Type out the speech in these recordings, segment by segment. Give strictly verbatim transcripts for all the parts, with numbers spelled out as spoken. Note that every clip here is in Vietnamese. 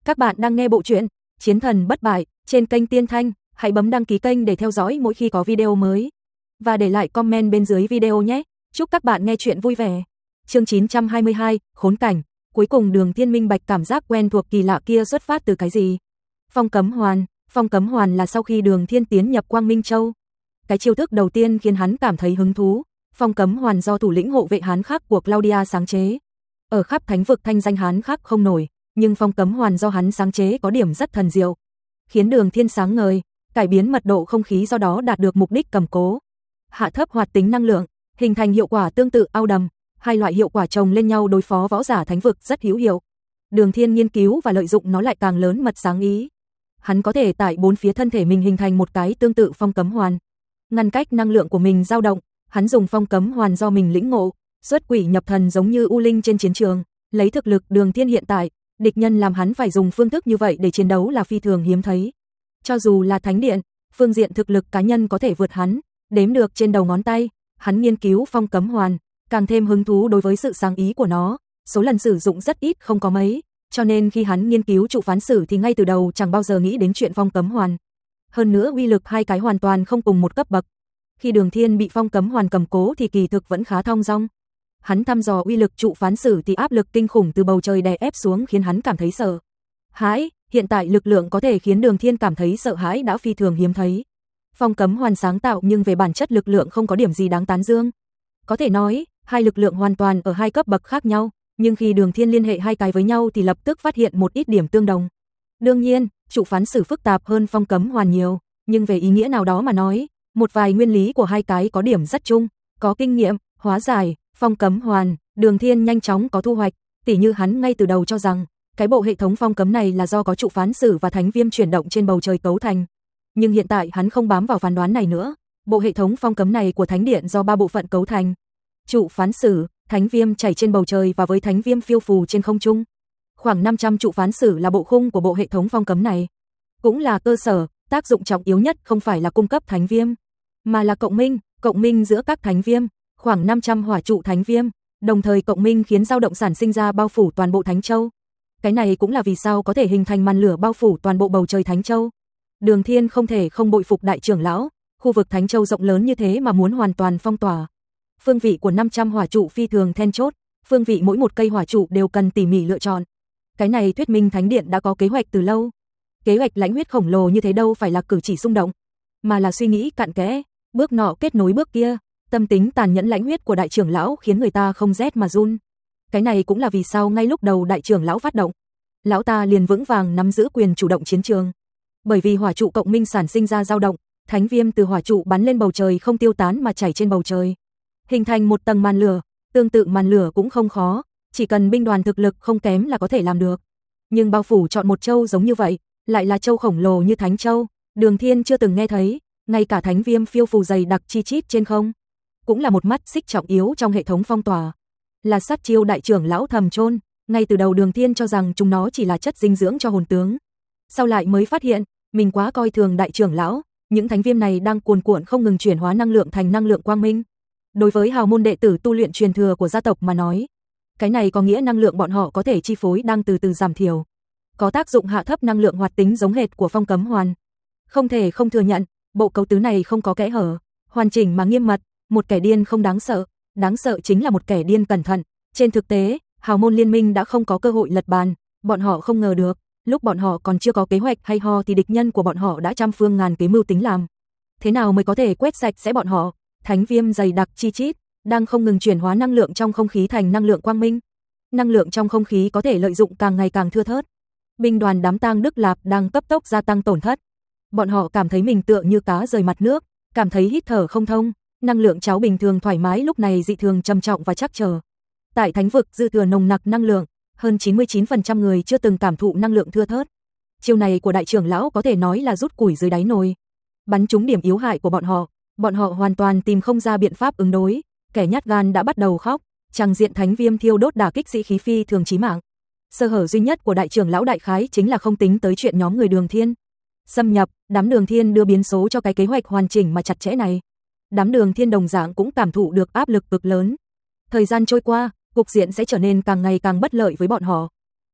Các bạn đang nghe bộ truyện Chiến thần bất bại trên kênh Tiên Thanh, hãy bấm đăng ký kênh để theo dõi mỗi khi có video mới. Và để lại comment bên dưới video nhé. Chúc các bạn nghe truyện vui vẻ. Chương chín trăm hai mươi hai, khốn cảnh. Cuối cùng Đường Thiên minh bạch cảm giác quen thuộc kỳ lạ kia xuất phát từ cái gì. Phong cấm hoàn. Phong cấm hoàn là sau khi Đường Thiên tiến nhập Quang Minh Châu. Cái chiêu thức đầu tiên khiến hắn cảm thấy hứng thú. Phong cấm hoàn do thủ lĩnh hộ vệ Hán Khắc của Claudia sáng chế. Ở khắp thánh vực thanh danh Hán Khắc không nổi, nhưng phong cấm hoàn do hắn sáng chế có điểm rất thần diệu, khiến Đường Thiên sáng ngời, cải biến mật độ không khí do đó đạt được mục đích cầm cố. Hạ thấp hoạt tính năng lượng, hình thành hiệu quả tương tự ao đầm, hai loại hiệu quả chồng lên nhau đối phó võ giả thánh vực rất hữu hiệu. Đường Thiên nghiên cứu và lợi dụng nó lại càng lớn mật sáng ý. Hắn có thể tại bốn phía thân thể mình hình thành một cái tương tự phong cấm hoàn, ngăn cách năng lượng của mình dao động. Hắn dùng phong cấm hoàn do mình lĩnh ngộ, xuất quỷ nhập thần giống như U Linh trên chiến trường. Lấy thực lực Đường Thiên hiện tại, địch nhân làm hắn phải dùng phương thức như vậy để chiến đấu là phi thường hiếm thấy. Cho dù là thánh điện, phương diện thực lực cá nhân có thể vượt hắn, đếm được trên đầu ngón tay. Hắn nghiên cứu phong cấm hoàn, càng thêm hứng thú đối với sự sáng ý của nó, số lần sử dụng rất ít không có mấy, cho nên khi hắn nghiên cứu trụ phán sử thì ngay từ đầu chẳng bao giờ nghĩ đến chuyện phong cấm hoàn. Hơn nữa uy lực hai cái hoàn toàn không cùng một cấp bậc. Khi Đường Thiên bị phong cấm hoàn cầm cố thì kỳ thực vẫn khá thong dong. Hắn thăm dò uy lực trụ phán sử thì áp lực kinh khủng từ bầu trời đè ép xuống khiến hắn cảm thấy sợ hãi. Hiện tại lực lượng có thể khiến Đường Thiên cảm thấy sợ hãi đã phi thường hiếm thấy. Phong cấm hoàn sáng tạo nhưng về bản chất lực lượng không có điểm gì đáng tán dương. Có thể nói, hai lực lượng hoàn toàn ở hai cấp bậc khác nhau, nhưng khi Đường Thiên liên hệ hai cái với nhau thì lập tức phát hiện một ít điểm tương đồng. Đương nhiên, trụ phán sử phức tạp hơn phong cấm hoàn nhiều, nhưng về ý nghĩa nào đó mà nói, một vài nguyên lý của hai cái có điểm rất chung, có kinh nghiệm hóa giải. Phong cấm hoàn, Đường Thiên nhanh chóng có thu hoạch, tỉ như hắn ngay từ đầu cho rằng cái bộ hệ thống phong cấm này là do có trụ phán sử và thánh viêm chuyển động trên bầu trời cấu thành. Nhưng hiện tại hắn không bám vào phán đoán này nữa, bộ hệ thống phong cấm này của thánh điện do ba bộ phận cấu thành: trụ phán sử, thánh viêm chảy trên bầu trời và với thánh viêm phiêu phù trên không trung. Khoảng năm trăm trụ phán sử là bộ khung của bộ hệ thống phong cấm này, cũng là cơ sở. Tác dụng trọng yếu nhất không phải là cung cấp thánh viêm, mà là cộng minh, cộng minh giữa các thánh viêm. Khoảng năm trăm hỏa trụ thánh viêm, đồng thời cộng minh khiến dao động sản sinh ra bao phủ toàn bộ Thánh Châu. Cái này cũng là vì sao có thể hình thành màn lửa bao phủ toàn bộ bầu trời Thánh Châu. Đường Thiên không thể không bội phục đại trưởng lão, khu vực Thánh Châu rộng lớn như thế mà muốn hoàn toàn phong tỏa. Phương vị của năm trăm hỏa trụ phi thường then chốt, phương vị mỗi một cây hỏa trụ đều cần tỉ mỉ lựa chọn. Cái này thuyết minh Thánh điện đã có kế hoạch từ lâu. Kế hoạch lãnh huyết khổng lồ như thế đâu phải là cử chỉ xung động, mà là suy nghĩ cặn kẽ, bước nọ kết nối bước kia. Tâm tính tàn nhẫn lãnh huyết của đại trưởng lão khiến người ta không rét mà run. Cái này cũng là vì sao ngay lúc đầu đại trưởng lão phát động, lão ta liền vững vàng nắm giữ quyền chủ động chiến trường. Bởi vì hỏa trụ cộng minh sản sinh ra dao động, thánh viêm từ hỏa trụ bắn lên bầu trời không tiêu tán mà chảy trên bầu trời, hình thành một tầng màn lửa. Tương tự màn lửa cũng không khó, chỉ cần binh đoàn thực lực không kém là có thể làm được. Nhưng bao phủ chọn một châu giống như vậy, lại là châu khổng lồ như Thánh Châu, Đường Thiên chưa từng nghe thấy. Ngay cả thánh viêm phiêu phù dày đặc chi chít trên không, cũng là một mắt xích trọng yếu trong hệ thống phong tỏa, là sát chiêu đại trưởng lão thầm chôn. Ngay từ đầu Đường Thiên cho rằng chúng nó chỉ là chất dinh dưỡng cho hồn tướng, sau lại mới phát hiện mình quá coi thường đại trưởng lão. Những thánh viêm này đang cuồn cuộn không ngừng chuyển hóa năng lượng thành năng lượng quang minh. Đối với hào môn đệ tử tu luyện truyền thừa của gia tộc mà nói, cái này có nghĩa năng lượng bọn họ có thể chi phối đang từ từ giảm thiểu, có tác dụng hạ thấp năng lượng hoạt tính giống hệt của phong cấm hoàn. Không thể không thừa nhận, bộ cấu tứ này không có kẽ hở, hoàn chỉnh mà nghiêm mật. Một kẻ điên không đáng sợ, đáng sợ chính là một kẻ điên cẩn thận. Trên thực tế, hào môn liên minh đã không có cơ hội lật bàn, bọn họ không ngờ được, lúc bọn họ còn chưa có kế hoạch hay ho thì địch nhân của bọn họ đã trăm phương ngàn kế mưu tính làm. Thế nào mới có thể quét sạch sẽ bọn họ? Thánh viêm dày đặc chi chít, đang không ngừng chuyển hóa năng lượng trong không khí thành năng lượng quang minh. Năng lượng trong không khí có thể lợi dụng càng ngày càng thưa thớt. Binh đoàn đám tang Đức Lạp đang cấp tốc gia tăng tổn thất. Bọn họ cảm thấy mình tựa như cá rời mặt nước, cảm thấy hít thở không thông. Năng lượng cháo bình thường thoải mái lúc này dị thường trầm trọng và chắc chờ. Tại thánh vực dư thừa nồng nặc năng lượng, hơn chín mươi chín phần trăm người chưa từng cảm thụ năng lượng thưa thớt. Chiêu này của đại trưởng lão có thể nói là rút củi dưới đáy nồi, bắn trúng điểm yếu hại của bọn họ. Bọn họ hoàn toàn tìm không ra biện pháp ứng đối, kẻ nhát gan đã bắt đầu khóc. Tràng diện thánh viêm thiêu đốt đả kích sĩ khí phi thường chí mạng. Sơ hở duy nhất của đại trưởng lão đại khái chính là không tính tới chuyện nhóm người Đường Thiên xâm nhập. Đám Đường Thiên đưa biến số cho cái kế hoạch hoàn chỉnh mà chặt chẽ này. Đám Đường Thiên đồng dạng cũng cảm thụ được áp lực cực lớn. Thời gian trôi qua, cục diện sẽ trở nên càng ngày càng bất lợi với bọn họ.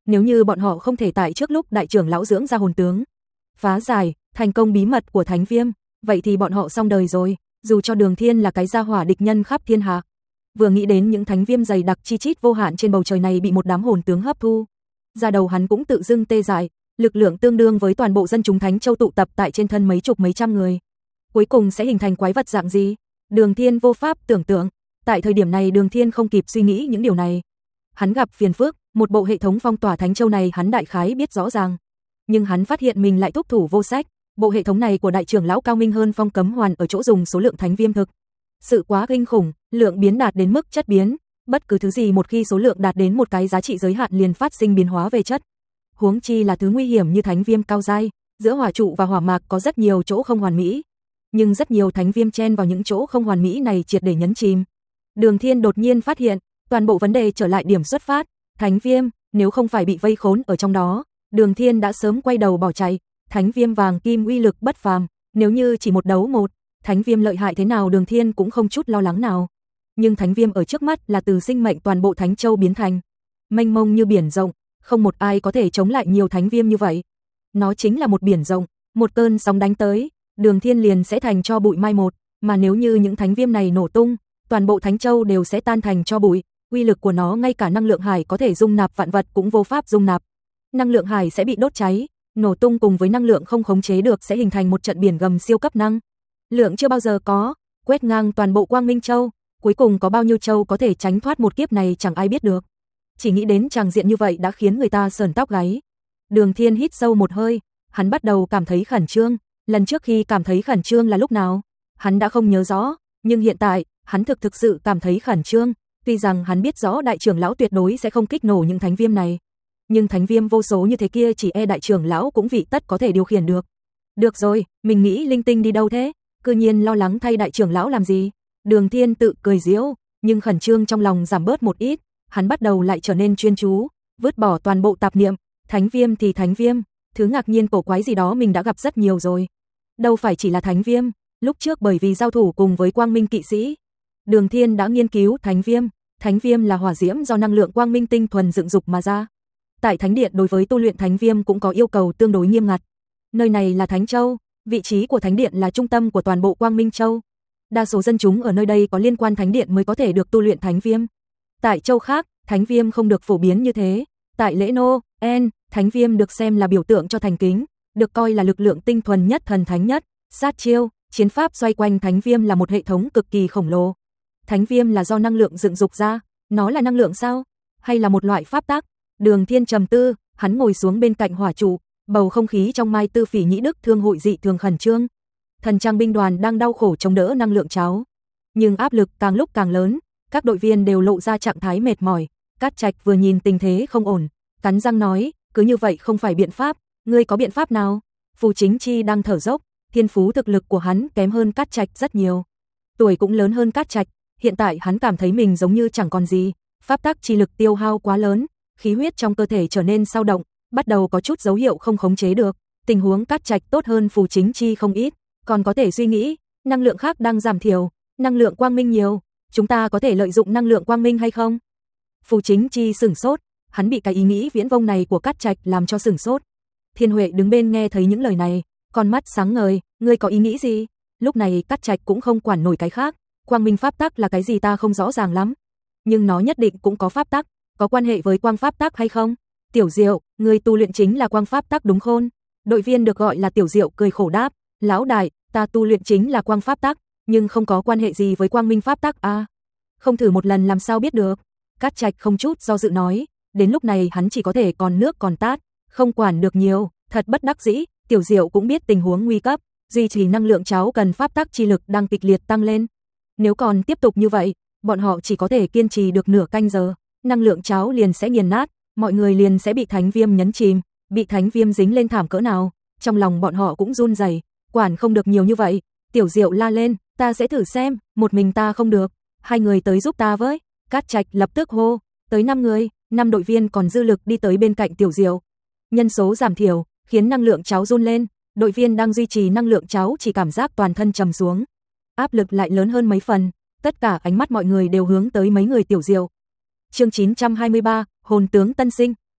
Nếu như bọn họ không thể tại trước lúc đại trưởng lão dưỡng ra hồn tướng, phá giải, thành công bí mật của Thánh Viêm, vậy thì bọn họ xong đời rồi, dù cho Đường Thiên là cái gia hỏa địch nhân khắp thiên hạ. Vừa nghĩ đến những thánh viêm dày đặc chi chít vô hạn trên bầu trời này bị một đám hồn tướng hấp thu, da đầu hắn cũng tự dưng tê dại, lực lượng tương đương với toàn bộ dân chúng Thánh Châu tụ tập tại trên thân mấy chục mấy trăm người. Cuối cùng sẽ hình thành quái vật dạng gì? Đường Thiên vô pháp tưởng tượng, tại thời điểm này Đường Thiên không kịp suy nghĩ những điều này. Hắn gặp phiền phức, một bộ hệ thống phong tỏa Thánh Châu này hắn đại khái biết rõ ràng, nhưng hắn phát hiện mình lại thúc thủ vô sách, bộ hệ thống này của đại trưởng lão cao minh hơn Phong Cấm Hoàn ở chỗ dùng số lượng thánh viêm thực sự quá kinh khủng, lượng biến đạt đến mức chất biến, bất cứ thứ gì một khi số lượng đạt đến một cái giá trị giới hạn liền phát sinh biến hóa về chất. Huống chi là thứ nguy hiểm như thánh viêm cao giai, giữa hỏa trụ và hỏa mạc có rất nhiều chỗ không hoàn mỹ, nhưng rất nhiều thánh viêm chen vào những chỗ không hoàn mỹ này triệt để nhấn chìm. Đường Thiên đột nhiên phát hiện, toàn bộ vấn đề trở lại điểm xuất phát, thánh viêm, nếu không phải bị vây khốn ở trong đó, Đường Thiên đã sớm quay đầu bỏ chạy. Thánh viêm vàng kim uy lực bất phàm, nếu như chỉ một đấu một, thánh viêm lợi hại thế nào Đường Thiên cũng không chút lo lắng nào. Nhưng thánh viêm ở trước mắt là từ sinh mệnh toàn bộ Thánh Châu biến thành, mênh mông như biển rộng, không một ai có thể chống lại nhiều thánh viêm như vậy. Nó chính là một biển rộng, một cơn sóng đánh tới, Đường Thiên liền sẽ thành cho bụi mai một, mà nếu như những thánh viêm này nổ tung, toàn bộ Thánh Châu đều sẽ tan thành cho bụi, uy lực của nó ngay cả năng lượng hải có thể dung nạp vạn vật cũng vô pháp dung nạp. Năng lượng hải sẽ bị đốt cháy, nổ tung cùng với năng lượng không khống chế được sẽ hình thành một trận biển gầm siêu cấp năng lượng chưa bao giờ có, quét ngang toàn bộ Quang Minh Châu, cuối cùng có bao nhiêu châu có thể tránh thoát một kiếp này chẳng ai biết được. Chỉ nghĩ đến tràng diện như vậy đã khiến người ta sởn tóc gáy. Đường Thiên hít sâu một hơi, hắn bắt đầu cảm thấy khẩn trương, lần trước khi cảm thấy khẩn trương là lúc nào, hắn đã không nhớ rõ, nhưng hiện tại, hắn thực thực sự cảm thấy khẩn trương, tuy rằng hắn biết rõ đại trưởng lão tuyệt đối sẽ không kích nổ những thánh viêm này. Nhưng thánh viêm vô số như thế kia chỉ e đại trưởng lão cũng vị tất có thể điều khiển được. Được rồi, mình nghĩ linh tinh đi đâu thế? Cư nhiên lo lắng thay đại trưởng lão làm gì? Đường Thiên tự cười giễu, nhưng khẩn trương trong lòng giảm bớt một ít, hắn bắt đầu lại trở nên chuyên chú, vứt bỏ toàn bộ tạp niệm, thánh viêm thì thánh viêm, thứ ngạc nhiên cổ quái gì đó mình đã gặp rất nhiều rồi. Đâu phải chỉ là thánh viêm, lúc trước bởi vì giao thủ cùng với Quang Minh kỵ sĩ, Đường Thiên đã nghiên cứu thánh viêm, thánh viêm là hỏa diễm do năng lượng Quang Minh tinh thuần dựng dục mà ra. Tại Thánh Điện đối với tu luyện thánh viêm cũng có yêu cầu tương đối nghiêm ngặt. Nơi này là Thánh Châu, vị trí của Thánh Điện là trung tâm của toàn bộ Quang Minh Châu. Đa số dân chúng ở nơi đây có liên quan Thánh Điện mới có thể được tu luyện thánh viêm. Tại châu khác, thánh viêm không được phổ biến như thế. Tại Lễ Nô, En, thánh viêm được xem là biểu tượng cho thành kính, được coi là lực lượng tinh thuần nhất thần thánh nhất, sát chiêu, chiến pháp xoay quanh thánh viêm là một hệ thống cực kỳ khổng lồ. Thánh viêm là do năng lượng dựng dục ra, nó là năng lượng sao? Hay là một loại pháp tắc? Đường Thiên trầm tư, hắn ngồi xuống bên cạnh hỏa trụ, bầu không khí trong Mai Tư Phỉ Nhĩ Đức Thương hội dị thường khẩn trương. Thần trang binh đoàn đang đau khổ chống đỡ năng lượng cháo, nhưng áp lực càng lúc càng lớn, các đội viên đều lộ ra trạng thái mệt mỏi. Cát Trạch vừa nhìn tình thế không ổn, cắn răng nói, cứ như vậy không phải biện pháp, ngươi có biện pháp nào? Phù Chính Chi đang thở dốc, thiên phú thực lực của hắn kém hơn Cát Trạch rất nhiều, tuổi cũng lớn hơn Cát Trạch, hiện tại hắn cảm thấy mình giống như chẳng còn gì, pháp tắc chi lực tiêu hao quá lớn, khí huyết trong cơ thể trở nên dao động, bắt đầu có chút dấu hiệu không khống chế được. Tình huống Cát Trạch tốt hơn Phù Chính Chi không ít, còn có thể suy nghĩ, năng lượng khác đang giảm thiểu, năng lượng quang minh nhiều, chúng ta có thể lợi dụng năng lượng quang minh hay không? Phù Chính Chi sửng sốt, hắn bị cái ý nghĩ viễn vông này của Cát Trạch làm cho sửng sốt. Thiên Huệ đứng bên nghe thấy những lời này, con mắt sáng ngời, ngươi có ý nghĩ gì? Lúc này Cát Trạch cũng không quản nổi cái khác, quang minh pháp tắc là cái gì ta không rõ ràng lắm, nhưng nó nhất định cũng có pháp tắc, có quan hệ với quang pháp tắc hay không? Tiểu Diệu, ngươi tu luyện chính là quang pháp tắc đúng không? Đội viên được gọi là Tiểu Diệu cười khổ đáp, lão đại, ta tu luyện chính là quang pháp tắc, nhưng không có quan hệ gì với quang minh pháp tắc a. À, không thử một lần làm sao biết được? Cát Trạch không chút do dự nói, đến lúc này hắn chỉ có thể còn nước còn tát, không quản được nhiều, thật bất đắc dĩ. Tiểu Diệu cũng biết tình huống nguy cấp, duy trì năng lượng cháo cần pháp tắc chi lực đang kịch liệt tăng lên. Nếu còn tiếp tục như vậy, bọn họ chỉ có thể kiên trì được nửa canh giờ, năng lượng cháo liền sẽ nghiền nát, mọi người liền sẽ bị thánh viêm nhấn chìm, bị thánh viêm dính lên thảm cỡ nào, trong lòng bọn họ cũng run rẩy, quản không được nhiều như vậy. Tiểu Diệu la lên, ta sẽ thử xem, một mình ta không được, hai người tới giúp ta với. Cát Trạch lập tức hô, tới năm người, năm đội viên còn dư lực đi tới bên cạnh Tiểu Diệu. Nhân số giảm thiểu, khiến năng lượng cháo run lên, đội viên đang duy trì năng lượng cháo chỉ cảm giác toàn thân trầm xuống, áp lực lại lớn hơn mấy phần, tất cả ánh mắt mọi người đều hướng tới mấy người Tiểu Diệu. Chương chín trăm hai mươi ba, hồn tướng tân sinh,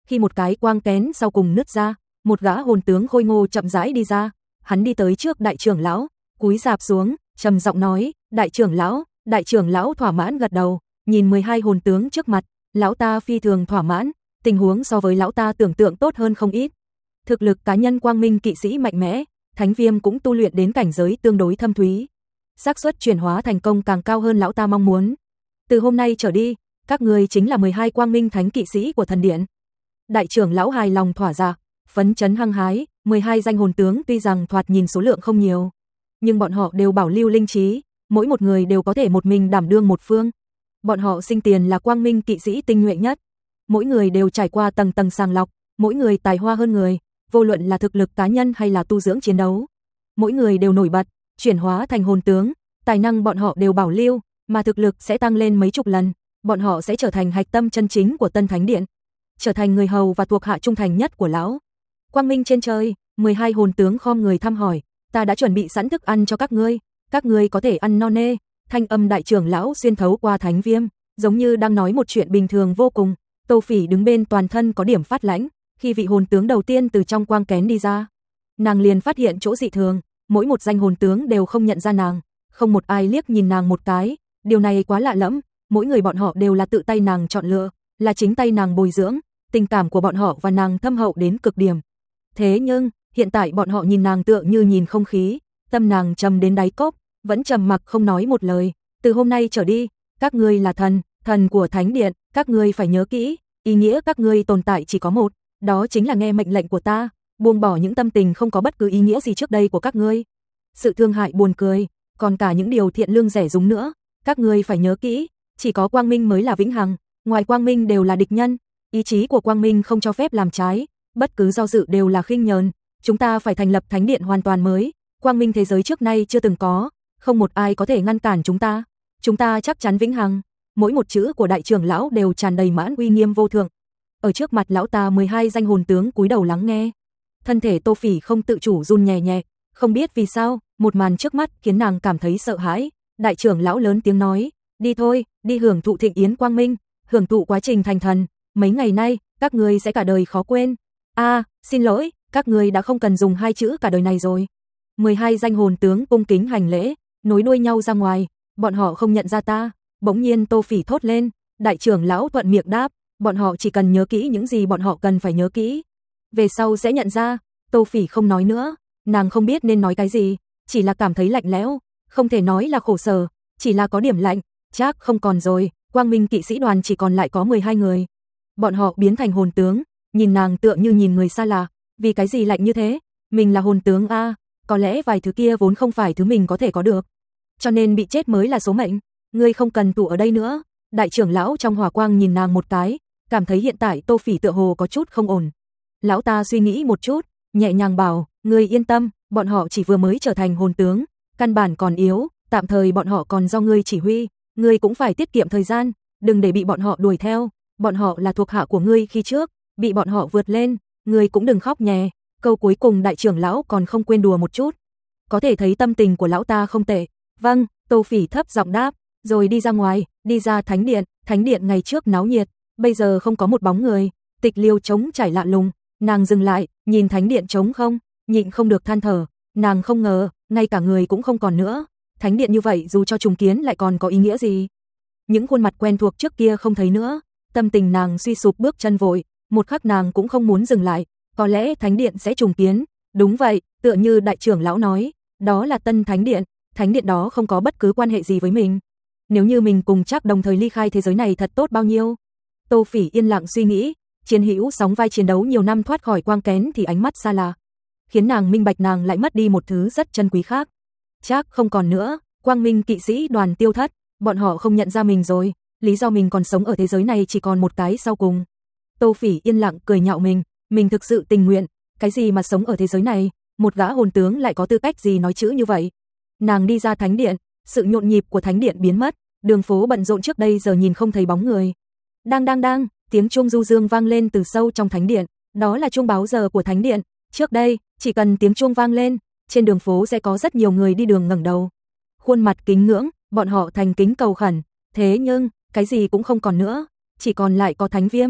Khi một cái quang kén sau cùng nứt ra, một gã hồn tướng khôi ngô chậm rãi đi ra, hắn đi tới trước đại trưởng lão, cúi rạp xuống, trầm giọng nói, đại trưởng lão, đại trưởng lão thỏa mãn gật đầu, nhìn mười hai hồn tướng trước mặt, lão ta phi thường thỏa mãn, tình huống so với lão ta tưởng tượng tốt hơn không ít. Thực lực cá nhân quang minh kỵ sĩ mạnh mẽ, Thánh Viêm cũng tu luyện đến cảnh giới tương đối thâm thúy. Xác suất chuyển hóa thành công càng cao hơn lão ta mong muốn. Từ hôm nay trở đi, các ngươi chính là mười hai quang minh thánh kỵ sĩ của thần điện. Đại trưởng lão hài lòng thỏa dạ, phấn chấn hăng hái, mười hai danh hồn tướng tuy rằng thoạt nhìn số lượng không nhiều, nhưng bọn họ đều bảo lưu linh trí, mỗi một người đều có thể một mình đảm đương một phương. Bọn họ sinh tiền là quang minh kỵ sĩ tinh nhuệ nhất, mỗi người đều trải qua tầng tầng sàng lọc, mỗi người tài hoa hơn người, vô luận là thực lực cá nhân hay là tu dưỡng chiến đấu. Mỗi người đều nổi bật, chuyển hóa thành hồn tướng, tài năng bọn họ đều bảo lưu, mà thực lực sẽ tăng lên mấy chục lần, bọn họ sẽ trở thành hạch tâm chân chính của Tân Thánh Điện, trở thành người hầu và thuộc hạ trung thành nhất của lão. Quang minh trên trời, mười hai hồn tướng khom người thăm hỏi, ta đã chuẩn bị sẵn thức ăn cho các ngươi, các ngươi có thể ăn no nê. Thanh âm đại trưởng lão xuyên thấu qua Thánh Viêm, giống như đang nói một chuyện bình thường vô cùng. Tô Phỉ đứng bên toàn thân có điểm phát lãnh, khi vị hồn tướng đầu tiên từ trong quang kén đi ra, nàng liền phát hiện chỗ dị thường, mỗi một danh hồn tướng đều không nhận ra nàng, không một ai liếc nhìn nàng một cái, điều này quá lạ lẫm, mỗi người bọn họ đều là tự tay nàng chọn lựa, là chính tay nàng bồi dưỡng, tình cảm của bọn họ và nàng thâm hậu đến cực điểm. Thế nhưng, hiện tại bọn họ nhìn nàng tựa như nhìn không khí, tâm nàng trầm đến đáy cốc, vẫn trầm mặc không nói một lời. Từ hôm nay trở đi, các ngươi là thần, thần của Thánh Điện, các ngươi phải nhớ kỹ, ý nghĩa các ngươi tồn tại chỉ có một, đó chính là nghe mệnh lệnh của ta, buông bỏ những tâm tình không có bất cứ ý nghĩa gì trước đây của các ngươi. Sự thương hại buồn cười, còn cả những điều thiện lương rẻ rúng nữa, các ngươi phải nhớ kỹ, chỉ có quang minh mới là vĩnh hằng, ngoài quang minh đều là địch nhân, ý chí của quang minh không cho phép làm trái, bất cứ do dự đều là khinh nhờn, chúng ta phải thành lập Thánh Điện hoàn toàn mới, quang minh thế giới trước nay chưa từng có, không một ai có thể ngăn cản chúng ta, chúng ta chắc chắn vĩnh hằng. Mỗi một chữ của đại trưởng lão đều tràn đầy mãn uy nghiêm vô thượng. Ở trước mặt lão ta mười hai danh hồn tướng cúi đầu lắng nghe. Thân thể Tô Phỉ không tự chủ run nhẹ nhẹ, không biết vì sao, một màn trước mắt khiến nàng cảm thấy sợ hãi. Đại trưởng lão lớn tiếng nói, đi thôi, đi hưởng thụ thịnh yến quang minh, hưởng thụ quá trình thành thần, mấy ngày nay, các ngươi sẽ cả đời khó quên. A, à, xin lỗi, các ngươi đã không cần dùng hai chữ cả đời này rồi. mười hai danh hồn tướng cung kính hành lễ, nối đuôi nhau ra ngoài, bọn họ không nhận ra ta. Bỗng nhiên Tô Phỉ thốt lên, đại trưởng lão thuận miệng đáp, bọn họ chỉ cần nhớ kỹ những gì bọn họ cần phải nhớ kỹ. Về sau sẽ nhận ra. Tô Phỉ không nói nữa, nàng không biết nên nói cái gì, chỉ là cảm thấy lạnh lẽo, không thể nói là khổ sở, chỉ là có điểm lạnh, chắc không còn rồi, quang minh kỵ sĩ đoàn chỉ còn lại có mười hai người. Bọn họ biến thành hồn tướng, nhìn nàng tựa như nhìn người xa lạ, vì cái gì lạnh như thế, mình là hồn tướng a, có lẽ vài thứ kia vốn không phải thứ mình có thể có được, cho nên bị chết mới là số mệnh. Ngươi không cần tụ ở đây nữa. Đại trưởng lão trong hỏa quang nhìn nàng một cái, cảm thấy hiện tại Tô Phỉ tựa hồ có chút không ổn. Lão ta suy nghĩ một chút, nhẹ nhàng bảo, ngươi yên tâm, bọn họ chỉ vừa mới trở thành hồn tướng, căn bản còn yếu, tạm thời bọn họ còn do ngươi chỉ huy, ngươi cũng phải tiết kiệm thời gian, đừng để bị bọn họ đuổi theo, bọn họ là thuộc hạ của ngươi khi trước, bị bọn họ vượt lên, ngươi cũng đừng khóc nhè. Câu cuối cùng đại trưởng lão còn không quên đùa một chút. Có thể thấy tâm tình của lão ta không tệ. Vâng, Tô Phỉ thấp giọng đáp. Rồi đi ra ngoài, đi ra Thánh Điện, Thánh Điện ngày trước náo nhiệt, bây giờ không có một bóng người, tịch liêu trống trải lạ lùng, nàng dừng lại, nhìn Thánh Điện trống không, nhịn không được than thở, nàng không ngờ, ngay cả người cũng không còn nữa, Thánh Điện như vậy dù cho trùng kiến lại còn có ý nghĩa gì. Những khuôn mặt quen thuộc trước kia không thấy nữa, tâm tình nàng suy sụp bước chân vội, một khắc nàng cũng không muốn dừng lại, có lẽ Thánh Điện sẽ trùng kiến, đúng vậy, tựa như đại trưởng lão nói, đó là Tân Thánh Điện, Thánh Điện đó không có bất cứ quan hệ gì với mình. Nếu như mình cùng chắc đồng thời ly khai thế giới này thật tốt bao nhiêu. Tô Phỉ yên lặng suy nghĩ, chiến hữu sóng vai chiến đấu nhiều năm thoát khỏi quang kén thì ánh mắt xa lạ, khiến nàng minh bạch nàng lại mất đi một thứ rất chân quý khác. Chắc không còn nữa, quang minh kỵ sĩ đoàn tiêu thất, bọn họ không nhận ra mình rồi, lý do mình còn sống ở thế giới này chỉ còn một cái sau cùng. Tô Phỉ yên lặng cười nhạo mình, mình thực sự tình nguyện, cái gì mà sống ở thế giới này, một gã hồn tướng lại có tư cách gì nói chữ như vậy. Nàng đi ra Thánh Điện, sự nhộn nhịp của Thánh Điện biến mất, đường phố bận rộn trước đây giờ nhìn không thấy bóng người. Đang đang đang, tiếng chuông du dương vang lên từ sâu trong Thánh Điện, đó là chuông báo giờ của Thánh Điện. Trước đây, chỉ cần tiếng chuông vang lên, trên đường phố sẽ có rất nhiều người đi đường ngẩng đầu, khuôn mặt kính ngưỡng, bọn họ thành kính cầu khẩn. Thế nhưng, cái gì cũng không còn nữa, chỉ còn lại có Thánh Viêm.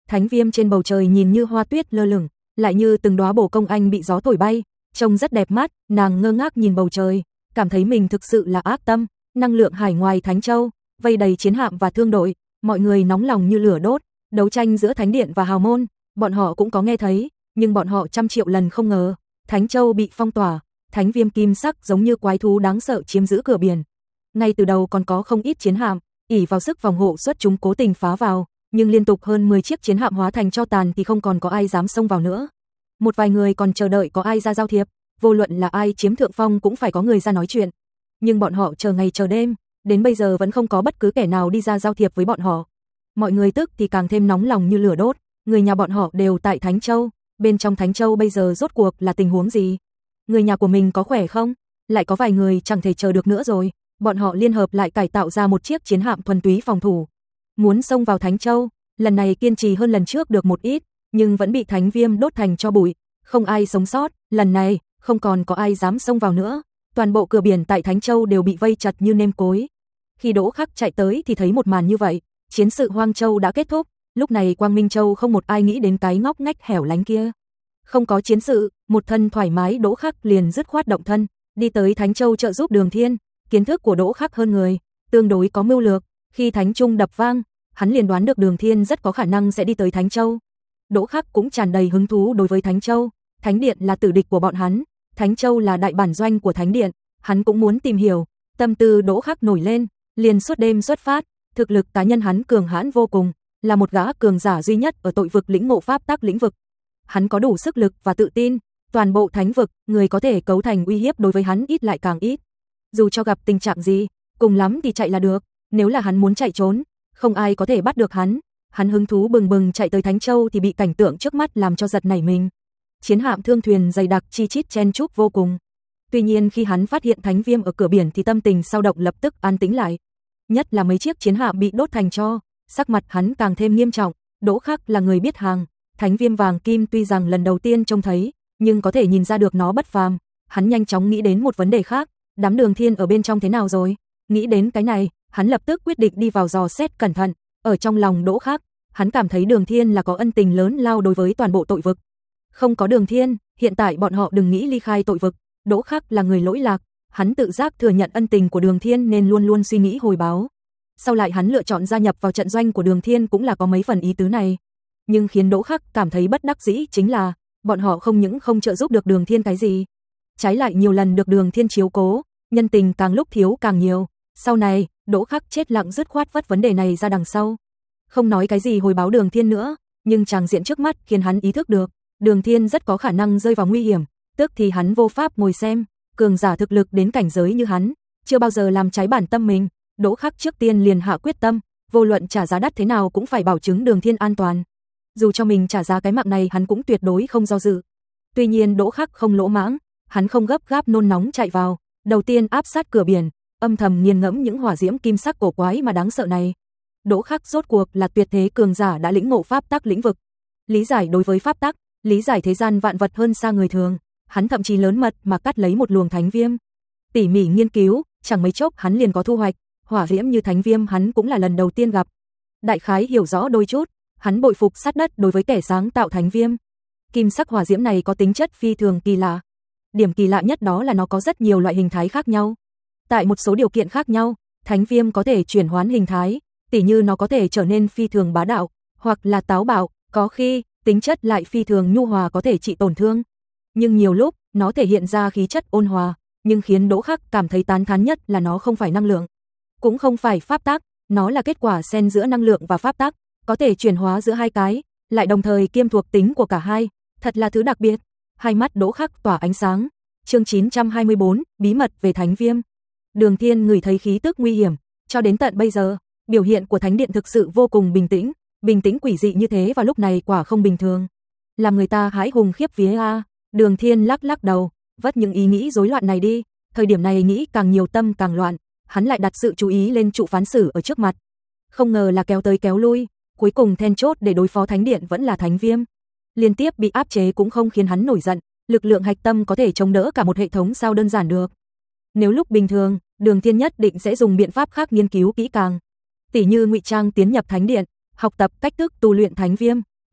Thánh viêm trên bầu trời nhìn như hoa tuyết lơ lửng, lại như từng đóa bồ công anh bị gió thổi bay, trông rất đẹp mắt. Nàng ngơ ngác nhìn bầu trời, cảm thấy mình thực sự là ác tâm. Năng lượng hải ngoài Thánh Châu vây đầy chiến hạm và thương đội, mọi người nóng lòng như lửa đốt, đấu tranh giữa Thánh Điện và Hào Môn, bọn họ cũng có nghe thấy, nhưng bọn họ trăm triệu lần không ngờ, Thánh Châu bị phong tỏa, thánh viêm kim sắc giống như quái thú đáng sợ chiếm giữ cửa biển. Ngay từ đầu còn có không ít chiến hạm, ỷ vào sức phòng hộ xuất chúng cố tình phá vào, nhưng liên tục hơn mười chiếc chiến hạm hóa thành tro tàn thì không còn có ai dám xông vào nữa. Một vài người còn chờ đợi có ai ra giao thiệp, vô luận là ai chiếm thượng phong cũng phải có người ra nói chuyện. Nhưng bọn họ chờ ngày chờ đêm, đến bây giờ vẫn không có bất cứ kẻ nào đi ra giao thiệp với bọn họ. Mọi người tức thì càng thêm nóng lòng như lửa đốt, người nhà bọn họ đều tại Thánh Châu, bên trong Thánh Châu bây giờ rốt cuộc là tình huống gì? Người nhà của mình có khỏe không? Lại có vài người chẳng thể chờ được nữa rồi, bọn họ liên hợp lại cải tạo ra một chiếc chiến hạm thuần túy phòng thủ. Muốn xông vào Thánh Châu, lần này kiên trì hơn lần trước được một ít, nhưng vẫn bị thánh viêm đốt thành tro bụi, không ai sống sót, lần này không còn có ai dám xông vào nữa. Toàn bộ cửa biển tại Thánh Châu đều bị vây chặt như nêm cối. Khi Đỗ Khắc chạy tới thì thấy một màn như vậy, chiến sự Hoang Châu đã kết thúc, lúc này Quang Minh Châu không một ai nghĩ đến cái ngóc ngách hẻo lánh kia. Không có chiến sự, một thân thoải mái Đỗ Khắc liền dứt khoát động thân, đi tới Thánh Châu trợ giúp Đường Thiên. Kiến thức của Đỗ Khắc hơn người, tương đối có mưu lược, khi Thánh Trung đập vang, hắn liền đoán được Đường Thiên rất có khả năng sẽ đi tới Thánh Châu. Đỗ Khắc cũng tràn đầy hứng thú đối với Thánh Châu, Thánh Điện là tử địch của bọn hắn, Thánh Châu là đại bản doanh của Thánh Điện, hắn cũng muốn tìm hiểu. Tâm tư Đỗ Khắc nổi lên, liền suốt đêm xuất phát, thực lực cá nhân hắn cường hãn vô cùng, là một gã cường giả duy nhất ở tội vực lĩnh ngộ pháp tắc lĩnh vực. Hắn có đủ sức lực và tự tin, toàn bộ thánh vực, người có thể cấu thành uy hiếp đối với hắn ít lại càng ít. Dù cho gặp tình trạng gì, cùng lắm thì chạy là được, nếu là hắn muốn chạy trốn, không ai có thể bắt được hắn. Hắn hứng thú bừng bừng chạy tới Thánh Châu thì bị cảnh tượng trước mắt làm cho giật nảy mình. Chiến hạm thương thuyền dày đặc chi chít chen chúc vô cùng. Tuy nhiên khi hắn phát hiện thánh viêm ở cửa biển thì tâm tình sao động lập tức an tĩnh lại. Nhất là mấy chiếc chiến hạm bị đốt thành tro, sắc mặt hắn càng thêm nghiêm trọng. Đỗ Khắc là người biết hàng, thánh viêm vàng kim tuy rằng lần đầu tiên trông thấy, nhưng có thể nhìn ra được nó bất phàm. Hắn nhanh chóng nghĩ đến một vấn đề khác, đám Đường Thiên ở bên trong thế nào rồi? Nghĩ đến cái này, hắn lập tức quyết định đi vào dò xét cẩn thận. Ở trong lòng Đỗ Khắc, hắn cảm thấy Đường Thiên là có ân tình lớn lao đối với toàn bộ tội vực. Không có Đường Thiên, hiện tại bọn họ đừng nghĩ ly khai tội vực. Đỗ Khắc là người lỗi lạc, hắn tự giác thừa nhận ân tình của Đường Thiên nên luôn luôn suy nghĩ hồi báo. Sau lại hắn lựa chọn gia nhập vào trận doanh của Đường Thiên cũng là có mấy phần ý tứ này. Nhưng khiến Đỗ Khắc cảm thấy bất đắc dĩ chính là, bọn họ không những không trợ giúp được Đường Thiên cái gì, trái lại nhiều lần được Đường Thiên chiếu cố, nhân tình càng lúc thiếu càng nhiều. Sau này, Đỗ Khắc chết lặng dứt khoát vất vấn đề này ra đằng sau. Không nói cái gì hồi báo Đường Thiên nữa, nhưng tràng diện trước mắt khiến hắn ý thức được, Đường Thiên rất có khả năng rơi vào nguy hiểm, tức thì hắn vô pháp ngồi xem, cường giả thực lực đến cảnh giới như hắn, chưa bao giờ làm trái bản tâm mình. Đỗ Khắc trước tiên liền hạ quyết tâm, vô luận trả giá đắt thế nào cũng phải bảo chứng Đường Thiên an toàn. Dù cho mình trả giá cái mạng này hắn cũng tuyệt đối không do dự. Tuy nhiên Đỗ Khắc không lỗ mãng, hắn không gấp gáp nôn nóng chạy vào, đầu tiên áp sát cửa biển, âm thầm nghiền ngẫm những hỏa diễm kim sắc cổ quái mà đáng sợ này. Đỗ Khắc rốt cuộc là tuyệt thế cường giả đã lĩnh ngộ pháp tắc lĩnh vực, lý giải đối với pháp tắc, lý giải thế gian vạn vật hơn xa người thường. Hắn thậm chí lớn mật mà cắt lấy một luồng thánh viêm, tỉ mỉ nghiên cứu, chẳng mấy chốc hắn liền có thu hoạch. Hỏa diễm như thánh viêm hắn cũng là lần đầu tiên gặp, đại khái hiểu rõ đôi chút. Hắn bội phục sát đất đối với kẻ sáng tạo thánh viêm. Kim sắc hỏa diễm này có tính chất phi thường kỳ lạ. Điểm kỳ lạ nhất đó là nó có rất nhiều loại hình thái khác nhau. Tại một số điều kiện khác nhau, thánh viêm có thể chuyển hoán hình thái, tỉ như nó có thể trở nên phi thường bá đạo, hoặc là táo bạo, có khi tính chất lại phi thường nhu hòa có thể trị tổn thương. Nhưng nhiều lúc, nó thể hiện ra khí chất ôn hòa, nhưng khiến Đỗ Khắc cảm thấy tán thán nhất là nó không phải năng lượng, cũng không phải pháp tắc, nó là kết quả xen giữa năng lượng và pháp tắc, có thể chuyển hóa giữa hai cái, lại đồng thời kiêm thuộc tính của cả hai, thật là thứ đặc biệt. Hai mắt Đỗ Khắc tỏa ánh sáng. Chương chín trăm hai mươi bốn, bí mật về thánh viêm. Đường Thiên ngửi thấy khí tức nguy hiểm, cho đến tận bây giờ, biểu hiện của Thánh Điện thực sự vô cùng bình tĩnh, bình tĩnh quỷ dị như thế vào lúc này quả không bình thường, làm người ta hãi hùng khiếp vía a. Đường Thiên lắc lắc đầu, vất những ý nghĩ rối loạn này đi, thời điểm này nghĩ càng nhiều tâm càng loạn, hắn lại đặt sự chú ý lên trụ phán xử ở trước mặt. Không ngờ là kéo tới kéo lui, cuối cùng then chốt để đối phó Thánh Điện vẫn là thánh viêm. Liên tiếp bị áp chế cũng không khiến hắn nổi giận, lực lượng hạch tâm có thể chống đỡ cả một hệ thống sao đơn giản được. Nếu lúc bình thường, Đường Thiên nhất định sẽ dùng biện pháp khác nghiên cứu kỹ càng, tỉ như ngụy trang tiến nhập Thánh Điện, học tập cách thức tu luyện thánh viêm,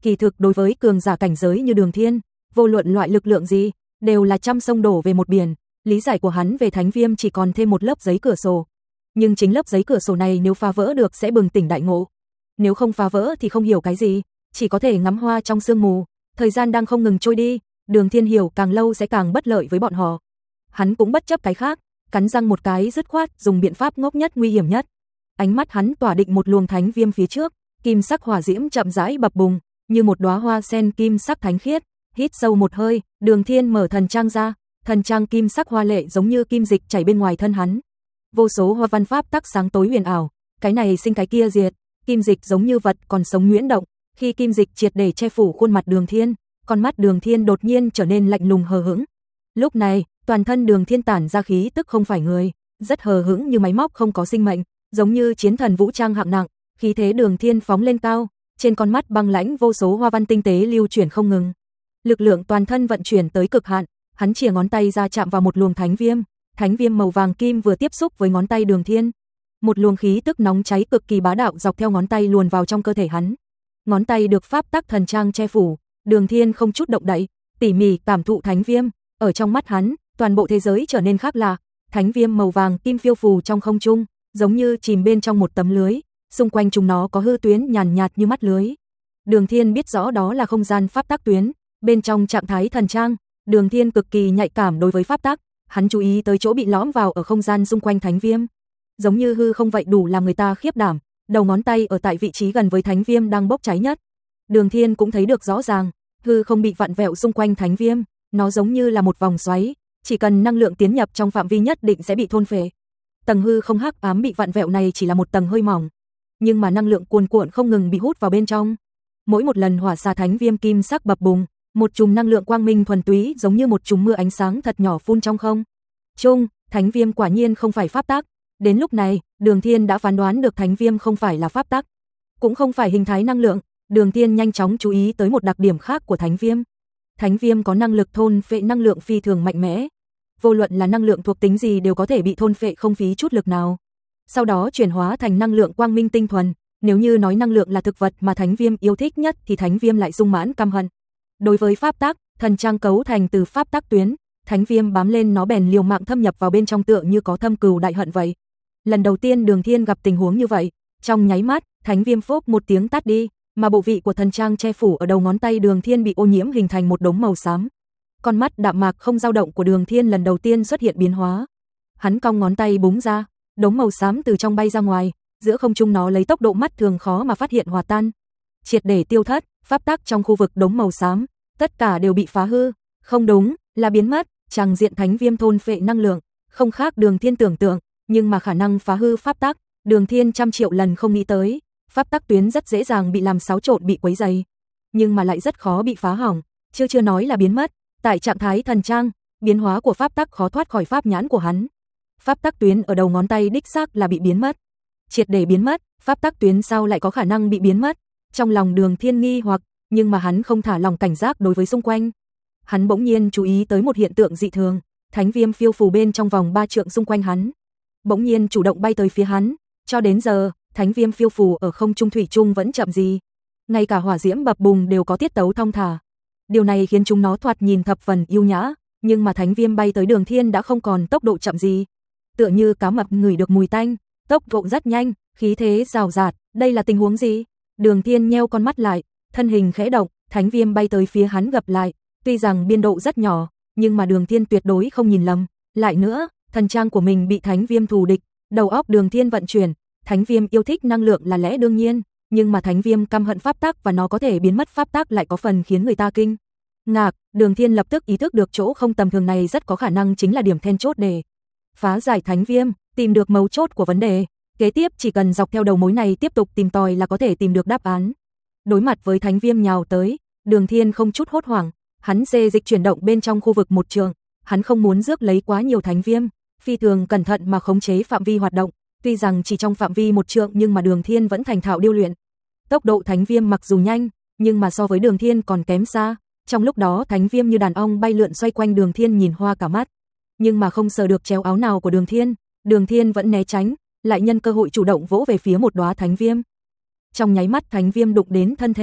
Kỳ thực đối với cường giả cảnh giới như Đường Thiên, vô luận loại lực lượng gì, đều là trăm sông đổ về một biển, lý giải của hắn về thánh viêm chỉ còn thêm một lớp giấy cửa sổ. Nhưng chính lớp giấy cửa sổ này nếu phá vỡ được sẽ bừng tỉnh đại ngộ. Nếu không phá vỡ thì không hiểu cái gì, chỉ có thể ngắm hoa trong sương mù, thời gian đang không ngừng trôi đi, Đường Thiên hiểu càng lâu sẽ càng bất lợi với bọn họ. Hắn cũng bất chấp cái khác, cắn răng một cái dứt khoát dùng biện pháp ngốc nhất nguy hiểm nhất. Ánh mắt hắn tỏa định một luồng thánh viêm phía trước, kim sắc hỏa diễm chậm rãi bập bùng, như một đóa hoa sen kim sắc thánh khiết. Hít sâu một hơi, Đường Thiên mở thần trang ra, thần trang kim sắc hoa lệ giống như kim dịch chảy bên ngoài thân hắn. Vô số hoa văn pháp tắc sáng tối huyền ảo, cái này sinh cái kia diệt, kim dịch giống như vật còn sống nhuyễn động, khi kim dịch triệt để che phủ khuôn mặt Đường Thiên, con mắt Đường Thiên đột nhiên trở nên lạnh lùng hờ hững. Lúc này, toàn thân Đường Thiên tản ra khí tức không phải người, rất hờ hững như máy móc không có sinh mệnh, giống như chiến thần vũ trang hạng nặng, khí thế Đường Thiên phóng lên cao, trên con mắt băng lãnh vô số hoa văn tinh tế lưu chuyển không ngừng. Lực lượng toàn thân vận chuyển tới cực hạn, hắn chìa ngón tay ra chạm vào một luồng thánh viêm, thánh viêm màu vàng kim vừa tiếp xúc với ngón tay Đường Thiên, một luồng khí tức nóng cháy cực kỳ bá đạo dọc theo ngón tay luồn vào trong cơ thể hắn. Ngón tay được pháp tắc thần trang che phủ, Đường Thiên không chút động đậy, tỉ mỉ cảm thụ thánh viêm, ở trong mắt hắn, toàn bộ thế giới trở nên khác lạ, thánh viêm màu vàng kim phiêu phù trong không trung, giống như chìm bên trong một tấm lưới, xung quanh chúng nó có hư tuyến nhàn nhạt như mắt lưới. Đường Thiên biết rõ đó là không gian pháp tắc tuyến, bên trong trạng thái thần trang, Đường Thiên cực kỳ nhạy cảm đối với pháp tắc, hắn chú ý tới chỗ bị lõm vào ở không gian xung quanh thánh viêm, giống như hư không vậy đủ làm người ta khiếp đảm, đầu ngón tay ở tại vị trí gần với thánh viêm đang bốc cháy nhất. Đường Thiên cũng thấy được rõ ràng, hư không bị vặn vẹo xung quanh thánh viêm, nó giống như là một vòng xoáy, chỉ cần năng lượng tiến nhập trong phạm vi nhất định sẽ bị thôn phệ. Tầng hư không hắc ám bị vặn vẹo này chỉ là một tầng hơi mỏng, nhưng mà năng lượng cuồn cuộn không ngừng bị hút vào bên trong. Mỗi một lần hỏa xà thánh viêm kim sắc bập bùng, một chùm năng lượng quang minh thuần túy giống như một chùm mưa ánh sáng thật nhỏ phun trong không trung. Thánh viêm quả nhiên không phải pháp tắc. Đến lúc này, Đường Thiên đã phán đoán được thánh viêm không phải là pháp tắc, cũng không phải hình thái năng lượng. Đường Thiên nhanh chóng chú ý tới một đặc điểm khác của thánh viêm. Thánh viêm có năng lực thôn phệ năng lượng phi thường mạnh mẽ. Vô luận là năng lượng thuộc tính gì đều có thể bị thôn phệ không phí chút lực nào, sau đó chuyển hóa thành năng lượng quang minh tinh thuần. Nếu như nói năng lượng là thực vật mà thánh viêm yêu thích nhất thì thánh viêm lại sung mãn căm hận. Đối với pháp tắc, thần trang cấu thành từ pháp tắc tuyến, thánh viêm bám lên nó bèn liều mạng thâm nhập vào bên trong tựa như có thâm cừu đại hận vậy. Lần đầu tiên Đường Thiên gặp tình huống như vậy, trong nháy mắt, thánh viêm phốc một tiếng tắt đi, mà bộ vị của thần trang che phủ ở đầu ngón tay Đường Thiên bị ô nhiễm hình thành một đống màu xám. Con mắt đạm mạc không dao động của Đường Thiên lần đầu tiên xuất hiện biến hóa. Hắn cong ngón tay búng ra, đống màu xám từ trong bay ra ngoài, giữa không trung nó lấy tốc độ mắt thường khó mà phát hiện hòa tan, triệt để tiêu thất. Pháp tắc trong khu vực đống màu xám, tất cả đều bị phá hư, không đúng, là biến mất. Tràng diện thánh viêm thôn phệ năng lượng, không khác Đường Thiên tưởng tượng, nhưng mà khả năng phá hư pháp tắc, Đường Thiên trăm triệu lần không nghĩ tới. Pháp tắc tuyến rất dễ dàng bị làm xáo trộn bị quấy rầy, nhưng mà lại rất khó bị phá hỏng, chưa chưa nói là biến mất. Tại trạng thái thần trang, biến hóa của pháp tắc khó thoát khỏi pháp nhãn của hắn. Pháp tắc tuyến ở đầu ngón tay đích xác là bị biến mất, triệt để biến mất. Pháp tắc tuyến sao lại có khả năng bị biến mất? Trong lòng Đường Thiên nghi hoặc, nhưng mà hắn không thả lòng cảnh giác đối với xung quanh. Hắn bỗng nhiên chú ý tới một hiện tượng dị thường, thánh viêm phiêu phù bên trong vòng ba trượng xung quanh hắn, bỗng nhiên chủ động bay tới phía hắn. Cho đến giờ, thánh viêm phiêu phù ở không trung thủy chung vẫn chậm gì, ngay cả hỏa diễm bập bùng đều có tiết tấu thong thả. Điều này khiến chúng nó thoạt nhìn thập phần yêu nhã, nhưng mà thánh viêm bay tới Đường Thiên đã không còn tốc độ chậm gì, tựa như cá mập ngửi được mùi tanh, tốc độ rất nhanh, khí thế rào rạt. Đây là tình huống gì? Đường Thiên nheo con mắt lại, thân hình khẽ động, thánh viêm bay tới phía hắn gặp lại, tuy rằng biên độ rất nhỏ, nhưng mà Đường Thiên tuyệt đối không nhìn lầm. Lại nữa, thần trang của mình bị thánh viêm thù địch, đầu óc Đường Thiên vận chuyển, thánh viêm yêu thích năng lượng là lẽ đương nhiên, nhưng mà thánh viêm căm hận pháp tắc và nó có thể biến mất pháp tắc lại có phần khiến người ta kinh ngạc. Đường Thiên lập tức ý thức được chỗ không tầm thường này rất có khả năng chính là điểm then chốt để phá giải thánh viêm, tìm được mấu chốt của vấn đề. Kế tiếp chỉ cần dọc theo đầu mối này tiếp tục tìm tòi là có thể tìm được đáp án. Đối mặt với thánh viêm nhào tới, Đường Thiên không chút hốt hoảng, hắn xê dịch chuyển động bên trong khu vực một trường, hắn không muốn rước lấy quá nhiều thánh viêm, phi thường cẩn thận mà khống chế phạm vi hoạt động, tuy rằng chỉ trong phạm vi một trượng nhưng mà Đường Thiên vẫn thành thạo điêu luyện. Tốc độ thánh viêm mặc dù nhanh, nhưng mà so với Đường Thiên còn kém xa. Trong lúc đó thánh viêm như đàn ong bay lượn xoay quanh Đường Thiên nhìn hoa cả mắt, nhưng mà không sờ được chéo áo nào của Đường Thiên. Đường Thiên vẫn né tránh, lại nhân cơ hội chủ động vỗ về phía một đóa thánh viêm. Trong nháy mắt thánh viêm đụng đến thân thể,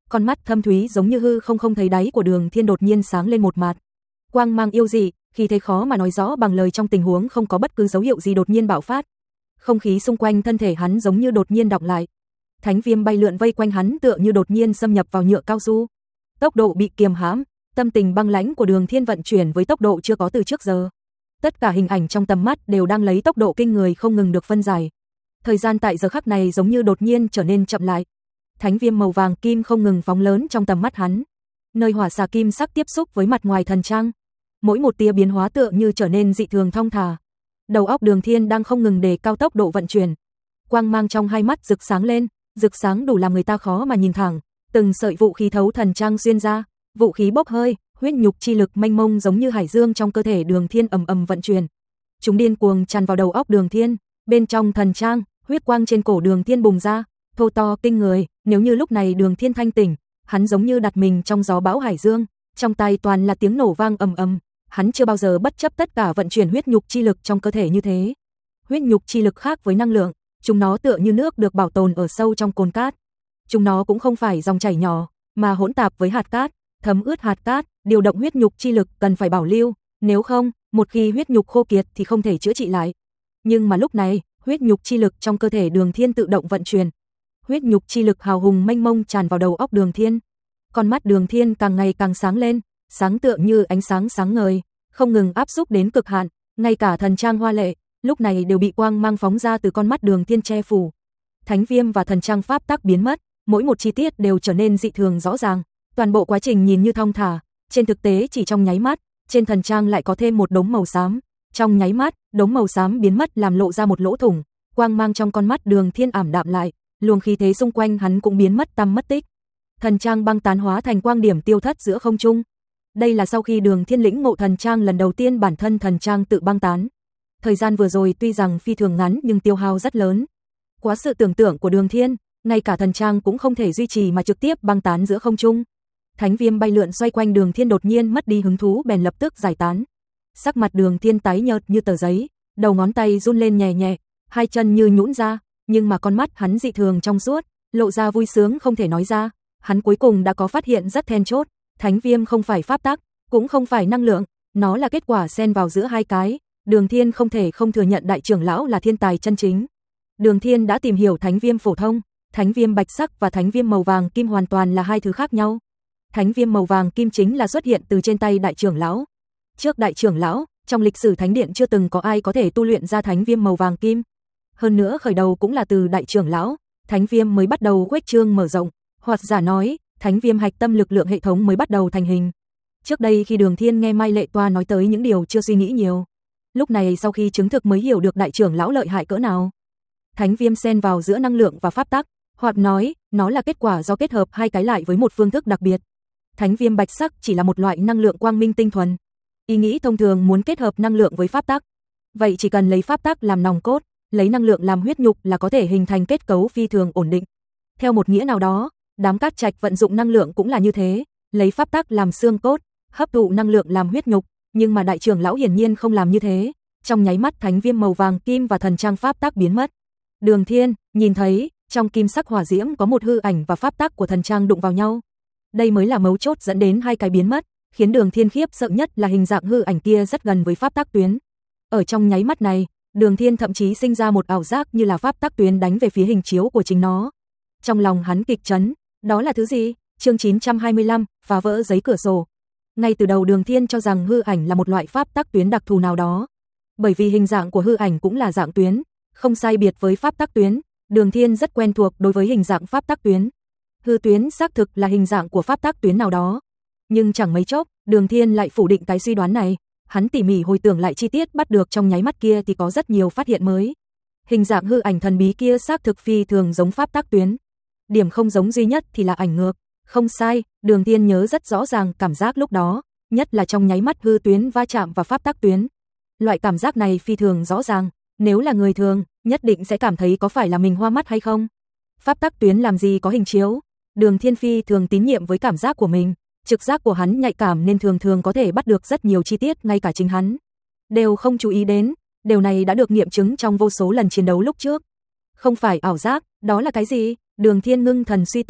con mắt thâm thúy giống như hư không không thấy đáy của Đường Thiên đột nhiên sáng lên một mạt. Quang mang yêu dị, khi thấy khó mà nói rõ bằng lời trong tình huống không có bất cứ dấu hiệu gì đột nhiên bạo phát. Không khí xung quanh thân thể hắn giống như đột nhiên đọng lại. Thánh viêm bay lượn vây quanh hắn tựa như đột nhiên xâm nhập vào nhựa cao su. Tốc độ bị kiềm hãm, tâm tình băng lãnh của Đường Thiên vận chuyển với tốc độ chưa có từ trước giờ. Tất cả hình ảnh trong tầm mắt đều đang lấy tốc độ kinh người không ngừng được phân giải. Thời gian tại giờ khắc này giống như đột nhiên trở nên chậm lại. Thánh viêm màu vàng kim không ngừng phóng lớn trong tầm mắt hắn. Nơi hỏa xà kim sắc tiếp xúc với mặt ngoài thần trang, mỗi một tia biến hóa tựa như trở nên dị thường thong thả. Đầu óc Đường Thiên đang không ngừng đề cao tốc độ vận chuyển. Quang mang trong hai mắt rực sáng lên, rực sáng đủ làm người ta khó mà nhìn thẳng. Từng sợi vũ khí thấu thần trang xuyên ra, vũ khí bốc hơi, huyết nhục chi lực mênh mông giống như hải dương trong cơ thể Đường Thiên ầm ầm vận chuyển. Chúng điên cuồng tràn vào đầu óc Đường Thiên, bên trong thần trang, huyết quang trên cổ Đường Thiên bùng ra, thô to kinh người, nếu như lúc này Đường Thiên thanh tỉnh, hắn giống như đặt mình trong gió bão hải dương, trong tai toàn là tiếng nổ vang ầm ầm, hắn chưa bao giờ bất chấp tất cả vận chuyển huyết nhục chi lực trong cơ thể như thế. Huyết nhục chi lực khác với năng lượng, chúng nó tựa như nước được bảo tồn ở sâu trong cồn cát. Chúng nó cũng không phải dòng chảy nhỏ, mà hỗn tạp với hạt cát, thấm ướt hạt cát, điều động huyết nhục chi lực cần phải bảo lưu, nếu không, một khi huyết nhục khô kiệt thì không thể chữa trị lại. Nhưng mà lúc này, huyết nhục chi lực trong cơ thể Đường Thiên tự động vận chuyển. Huyết nhục chi lực hào hùng mênh mông tràn vào đầu óc Đường Thiên. Con mắt Đường Thiên càng ngày càng sáng lên, sáng tựa như ánh sáng sáng ngời, không ngừng áp xúc đến cực hạn, ngay cả thần trang hoa lệ, lúc này đều bị quang mang phóng ra từ con mắt Đường Thiên che phủ. Thánh viêm và thần trang pháp tắc biến mất, mỗi một chi tiết đều trở nên dị thường rõ ràng, toàn bộ quá trình nhìn như thong thả, trên thực tế chỉ trong nháy mắt, trên thần trang lại có thêm một đống màu xám, trong nháy mắt, đống màu xám biến mất làm lộ ra một lỗ thủng, quang mang trong con mắt Đường Thiên ảm đạm lại, luồng khí thế xung quanh hắn cũng biến mất tăm mất tích. Thần trang băng tán hóa thành quang điểm tiêu thất giữa không trung. Đây là sau khi Đường Thiên lĩnh ngộ thần trang lần đầu tiên bản thân thần trang tự băng tán. Thời gian vừa rồi tuy rằng phi thường ngắn nhưng tiêu hao rất lớn. Quá sự tưởng tượng của Đường Thiên, ngay cả thần trang cũng không thể duy trì mà trực tiếp băng tán giữa không trung. Thánh viêm bay lượn xoay quanh Đường Thiên đột nhiên mất đi hứng thú bèn lập tức giải tán. Sắc mặt Đường Thiên tái nhợt như tờ giấy, đầu ngón tay run lên nhẹ nhẹ, hai chân như nhũn ra, nhưng mà con mắt hắn dị thường trong suốt, lộ ra vui sướng không thể nói ra. Hắn cuối cùng đã có phát hiện rất then chốt, thánh viêm không phải pháp tắc, cũng không phải năng lượng, nó là kết quả xen vào giữa hai cái. Đường Thiên không thể không thừa nhận đại trưởng lão là thiên tài chân chính. Đường Thiên đã tìm hiểu thánh viêm phổ thông, thánh viêm bạch sắc và thánh viêm màu vàng kim hoàn toàn là hai thứ khác nhau. Thánh viêm màu vàng kim chính là xuất hiện từ trên tay đại trưởng lão. Trước đại trưởng lão, trong lịch sử thánh điện chưa từng có ai có thể tu luyện ra thánh viêm màu vàng kim. Hơn nữa khởi đầu cũng là từ đại trưởng lão, thánh viêm mới bắt đầu khuếch trương mở rộng, hoặc giả nói, thánh viêm hạch tâm lực lượng hệ thống mới bắt đầu thành hình. Trước đây khi Đường Thiên nghe Mai Lệ Toa nói tới những điều chưa suy nghĩ nhiều, lúc này sau khi chứng thực mới hiểu được đại trưởng lão lợi hại cỡ nào. Thánh viêm xen vào giữa năng lượng và pháp tắc, hoặc nói, nó là kết quả do kết hợp hai cái lại với một phương thức đặc biệt. Thánh viêm bạch sắc chỉ là một loại năng lượng quang minh tinh thuần. Ý nghĩ thông thường muốn kết hợp năng lượng với pháp tắc. Vậy chỉ cần lấy pháp tắc làm nòng cốt, lấy năng lượng làm huyết nhục là có thể hình thành kết cấu phi thường ổn định. Theo một nghĩa nào đó, đám cát trạch vận dụng năng lượng cũng là như thế, lấy pháp tắc làm xương cốt, hấp thụ năng lượng làm huyết nhục, nhưng mà đại trưởng lão hiển nhiên không làm như thế. Trong nháy mắt thánh viêm màu vàng kim và thần trang pháp tắc biến mất. Đường Thiên nhìn thấy, trong kim sắc hỏa diễm có một hư ảnh và pháp tắc của thần trang đụng vào nhau. Đây mới là mấu chốt dẫn đến hai cái biến mất, khiến Đường Thiên khiếp sợ nhất là hình dạng hư ảnh kia rất gần với pháp tắc tuyến. Ở trong nháy mắt này, Đường Thiên thậm chí sinh ra một ảo giác như là pháp tắc tuyến đánh về phía hình chiếu của chính nó. Trong lòng hắn kịch chấn, đó là thứ gì? Chương chín trăm hai mươi lăm, phá vỡ giấy cửa sổ. Ngay từ đầu Đường Thiên cho rằng hư ảnh là một loại pháp tắc tuyến đặc thù nào đó. Bởi vì hình dạng của hư ảnh cũng là dạng tuyến, không sai biệt với pháp tắc tuyến, Đường Thiên rất quen thuộc đối với hình dạng pháp tắc tuyến. Hư tuyến xác thực là hình dạng của pháp tắc tuyến nào đó. Nhưng chẳng mấy chốc, Đường Thiên lại phủ định cái suy đoán này, hắn tỉ mỉ hồi tưởng lại chi tiết bắt được trong nháy mắt kia thì có rất nhiều phát hiện mới. Hình dạng hư ảnh thần bí kia xác thực phi thường giống pháp tắc tuyến. Điểm không giống duy nhất thì là ảnh ngược. Không sai, Đường Thiên nhớ rất rõ ràng cảm giác lúc đó, nhất là trong nháy mắt hư tuyến va chạm vào pháp tắc tuyến. Loại cảm giác này phi thường rõ ràng, nếu là người thường, nhất định sẽ cảm thấy có phải là mình hoa mắt hay không. Pháp tắc tuyến làm gì có hình chiếu, Đường Thiên phi thường tín nhiệm với cảm giác của mình, trực giác của hắn nhạy cảm nên thường thường có thể bắt được rất nhiều chi tiết ngay cả chính hắn đều không chú ý đến, điều này đã được nghiệm chứng trong vô số lần chiến đấu lúc trước. Không phải ảo giác, đó là cái gì? Đường Thiên ngưng thần suy tư,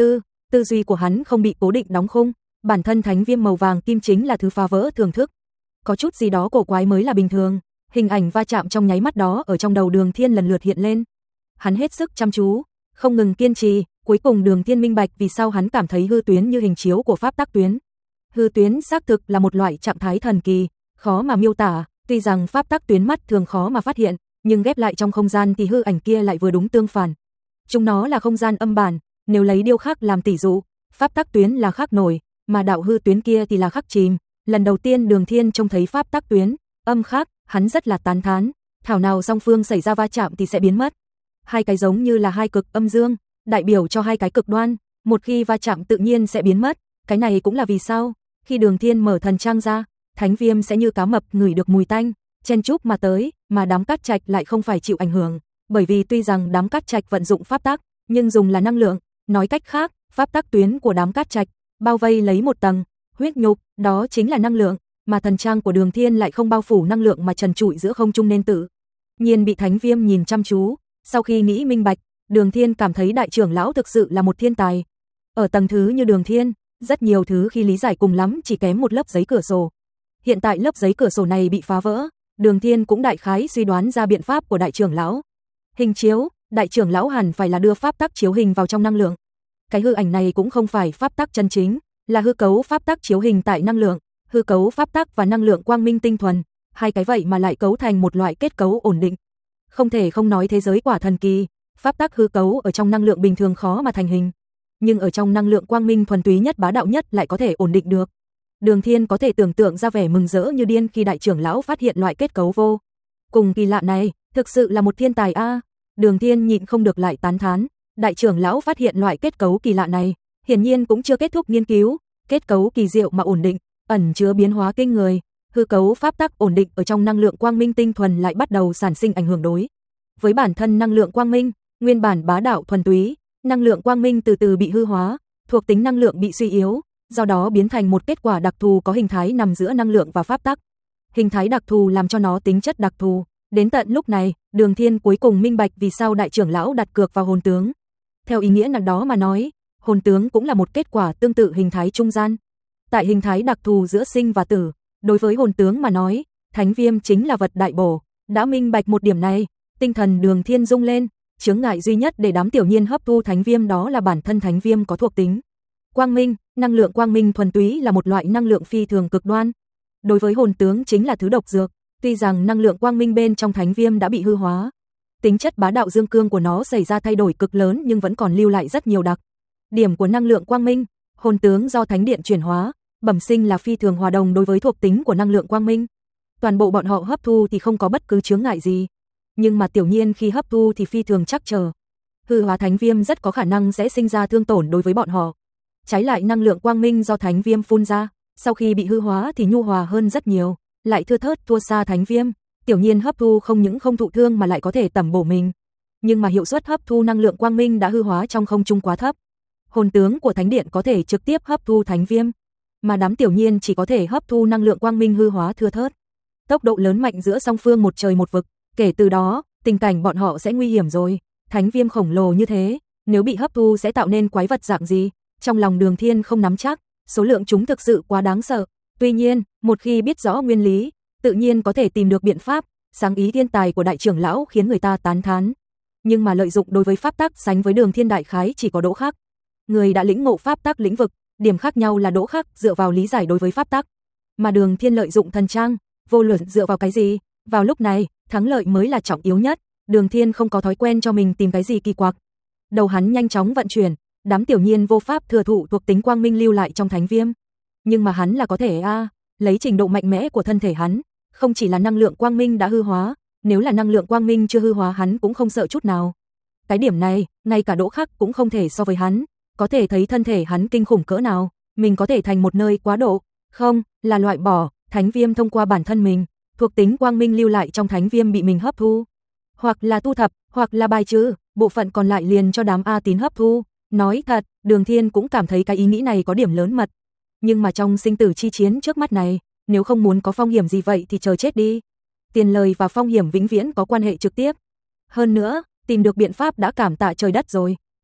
tư duy của hắn không bị cố định đóng khung, bản thân thánh viêm màu vàng kim chính là thứ phá vỡ thường thức. Có chút gì đó cổ quái mới là bình thường, hình ảnh va chạm trong nháy mắt đó ở trong đầu Đường Thiên lần lượt hiện lên. Hắn hết sức chăm chú, không ngừng kiên trì, cuối cùng Đường Thiên minh bạch vì sao hắn cảm thấy hư tuyến như hình chiếu của pháp tắc tuyến. Hư tuyến xác thực là một loại trạng thái thần kỳ, khó mà miêu tả, tuy rằng pháp tắc tuyến mắt thường khó mà phát hiện, nhưng ghép lại trong không gian thì hư ảnh kia lại vừa đúng tương phản. Chúng nó là không gian âm bản, nếu lấy điêu khắc làm tỷ dụ, pháp tắc tuyến là khắc nổi, mà đạo hư tuyến kia thì là khắc chìm. Lần đầu tiên Đường Thiên trông thấy pháp tắc tuyến, âm khắc, hắn rất là tán thán, thảo nào song phương xảy ra va chạm thì sẽ biến mất. Hai cái giống như là hai cực âm dương, đại biểu cho hai cái cực đoan, một khi va chạm tự nhiên sẽ biến mất, cái này cũng là vì sao, khi Đường Thiên mở thần trang ra, thánh viêm sẽ như cá mập ngửi được mùi tanh, chen chúc mà tới, mà đám cát trạch lại không phải chịu ảnh hưởng, bởi vì tuy rằng đám cát trạch vận dụng pháp tắc, nhưng dùng là năng lượng, nói cách khác, pháp tắc tuyến của đám cát trạch bao vây lấy một tầng huyết nhục, đó chính là năng lượng, mà thần trang của Đường Thiên lại không bao phủ năng lượng mà trần trụi giữa không trung nên tự nhiên bị thánh viêm nhìn chăm chú. Sau khi nghĩ minh bạch, Đường Thiên cảm thấy đại trưởng lão thực sự là một thiên tài. Ở tầng thứ như Đường Thiên, rất nhiều thứ khi lý giải cùng lắm chỉ kém một lớp giấy cửa sổ. Hiện tại lớp giấy cửa sổ này bị phá vỡ, Đường Thiên cũng đại khái suy đoán ra biện pháp của đại trưởng lão. Hình chiếu, đại trưởng lão hẳn phải là đưa pháp tắc chiếu hình vào trong năng lượng. Cái hư ảnh này cũng không phải pháp tắc chân chính, là hư cấu pháp tắc chiếu hình tại năng lượng, hư cấu pháp tắc và năng lượng quang minh tinh thuần, hai cái vậy mà lại cấu thành một loại kết cấu ổn định. Không thể không nói thế giới quả thần kỳ, pháp tắc hư cấu ở trong năng lượng bình thường khó mà thành hình, nhưng ở trong năng lượng quang minh thuần túy nhất bá đạo nhất lại có thể ổn định được. Đường Thiên có thể tưởng tượng ra vẻ mừng rỡ như điên khi đại trưởng lão phát hiện loại kết cấu vô cùng kỳ lạ này, thực sự là một thiên tài a. À. Đường Thiên nhịn không được lại tán thán, đại trưởng lão phát hiện loại kết cấu kỳ lạ này, hiển nhiên cũng chưa kết thúc nghiên cứu, kết cấu kỳ diệu mà ổn định, ẩn chứa biến hóa kinh người, hư cấu pháp tắc ổn định ở trong năng lượng quang minh tinh thuần lại bắt đầu sản sinh ảnh hưởng đối với bản thân năng lượng quang minh, nguyên bản bá đạo thuần túy, năng lượng quang minh từ từ bị hư hóa, thuộc tính năng lượng bị suy yếu, do đó biến thành một kết quả đặc thù có hình thái nằm giữa năng lượng và pháp tắc. Hình thái đặc thù làm cho nó tính chất đặc thù, đến tận lúc này, Đường Thiên cuối cùng minh bạch vì sao đại trưởng lão đặt cược vào hồn tướng. Theo ý nghĩa nào đó mà nói, hồn tướng cũng là một kết quả tương tự hình thái trung gian. Tại hình thái đặc thù giữa sinh và tử, đối với hồn tướng mà nói, thánh viêm chính là vật đại bổ, đã minh bạch một điểm này, tinh thần Đường Thiên rung lên, chướng ngại duy nhất để đám tiểu nhiên hấp thu thánh viêm đó là bản thân thánh viêm có thuộc tính quang minh, năng lượng quang minh thuần túy là một loại năng lượng phi thường cực đoan. Đối với hồn tướng chính là thứ độc dược, tuy rằng năng lượng quang minh bên trong thánh viêm đã bị hư hóa, tính chất bá đạo dương cương của nó xảy ra thay đổi cực lớn nhưng vẫn còn lưu lại rất nhiều đặc điểm của năng lượng quang minh. Hồn tướng do thánh điện chuyển hóa, bẩm sinh là phi thường hòa đồng đối với thuộc tính của năng lượng quang minh. Toàn bộ bọn họ hấp thu thì không có bất cứ chướng ngại gì, nhưng mà tiểu nhiên khi hấp thu thì phi thường chắc chờ. Hư hóa thánh viêm rất có khả năng sẽ sinh ra thương tổn đối với bọn họ. Trái lại năng lượng quang minh do thánh viêm phun ra, sau khi bị hư hóa thì nhu hòa hơn rất nhiều, lại thưa thớt thua xa thánh viêm. Tiểu nhiên hấp thu không những không thụ thương mà lại có thể tẩm bổ mình. Nhưng mà hiệu suất hấp thu năng lượng quang minh đã hư hóa trong không trung quá thấp. Hồn tướng của thánh điện có thể trực tiếp hấp thu thánh viêm, mà đám tiểu nhiên chỉ có thể hấp thu năng lượng quang minh hư hóa thưa thớt. Tốc độ lớn mạnh giữa song phương một trời một vực, kể từ đó, tình cảnh bọn họ sẽ nguy hiểm rồi. Thánh viêm khổng lồ như thế, nếu bị hấp thu sẽ tạo nên quái vật dạng gì? Trong lòng Đường Thiên không nắm chắc, số lượng chúng thực sự quá đáng sợ. Tuy nhiên, một khi biết rõ nguyên lý, tự nhiên có thể tìm được biện pháp. Sáng ý thiên tài của đại trưởng lão khiến người ta tán thán. Nhưng mà lợi dụng đối với pháp tắc sánh với Đường Thiên đại khái chỉ có Đỗ Khắc. Người đã lĩnh ngộ pháp tắc lĩnh vực, điểm khác nhau là Đỗ Khắc dựa vào lý giải đối với pháp tắc, mà Đường Thiên lợi dụng thần trang, vô luận dựa vào cái gì, vào lúc này, thắng lợi mới là trọng yếu nhất. Đường Thiên không có thói quen cho mình tìm cái gì kỳ quặc. Đầu hắn nhanh chóng vận chuyển, đám tiểu nhiên vô pháp thừa thụ thuộc tính quang minh lưu lại trong thánh viêm. Nhưng mà hắn là có thể a, à, lấy trình độ mạnh mẽ của thân thể hắn, không chỉ là năng lượng quang minh đã hư hóa, nếu là năng lượng quang minh chưa hư hóa hắn cũng không sợ chút nào. Cái điểm này, ngay cả Đỗ Khắc cũng không thể so với hắn, có thể thấy thân thể hắn kinh khủng cỡ nào, mình có thể thành một nơi quá độ, không, là loại bỏ thánh viêm thông qua bản thân mình, thuộc tính quang minh lưu lại trong thánh viêm bị mình hấp thu, hoặc là tu thập, hoặc là bài trừ, bộ phận còn lại liền cho đám A tín hấp thu. Nói thật, Đường Thiên cũng cảm thấy cái ý nghĩ này có điểm lớn mật. Nhưng mà trong sinh tử chi chiến trước mắt này, nếu không muốn có phong hiểm gì vậy thì chờ chết đi. Tiền lời và phong hiểm vĩnh viễn có quan hệ trực tiếp. Hơn nữa, tìm được biện pháp đã cảm tạ trời đất rồi.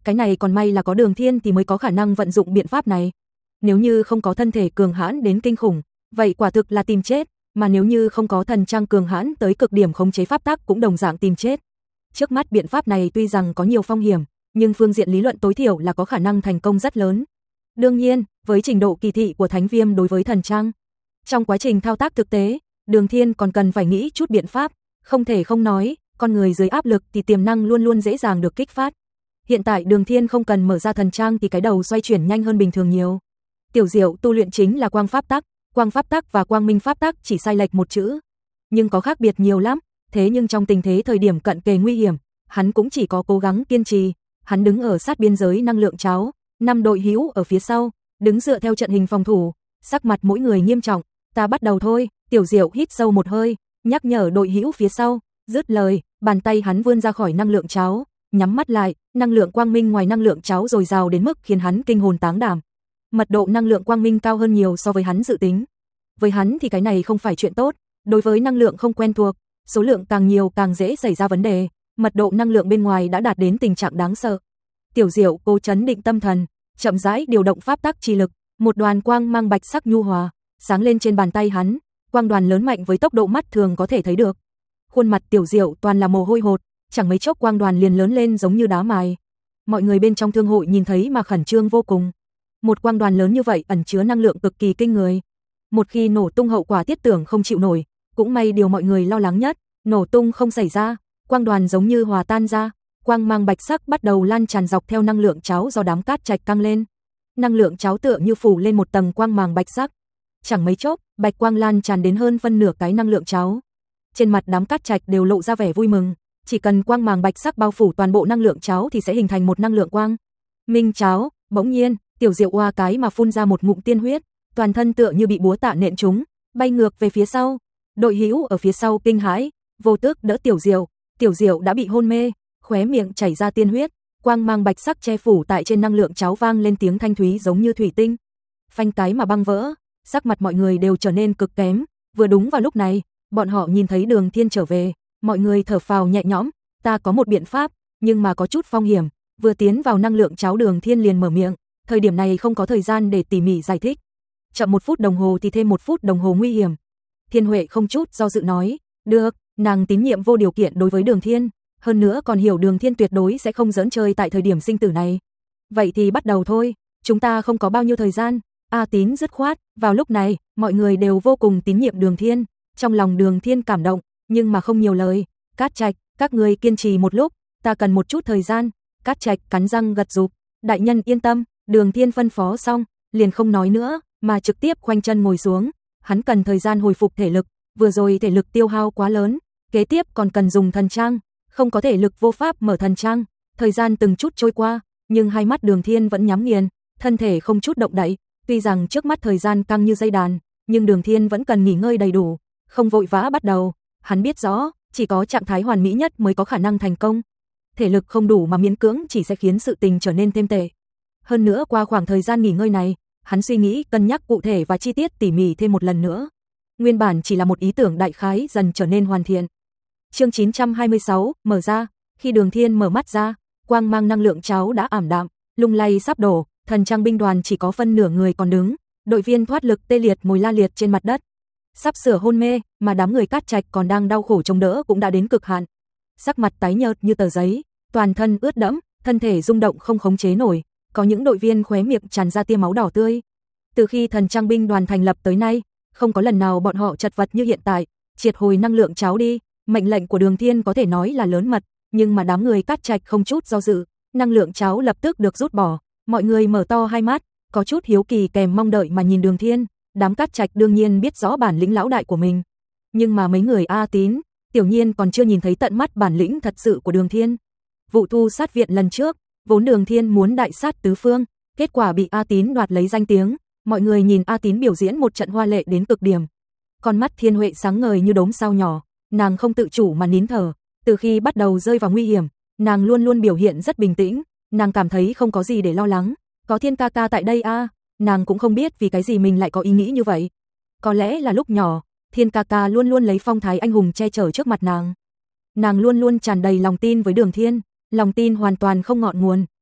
cái này còn may là có Đường Thiên thì mới có khả năng vận dụng biện pháp này. Nếu như không có thân thể cường hãn đến kinh khủng, vậy quả thực là tìm chết, mà nếu như không có thần trang cường hãn tới cực điểm khống chế pháp tắc cũng đồng dạng tìm chết. Trước mắt biện pháp này tuy rằng có nhiều phong hiểm, nhưng phương diện lý luận tối thiểu là có khả năng thành công rất lớn. Đương nhiên, với trình độ kỳ thị của Thánh Viêm đối với thần trang, trong quá trình thao tác thực tế, Đường Thiên còn cần phải nghĩ chút biện pháp, không thể không nói, con người dưới áp lực thì tiềm năng luôn luôn dễ dàng được kích phát. Hiện tại Đường Thiên không cần mở ra thần trang thì cái đầu xoay chuyển nhanh hơn bình thường nhiều. Tiểu Diệu tu luyện chính là quang pháp tắc, quang pháp tắc và quang minh pháp tắc chỉ sai lệch một chữ, nhưng có khác biệt nhiều lắm, thế nhưng trong tình thế thời điểm cận kề nguy hiểm, hắn cũng chỉ có cố gắng kiên trì, hắn đứng ở sát biên giới năng lượng cháo, năm đội hữu ở phía sau, đứng dựa theo trận hình phòng thủ, sắc mặt mỗi người nghiêm trọng, ta bắt đầu thôi. Tiểu Diệu hít sâu một hơi, nhắc nhở đội hữu phía sau, dứt lời, bàn tay hắn vươn ra khỏi năng lượng cháo, nhắm mắt lại, năng lượng quang minh ngoài năng lượng cháo dồi dào đến mức khiến hắn kinh hồn táng đảm. Mật độ năng lượng quang minh cao hơn nhiều so với hắn dự tính. Với hắn thì cái này không phải chuyện tốt, đối với năng lượng không quen thuộc, số lượng càng nhiều càng dễ xảy ra vấn đề, mật độ năng lượng bên ngoài đã đạt đến tình trạng đáng sợ. Tiểu Diệu cố trấn định tâm thần, chậm rãi điều động pháp tắc chi lực, một đoàn quang mang bạch sắc nhu hòa sáng lên trên bàn tay hắn, quang đoàn lớn mạnh với tốc độ mắt thường có thể thấy được. Khuôn mặt Tiểu Diệu toàn là mồ hôi hột, chẳng mấy chốc quang đoàn liền lớn lên giống như đá mài. Mọi người bên trong thương hội nhìn thấy mà khẩn trương vô cùng. Một quang đoàn lớn như vậy ẩn chứa năng lượng cực kỳ kinh người. Một khi nổ tung hậu quả thiết tưởng không chịu nổi, cũng may điều mọi người lo lắng nhất, nổ tung không xảy ra, quang đoàn giống như hòa tan ra, quang mang bạch sắc bắt đầu lan tràn dọc theo năng lượng cháo do đám cát trạch căng lên. Năng lượng cháo tựa như phủ lên một tầng quang màng bạch sắc. Chẳng mấy chốc, bạch quang lan tràn đến hơn phân nửa cái năng lượng cháo. Trên mặt đám cát trạch đều lộ ra vẻ vui mừng, chỉ cần quang màng bạch sắc bao phủ toàn bộ năng lượng cháo thì sẽ hình thành một năng lượng quang minh cháo. Bỗng nhiên, Tiểu Diệu oa cái mà phun ra một ngụm tiên huyết, toàn thân tựa như bị búa tạ nện trúng, bay ngược về phía sau. Đội hữu ở phía sau kinh hãi, vô tước đỡ Tiểu Diệu, Tiểu Diệu đã bị hôn mê, khóe miệng chảy ra tiên huyết, quang mang bạch sắc che phủ tại trên năng lượng cháo vang lên tiếng thanh thúy giống như thủy tinh. Phanh cái mà băng vỡ, sắc mặt mọi người đều trở nên cực kém, vừa đúng vào lúc này, bọn họ nhìn thấy Đường Thiên trở về, mọi người thở phào nhẹ nhõm, ta có một biện pháp, nhưng mà có chút phong hiểm. Vừa tiến vào năng lượng cháo Đường Thiên liền mở miệng, thời điểm này không có thời gian để tỉ mỉ giải thích. Chậm một phút đồng hồ thì thêm một phút đồng hồ nguy hiểm. Thiên Huệ không chút do dự nói, được, nàng tín nhiệm vô điều kiện đối với Đường Thiên, hơn nữa còn hiểu Đường Thiên tuyệt đối sẽ không giỡn chơi tại thời điểm sinh tử này. Vậy thì bắt đầu thôi, chúng ta không có bao nhiêu thời gian. A Tín dứt khoát, vào lúc này, mọi người đều vô cùng tín nhiệm Đường Thiên, trong lòng Đường Thiên cảm động, nhưng mà không nhiều lời. Cát Trạch, các ngươi kiên trì một lúc, ta cần một chút thời gian. Cát Trạch cắn răng gật gù, đại nhân yên tâm. Đường Thiên phân phó xong, liền không nói nữa, mà trực tiếp khoanh chân ngồi xuống, hắn cần thời gian hồi phục thể lực, vừa rồi thể lực tiêu hao quá lớn, kế tiếp còn cần dùng thần trang, không có thể lực vô pháp mở thần trang. Thời gian từng chút trôi qua, nhưng hai mắt Đường Thiên vẫn nhắm nghiền, thân thể không chút động đậy, tuy rằng trước mắt thời gian căng như dây đàn, nhưng Đường Thiên vẫn cần nghỉ ngơi đầy đủ, không vội vã bắt đầu, hắn biết rõ, chỉ có trạng thái hoàn mỹ nhất mới có khả năng thành công. Thể lực không đủ mà miễn cưỡng chỉ sẽ khiến sự tình trở nên thêm tệ. Hơn nữa qua khoảng thời gian nghỉ ngơi này, hắn suy nghĩ cân nhắc cụ thể và chi tiết tỉ mỉ thêm một lần nữa. Nguyên bản chỉ là một ý tưởng đại khái dần trở nên hoàn thiện. Chương chín trăm hai mươi sáu, mở ra, khi Đường Thiên mở mắt ra, quang mang năng lượng cháo đã ảm đạm, lung lay sắp đổ, thần trang binh đoàn chỉ có phân nửa người còn đứng, đội viên thoát lực tê liệt ngồi la liệt trên mặt đất, sắp sửa hôn mê, mà đám người Cát Trạch còn đang đau khổ chống đỡ cũng đã đến cực hạn. Sắc mặt tái nhợt như tờ giấy, toàn thân ướt đẫm, thân thể rung động không khống chế nổi, có những đội viên khóe miệng tràn ra tia máu đỏ tươi. Từ khi thần trang binh đoàn thành lập tới nay, không có lần nào bọn họ chật vật như hiện tại, triệt hồi năng lượng cháo đi, mệnh lệnh của Đường Thiên có thể nói là lớn mật, nhưng mà đám người Cát Trạch không chút do dự, năng lượng cháo lập tức được rút bỏ, mọi người mở to hai mắt, có chút hiếu kỳ kèm mong đợi mà nhìn Đường Thiên, đám Cát Trạch đương nhiên biết rõ bản lĩnh lão đại của mình, nhưng mà mấy người A Tín, Tiểu Nhiên còn chưa nhìn thấy tận mắt bản lĩnh thật sự của Đường Thiên. Vụ thu sát viện lần trước, vốn Đường Thiên muốn đại sát tứ phương, kết quả bị A Tín đoạt lấy danh tiếng, mọi người nhìn A Tín biểu diễn một trận hoa lệ đến cực điểm. Con mắt Thiên Huệ sáng ngời như đốm sao nhỏ, nàng không tự chủ mà nín thở, từ khi bắt đầu rơi vào nguy hiểm, nàng luôn luôn biểu hiện rất bình tĩnh, nàng cảm thấy không có gì để lo lắng, có Thiên ca ca tại đây a, à, nàng cũng không biết vì cái gì mình lại có ý nghĩ như vậy. Có lẽ là lúc nhỏ, Thiên ca ca luôn luôn lấy phong thái anh hùng che chở trước mặt nàng. Nàng luôn luôn tràn đầy lòng tin với Đường Thiên, lòng tin hoàn toàn không ngọn nguồn,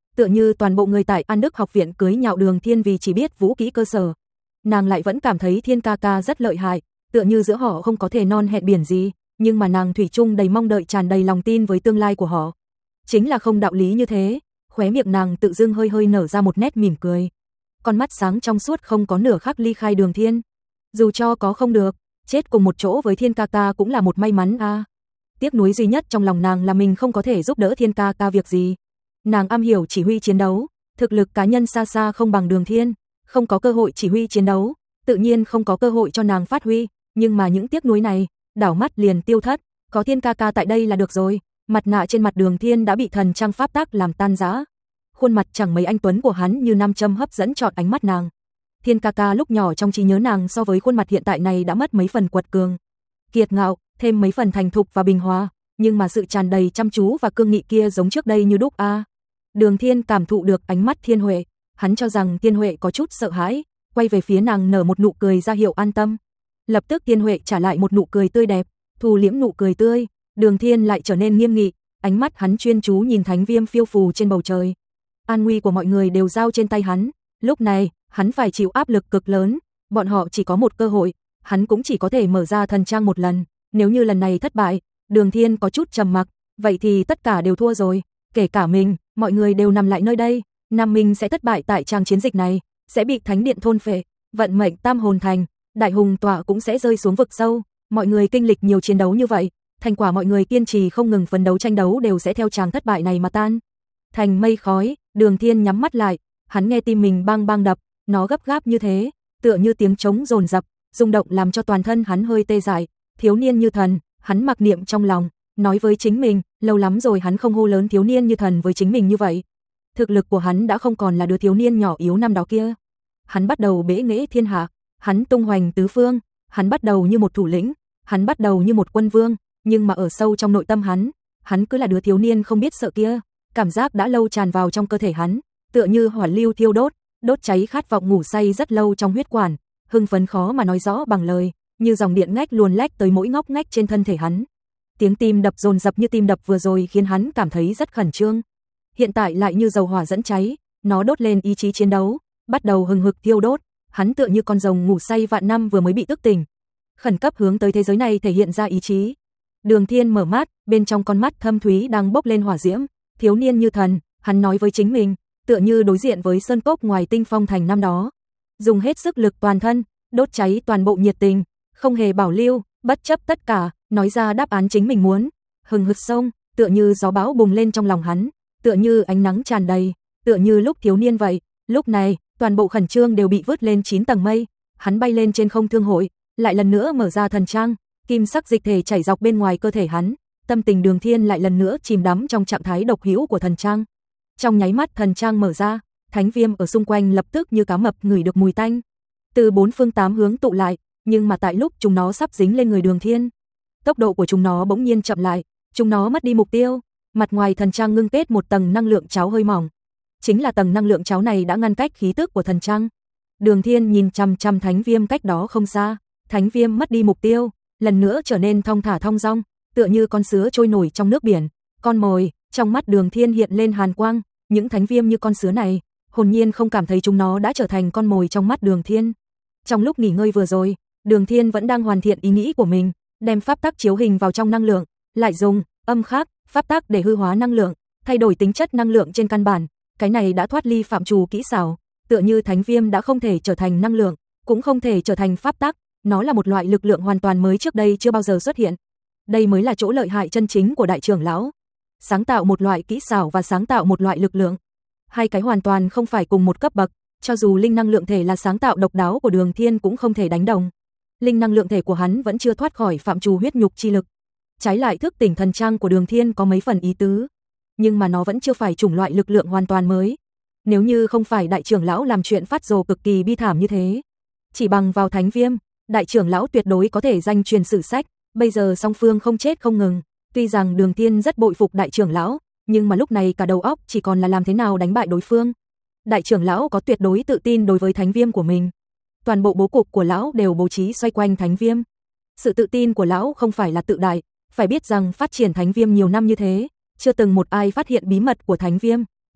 tựa như toàn bộ người tại An Đức học viện cưới nhạo Đường Thiên vì chỉ biết vũ kỹ cơ sở. Nàng lại vẫn cảm thấy Thiên ca ca rất lợi hại, tựa như giữa họ không có thể non hẹn biển gì, nhưng mà nàng thủy chung đầy mong đợi, tràn đầy lòng tin với tương lai của họ. Chính là không đạo lý như thế, khóe miệng nàng tự dưng hơi hơi nở ra một nét mỉm cười. Con mắt sáng trong suốt không có nửa khắc ly khai Đường Thiên. Dù cho có không được, chết cùng một chỗ với Thiên ca ca cũng là một may mắn a. À. Tiếc nuối duy nhất trong lòng nàng là mình không có thể giúp đỡ Thiên ca ca việc gì. Nàng am hiểu chỉ huy chiến đấu, thực lực cá nhân xa xa không bằng Đường Thiên, không có cơ hội chỉ huy chiến đấu, tự nhiên không có cơ hội cho nàng phát huy, nhưng mà những tiếc nuối này, đảo mắt liền tiêu thất, có Thiên ca ca tại đây là được rồi. Mặt nạ trên mặt Đường Thiên đã bị thần trang pháp tắc làm tan rã. Khuôn mặt chẳng mấy anh tuấn của hắn như nam châm hấp dẫn chọn ánh mắt nàng. Thiên ca ca lúc nhỏ trong trí nhớ nàng so với khuôn mặt hiện tại này đã mất mấy phần quật cường, kiệt ngạo, thêm mấy phần thành thục và bình hòa, nhưng mà sự tràn đầy chăm chú và cương nghị kia giống trước đây như đúc a. À. Đường Thiên cảm thụ được ánh mắt Thiên Huệ, hắn cho rằng Thiên Huệ có chút sợ hãi, quay về phía nàng nở một nụ cười ra hiệu an tâm. Lập tức Thiên Huệ trả lại một nụ cười tươi đẹp, thu liễm nụ cười tươi, Đường Thiên lại trở nên nghiêm nghị, ánh mắt hắn chuyên chú nhìn thánh viêm phiêu phù trên bầu trời. An nguy của mọi người đều giao trên tay hắn, lúc này, hắn phải chịu áp lực cực lớn, bọn họ chỉ có một cơ hội, hắn cũng chỉ có thể mở ra thần trang một lần, nếu như lần này thất bại, Đường Thiên có chút trầm mặc, vậy thì tất cả đều thua rồi, kể cả mình, mọi người đều nằm lại nơi đây, Nam Minh sẽ thất bại tại trang chiến dịch này, sẽ bị thánh điện thôn phệ, vận mệnh Tam Hồn Thành, Đại Hùng tọa cũng sẽ rơi xuống vực sâu, mọi người kinh lịch nhiều chiến đấu như vậy, thành quả mọi người kiên trì không ngừng phấn đấu tranh đấu đều sẽ theo tràng thất bại này mà tan thành mây khói. Đường Thiên nhắm mắt lại, hắn nghe tim mình bang bang đập, nó gấp gáp như thế, tựa như tiếng trống dồn dập, rung động làm cho toàn thân hắn hơi tê dại. Thiếu niên như thần, hắn mặc niệm trong lòng, nói với chính mình, lâu lắm rồi hắn không hô lớn thiếu niên như thần với chính mình như vậy. Thực lực của hắn đã không còn là đứa thiếu niên nhỏ yếu năm đó kia. Hắn bắt đầu bẽ nghễ thiên hạ, hắn tung hoành tứ phương, hắn bắt đầu như một thủ lĩnh, hắn bắt đầu như một quân vương, nhưng mà ở sâu trong nội tâm hắn, hắn cứ là đứa thiếu niên không biết sợ kia. Cảm giác đã lâu tràn vào trong cơ thể hắn, tựa như hỏa lưu thiêu đốt, đốt cháy khát vọng ngủ say rất lâu trong huyết quản, hưng phấn khó mà nói rõ bằng lời, như dòng điện ngách luồn lách tới mỗi ngóc ngách trên thân thể hắn. Tiếng tim đập dồn dập như tim đập vừa rồi khiến hắn cảm thấy rất khẩn trương. Hiện tại lại như dầu hỏa dẫn cháy, nó đốt lên ý chí chiến đấu, bắt đầu hừng hực thiêu đốt, hắn tựa như con rồng ngủ say vạn năm vừa mới bị thức tỉnh, khẩn cấp hướng tới thế giới này thể hiện ra ý chí. Đường Thiên mở mắt, bên trong con mắt thâm thúy đang bốc lên hỏa diễm. Thiếu niên như thần, hắn nói với chính mình, tựa như đối diện với sơn cốc ngoài Tinh Phong thành năm đó, dùng hết sức lực toàn thân, đốt cháy toàn bộ nhiệt tình, không hề bảo lưu, bất chấp tất cả, nói ra đáp án chính mình muốn. Hừng hực sông, tựa như gió bão bùng lên trong lòng hắn, tựa như ánh nắng tràn đầy, tựa như lúc thiếu niên vậy. Lúc này, toàn bộ khẩn trương đều bị vứt lên chín tầng mây, hắn bay lên trên không thương hội, lại lần nữa mở ra thần trang, kim sắc dịch thể chảy dọc bên ngoài cơ thể hắn. Tâm tình Đường Thiên lại lần nữa chìm đắm trong trạng thái độc hữu của thần trang. Trong nháy mắt thần trang mở ra, thánh viêm ở xung quanh lập tức như cá mập ngửi được mùi tanh, từ bốn phương tám hướng tụ lại, nhưng mà tại lúc chúng nó sắp dính lên người Đường Thiên, tốc độ của chúng nó bỗng nhiên chậm lại, chúng nó mất đi mục tiêu. Mặt ngoài thần trang ngưng kết một tầng năng lượng cháo hơi mỏng, chính là tầng năng lượng cháo này đã ngăn cách khí tức của thần trang. Đường Thiên nhìn chằm chằm thánh viêm cách đó không xa, thánh viêm mất đi mục tiêu, lần nữa trở nên thong thả thong dong, tựa như con sứa trôi nổi trong nước biển. Con mồi, trong mắt Đường Thiên hiện lên hàn quang, những thánh viêm như con sứa này, hồn nhiên không cảm thấy chúng nó đã trở thành con mồi trong mắt Đường Thiên. Trong lúc nghỉ ngơi vừa rồi, Đường Thiên vẫn đang hoàn thiện ý nghĩ của mình, đem pháp tắc chiếu hình vào trong năng lượng, lại dùng âm khắc pháp tắc để hư hóa năng lượng, thay đổi tính chất năng lượng trên căn bản. Cái này đã thoát ly phạm trù kỹ xảo, tựa như thánh viêm đã không thể trở thành năng lượng, cũng không thể trở thành pháp tắc, nó là một loại lực lượng hoàn toàn mới trước đây chưa bao giờ xuất hiện. Đây mới là chỗ lợi hại chân chính của đại trưởng lão. Sáng tạo một loại kỹ xảo và sáng tạo một loại lực lượng, hai cái hoàn toàn không phải cùng một cấp bậc, cho dù linh năng lượng thể là sáng tạo độc đáo của Đường Thiên cũng không thể đánh đồng. Linh năng lượng thể của hắn vẫn chưa thoát khỏi phạm trù huyết nhục chi lực. Trái lại thức tỉnh thần trang của Đường Thiên có mấy phần ý tứ, nhưng mà nó vẫn chưa phải chủng loại lực lượng hoàn toàn mới. Nếu như không phải đại trưởng lão làm chuyện phát rồ cực kỳ bi thảm như thế, chỉ bằng vào thánh viêm, đại trưởng lão tuyệt đối có thể danh truyền sử sách. Bây giờ song phương không chết không ngừng, tuy rằng Đường Thiên rất bội phục đại trưởng lão, nhưng mà lúc này cả đầu óc chỉ còn là làm thế nào đánh bại đối phương. Đại trưởng lão có tuyệt đối tự tin đối với thánh viêm của mình. Toàn bộ bố cục của lão đều bố trí xoay quanh thánh viêm. Sự tự tin của lão không phải là tự đại, phải biết rằng phát triển thánh viêm nhiều năm như thế, chưa từng một ai phát hiện bí mật của thánh viêm,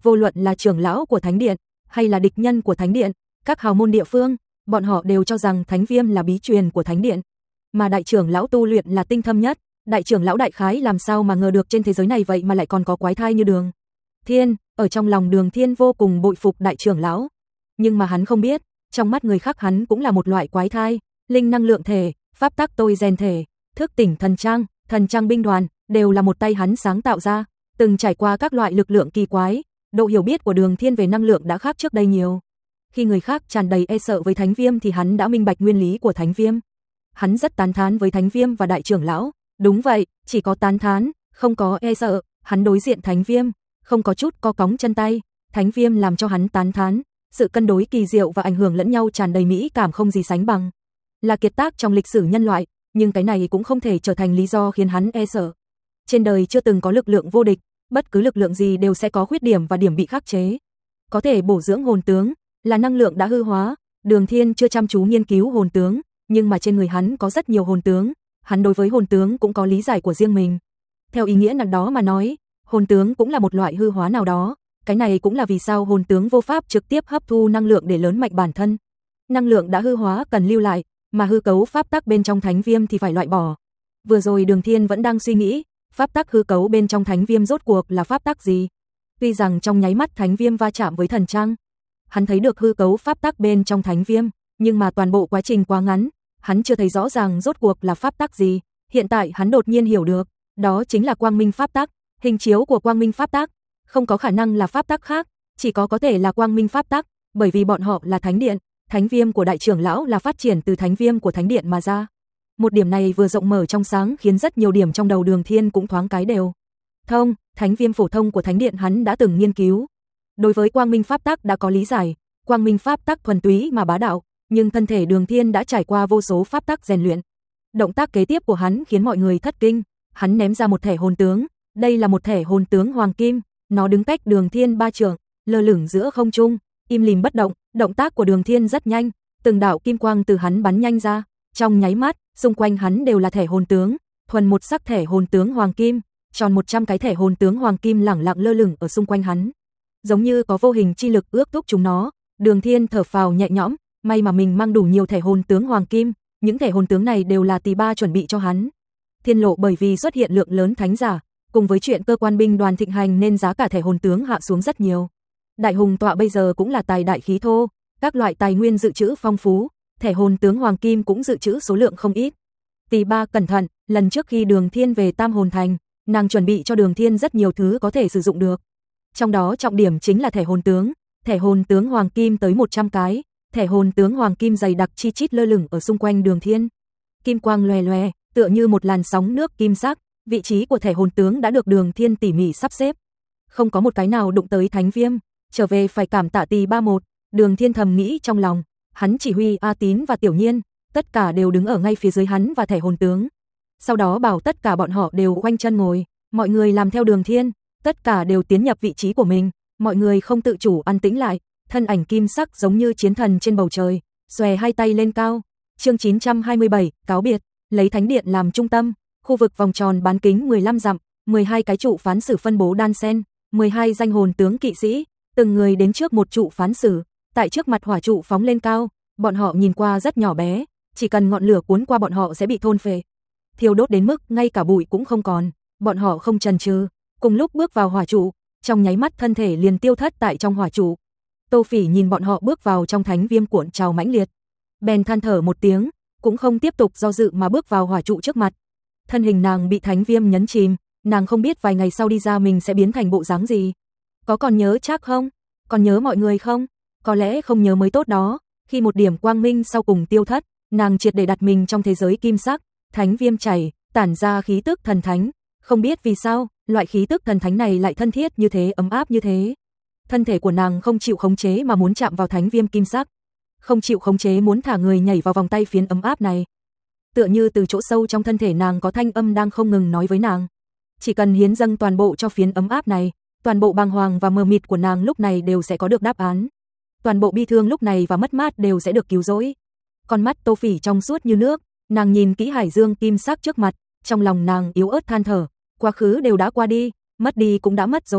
vô luận là trưởng lão của Thánh Điện, hay là địch nhân của Thánh Điện, các hào môn địa phương, bọn họ đều cho rằng Thánh Viêm là bí truyền của Thánh Điện. Mà đại trưởng lão tu luyện là tinh thâm nhất, đại trưởng lão đại khái làm sao mà ngờ được trên thế giới này vậy mà lại còn có quái thai như Đường Thiên, ở trong lòng Đường Thiên vô cùng bội phục đại trưởng lão. Nhưng mà hắn không biết, trong mắt người khác hắn cũng là một loại quái thai, linh năng lượng thể, pháp tắc tôi rèn thể, thức tỉnh thần trang, thần trang binh đoàn, đều là một tay hắn sáng tạo ra, từng trải qua các loại lực lượng kỳ quái, độ hiểu biết của Đường Thiên về năng lượng đã khác trước đây nhiều. Khi người khác tràn đầy e sợ với Thánh Viêm thì hắn đã minh bạch nguyên lý của Thánh Viêm. Hắn rất tán thán với Thánh Viêm và đại trưởng lão, đúng vậy, chỉ có tán thán, không có e sợ, hắn đối diện Thánh Viêm, không có chút co cóng chân tay, Thánh Viêm làm cho hắn tán thán, sự cân đối kỳ diệu và ảnh hưởng lẫn nhau tràn đầy mỹ cảm không gì sánh bằng. Là kiệt tác trong lịch sử nhân loại, nhưng cái này cũng không thể trở thành lý do khiến hắn e sợ. Trên đời chưa từng có lực lượng vô địch, bất cứ lực lượng gì đều sẽ có khuyết điểm và điểm bị khắc chế. Có thể bổ dưỡng hồn tướng, là năng lượng đã hư hóa, Đường Thiên chưa chăm chú nghiên cứu hồn tướng, nhưng mà trên người hắn có rất nhiều hồn tướng, hắn đối với hồn tướng cũng có lý giải của riêng mình. Theo ý nghĩa nào đó mà nói, hồn tướng cũng là một loại hư hóa nào đó, cái này cũng là vì sao hồn tướng vô pháp trực tiếp hấp thu năng lượng để lớn mạnh bản thân. Năng lượng đã hư hóa cần lưu lại, mà hư cấu pháp tắc bên trong Thánh Viêm thì phải loại bỏ. Vừa rồi Đường Thiên vẫn đang suy nghĩ, pháp tắc hư cấu bên trong Thánh Viêm rốt cuộc là pháp tắc gì? Tuy rằng trong nháy mắt Thánh Viêm va chạm với thần trang, hắn thấy được hư cấu pháp tắc bên trong Thánh Viêm, nhưng mà toàn bộ quá trình quá ngắn, hắn chưa thấy rõ ràng rốt cuộc là pháp tắc gì. Hiện tại hắn đột nhiên hiểu được, đó chính là quang minh pháp tắc, hình chiếu của quang minh pháp tắc, không có khả năng là pháp tắc khác, chỉ có có thể là quang minh pháp tắc, bởi vì bọn họ là Thánh Điện, Thánh Viêm của đại trưởng lão là phát triển từ Thánh Viêm của Thánh Điện mà ra. Một điểm này vừa rộng mở trong sáng khiến rất nhiều điểm trong đầu Đường Thiên cũng thoáng cái đều thông. Thánh Viêm phổ thông của Thánh Điện hắn đã từng nghiên cứu. Đối với quang minh pháp tắc đã có lý giải, quang minh pháp tắc thuần túy mà bá đạo, nhưng thân thể Đường Thiên đã trải qua vô số pháp tắc rèn luyện. Động tác kế tiếp của hắn khiến mọi người thất kinh, hắn ném ra một thẻ hồn tướng, đây là một thẻ hồn tướng hoàng kim, nó đứng cách Đường Thiên ba trượng, lơ lửng giữa không trung, im lìm bất động, động tác của Đường Thiên rất nhanh, từng đạo kim quang từ hắn bắn nhanh ra, trong nháy mắt, xung quanh hắn đều là thẻ hồn tướng, thuần một sắc thẻ hồn tướng hoàng kim, tròn một trăm cái thẻ hồn tướng hoàng kim lẳng lặng lơ lửng ở xung quanh hắn, giống như có vô hình chi lực ước thúc chúng nó. Đường Thiên thở phào nhẹ nhõm, may mà mình mang đủ nhiều thẻ hồn tướng hoàng kim, những thẻ hồn tướng này đều là Tỳ Ba chuẩn bị cho hắn. Thiên Lộ bởi vì xuất hiện lượng lớn thánh giả, cùng với chuyện cơ quan binh đoàn thịnh hành nên giá cả thẻ hồn tướng hạ xuống rất nhiều. Đại Hùng tọa bây giờ cũng là tài đại khí thô, các loại tài nguyên dự trữ phong phú, thẻ hồn tướng hoàng kim cũng dự trữ số lượng không ít. Tỳ Ba cẩn thận, lần trước khi Đường Thiên về Tam Hồn Thành, nàng chuẩn bị cho Đường Thiên rất nhiều thứ có thể sử dụng được. Trong đó trọng điểm chính là thẻ hồn tướng, thẻ hồn tướng hoàng kim tới một trăm cái, thẻ hồn tướng hoàng kim dày đặc chi chít lơ lửng ở xung quanh Đường Thiên. Kim quang lòe lòe, tựa như một làn sóng nước kim sắc, vị trí của thẻ hồn tướng đã được Đường Thiên tỉ mỉ sắp xếp. Không có một cái nào đụng tới Thánh Viêm, trở về phải cảm tạ Tỳ Ba một, Đường Thiên thầm nghĩ trong lòng, hắn chỉ huy A Tín và Tiểu Nhiên, tất cả đều đứng ở ngay phía dưới hắn và thẻ hồn tướng. Sau đó bảo tất cả bọn họ đều khoanh chân ngồi, mọi người làm theo Đường Thiên, tất cả đều tiến nhập vị trí của mình, mọi người không tự chủ an tĩnh lại, thân ảnh kim sắc giống như chiến thần trên bầu trời, xòe hai tay lên cao. Chương chín trăm hai mươi bảy, cáo biệt, lấy Thánh Điện làm trung tâm, khu vực vòng tròn bán kính mười lăm dặm, mười hai cái trụ phán xử phân bố đan xen, mười hai danh hồn tướng kỵ sĩ, từng người đến trước một trụ phán xử, tại trước mặt hỏa trụ phóng lên cao, bọn họ nhìn qua rất nhỏ bé, chỉ cần ngọn lửa cuốn qua bọn họ sẽ bị thôn phệ, thiêu đốt đến mức ngay cả bụi cũng không còn, bọn họ không chần chừ, cùng lúc bước vào hỏa trụ, trong nháy mắt thân thể liền tiêu thất tại trong hỏa trụ. Tô Phỉ nhìn bọn họ bước vào trong Thánh Viêm cuộn trào mãnh liệt, bèn than thở một tiếng, cũng không tiếp tục do dự mà bước vào hỏa trụ trước mặt. Thân hình nàng bị Thánh Viêm nhấn chìm, nàng không biết vài ngày sau đi ra mình sẽ biến thành bộ dáng gì. Có còn nhớ chắc không? Còn nhớ mọi người không? Có lẽ không nhớ mới tốt đó. Khi một điểm quang minh sau cùng tiêu thất, nàng triệt để đặt mình trong thế giới kim sắc, Thánh Viêm chảy, tản ra khí tức thần thánh. Không biết vì sao, loại khí tức thần thánh này lại thân thiết như thế, ấm áp như thế. Thân thể của nàng không chịu khống chế mà muốn chạm vào Thánh Viêm kim sắc, không chịu khống chế muốn thả người nhảy vào vòng tay phiến ấm áp này. Tựa như từ chỗ sâu trong thân thể nàng có thanh âm đang không ngừng nói với nàng. Chỉ cần hiến dâng toàn bộ cho phiến ấm áp này, toàn bộ bàng hoàng và mờ mịt của nàng lúc này đều sẽ có được đáp án. Toàn bộ bi thương lúc này và mất mát đều sẽ được cứu rỗi. Con mắt Tô Phỉ trong suốt như nước, nàng nhìn kỹ hải dương kim sắc trước mặt, trong lòng nàng yếu ớt than thở, quá khứ đều đã qua đi, mất đi cũng đã mất rồi,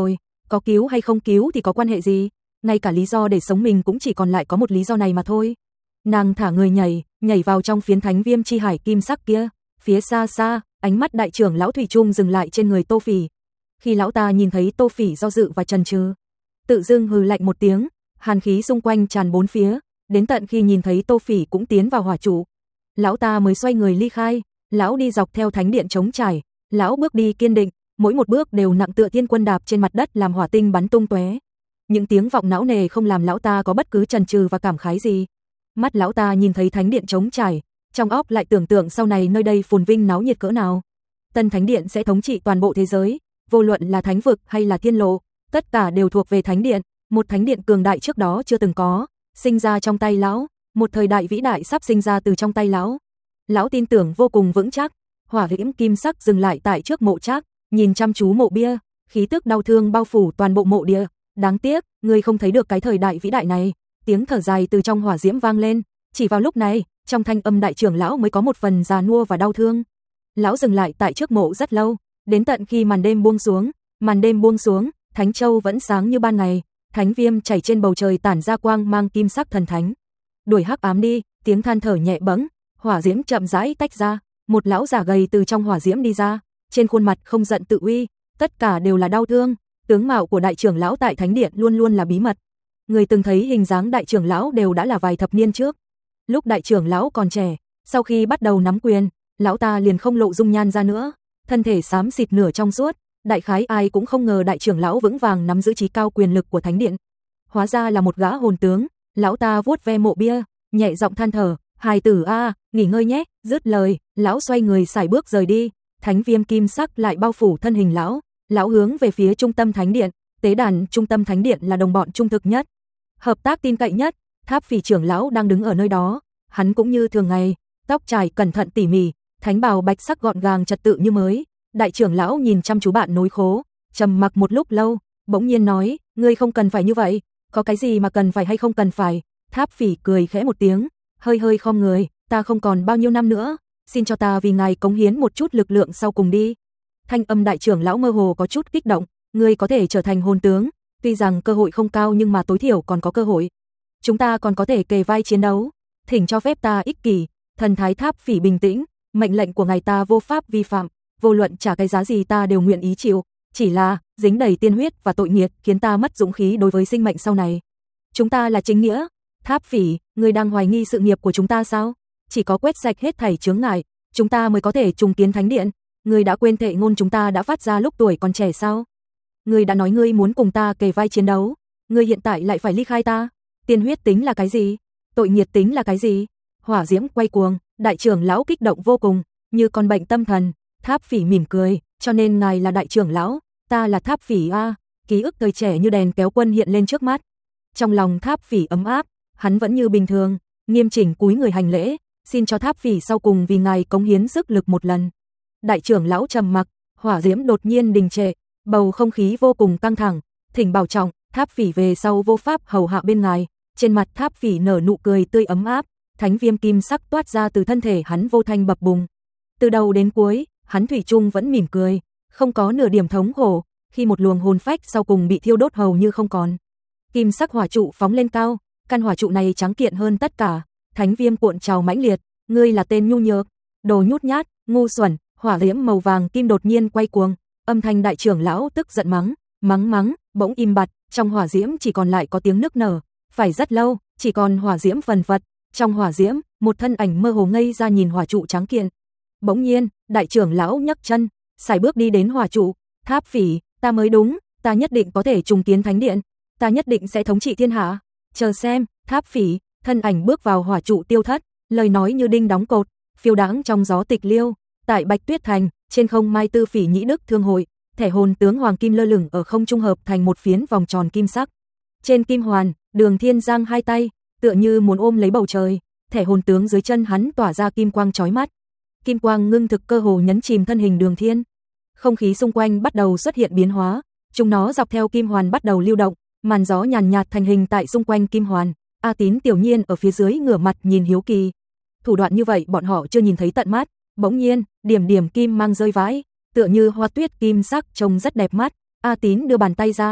có cứu hay không cứu thì có quan hệ gì, ngay cả lý do để sống mình cũng chỉ còn lại có một lý do này mà thôi. Nàng thả người nhảy, nhảy vào trong phiến thánh viêm chi hải kim sắc kia, phía xa xa, ánh mắt đại trưởng lão thủy chung dừng lại trên người Tô Phỉ. Khi lão ta nhìn thấy Tô Phỉ do dự và chần chừ, tự dưng hừ lạnh một tiếng, hàn khí xung quanh tràn bốn phía, đến tận khi nhìn thấy Tô Phỉ cũng tiến vào hỏa trụ, lão ta mới xoay người ly khai. Lão đi dọc theo thánh điện trống trải, lão bước đi kiên định, mỗi một bước đều nặng tựa thiên quân đạp trên mặt đất làm hỏa tinh bắn tung tóe. Những tiếng vọng não nề không làm lão ta có bất cứ chần chừ và cảm khái gì. Mắt lão ta nhìn thấy thánh điện trống trải, trong óc lại tưởng tượng sau này nơi đây phồn vinh náo nhiệt cỡ nào. Tân thánh điện sẽ thống trị toàn bộ thế giới, vô luận là thánh vực hay là thiên lộ, tất cả đều thuộc về thánh điện, một thánh điện cường đại trước đó chưa từng có, sinh ra trong tay lão, một thời đại vĩ đại sắp sinh ra từ trong tay lão. Lão tin tưởng vô cùng vững chắc. Hỏa diễm kim sắc dừng lại tại trước mộ Trác, nhìn chăm chú mộ bia, khí tức đau thương bao phủ toàn bộ mộ địa. Đáng tiếc, ngươi không thấy được cái thời đại vĩ đại này. Tiếng thở dài từ trong hỏa diễm vang lên, chỉ vào lúc này, trong thanh âm đại trưởng lão mới có một phần già nua và đau thương. Lão dừng lại tại trước mộ rất lâu, đến tận khi màn đêm buông xuống, màn đêm buông xuống, Thánh Châu vẫn sáng như ban ngày, thánh viêm chảy trên bầu trời tản ra quang mang kim sắc thần thánh. Đuổi hắc ám đi, tiếng than thở nhẹ bẫng, hỏa diễm chậm rãi tách ra, một lão già gầy từ trong hỏa diễm đi ra, trên khuôn mặt không giận tự uy, tất cả đều là đau thương. Tướng mạo của đại trưởng lão tại thánh điện luôn luôn là bí mật. Người từng thấy hình dáng đại trưởng lão đều đã là vài thập niên trước. Lúc đại trưởng lão còn trẻ, sau khi bắt đầu nắm quyền, lão ta liền không lộ dung nhan ra nữa, thân thể xám xịt nửa trong suốt, đại khái ai cũng không ngờ đại trưởng lão vững vàng nắm giữ trí cao quyền lực của thánh điện. Hóa ra là một gã hồn tướng. Lão ta vuốt ve mộ bia, nhẹ giọng than thở, "Hài tử a, nghỉ ngơi nhé." Dứt lời, lão xoay người sải bước rời đi, thánh viêm kim sắc lại bao phủ thân hình lão. Lão hướng về phía trung tâm thánh điện, tế đàn trung tâm thánh điện là đồng bọn trung thực nhất, hợp tác tin cậy nhất. Tháp Phỉ trưởng lão đang đứng ở nơi đó, hắn cũng như thường ngày, tóc trải cẩn thận tỉ mỉ, thánh bào bạch sắc gọn gàng trật tự như mới. Đại trưởng lão nhìn chăm chú bạn nối khố, trầm mặc một lúc lâu, bỗng nhiên nói, "Ngươi không cần phải như vậy, có cái gì mà cần phải hay không cần phải?" Tháp Phỉ cười khẽ một tiếng, hơi hơi khom người, "Ta không còn bao nhiêu năm nữa, xin cho ta vì ngài cống hiến một chút lực lượng sau cùng đi." Thanh âm đại trưởng lão mơ hồ có chút kích động, "Ngươi có thể trở thành hồn tướng, tuy rằng cơ hội không cao nhưng mà tối thiểu còn có cơ hội. Chúng ta còn có thể kề vai chiến đấu, thỉnh cho phép ta ích kỷ." Thần thái Tháp Phỉ bình tĩnh, "Mệnh lệnh của ngài ta vô pháp vi phạm, vô luận trả cái giá gì ta đều nguyện ý chịu, chỉ là dính đầy tiên huyết và tội nghiệt khiến ta mất dũng khí đối với sinh mệnh sau này. Chúng ta là chính nghĩa." "Tháp Phỉ, ngươi đang hoài nghi sự nghiệp của chúng ta sao? Chỉ có quét sạch hết thảy chướng ngại, chúng ta mới có thể trùng kiến thánh điện. Ngươi đã quên thệ ngôn chúng ta đã phát ra lúc tuổi còn trẻ sao? Ngươi đã nói ngươi muốn cùng ta kề vai chiến đấu, ngươi hiện tại lại phải ly khai ta. Tiên huyết tính là cái gì? Tội nghiệt tính là cái gì?" Hỏa diễm quay cuồng, đại trưởng lão kích động vô cùng, như con bệnh tâm thần. Tháp Phỉ mỉm cười, "Cho nên ngài là đại trưởng lão, ta là Tháp Phỉ a." Ký ức thời trẻ như đèn kéo quân hiện lên trước mắt. Trong lòng Tháp Phỉ ấm áp, hắn vẫn như bình thường, nghiêm chỉnh cúi người hành lễ, "Xin cho Tháp Phỉ sau cùng vì ngài cống hiến sức lực một lần." Đại trưởng lão trầm mặc, hỏa diễm đột nhiên đình trệ, bầu không khí vô cùng căng thẳng, "Thỉnh bảo trọng, Tháp Phỉ về sau vô pháp hầu hạ bên ngài." Trên mặt Tháp Phỉ nở nụ cười tươi ấm áp, thánh viêm kim sắc toát ra từ thân thể hắn vô thanh bập bùng. Từ đầu đến cuối, hắn thủy chung vẫn mỉm cười, không có nửa điểm thống khổ, khi một luồng hồn phách sau cùng bị thiêu đốt hầu như không còn. Kim sắc hỏa trụ phóng lên cao, căn hỏa trụ này trắng kiện hơn tất cả, thánh viêm cuộn trào mãnh liệt, "Ngươi là tên nhu nhược, đồ nhút nhát, ngu xuẩn." Hỏa diễm màu vàng kim đột nhiên quay cuồng, âm thanh đại trưởng lão tức giận mắng, mắng mắng, bỗng im bặt, trong hỏa diễm chỉ còn lại có tiếng nức nở, phải rất lâu, chỉ còn hỏa diễm phần phật. Trong hỏa diễm, một thân ảnh mơ hồ ngây ra nhìn hỏa trụ trắng kiện. Bỗng nhiên, đại trưởng lão nhấc chân, sải bước đi đến hỏa trụ, "Tháp Phỉ, ta mới đúng, ta nhất định có thể trùng kiến thánh điện, ta nhất định sẽ thống trị thiên hạ. Chờ xem." Tháp Phỉ, thân ảnh bước vào hỏa trụ tiêu thất, lời nói như đinh đóng cột, phiêu đãng trong gió tịch liêu. Tại Bạch Tuyết Thành, trên không Mai Tư Phỉ Nhĩ Đức Thương hội, thẻ hồn tướng hoàng kim lơ lửng ở không trung hợp thành một phiến vòng tròn kim sắc. Trên kim hoàn, Đường Thiên giang hai tay, tựa như muốn ôm lấy bầu trời, thẻ hồn tướng dưới chân hắn tỏa ra kim quang chói mắt. Kim quang ngưng thực cơ hồ nhấn chìm thân hình Đường Thiên. Không khí xung quanh bắt đầu xuất hiện biến hóa, chúng nó dọc theo kim hoàn bắt đầu lưu động, màn gió nhàn nhạt thành hình tại xung quanh kim hoàn. A Tín tiểu nhiên ở phía dưới ngửa mặt nhìn hiếu kỳ. Thủ đoạn như vậy bọn họ chưa nhìn thấy tận mắt. Bỗng nhiên, điểm điểm kim mang rơi vãi, tựa như hoa tuyết kim sắc trông rất đẹp mắt. A Tín đưa bàn tay ra,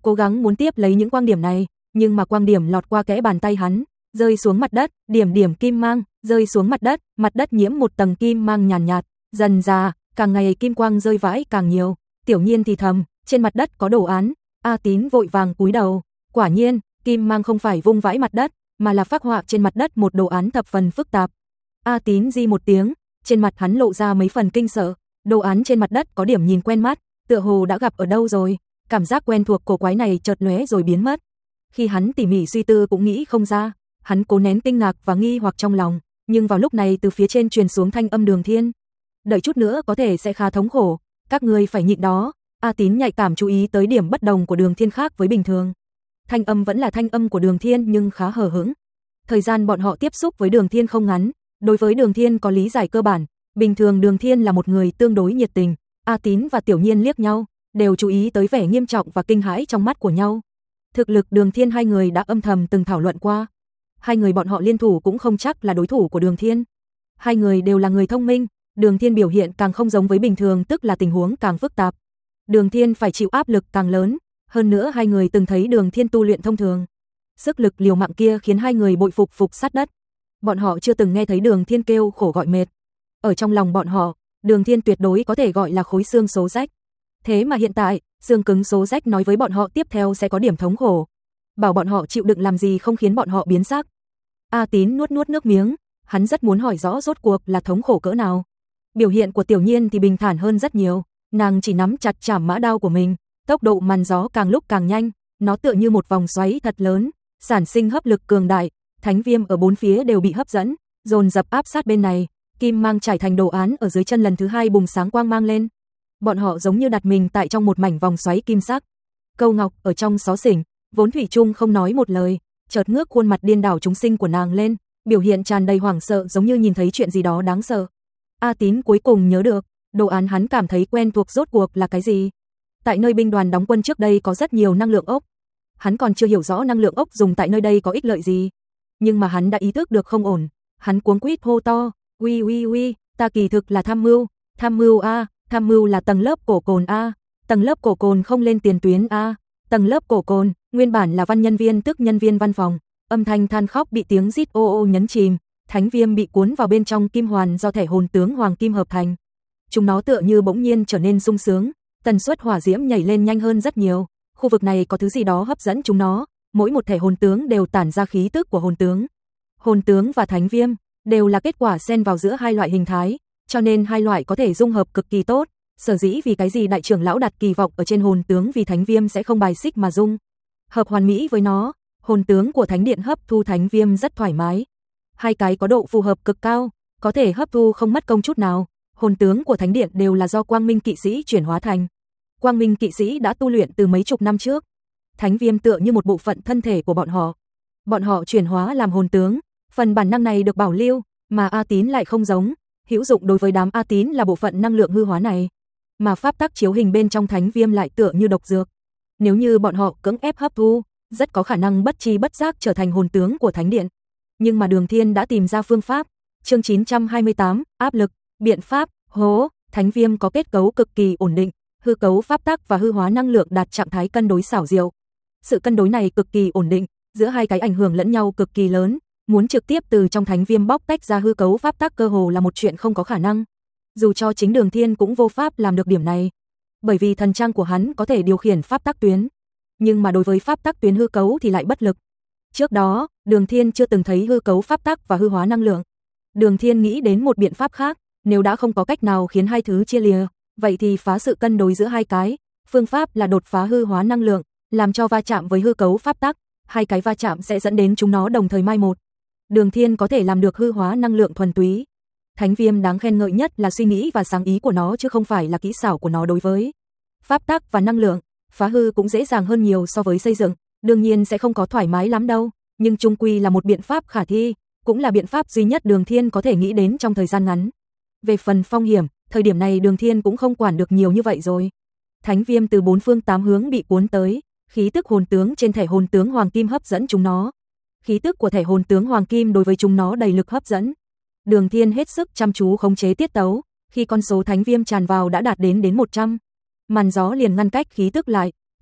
cố gắng muốn tiếp lấy những quang điểm này, nhưng mà quang điểm lọt qua kẽ bàn tay hắn, rơi xuống mặt đất, điểm điểm kim mang, rơi xuống mặt đất, mặt đất nhiễm một tầng kim mang nhàn nhạt, nhạt, dần dà, càng ngày kim quang rơi vãi càng nhiều. Tiểu Nhiên thì thầm, trên mặt đất có đồ án. A Tín vội vàng cúi đầu, quả nhiên, kim mang không phải vung vãi mặt đất, mà là phác họa trên mặt đất một đồ án thập phần phức tạp. A Tín di một tiếng, trên mặt hắn lộ ra mấy phần kinh sợ, đồ án trên mặt đất có điểm nhìn quen mắt, tựa hồ đã gặp ở đâu rồi, cảm giác quen thuộc cổ quái này chợt lóe rồi biến mất. Khi hắn tỉ mỉ suy tư cũng nghĩ không ra, hắn cố nén kinh ngạc và nghi hoặc trong lòng, nhưng vào lúc này từ phía trên truyền xuống thanh âm Đường Thiên. Đợi chút nữa có thể sẽ khá thống khổ, các ngươi phải nhịn đó. A Tín nhạy cảm chú ý tới điểm bất đồng của Đường Thiên khác với bình thường. Thanh âm vẫn là thanh âm của Đường Thiên nhưng khá hờ hững. Thời gian bọn họ tiếp xúc với Đường Thiên không ngắn, đối với Đường Thiên có lý giải cơ bản, bình thường Đường Thiên là một người tương đối nhiệt tình. A Tín và Tiểu Nhiên liếc nhau, đều chú ý tới vẻ nghiêm trọng và kinh hãi trong mắt của nhau. Thực lực Đường Thiên hai người đã âm thầm từng thảo luận qua. Hai người bọn họ liên thủ cũng không chắc là đối thủ của Đường Thiên. Hai người đều là người thông minh, Đường Thiên biểu hiện càng không giống với bình thường, tức là tình huống càng phức tạp. Đường Thiên phải chịu áp lực càng lớn, hơn nữa hai người từng thấy Đường Thiên tu luyện thông thường. Sức lực liều mạng kia khiến hai người bội phục phục sát đất. Bọn họ chưa từng nghe thấy Đường Thiên kêu khổ gọi mệt. Ở trong lòng bọn họ, Đường Thiên tuyệt đối có thể gọi là khối xương số rách. Thế mà hiện tại, xương cứng số rách nói với bọn họ tiếp theo sẽ có điểm thống khổ. Bảo bọn họ chịu đựng làm gì không khiến bọn họ biến sắc. A Tín nuốt nuốt nước miếng, hắn rất muốn hỏi rõ rốt cuộc là thống khổ cỡ nào. Biểu hiện của Tiểu Nhiên thì bình thản hơn rất nhiều, nàng chỉ nắm chặt chảm mã đao của mình, tốc độ màn gió càng lúc càng nhanh, nó tựa như một vòng xoáy thật lớn, sản sinh hấp lực cường đại, thánh viêm ở bốn phía đều bị hấp dẫn, dồn dập áp sát bên này, kim mang trải thành đồ án ở dưới chân lần thứ hai bùng sáng quang mang lên. Bọn họ giống như đặt mình tại trong một mảnh vòng xoáy kim sắc. Câu Ngọc ở trong xó xỉnh, vốn thủy chung không nói một lời, chợt ngước khuôn mặt điên đảo chúng sinh của nàng lên, biểu hiện tràn đầy hoảng sợ giống như nhìn thấy chuyện gì đó đáng sợ. A Tín cuối cùng nhớ được, đồ án hắn cảm thấy quen thuộc rốt cuộc là cái gì. Tại nơi binh đoàn đóng quân trước đây có rất nhiều năng lượng ốc. Hắn còn chưa hiểu rõ năng lượng ốc dùng tại nơi đây có ích lợi gì, nhưng mà hắn đã ý thức được không ổn, hắn cuống quýt hô to, "Uy uy uy, ta kỳ thực là tham mưu, tham mưu a, tham mưu là tầng lớp cổ cồn a, tầng lớp cổ cồn không lên tiền tuyến a." Tầng lớp cổ cồn, nguyên bản là văn nhân viên tức nhân viên văn phòng, âm thanh than khóc bị tiếng rít ô ô nhấn chìm, thánh viêm bị cuốn vào bên trong kim hoàn do thể hồn tướng hoàng kim hợp thành. Chúng nó tựa như bỗng nhiên trở nên sung sướng, tần suất hỏa diễm nhảy lên nhanh hơn rất nhiều, khu vực này có thứ gì đó hấp dẫn chúng nó, mỗi một thể hồn tướng đều tản ra khí tức của hồn tướng. Hồn tướng và thánh viêm đều là kết quả xen vào giữa hai loại hình thái, cho nên hai loại có thể dung hợp cực kỳ tốt. Sở dĩ vì cái gì đại trưởng lão đặt kỳ vọng ở trên hồn tướng vì thánh viêm sẽ không bài xích mà dung hợp hoàn mỹ với nó, hồn tướng của thánh điện hấp thu thánh viêm rất thoải mái. Hai cái có độ phù hợp cực cao, có thể hấp thu không mất công chút nào. Hồn tướng của thánh điện đều là do Quang Minh kỵ sĩ chuyển hóa thành. Quang Minh kỵ sĩ đã tu luyện từ mấy chục năm trước. Thánh viêm tựa như một bộ phận thân thể của bọn họ. Bọn họ chuyển hóa làm hồn tướng, phần bản năng này được bảo lưu, mà A Tín lại không giống, hữu dụng đối với đám A Tín là bộ phận năng lượng hư hóa này. Mà pháp tắc chiếu hình bên trong thánh viêm lại tựa như độc dược. Nếu như bọn họ cưỡng ép hấp thu, rất có khả năng bất chi bất giác trở thành hồn tướng của thánh điện. Nhưng mà Đường Thiên đã tìm ra phương pháp. Chương chín trăm hai mươi tám, áp lực, biện pháp, hố, thánh viêm có kết cấu cực kỳ ổn định, hư cấu pháp tắc và hư hóa năng lượng đạt trạng thái cân đối xảo diệu. Sự cân đối này cực kỳ ổn định, giữa hai cái ảnh hưởng lẫn nhau cực kỳ lớn, muốn trực tiếp từ trong thánh viêm bóc tách ra hư cấu pháp tắc cơ hồ là một chuyện không có khả năng. Dù cho chính Đường Thiên cũng vô pháp làm được điểm này, bởi vì thần trang của hắn có thể điều khiển pháp tắc tuyến, nhưng mà đối với pháp tắc tuyến hư cấu thì lại bất lực. Trước đó, Đường Thiên chưa từng thấy hư cấu pháp tắc và hư hóa năng lượng. Đường Thiên nghĩ đến một biện pháp khác, nếu đã không có cách nào khiến hai thứ chia lìa, vậy thì phá sự cân đối giữa hai cái, phương pháp là đột phá hư hóa năng lượng, làm cho va chạm với hư cấu pháp tắc, hai cái va chạm sẽ dẫn đến chúng nó đồng thời mai một. Đường Thiên có thể làm được hư hóa năng lượng thuần túy. Thánh viêm đáng khen ngợi nhất là suy nghĩ và sáng ý của nó chứ không phải là kỹ xảo của nó đối với pháp tắc và năng lượng, phá hư cũng dễ dàng hơn nhiều so với xây dựng, đương nhiên sẽ không có thoải mái lắm đâu, nhưng chung quy là một biện pháp khả thi, cũng là biện pháp duy nhất Đường Thiên có thể nghĩ đến trong thời gian ngắn. Về phần phong hiểm, thời điểm này Đường Thiên cũng không quản được nhiều như vậy rồi. Thánh viêm từ bốn phương tám hướng bị cuốn tới, khí tức hồn tướng trên thể hồn tướng hoàng kim hấp dẫn chúng nó. Khí tức của thể hồn tướng hoàng kim đối với chúng nó đầy lực hấp dẫn. Đường Thiên hết sức chăm chú khống chế tiết tấu, khi con số thánh viêm tràn vào đã đạt đến đến một trăm, màn gió liền ngăn cách khí tức lại,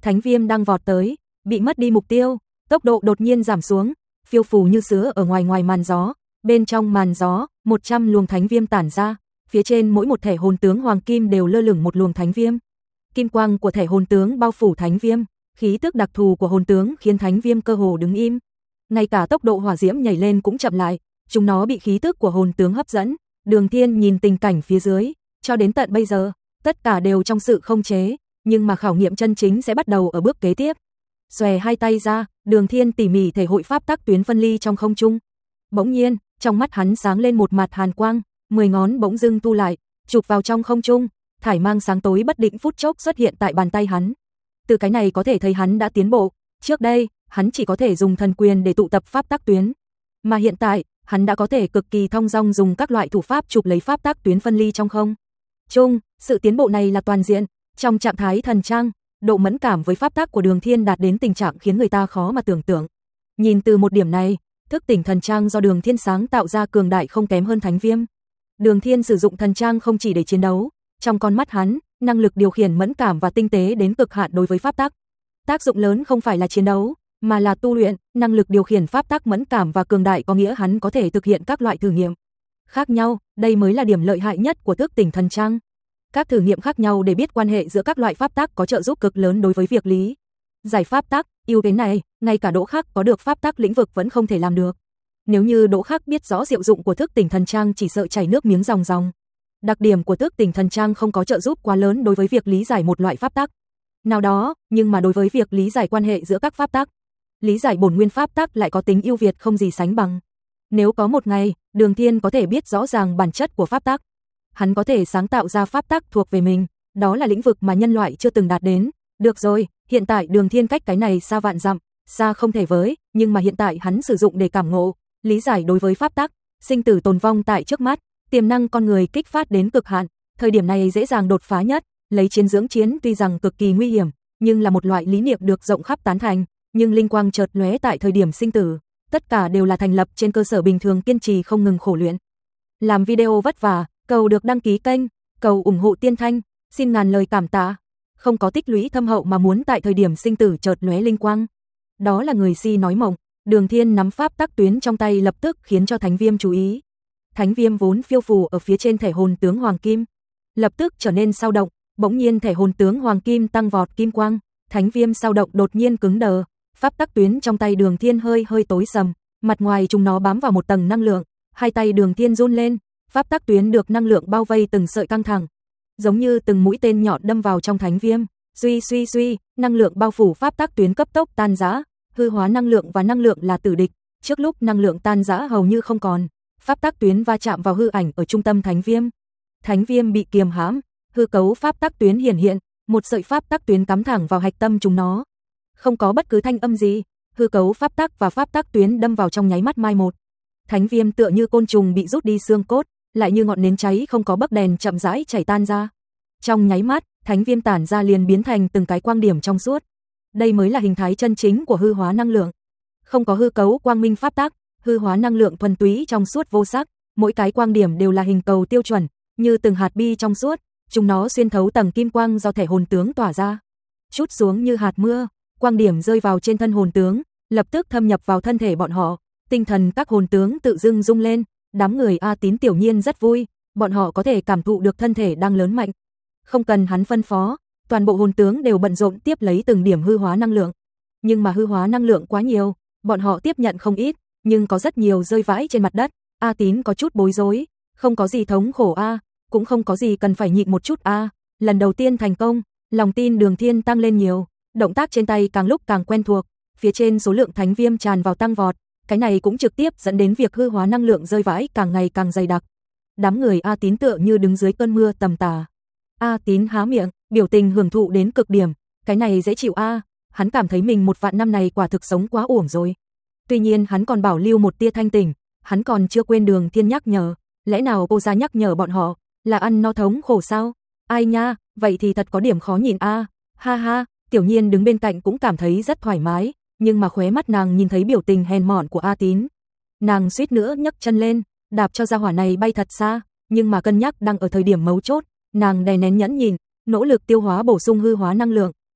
Thánh viêm đang vọt tới, bị mất đi mục tiêu, tốc độ đột nhiên giảm xuống, phiêu phù như sứa ở ngoài ngoài màn gió, bên trong màn gió, một trăm luồng thánh viêm tản ra, phía trên mỗi một thẻ hồn tướng hoàng kim đều lơ lửng một luồng thánh viêm. Kim quang của thẻ hồn tướng bao phủ thánh viêm, khí tức đặc thù của hồn tướng khiến thánh viêm cơ hồ đứng im. Ngay cả tốc độ hỏa diễm nhảy lên cũng chậm lại, chúng nó bị khí tức của hồn tướng hấp dẫn. Đường Thiên nhìn tình cảnh phía dưới, cho đến tận bây giờ, tất cả đều trong sự không chế, nhưng mà khảo nghiệm chân chính sẽ bắt đầu ở bước kế tiếp. Xòe hai tay ra, Đường Thiên tỉ mỉ thể hội pháp tắc tuyến phân ly trong không trung. Bỗng nhiên, trong mắt hắn sáng lên một mặt hàn quang, mười ngón bỗng dưng tu lại, chụp vào trong không trung, thải mang sáng tối bất định phút chốc xuất hiện tại bàn tay hắn. Từ cái này có thể thấy hắn đã tiến bộ, trước đây, hắn chỉ có thể dùng thần quyền để tụ tập pháp tắc tuyến, mà hiện tại, hắn đã có thể cực kỳ thong dong dùng các loại thủ pháp chụp lấy pháp tắc tuyến phân ly trong không trung. Sự tiến bộ này là toàn diện, trong trạng thái thần trang, độ mẫn cảm với pháp tắc của Đường Thiên đạt đến tình trạng khiến người ta khó mà tưởng tượng. Nhìn từ một điểm này, thức tỉnh thần trang do Đường Thiên sáng tạo ra cường đại không kém hơn thánh viêm. Đường Thiên sử dụng thần trang không chỉ để chiến đấu, trong con mắt hắn, năng lực điều khiển mẫn cảm và tinh tế đến cực hạn đối với pháp tắc. Tác dụng lớn không phải là chiến đấu, mà là tu luyện. Năng lực điều khiển pháp tắc mẫn cảm và cường đại có nghĩa hắn có thể thực hiện các loại thử nghiệm khác nhau, đây mới là điểm lợi hại nhất của thức tỉnh thần trang. Các thử nghiệm khác nhau để biết quan hệ giữa các loại pháp tắc có trợ giúp cực lớn đối với việc lý giải pháp tắc. Ưu thế này, ngay cả Đỗ Khắc có được pháp tắc lĩnh vực vẫn không thể làm được. Nếu như Đỗ Khắc biết rõ diệu dụng của thức tỉnh thần trang chỉ sợ chảy nước miếng ròng ròng. Đặc điểm của thức tỉnh thần trang không có trợ giúp quá lớn đối với việc lý giải một loại pháp tắc nào đó, nhưng mà đối với việc lý giải quan hệ giữa các pháp tắc, lý giải bổn nguyên pháp tắc lại có tính ưu việt không gì sánh bằng. Nếu có một ngày, Đường Thiên có thể biết rõ ràng bản chất của pháp tắc, hắn có thể sáng tạo ra pháp tắc thuộc về mình, đó là lĩnh vực mà nhân loại chưa từng đạt đến. Được rồi, hiện tại Đường Thiên cách cái này xa vạn dặm, xa không thể với, nhưng mà hiện tại hắn sử dụng để cảm ngộ, lý giải đối với pháp tắc, sinh tử tồn vong tại trước mắt, tiềm năng con người kích phát đến cực hạn, thời điểm này dễ dàng đột phá nhất, lấy chiến dưỡng chiến tuy rằng cực kỳ nguy hiểm, nhưng là một loại lý niệm được rộng khắp tán thành, nhưng linh quang chợt lóe tại thời điểm sinh tử, tất cả đều là thành lập trên cơ sở bình thường kiên trì không ngừng khổ luyện. Làm video vất vả, cầu được đăng ký kênh, cầu ủng hộ Tiên Thanh, xin ngàn lời cảm tạ. Không có tích lũy thâm hậu mà muốn tại thời điểm sinh tử chợt lóe linh quang, đó là người si nói mộng. Đường Thiên nắm pháp tắc tuyến trong tay lập tức khiến cho Thánh Viêm chú ý. Thánh Viêm vốn phiêu phù ở phía trên thẻ hồn tướng hoàng kim, lập tức trở nên sao động, bỗng nhiên thẻ hồn tướng hoàng kim tăng vọt kim quang, Thánh Viêm sao động đột nhiên cứng đờ, pháp tắc tuyến trong tay Đường Thiên hơi hơi tối sầm, mặt ngoài chúng nó bám vào một tầng năng lượng, hai tay Đường Thiên run lên, pháp tắc tuyến được năng lượng bao vây từng sợi căng thẳng, giống như từng mũi tên nhọn đâm vào trong Thánh Viêm. Suy suy suy, năng lượng bao phủ pháp tắc tuyến cấp tốc tan rã, hư hóa năng lượng và năng lượng là tử địch, trước lúc năng lượng tan rã hầu như không còn, pháp tắc tuyến va chạm vào hư ảnh ở trung tâm Thánh Viêm. Thánh Viêm bị kiềm hãm, hư cấu pháp tắc tuyến hiển hiện, một sợi pháp tắc tuyến cắm thẳng vào hạch tâm chúng nó. Không có bất cứ thanh âm gì, hư cấu pháp tắc và pháp tắc tuyến đâm vào trong nháy mắt mai một. Thánh Viêm tựa như côn trùng bị rút đi xương cốt, lại như ngọn nến cháy không có bấc đèn chậm rãi chảy tan ra. Trong nháy mắt, Thánh Viêm tản ra liền biến thành từng cái quang điểm trong suốt. Đây mới là hình thái chân chính của hư hóa năng lượng. Không có hư cấu quang minh pháp tắc, hư hóa năng lượng thuần túy trong suốt vô sắc, mỗi cái quang điểm đều là hình cầu tiêu chuẩn, như từng hạt bi trong suốt, chúng nó xuyên thấu tầng kim quang do thẻ hồn tướng tỏa ra, chút xuống như hạt mưa, quang điểm rơi vào trên thân hồn tướng, lập tức thâm nhập vào thân thể bọn họ, tinh thần các hồn tướng tự dưng rung lên, đám người A Tín tiểu nhiên rất vui, bọn họ có thể cảm thụ được thân thể đang lớn mạnh. Không cần hắn phân phó, toàn bộ hồn tướng đều bận rộn tiếp lấy từng điểm hư hóa năng lượng. Nhưng mà hư hóa năng lượng quá nhiều, bọn họ tiếp nhận không ít, nhưng có rất nhiều rơi vãi trên mặt đất. A Tín có chút bối rối, không có gì thống khổ a, cũng không có gì cần phải nhịn một chút a, lần đầu tiên thành công, lòng tin Đường Thiên tăng lên nhiều, động tác trên tay càng lúc càng quen thuộc, phía trên số lượng Thánh Viêm tràn vào tăng vọt, cái này cũng trực tiếp dẫn đến việc hư hóa năng lượng rơi vãi càng ngày càng dày đặc. Đám người A Tín tựa như đứng dưới cơn mưa tầm tã. A Tín há miệng, biểu tình hưởng thụ đến cực điểm, cái này dễ chịu a, hắn cảm thấy mình một vạn năm này quả thực sống quá uổng rồi. Tuy nhiên hắn còn bảo lưu một tia thanh tỉnh, hắn còn chưa quên Đường Thiên nhắc nhở, lẽ nào cô ra nhắc nhở bọn họ là ăn no thống khổ sao? Ai nha, vậy thì thật có điểm khó nhìn a. Ha ha, Tiểu Nhiên đứng bên cạnh cũng cảm thấy rất thoải mái, nhưng mà khóe mắt nàng nhìn thấy biểu tình hèn mọn của A Tín. Nàng suýt nữa nhấc chân lên, đạp cho gia hỏa này bay thật xa, nhưng mà cân nhắc đang ở thời điểm mấu chốt, nàng đè nén nhẫn nhịn, nỗ lực tiêu hóa bổ sung hư hóa năng lượng.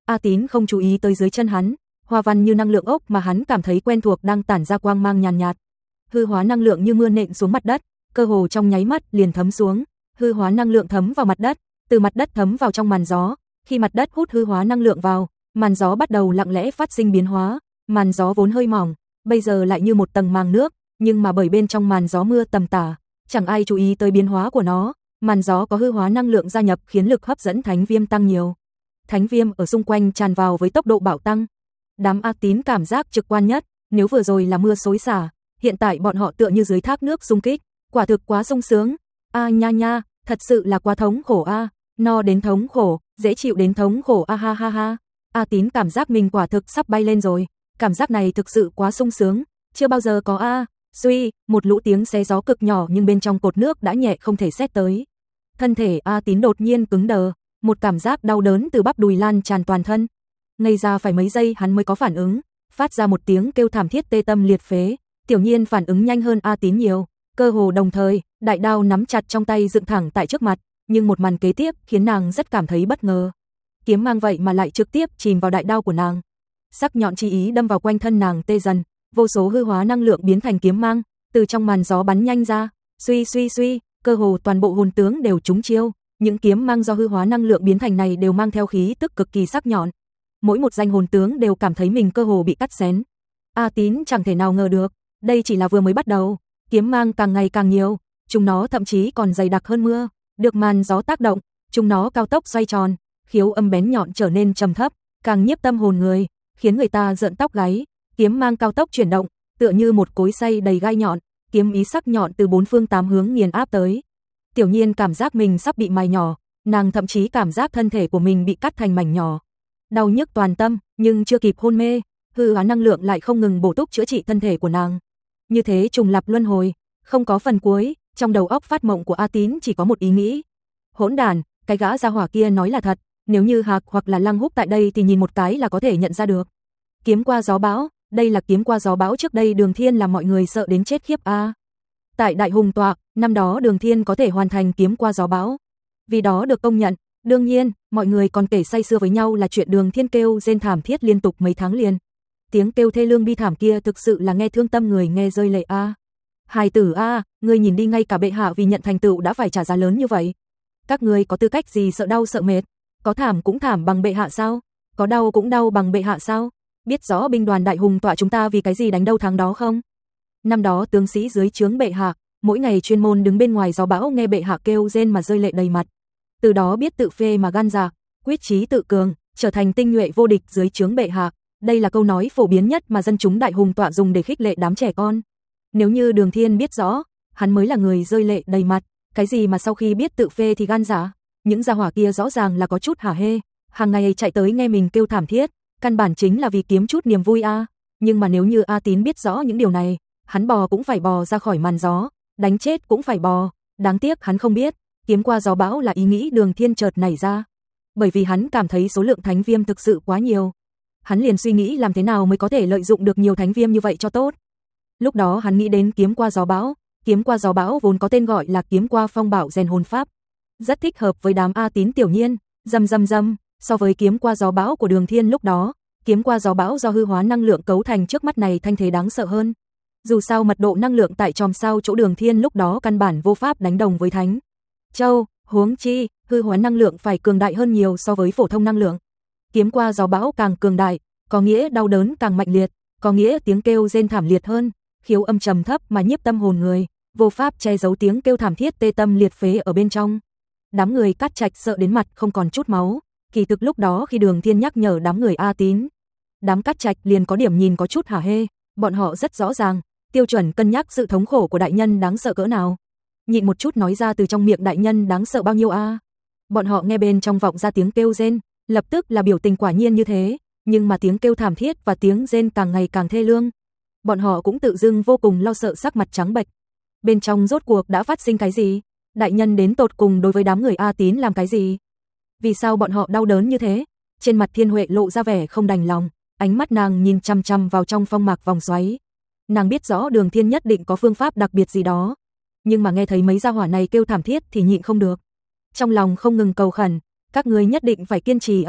A Tín không chú ý tới dưới chân hắn, hoa văn như năng lượng ốc mà hắn cảm thấy quen thuộc đang tản ra quang mang nhàn nhạt, nhạt. Hư hóa năng lượng như mưa nện xuống mặt đất, cơ hồ trong nháy mắt liền thấm xuống, hư hóa năng lượng thấm vào mặt đất, từ mặt đất thấm vào trong màn gió, khi mặt đất hút hư hóa năng lượng vào, màn gió bắt đầu lặng lẽ phát sinh biến hóa, màn gió vốn hơi mỏng, bây giờ lại như một tầng màng nước, nhưng mà bởi bên trong màn gió mưa tầm tả, chẳng ai chú ý tới biến hóa của nó, màn gió có hư hóa năng lượng gia nhập khiến lực hấp dẫn thánh viêm tăng nhiều. Thánh viêm ở xung quanh tràn vào với tốc độ bạo tăng. Đám A Tín cảm giác trực quan nhất, nếu vừa rồi là mưa xối xả, hiện tại bọn họ tựa như dưới thác nước xung kích, quả thực quá sung sướng. A nha nha, thật sự là quá thống khổ a, no đến thống khổ, dễ chịu đến thống khổ a ha ha ha. A Tín cảm giác mình quả thực sắp bay lên rồi, cảm giác này thực sự quá sung sướng, chưa bao giờ có a. Suy, một lũ tiếng xé gió cực nhỏ nhưng bên trong cột nước đã nhẹ không thể xét tới. Thân thể A Tín đột nhiên cứng đờ, một cảm giác đau đớn từ bắp đùi lan tràn toàn thân. Ngây ra phải mấy giây hắn mới có phản ứng, phát ra một tiếng kêu thảm thiết tê tâm liệt phế. Tiểu Nhiên phản ứng nhanh hơn A Tín nhiều, cơ hồ đồng thời, đại đao nắm chặt trong tay dựng thẳng tại trước mặt, nhưng một màn kế tiếp khiến nàng rất cảm thấy bất ngờ. Kiếm mang vậy mà lại trực tiếp chìm vào đại đao của nàng. Sắc nhọn chi ý đâm vào quanh thân nàng tê dần, vô số hư hóa năng lượng biến thành kiếm mang, từ trong màn gió bắn nhanh ra, suy suy suy, cơ hồ toàn bộ hồn tướng đều trúng chiêu, những kiếm mang do hư hóa năng lượng biến thành này đều mang theo khí tức cực kỳ sắc nhọn. Mỗi một danh hồn tướng đều cảm thấy mình cơ hồ bị cắt xén. A Tín chẳng thể nào ngờ được, đây chỉ là vừa mới bắt đầu, kiếm mang càng ngày càng nhiều, chúng nó thậm chí còn dày đặc hơn mưa, được màn gió tác động, chúng nó cao tốc xoay tròn, khiếu âm bén nhọn trở nên trầm thấp, càng nhiếp tâm hồn người, khiến người ta rợn tóc gáy. Kiếm mang cao tốc chuyển động, tựa như một cối xay đầy gai nhọn, kiếm ý sắc nhọn từ bốn phương tám hướng nghiền áp tới. Tiểu Nhiên cảm giác mình sắp bị mài nhỏ, nàng thậm chí cảm giác thân thể của mình bị cắt thành mảnh nhỏ. Đau nhức toàn tâm, nhưng chưa kịp hôn mê, hư hóa năng lượng lại không ngừng bổ túc chữa trị thân thể của nàng. Như thế trùng lặp luân hồi, không có phần cuối, trong đầu óc phát mộng của A Tín chỉ có một ý nghĩ. Hỗn đàn, cái gã gia hỏa kia nói là thật, nếu như Hạc hoặc là Lăng Húc tại đây thì nhìn một cái là có thể nhận ra được. Kiếm qua gió bão, đây là kiếm qua gió bão trước đây Đường Thiên làm mọi người sợ đến chết khiếp a. Tại Đại Hùng tọa, năm đó Đường Thiên có thể hoàn thành kiếm qua gió bão, vì đó được công nhận. Đương nhiên, mọi người còn kể say sưa với nhau là chuyện Đường Thiên kêu rên thảm thiết liên tục mấy tháng liền. Tiếng kêu thê lương bi thảm kia thực sự là nghe thương tâm người nghe rơi lệ a. Hài tử a, ngươi nhìn đi, ngay cả bệ hạ vì nhận thành tựu đã phải trả giá lớn như vậy. Các ngươi có tư cách gì sợ đau sợ mệt? Có thảm cũng thảm bằng bệ hạ sao? Có đau cũng đau bằng bệ hạ sao? Biết rõ binh đoàn Đại Hùng tọa chúng ta vì cái gì đánh đâu thắng đó không? Năm đó tướng sĩ dưới trướng bệ hạ, mỗi ngày chuyên môn đứng bên ngoài gió bão nghe bệ hạ kêu rên mà rơi lệ đầy mặt. Từ đó biết tự phê mà gan dạ, quyết chí tự cường, trở thành tinh nhuệ vô địch dưới trướng bệ hạ. Đây là câu nói phổ biến nhất mà dân chúng Đại Hùng tọa dùng để khích lệ đám trẻ con. Nếu như Đường Thiên biết rõ, hắn mới là người rơi lệ đầy mặt, cái gì mà sau khi biết tự phê thì gan dạ. Những gia hỏa kia rõ ràng là có chút hả hê, hàng ngày chạy tới nghe mình kêu thảm thiết, căn bản chính là vì kiếm chút niềm vui a. À. Nhưng mà nếu như A Tín biết rõ những điều này, hắn bò cũng phải bò ra khỏi màn gió, đánh chết cũng phải bò. Đáng tiếc hắn không biết, kiếm qua gió bão là ý nghĩ Đường Thiên chợt nảy ra. Bởi vì hắn cảm thấy số lượng thánh viêm thực sự quá nhiều. Hắn liền suy nghĩ làm thế nào mới có thể lợi dụng được nhiều thánh viêm như vậy cho tốt. Lúc đó hắn nghĩ đến kiếm qua gió bão, kiếm qua gió bão vốn có tên gọi là kiếm qua phong bảo rèn hồn pháp, rất thích hợp với đám A Tín Tiểu Nhiên. Rầm rầm rầm, so với kiếm qua gió bão của Đường Thiên lúc đó, kiếm qua gió bão do hư hóa năng lượng cấu thành trước mắt này thanh thế đáng sợ hơn. Dù sao mật độ năng lượng tại chòm sao chỗ Đường Thiên lúc đó căn bản vô pháp đánh đồng với Thánh Châu, huống chi, hư hóa năng lượng phải cường đại hơn nhiều so với phổ thông năng lượng. Kiếm qua gió bão càng cường đại, có nghĩa đau đớn càng mạnh liệt, có nghĩa tiếng kêu rên thảm liệt hơn, khiếu âm trầm thấp mà nhiếp tâm hồn người, vô pháp che giấu tiếng kêu thảm thiết tê tâm liệt phế ở bên trong. Đám người Cát Trạch sợ đến mặt không còn chút máu, kỳ thực lúc đó khi Đường Thiên nhắc nhở đám người A Tín, đám Cát Trạch liền có điểm nhìn có chút hả hê, bọn họ rất rõ ràng, tiêu chuẩn cân nhắc sự thống khổ của đại nhân đáng sợ cỡ nào. Nhịn một chút nói ra từ trong miệng đại nhân đáng sợ bao nhiêu a. À. Bọn họ nghe bên trong vọng ra tiếng kêu rên, lập tức là biểu tình quả nhiên như thế, nhưng mà tiếng kêu thảm thiết và tiếng rên càng ngày càng thê lương. Bọn họ cũng tự dưng vô cùng lo sợ, sắc mặt trắng bệch. Bên trong rốt cuộc đã phát sinh cái gì? Đại nhân đến tột cùng đối với đám người A Tín làm cái gì? Vì sao bọn họ đau đớn như thế? Trên mặt Thiên Huệ lộ ra vẻ không đành lòng, ánh mắt nàng nhìn chăm chăm vào trong phong mạc vòng xoáy. Nàng biết rõ Đường Thiên nhất định có phương pháp đặc biệt gì đó, nhưng mà nghe thấy mấy gia hỏa này kêu thảm thiết thì nhịn không được. Trong lòng không ngừng cầu khẩn, các ngươi nhất định phải kiên trì a,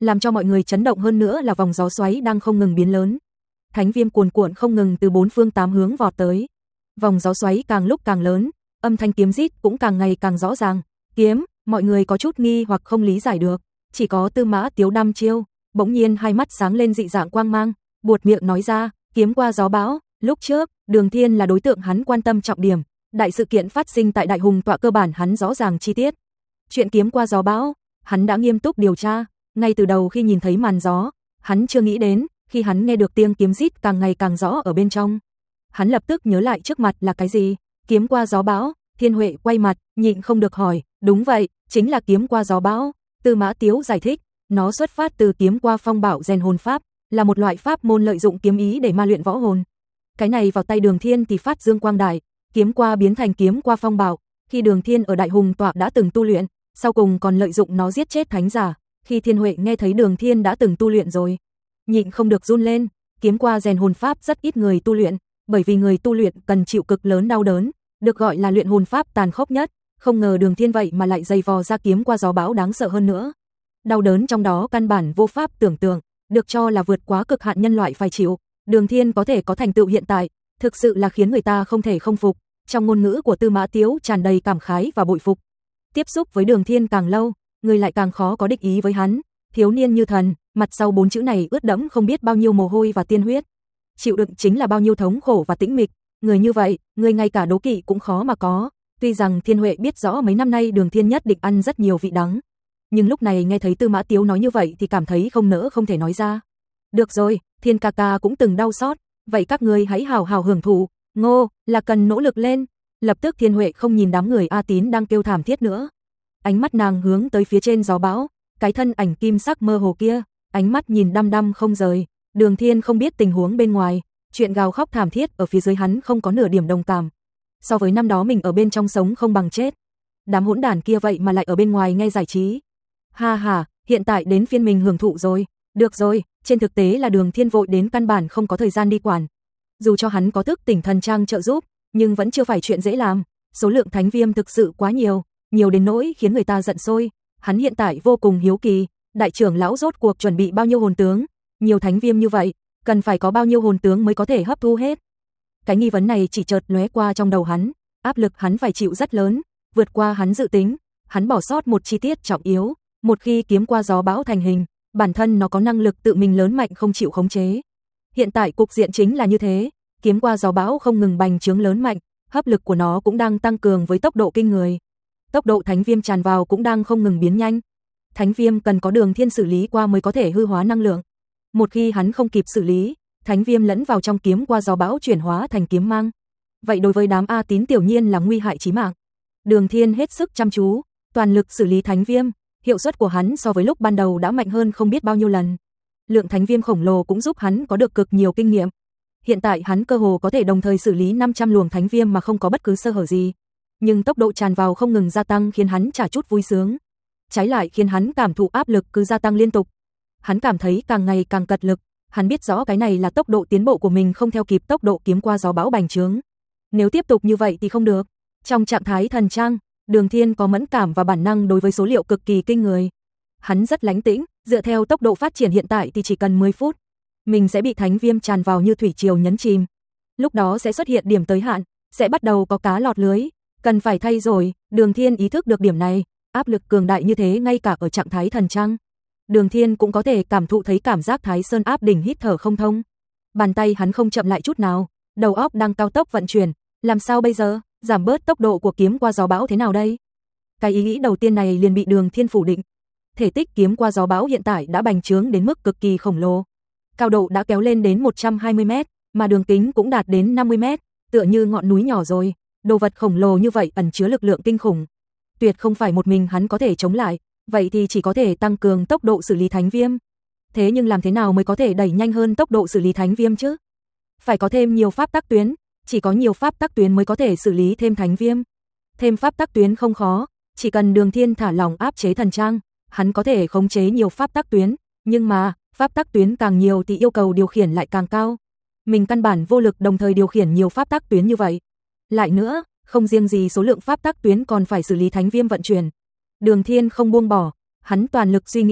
Làm cho mọi người chấn động hơn nữa là vòng gió xoáy đang không ngừng biến lớn. Thánh viêm cuồn cuộn không ngừng từ bốn phương tám hướng vọt tới. Vòng gió xoáy càng lúc càng lớn, âm thanh kiếm rít cũng càng ngày càng rõ ràng. Kiếm, mọi người có chút nghi hoặc không lý giải được, chỉ có Tư Mã Tiếu đăm chiêu, bỗng nhiên hai mắt sáng lên dị dạng quang mang, buột miệng nói ra, kiếm qua gió bão, lúc trước, Đường Thiên là đối tượng hắn quan tâm trọng điểm, đại sự kiện phát sinh tại Đại Hùng tọa cơ bản hắn rõ ràng chi tiết. Chuyện kiếm qua gió bão, hắn đã nghiêm túc điều tra, ngay từ đầu khi nhìn thấy màn gió, hắn chưa nghĩ đến, khi hắn nghe được tiếng kiếm rít càng ngày càng rõ ở bên trong. Hắn lập tức nhớ lại trước mặt là cái gì, kiếm qua gió bão, Thiên Huệ quay mặt, nhịn không được hỏi, đúng vậy, chính là kiếm qua gió bão. Tư Mã Tiếu giải thích, nó xuất phát từ kiếm qua phong bảo rèn hồn pháp, là một loại pháp môn lợi dụng kiếm ý để ma luyện võ hồn. Cái này vào tay Đường Thiên thì phát dương quang đại, kiếm qua biến thành kiếm qua phong bảo, khi Đường Thiên ở Đại Hùng tọa đã từng tu luyện, sau cùng còn lợi dụng nó giết chết thánh giả. Khi Thiên Huệ nghe thấy Đường Thiên đã từng tu luyện rồi, nhịn không được run lên, kiếm qua rèn hồn pháp rất ít người tu luyện, bởi vì người tu luyện cần chịu cực lớn đau đớn, được gọi là luyện hồn pháp tàn khốc nhất, không ngờ Đường Thiên vậy mà lại dày vò ra kiếm qua gió bão đáng sợ hơn nữa. Đau đớn trong đó căn bản vô pháp tưởng tượng, được cho là vượt quá cực hạn nhân loại phải chịu, Đường Thiên có thể có thành tựu hiện tại, thực sự là khiến người ta không thể không phục. Trong ngôn ngữ của Tư Mã Tiếu tràn đầy cảm khái và bội phục. Tiếp xúc với Đường Thiên càng lâu, người lại càng khó có địch ý với hắn, thiếu niên như thần, mặt sau bốn chữ này ướt đẫm không biết bao nhiêu mồ hôi và tiên huyết. Chịu đựng chính là bao nhiêu thống khổ và tĩnh mịch, người như vậy, người ngay cả đố kỵ cũng khó mà có. Tuy rằng Thiên Huệ biết rõ mấy năm nay Đường Thiên nhất định ăn rất nhiều vị đắng, nhưng lúc này nghe thấy Tư Mã Tiếu nói như vậy thì cảm thấy không nỡ không thể nói ra. Được rồi, Thiên ca ca cũng từng đau xót, vậy các ngươi hãy hào hào hưởng thụ, ngô, là cần nỗ lực lên. Lập tức Thiên Huệ không nhìn đám người A Tín đang kêu thảm thiết nữa. Ánh mắt nàng hướng tới phía trên gió bão, cái thân ảnh kim sắc mơ hồ kia, ánh mắt nhìn đăm đăm không rời. Đường Thiên không biết tình huống bên ngoài, chuyện gào khóc thảm thiết ở phía dưới hắn không có nửa điểm đồng cảm. So với năm đó mình ở bên trong sống không bằng chết. Đám hỗn đản kia vậy mà lại ở bên ngoài nghe giải trí. Ha ha, hiện tại đến phiên mình hưởng thụ rồi. Được rồi, trên thực tế là Đường Thiên vội đến căn bản không có thời gian đi quản. Dù cho hắn có thức tỉnh thần trang trợ giúp, nhưng vẫn chưa phải chuyện dễ làm. Số lượng thánh viêm thực sự quá nhiều, nhiều đến nỗi khiến người ta giận sôi. Hắn hiện tại vô cùng hiếu kỳ, đại trưởng lão rốt cuộc chuẩn bị bao nhiêu hồn tướng, nhiều thánh viêm như vậy, cần phải có bao nhiêu hồn tướng mới có thể hấp thu hết. Cái nghi vấn này chỉ chợt lóe qua trong đầu hắn, áp lực hắn phải chịu rất lớn, vượt qua hắn dự tính, hắn bỏ sót một chi tiết trọng yếu, một khi kiếm qua gió bão thành hình, bản thân nó có năng lực tự mình lớn mạnh không chịu khống chế. Hiện tại cục diện chính là như thế, kiếm qua gió bão không ngừng bành trướng lớn mạnh, hấp lực của nó cũng đang tăng cường với tốc độ kinh người. Tốc độ thánh viêm tràn vào cũng đang không ngừng biến nhanh. Thánh viêm cần có Đường Thiên xử lý qua mới có thể hư hóa năng lượng. Một khi hắn không kịp xử lý, thánh viêm lẫn vào trong kiếm qua gió bão chuyển hóa thành kiếm mang. Vậy đối với đám A Tín tiểu nhiên là nguy hại chí mạng. Đường Thiên hết sức chăm chú, toàn lực xử lý thánh viêm, hiệu suất của hắn so với lúc ban đầu đã mạnh hơn không biết bao nhiêu lần. Lượng thánh viêm khổng lồ cũng giúp hắn có được cực nhiều kinh nghiệm. Hiện tại hắn cơ hồ có thể đồng thời xử lý năm trăm luồng thánh viêm mà không có bất cứ sơ hở gì. Nhưng tốc độ tràn vào không ngừng gia tăng khiến hắn chả chút vui sướng. Trái lại khiến hắn cảm thụ áp lực cứ gia tăng liên tục. Hắn cảm thấy càng ngày càng cật lực, hắn biết rõ cái này là tốc độ tiến bộ của mình không theo kịp tốc độ kiếm qua gió bão bành trướng. Nếu tiếp tục như vậy thì không được. Trong trạng thái thần trang, Đường Thiên có mẫn cảm và bản năng đối với số liệu cực kỳ kinh người. Hắn rất lánh tĩnh, dựa theo tốc độ phát triển hiện tại thì chỉ cần mười phút, mình sẽ bị thánh viêm tràn vào như thủy triều nhấn chìm. Lúc đó sẽ xuất hiện điểm tới hạn, sẽ bắt đầu có cá lọt lưới, cần phải thay rồi. Đường Thiên ý thức được điểm này, áp lực cường đại như thế ngay cả ở trạng thái thần trang, Đường Thiên cũng có thể cảm thụ thấy cảm giác Thái Sơn áp đỉnh hít thở không thông. Bàn tay hắn không chậm lại chút nào, đầu óc đang cao tốc vận chuyển, làm sao bây giờ, giảm bớt tốc độ của kiếm qua gió bão thế nào đây? Cái ý nghĩ đầu tiên này liền bị Đường Thiên phủ định. Thể tích kiếm qua gió bão hiện tại đã bành trướng đến mức cực kỳ khổng lồ. Cao độ đã kéo lên đến một trăm hai mươi mét, mà đường kính cũng đạt đến năm mươi mét, tựa như ngọn núi nhỏ rồi. Đồ vật khổng lồ như vậy ẩn chứa lực lượng kinh khủng. Tuyệt không phải một mình hắn có thể chống lại, vậy thì chỉ có thể tăng cường tốc độ xử lý thánh viêm. Thế nhưng làm thế nào mới có thể đẩy nhanh hơn tốc độ xử lý thánh viêm chứ? Phải có thêm nhiều pháp tắc tuyến, chỉ có nhiều pháp tắc tuyến mới có thể xử lý thêm thánh viêm. Thêm pháp tắc tuyến không khó, chỉ cần Đường Thiên thả lỏng áp chế thần trang, hắn có thể khống chế nhiều pháp tắc tuyến, nhưng mà, pháp tắc tuyến càng nhiều thì yêu cầu điều khiển lại càng cao. Mình căn bản vô lực đồng thời điều khiển nhiều pháp tắc tuyến như vậy. Lại nữa, không riêng gì số lượng pháp tắc tuyến còn phải xử lý thánh viêm vận chuyển. Đường Thiên không buông bỏ, hắn toàn lực suy nghĩ,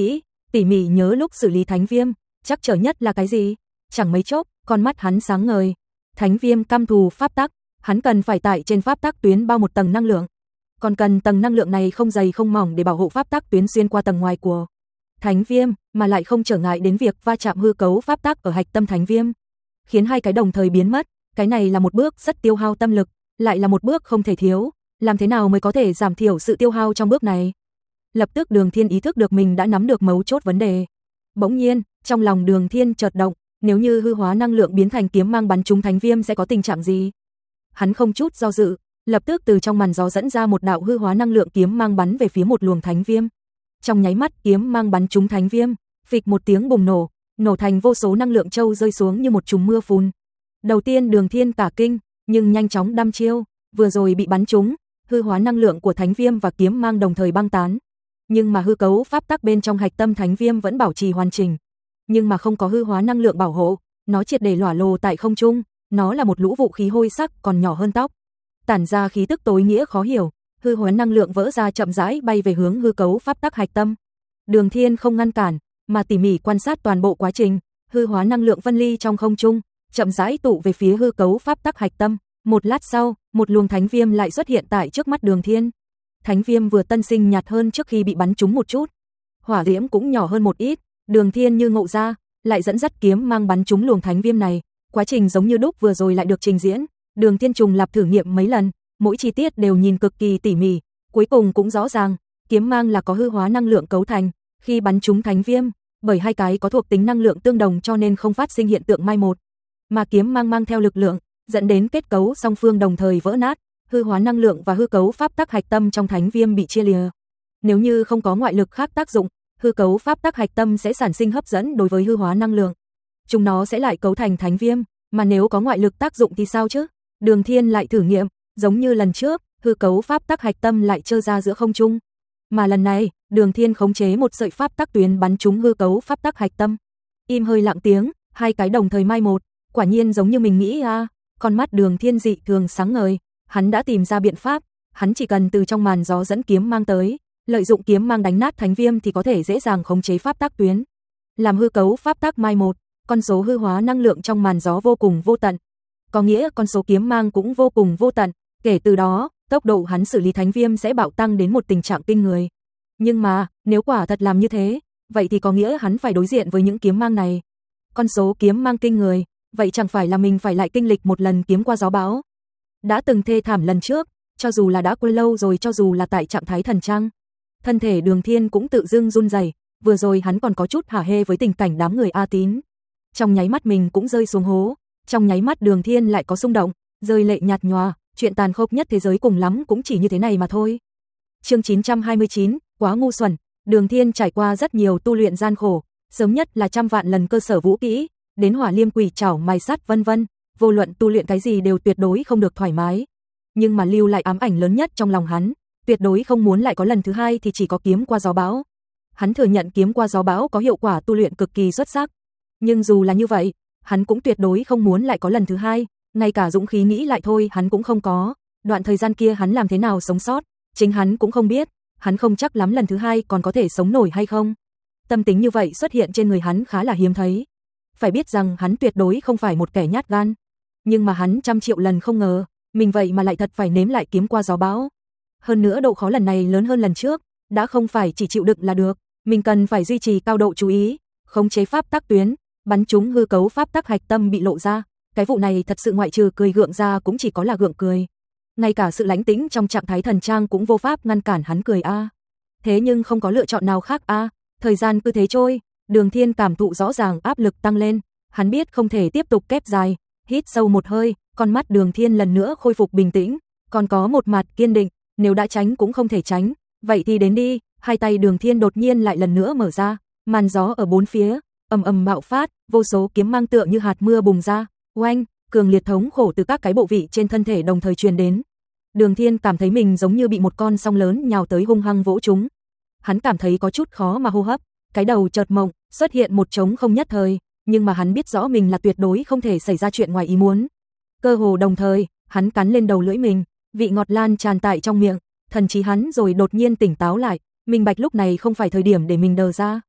tỉ mỉ nhớ lúc xử lý thánh viêm, chắc trở nhất là cái gì? Chẳng mấy chốc, con mắt hắn sáng ngời. Thánh viêm căm thù pháp tắc, hắn cần phải tại trên pháp tắc tuyến bao một tầng năng lượng. Còn cần tầng năng lượng này không dày không mỏng để bảo hộ pháp tắc tuyến xuyên qua tầng ngoài của thánh viêm, mà lại không trở ngại đến việc va chạm hư cấu pháp tắc ở hạch tâm thánh viêm, khiến hai cái đồng thời biến mất. Cái này là một bước rất tiêu hao tâm lực, lại là một bước không thể thiếu. Làm thế nào mới có thể giảm thiểu sự tiêu hao trong bước này? Lập tức Đường Thiên ý thức được mình đã nắm được mấu chốt vấn đề. Bỗng nhiên, trong lòng Đường Thiên chợt động, nếu như hư hóa năng lượng biến thành kiếm mang bắn trúng thánh viêm sẽ có tình trạng gì? Hắn không chút do dự, lập tức từ trong màn gió dẫn ra một đạo hư hóa năng lượng kiếm mang bắn về phía một luồng thánh viêm. Trong nháy mắt kiếm mang bắn trúng thánh viêm, phịch một tiếng bùng nổ, nổ thành vô số năng lượng châu rơi xuống như một chùm mưa phùn. Đầu tiên Đường Thiên cả kinh, nhưng nhanh chóng đăm chiêu, vừa rồi bị bắn trúng, hư hóa năng lượng của thánh viêm và kiếm mang đồng thời băng tán. Nhưng mà hư cấu pháp tắc bên trong hạch tâm thánh viêm vẫn bảo trì hoàn chỉnh. Nhưng mà không có hư hóa năng lượng bảo hộ, nó triệt để lỏa lồ tại không trung, nó là một lũ vũ khí hôi sắc còn nhỏ hơn tóc. Tản ra khí tức tối nghĩa khó hiểu, hư hóa năng lượng vỡ ra chậm rãi bay về hướng hư cấu pháp tắc hạch tâm. Đường Thiên không ngăn cản, mà tỉ mỉ quan sát toàn bộ quá trình, hư hóa năng lượng phân ly trong không trung, chậm rãi tụ về phía hư cấu pháp tắc hạch tâm. Một lát sau, một luồng thánh viêm lại xuất hiện tại trước mắt Đường Thiên. Thánh viêm vừa tân sinh nhạt hơn trước khi bị bắn trúng một chút, hỏa diễm cũng nhỏ hơn một ít. Đường Thiên như ngộ ra, lại dẫn dắt kiếm mang bắn trúng luồng thánh viêm này. Quá trình giống như đúc vừa rồi lại được trình diễn. Đường Thiên trùng lặp thử nghiệm mấy lần, mỗi chi tiết đều nhìn cực kỳ tỉ mỉ, cuối cùng cũng rõ ràng, kiếm mang là có hư hóa năng lượng cấu thành, khi bắn trúng thánh viêm, bởi hai cái có thuộc tính năng lượng tương đồng cho nên không phát sinh hiện tượng mai một, mà kiếm mang mang theo lực lượng, dẫn đến kết cấu song phương đồng thời vỡ nát, hư hóa năng lượng và hư cấu pháp tắc hạch tâm trong thánh viêm bị chia lìa. Nếu như không có ngoại lực khác tác dụng, hư cấu pháp tắc hạch tâm sẽ sản sinh hấp dẫn đối với hư hóa năng lượng, chúng nó sẽ lại cấu thành thánh viêm, mà nếu có ngoại lực tác dụng thì sao chứ? Đường Thiên lại thử nghiệm, giống như lần trước, hư cấu pháp tắc hạch tâm lại trơ ra giữa không trung, mà lần này, Đường Thiên khống chế một sợi pháp tắc tuyến bắn trúng hư cấu pháp tắc hạch tâm. Im hơi lặng tiếng, hai cái đồng thời mai một, quả nhiên giống như mình nghĩ a. À. Con mắt Đường Thiên dị thường sáng ngời, hắn đã tìm ra biện pháp, hắn chỉ cần từ trong màn gió dẫn kiếm mang tới, lợi dụng kiếm mang đánh nát thánh viêm thì có thể dễ dàng khống chế pháp tắc tuyến, làm hư cấu pháp tắc mai một. Con số hư hóa năng lượng trong màn gió vô cùng vô tận, có nghĩa con số kiếm mang cũng vô cùng vô tận, kể từ đó, tốc độ hắn xử lý thánh viêm sẽ bạo tăng đến một tình trạng kinh người. Nhưng mà, nếu quả thật làm như thế, vậy thì có nghĩa hắn phải đối diện với những kiếm mang này. Con số kiếm mang kinh người, vậy chẳng phải là mình phải lại kinh lịch một lần kiếm qua gió bão. Đã từng thê thảm lần trước, cho dù là đã quên lâu rồi, cho dù là tại trạng thái thần trang, thân thể Đường Thiên cũng tự dưng run rẩy. Vừa rồi hắn còn có chút hả hê với tình cảnh đám người A Tín. Trong nháy mắt mình cũng rơi xuống hố, trong nháy mắt Đường Thiên lại có xung động, rơi lệ nhạt nhòa, chuyện tàn khốc nhất thế giới cùng lắm cũng chỉ như thế này mà thôi. Chương chín trăm hai mươi chín, quá ngu xuẩn. Đường Thiên trải qua rất nhiều tu luyện gian khổ, sớm nhất là trăm vạn lần cơ sở vũ kỹ, đến hỏa liêm quỷ trảo mài sắt vân vân, vô luận tu luyện cái gì đều tuyệt đối không được thoải mái. Nhưng mà lưu lại ám ảnh lớn nhất trong lòng hắn, tuyệt đối không muốn lại có lần thứ hai thì chỉ có kiếm qua gió bão. Hắn thừa nhận kiếm qua gió bão có hiệu quả tu luyện cực kỳ xuất sắc, nhưng dù là như vậy, hắn cũng tuyệt đối không muốn lại có lần thứ hai, ngay cả dũng khí nghĩ lại thôi hắn cũng không có. Đoạn thời gian kia hắn làm thế nào sống sót, chính hắn cũng không biết, hắn không chắc lắm lần thứ hai còn có thể sống nổi hay không. Tâm tính như vậy xuất hiện trên người hắn khá là hiếm thấy. Phải biết rằng hắn tuyệt đối không phải một kẻ nhát gan, nhưng mà hắn trăm triệu lần không ngờ, mình vậy mà lại thật phải nếm lại kiếm qua gió bão. Hơn nữa độ khó lần này lớn hơn lần trước, đã không phải chỉ chịu đựng là được, mình cần phải duy trì cao độ chú ý, khống chế pháp tắc tuyến, bắn trúng hư cấu pháp tắc hạch tâm bị lộ ra. Cái vụ này thật sự ngoại trừ cười gượng ra cũng chỉ có là gượng cười. Ngay cả sự lãnh tĩnh trong trạng thái thần trang cũng vô pháp ngăn cản hắn cười a. À. Thế nhưng không có lựa chọn nào khác a. À. Thời gian cứ thế trôi, Đường Thiên cảm thụ rõ ràng áp lực tăng lên, hắn biết không thể tiếp tục kép dài, hít sâu một hơi, con mắt Đường Thiên lần nữa khôi phục bình tĩnh, còn có một mặt kiên định, nếu đã tránh cũng không thể tránh, vậy thì đến đi. Hai tay Đường Thiên đột nhiên lại lần nữa mở ra, màn gió ở bốn phía ầm ầm bạo phát, vô số kiếm mang tựa như hạt mưa bùng ra, oanh, cường liệt thống khổ từ các cái bộ vị trên thân thể đồng thời truyền đến. Đường Thiên cảm thấy mình giống như bị một con song lớn nhào tới hung hăng vỗ chúng. Hắn cảm thấy có chút khó mà hô hấp, cái đầu chợt mộng, xuất hiện một trống không nhất thời, nhưng mà hắn biết rõ mình là tuyệt đối không thể xảy ra chuyện ngoài ý muốn. Cơ hồ đồng thời, hắn cắn lên đầu lưỡi mình, vị ngọt lan tràn tại trong miệng, thần trí hắn rồi đột nhiên tỉnh táo lại, minh bạch lúc này không phải thời điểm để mình đờ ra.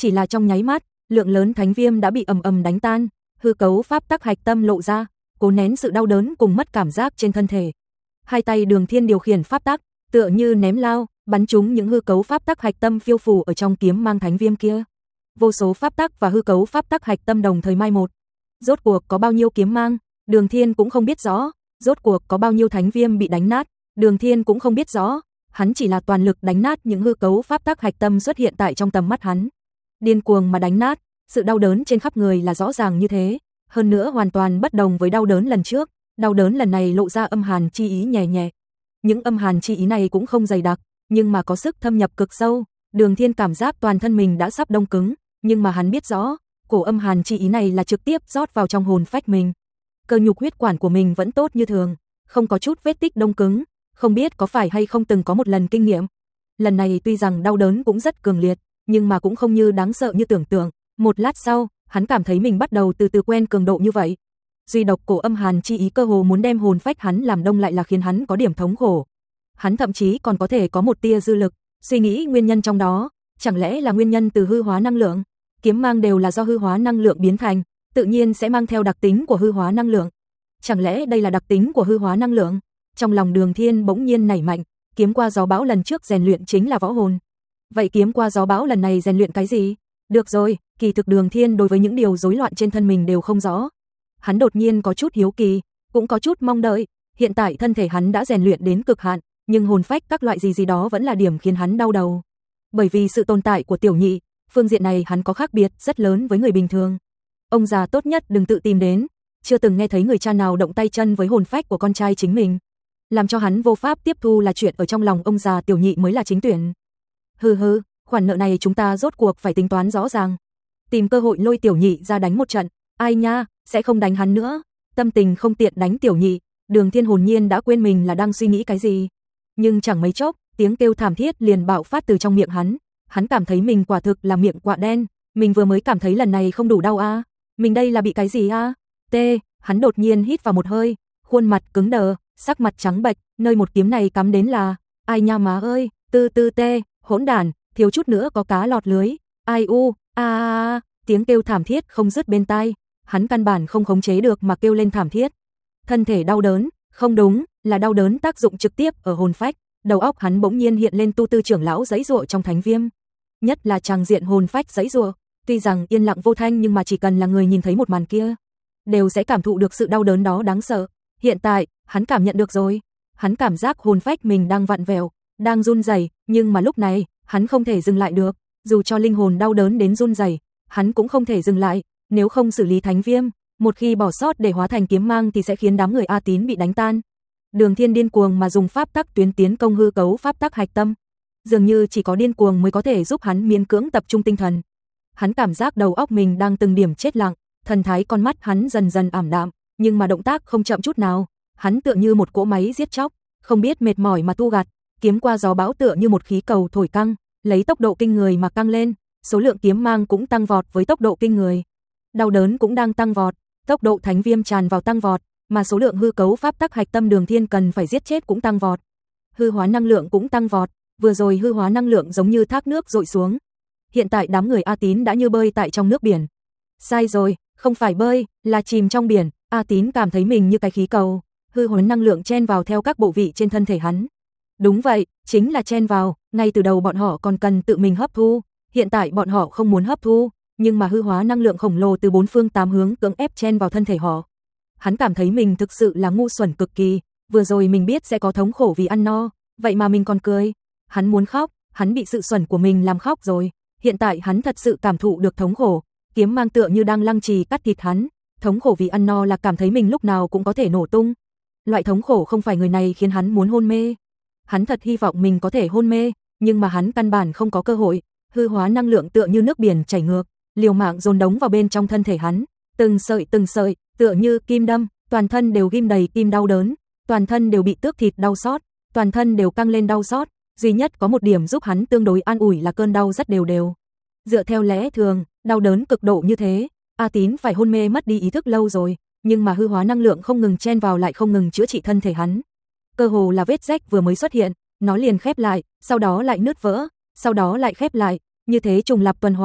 chỉ là trong nháy mắt, lượng lớn thánh viêm đã bị ầm ầm đánh tan, hư cấu pháp tắc hạch tâm lộ ra, cố nén sự đau đớn cùng mất cảm giác trên thân thể. Hai tay Đường Thiên điều khiển pháp tắc, tựa như ném lao, bắn trúng những hư cấu pháp tắc hạch tâm phiêu phù ở trong kiếm mang thánh viêm kia. Vô số pháp tắc và hư cấu pháp tắc hạch tâm đồng thời mai một. Rốt cuộc có bao nhiêu kiếm mang, Đường Thiên cũng không biết rõ, rốt cuộc có bao nhiêu thánh viêm bị đánh nát, Đường Thiên cũng không biết rõ, hắn chỉ là toàn lực đánh nát những hư cấu pháp tắc hạch tâm xuất hiện tại trong tầm mắt hắn. Điên cuồng mà đánh nát, sự đau đớn trên khắp người là rõ ràng như thế, hơn nữa hoàn toàn bất đồng với đau đớn lần trước, đau đớn lần này lộ ra âm hàn chi ý nhẹ nhẹ. Những âm hàn chi ý này cũng không dày đặc, nhưng mà có sức thâm nhập cực sâu, Đường Thiên cảm giác toàn thân mình đã sắp đông cứng, nhưng mà hắn biết rõ, cổ âm hàn chi ý này là trực tiếp rót vào trong hồn phách mình. Cơ nhục huyết quản của mình vẫn tốt như thường, không có chút vết tích đông cứng, không biết có phải hay không từng có một lần kinh nghiệm. Lần này tuy rằng đau đớn cũng rất cường liệt, nhưng mà cũng không như đáng sợ như tưởng tượng. Một lát sau, hắn cảm thấy mình bắt đầu từ từ quen cường độ như vậy. Duy độc cổ âm hàn chi ý cơ hồ muốn đem hồn phách hắn làm đông lại là khiến hắn có điểm thống khổ. Hắn thậm chí còn có thể có một tia dư lực, suy nghĩ nguyên nhân trong đó, chẳng lẽ là nguyên nhân từ hư hóa năng lượng? Kiếm mang đều là do hư hóa năng lượng biến thành, tự nhiên sẽ mang theo đặc tính của hư hóa năng lượng. Chẳng lẽ đây là đặc tính của hư hóa năng lượng? Trong lòng Đường Thiên bỗng nhiên nảy mạnh, kiếm qua gió bão lần trước rèn luyện chính là võ hồn. Vậy kiếm qua gió bão lần này rèn luyện cái gì? Được rồi, kỳ thực Đường Thiên đối với những điều rối loạn trên thân mình đều không rõ. Hắn đột nhiên có chút hiếu kỳ, cũng có chút mong đợi, hiện tại thân thể hắn đã rèn luyện đến cực hạn, nhưng hồn phách các loại gì gì đó vẫn là điểm khiến hắn đau đầu. Bởi vì sự tồn tại của tiểu nhị, phương diện này hắn có khác biệt rất lớn với người bình thường. Ông già tốt nhất đừng tự tìm đến, chưa từng nghe thấy người cha nào động tay chân với hồn phách của con trai chính mình. Làm cho hắn vô pháp tiếp thu là chuyện ở trong lòng ông già tiểu nhị mới là chính tuyển. Hừ hừ, khoản nợ này chúng ta rốt cuộc phải tính toán rõ ràng. Tìm cơ hội lôi tiểu nhị ra đánh một trận, ai nha, sẽ không đánh hắn nữa. Tâm tình không tiện đánh tiểu nhị, Đường Thiên hồn nhiên đã quên mình là đang suy nghĩ cái gì. Nhưng chẳng mấy chốc, tiếng kêu thảm thiết liền bạo phát từ trong miệng hắn. Hắn cảm thấy mình quả thực là miệng quạ đen, mình vừa mới cảm thấy lần này không đủ đau a, à? Mình đây là bị cái gì a? À? T, hắn đột nhiên hít vào một hơi, khuôn mặt cứng đờ, sắc mặt trắng bệch, nơi một kiếm này cắm đến là, ai nha má ơi, tư tư tê, hỗn đản, thiếu chút nữa có cá lọt lưới. Ai u, a a a, tiếng kêu thảm thiết không dứt bên tai, hắn căn bản không khống chế được mà kêu lên thảm thiết. Thân thể đau đớn, không đúng, là đau đớn tác dụng trực tiếp ở hồn phách, đầu óc hắn bỗng nhiên hiện lên Tu Tư trưởng lão giãy giụa trong thánh viêm. Nhất là tràng diện hồn phách giãy giụa, tuy rằng yên lặng vô thanh nhưng mà chỉ cần là người nhìn thấy một màn kia, đều sẽ cảm thụ được sự đau đớn đó đáng sợ. Hiện tại, hắn cảm nhận được rồi, hắn cảm giác hồn phách mình đang vặn vẹo, đang run rẩy, nhưng mà lúc này, hắn không thể dừng lại được, dù cho linh hồn đau đớn đến run rẩy, hắn cũng không thể dừng lại, nếu không xử lý thánh viêm, một khi bỏ sót để hóa thành kiếm mang thì sẽ khiến đám người A Tín bị đánh tan. Đường Thiên điên cuồng mà dùng pháp tắc tuyến tiến công hư cấu pháp tắc hạch tâm, dường như chỉ có điên cuồng mới có thể giúp hắn miễn cưỡng tập trung tinh thần. Hắn cảm giác đầu óc mình đang từng điểm chết lặng, thần thái con mắt hắn dần dần ảm đạm, nhưng mà động tác không chậm chút nào, hắn tựa như một cỗ máy giết chóc, không biết mệt mỏi mà tu gặt, kiếm qua gió bão tựa như một khí cầu thổi căng, lấy tốc độ kinh người mà căng lên, số lượng kiếm mang cũng tăng vọt với tốc độ kinh người. Đau đớn cũng đang tăng vọt, tốc độ thánh viêm tràn vào tăng vọt, mà số lượng hư cấu pháp tắc hạch tâm Đường Thiên cần phải giết chết cũng tăng vọt. Hư hóa năng lượng cũng tăng vọt, vừa rồi hư hóa năng lượng giống như thác nước dội xuống. Hiện tại đám người A Tín đã như bơi tại trong nước biển. Sai rồi, không phải bơi, là chìm trong biển. A Tín cảm thấy mình như cái khí cầu, hư hóa năng lượng chen vào theo các bộ vị trên thân thể hắn. Đúng vậy, chính là chen vào, ngay từ đầu bọn họ còn cần tự mình hấp thu, hiện tại bọn họ không muốn hấp thu, nhưng mà hư hóa năng lượng khổng lồ từ bốn phương tám hướng cưỡng ép chen vào thân thể họ. Hắn cảm thấy mình thực sự là ngu xuẩn cực kỳ, vừa rồi mình biết sẽ có thống khổ vì ăn no, vậy mà mình còn cười. Hắn muốn khóc, hắn bị sự xuẩn của mình làm khóc rồi, hiện tại hắn thật sự cảm thụ được thống khổ, kiếm mang tựa như đang lăng trì cắt thịt hắn, thống khổ vì ăn no là cảm thấy mình lúc nào cũng có thể nổ tung. Loại thống khổ không phải người này khiến hắn muốn hôn mê. Hắn thật hy vọng mình có thể hôn mê, nhưng mà hắn căn bản không có cơ hội, hư hóa năng lượng tựa như nước biển chảy ngược, liều mạng dồn đống vào bên trong thân thể hắn, từng sợi từng sợi, tựa như kim đâm, toàn thân đều ghim đầy kim đau đớn, toàn thân đều bị tước thịt đau xót, toàn thân đều căng lên đau xót, duy nhất có một điểm giúp hắn tương đối an ủi là cơn đau rất đều đều. Dựa theo lẽ thường, đau đớn cực độ như thế, A Tín phải hôn mê mất đi ý thức lâu rồi, nhưng mà hư hóa năng lượng không ngừng chen vào lại không ngừng chữa trị thân thể hắn. Cơ hồ là vết rách vừa mới xuất hiện, nó liền khép lại, sau đó lại nứt vỡ, sau đó lại khép lại, như thế trùng lặp tuần hoàn,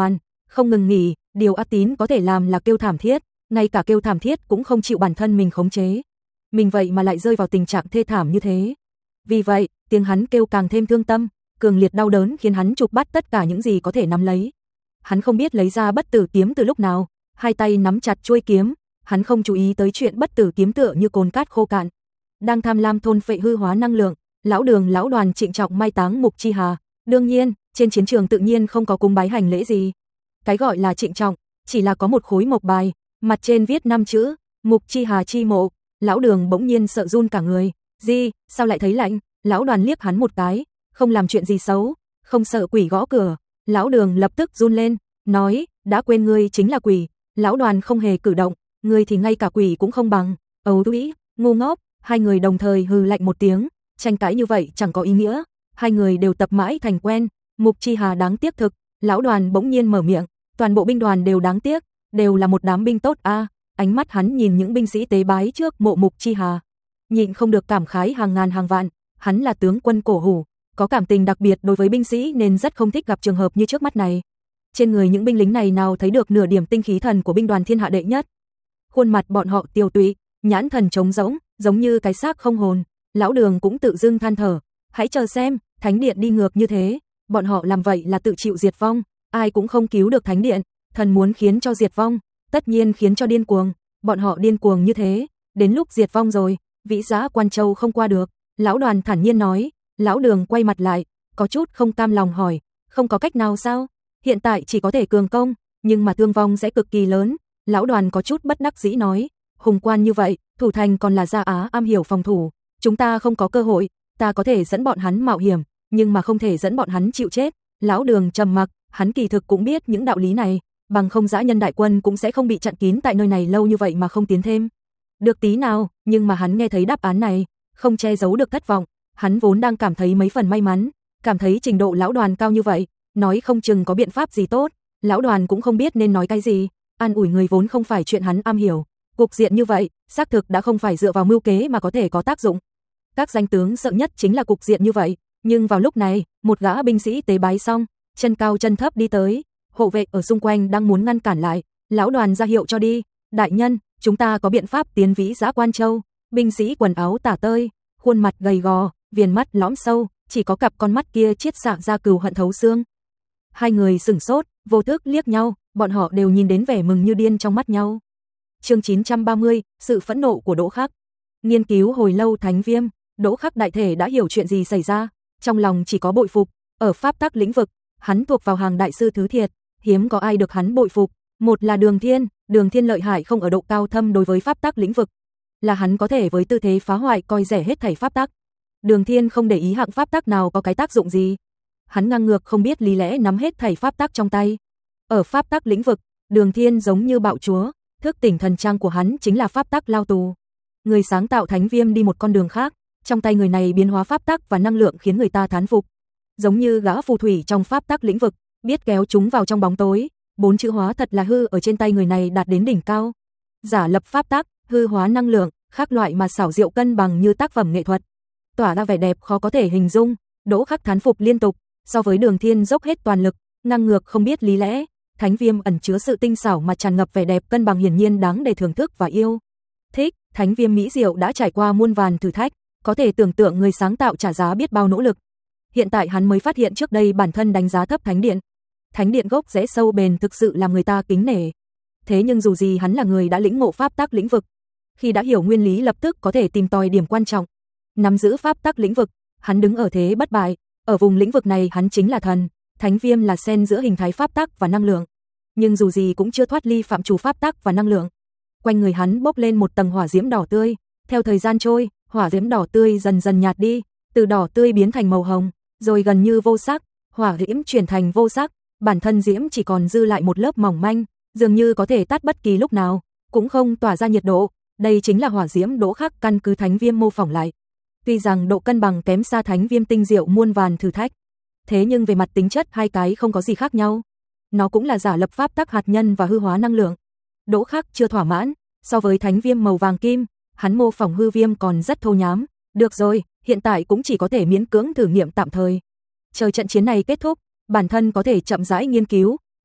không ngừng nghỉ, điều A Tín có thể làm là kêu thảm thiết, ngay cả kêu thảm thiết cũng không chịu bản thân mình khống chế. Mình vậy mà lại rơi vào tình trạng thê thảm như thế. Vì vậy, tiếng hắn kêu càng thêm thương tâm, cường liệt đau đớn khiến hắn chụp bắt tất cả những gì có thể nắm lấy. Hắn không biết lấy ra bất tử kiếm từ lúc nào, hai tay nắm chặt chuôi kiếm, hắn không chú ý tới chuyện bất tử kiếm tựa như cồn cát khô cạn. Đang tham lam thôn phệ hư hóa năng lượng, lão Đường lão Đoàn trịnh trọng mai táng Mục Chi Hà. Đương nhiên, trên chiến trường tự nhiên không có cúng bái hành lễ gì. Cái gọi là trịnh trọng, chỉ là có một khối mộc bài, mặt trên viết năm chữ, Mục Chi Hà chi mộ. Lão Đường bỗng nhiên sợ run cả người. Gì, sao lại thấy lạnh? Lão Đoàn liếc hắn một cái, không làm chuyện gì xấu, không sợ quỷ gõ cửa. Lão Đường lập tức run lên, nói, đã quên ngươi chính là quỷ. Lão Đoàn không hề cử động, ngươi thì ngay cả quỷ cũng không bằng. Ấu Thúy, ngu ngốc. Hai người đồng thời hừ lạnh một tiếng, tranh cãi như vậy chẳng có ý nghĩa. Hai người đều tập mãi thành quen. Mục Chi Hà đáng tiếc thực. Lão Đoàn bỗng nhiên mở miệng, toàn bộ binh đoàn đều đáng tiếc, đều là một đám binh tốt a. À, ánh mắt hắn nhìn những binh sĩ tế bái trước mộ Mục Chi Hà, nhịn không được cảm khái hàng ngàn hàng vạn. Hắn là tướng quân cổ hủ, có cảm tình đặc biệt đối với binh sĩ nên rất không thích gặp trường hợp như trước mắt này. Trên người những binh lính này nào thấy được nửa điểm tinh khí thần của binh đoàn thiên hạ đệ nhất. Khuôn mặt bọn họ tiêu tụy, nhãn thần trống rỗng, giống như cái xác không hồn. Lão Đường cũng tự dưng than thở, hãy chờ xem, thánh điện đi ngược như thế, bọn họ làm vậy là tự chịu diệt vong, ai cũng không cứu được thánh điện, thần muốn khiến cho diệt vong, tất nhiên khiến cho điên cuồng, bọn họ điên cuồng như thế, đến lúc diệt vong rồi, Vĩ Giã Quan Châu không qua được. Lão Đoàn thản nhiên nói. Lão Đường quay mặt lại, có chút không cam lòng hỏi, không có cách nào sao? Hiện tại chỉ có thể cường công, nhưng mà thương vong sẽ cực kỳ lớn. Lão Đoàn có chút bất đắc dĩ nói, hùng quan như vậy, thủ thành còn là Gia Á am hiểu phòng thủ, chúng ta không có cơ hội, ta có thể dẫn bọn hắn mạo hiểm, nhưng mà không thể dẫn bọn hắn chịu chết. Lão Đường trầm mặc, hắn kỳ thực cũng biết những đạo lý này, bằng không dã nhân đại quân cũng sẽ không bị chặn kín tại nơi này lâu như vậy mà không tiến thêm được tí nào, nhưng mà hắn nghe thấy đáp án này, không che giấu được thất vọng. Hắn vốn đang cảm thấy mấy phần may mắn, cảm thấy trình độ Lão Đoàn cao như vậy, nói không chừng có biện pháp gì tốt. Lão Đoàn cũng không biết nên nói cái gì, an ủi người vốn không phải chuyện hắn am hiểu. Cục diện như vậy, xác thực đã không phải dựa vào mưu kế mà có thể có tác dụng. Các danh tướng sợ nhất chính là cục diện như vậy, nhưng vào lúc này, một gã binh sĩ tế bái xong, chân cao chân thấp đi tới, hộ vệ ở xung quanh đang muốn ngăn cản lại. Lão Đoàn ra hiệu cho đi. Đại nhân, chúng ta có biện pháp tiến Vĩ Giã Quan Châu. Binh sĩ quần áo tả tơi, khuôn mặt gầy gò, viền mắt lõm sâu, chỉ có cặp con mắt kia chiết xạ ra cừu hận thấu xương. Hai người sửng sốt, vô thức liếc nhau, bọn họ đều nhìn đến vẻ mừng như điên trong mắt nhau. Chương chín trăm ba mươi, sự phẫn nộ của Đỗ Khắc. Nghiên cứu hồi lâu Thánh Viêm, Đỗ Khắc đại thể đã hiểu chuyện gì xảy ra, trong lòng chỉ có bội phục. Ở pháp tắc lĩnh vực, hắn thuộc vào hàng đại sư thứ thiệt, hiếm có ai được hắn bội phục. Một là Đường Thiên, Đường Thiên lợi hại không ở độ cao thâm đối với pháp tắc lĩnh vực, là hắn có thể với tư thế phá hoại coi rẻ hết thảy pháp tắc. Đường Thiên không để ý hạng pháp tắc nào có cái tác dụng gì, hắn ngang ngược không biết lý lẽ nắm hết thảy pháp tắc trong tay. Ở pháp tắc lĩnh vực, Đường Thiên giống như bạo chúa, thức tỉnh thần trang của hắn chính là pháp tắc lao tù. Người sáng tạo Thánh Viêm đi một con đường khác, trong tay người này biến hóa pháp tắc và năng lượng khiến người ta thán phục. Giống như gã phù thủy trong pháp tắc lĩnh vực, biết kéo chúng vào trong bóng tối, bốn chữ hóa thật là hư ở trên tay người này đạt đến đỉnh cao. Giả lập pháp tắc, hư hóa năng lượng, khác loại mà xảo diệu cân bằng như tác phẩm nghệ thuật, tỏa ra vẻ đẹp khó có thể hình dung. Đỗ Khắc thán phục liên tục, so với Đường Thiên dốc hết toàn lực, ngang ngược không biết lý lẽ, Thánh Viêm ẩn chứa sự tinh xảo mà tràn ngập vẻ đẹp cân bằng hiển nhiên đáng để thưởng thức và yêu thích. Thánh Viêm mỹ diệu đã trải qua muôn vàn thử thách, có thể tưởng tượng người sáng tạo trả giá biết bao nỗ lực. Hiện tại hắn mới phát hiện trước đây bản thân đánh giá thấp Thánh Điện. Thánh Điện gốc rễ sâu bền thực sự làm người ta kính nể. Thế nhưng dù gì hắn là người đã lĩnh ngộ pháp tắc lĩnh vực, khi đã hiểu nguyên lý lập tức có thể tìm tòi điểm quan trọng. Nắm giữ pháp tắc lĩnh vực, hắn đứng ở thế bất bại, ở vùng lĩnh vực này hắn chính là thần. Thánh Viêm là xen giữa hình thái pháp tắc và năng lượng, nhưng dù gì cũng chưa thoát ly phạm trù pháp tắc và năng lượng. Quanh người hắn bốc lên một tầng hỏa diễm đỏ tươi, theo thời gian trôi, hỏa diễm đỏ tươi dần dần nhạt đi, từ đỏ tươi biến thành màu hồng, rồi gần như vô sắc, hỏa diễm chuyển thành vô sắc, bản thân diễm chỉ còn dư lại một lớp mỏng manh, dường như có thể tắt bất kỳ lúc nào, cũng không tỏa ra nhiệt độ. Đây chính là hỏa diễm Đỗ Khắc căn cứ Thánh Viêm mô phỏng lại. Tuy rằng độ cân bằng kém xa Thánh Viêm tinh diệu muôn vàn thử thách, thế nhưng về mặt tính chất hai cái không có gì khác nhau. Nó cũng là giả lập pháp tắc hạt nhân và hư hóa năng lượng. Đỗ Khắc chưa thỏa mãn, so với Thánh Viêm màu vàng kim, hắn mô phỏng hư viêm còn rất thô nhám. Được rồi, hiện tại cũng chỉ có thể miễn cưỡng thử nghiệm tạm thời. Chờ trận chiến này kết thúc, bản thân có thể chậm rãi nghiên cứu,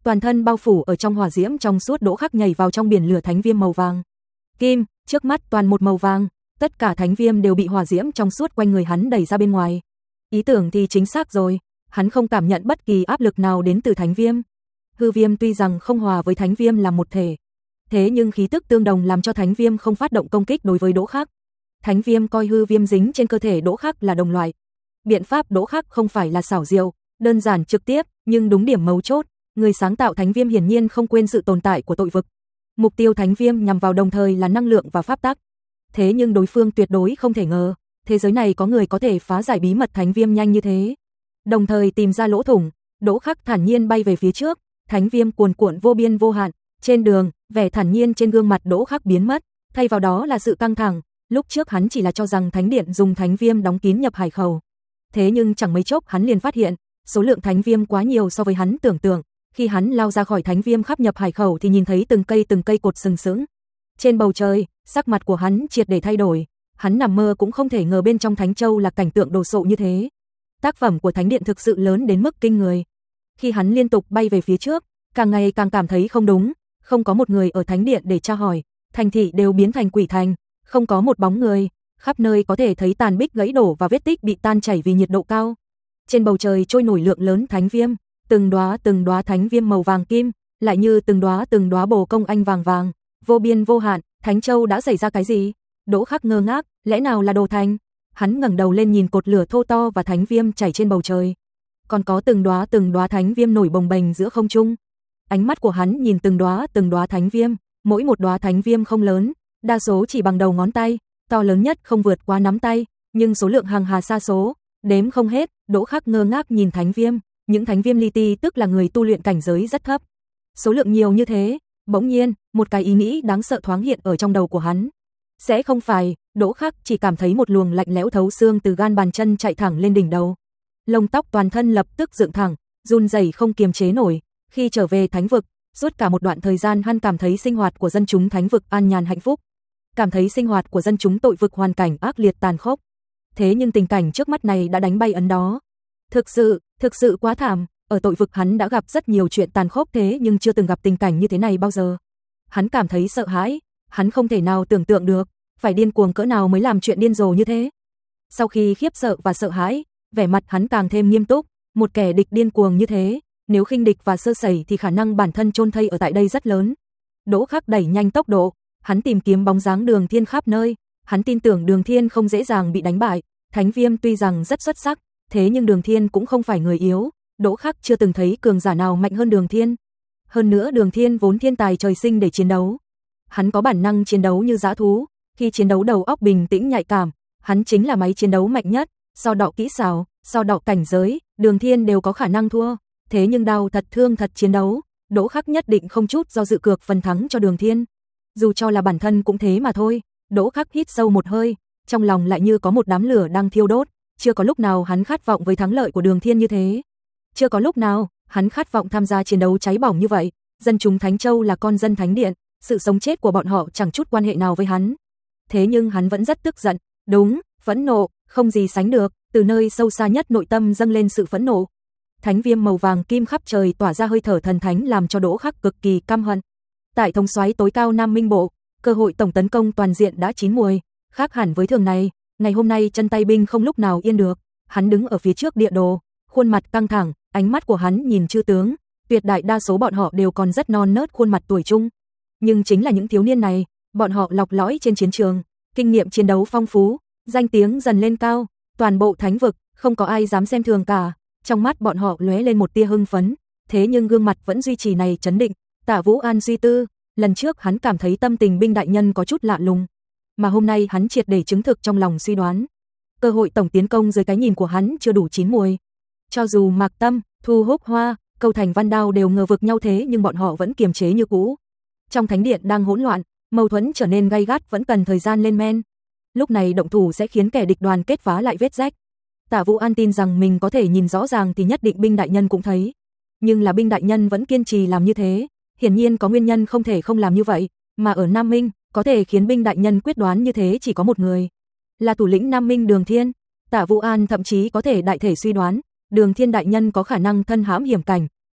toàn thân bao phủ ở trong hỏa diễm trong suốt, Đỗ Khắc nhảy vào trong biển lửa thánh viêm màu vàng kim, trước mắt toàn một màu vàng, tất cả thánh viêm đều bị hỏa diễm trong suốt quanh người hắn đẩy ra bên ngoài. Ý tưởng thì chính xác rồi, hắn không cảm nhận bất kỳ áp lực nào đến từ thánh viêm. Hư viêm tuy rằng không hòa với thánh viêm làm một thể, thế nhưng khí tức tương đồng làm cho thánh viêm không phát động công kích đối với Đỗ Khắc. Thánh viêm coi hư viêm dính trên cơ thể Đỗ Khắc là đồng loại. Biện pháp Đỗ Khắc không phải là xảo diệu, đơn giản trực tiếp, nhưng đúng điểm mấu chốt, người sáng tạo thánh viêm hiển nhiên không quên sự tồn tại của tội vực. Mục tiêu thánh viêm nhằm vào đồng thời là năng lượng và pháp tắc. Thế nhưng đối phương tuyệt đối không thể ngờ, thế giới này có người có thể phá giải bí mật thánh viêm nhanh như thế. Đồng thời tìm ra lỗ thủng, Đỗ Khắc thản nhiên bay về phía trước, thánh viêm cuồn cuộn vô biên vô hạn. Trên đường, vẻ thản nhiên trên gương mặt Đỗ Khắc biến mất, thay vào đó là sự căng thẳng. Lúc trước hắn chỉ là cho rằng thánh điện dùng thánh viêm đóng kín nhập hải khẩu. Thế nhưng chẳng mấy chốc hắn liền phát hiện, số lượng thánh viêm quá nhiều so với hắn tưởng tượng. Khi hắn lao ra khỏi thánh viêm khắp nhập hải khẩu thì nhìn thấy từng cây từng cây cột sừng sững trên bầu trời, sắc mặt của hắn triệt để thay đổi. Hắn nằm mơ cũng không thể ngờ bên trong Thánh Châu là cảnh tượng đồ sộ như thế. Tác phẩm của thánh điện thực sự lớn đến mức kinh người. Khi hắn liên tục bay về phía trước, càng ngày càng cảm thấy không đúng, không có một người ở thánh điện để tra hỏi, thành thị đều biến thành quỷ thành, không có một bóng người, khắp nơi có thể thấy tàn bích gãy đổ và vết tích bị tan chảy vì nhiệt độ cao. Trên bầu trời trôi nổi lượng lớn thánh viêm, từng đóa từng đóa thánh viêm màu vàng kim, lại như từng đóa từng đóa bồ công anh vàng vàng, vô biên vô hạn. Thánh Châu đã xảy ra cái gì? Đỗ Khắc ngơ ngác, lẽ nào là đồ thành? Hắn ngẩng đầu lên nhìn cột lửa thô to và thánh viêm chảy trên bầu trời, còn có từng đóa từng đóa thánh viêm nổi bồng bềnh giữa không trung. Ánh mắt của hắn nhìn từng đóa từng đóa thánh viêm, mỗi một đóa thánh viêm không lớn, đa số chỉ bằng đầu ngón tay, to lớn nhất không vượt qua nắm tay, nhưng số lượng hàng hà sa số, đếm không hết. Đỗ Khắc ngơ ngác nhìn thánh viêm, những thánh viêm li ti tức là người tu luyện cảnh giới rất thấp. Số lượng nhiều như thế, bỗng nhiên, một cái ý nghĩ đáng sợ thoáng hiện ở trong đầu của hắn. Sẽ không phải, Đỗ Khắc chỉ cảm thấy một luồng lạnh lẽo thấu xương từ gan bàn chân chạy thẳng lên đỉnh đầu. Lông tóc toàn thân lập tức dựng thẳng, run rẩy không kiềm chế nổi. Khi trở về thánh vực, suốt cả một đoạn thời gian hắn cảm thấy sinh hoạt của dân chúng thánh vực an nhàn hạnh phúc, cảm thấy sinh hoạt của dân chúng tội vực hoàn cảnh ác liệt tàn khốc. Thế nhưng tình cảnh trước mắt này đã đánh bay ấn đó. Thực sự, thực sự quá thảm, ở tội vực hắn đã gặp rất nhiều chuyện tàn khốc thế nhưng chưa từng gặp tình cảnh như thế này bao giờ. Hắn cảm thấy sợ hãi, hắn không thể nào tưởng tượng được, phải điên cuồng cỡ nào mới làm chuyện điên rồ như thế. Sau khi khiếp sợ và sợ hãi, vẻ mặt hắn càng thêm nghiêm túc, một kẻ địch điên cuồng như thế, nếu khinh địch và sơ sẩy thì khả năng bản thân chôn thây ở tại đây rất lớn. Đỗ Khắc đẩy nhanh tốc độ, hắn tìm kiếm bóng dáng Đường Thiên khắp nơi, hắn tin tưởng Đường Thiên không dễ dàng bị đánh bại. Thánh viêm tuy rằng rất xuất sắc, thế nhưng Đường Thiên cũng không phải người yếu, Đỗ Khắc chưa từng thấy cường giả nào mạnh hơn Đường Thiên. Hơn nữa Đường Thiên vốn thiên tài trời sinh để chiến đấu. Hắn có bản năng chiến đấu như dã thú, khi chiến đấu đầu óc bình tĩnh nhạy cảm, hắn chính là máy chiến đấu mạnh nhất, so đọ kỹ xảo, so đọ cảnh giới, Đường Thiên đều có khả năng thua. Thế nhưng đau thật thương thật chiến đấu, Đỗ Khắc nhất định không chút do dự cược phần thắng cho Đường Thiên. Dù cho là bản thân cũng thế mà thôi. Đỗ Khắc hít sâu một hơi, trong lòng lại như có một đám lửa đang thiêu đốt, chưa có lúc nào hắn khát vọng với thắng lợi của Đường Thiên như thế. Chưa có lúc nào hắn khát vọng tham gia chiến đấu cháy bỏng như vậy. Dân chúng Thánh Châu là con dân thánh điện, sự sống chết của bọn họ chẳng chút quan hệ nào với hắn. Thế nhưng hắn vẫn rất tức giận, đúng, phẫn nộ, không gì sánh được, từ nơi sâu xa nhất nội tâm dâng lên sự phẫn nộ. Thánh viêm màu vàng kim khắp trời tỏa ra hơi thở thần thánh làm cho Đỗ Khắc cực kỳ căm hận. Tại thống soái tối cao Nam Minh Bộ, cơ hội tổng tấn công toàn diện đã chín muồi, khác hẳn với thường ngày, ngày hôm nay chân tay binh không lúc nào yên được. Hắn đứng ở phía trước địa đồ, khuôn mặt căng thẳng, ánh mắt của hắn nhìn chư tướng, tuyệt đại đa số bọn họ đều còn rất non nớt khuôn mặt tuổi trung. Nhưng chính là những thiếu niên này, bọn họ lọc lõi trên chiến trường, kinh nghiệm chiến đấu phong phú, danh tiếng dần lên cao, toàn bộ thánh vực, không có ai dám xem thường cả. Trong mắt bọn họ lóe lên một tia hưng phấn, thế nhưng gương mặt vẫn duy trì này trấn định. Tạ Vũ An suy tư, lần trước hắn cảm thấy tâm tình binh đại nhân có chút lạ lùng, mà hôm nay hắn triệt để chứng thực trong lòng suy đoán. Cơ hội tổng tiến công dưới cái nhìn của hắn chưa đủ chín muồi. Cho dù Mạc Tâm, Thu Húc Hoa, Câu Thành Văn Đao đều ngờ vực nhau thế nhưng bọn họ vẫn kiềm chế như cũ. Trong thánh điện đang hỗn loạn, mâu thuẫn trở nên gay gắt vẫn cần thời gian lên men. Lúc này động thủ sẽ khiến kẻ địch đoàn kết vá lại vết rách. Tạ Vũ An tin rằng mình có thể nhìn rõ ràng thì nhất định binh đại nhân cũng thấy. Nhưng là binh đại nhân vẫn kiên trì làm như thế, hiển nhiên có nguyên nhân không thể không làm như vậy, mà ở Nam Minh, có thể khiến binh đại nhân quyết đoán như thế chỉ có một người, là thủ lĩnh Nam Minh Đường Thiên. Tạ Vũ An thậm chí có thể đại thể suy đoán, Đường Thiên đại nhân có khả năng thân hãm hiểm cảnh,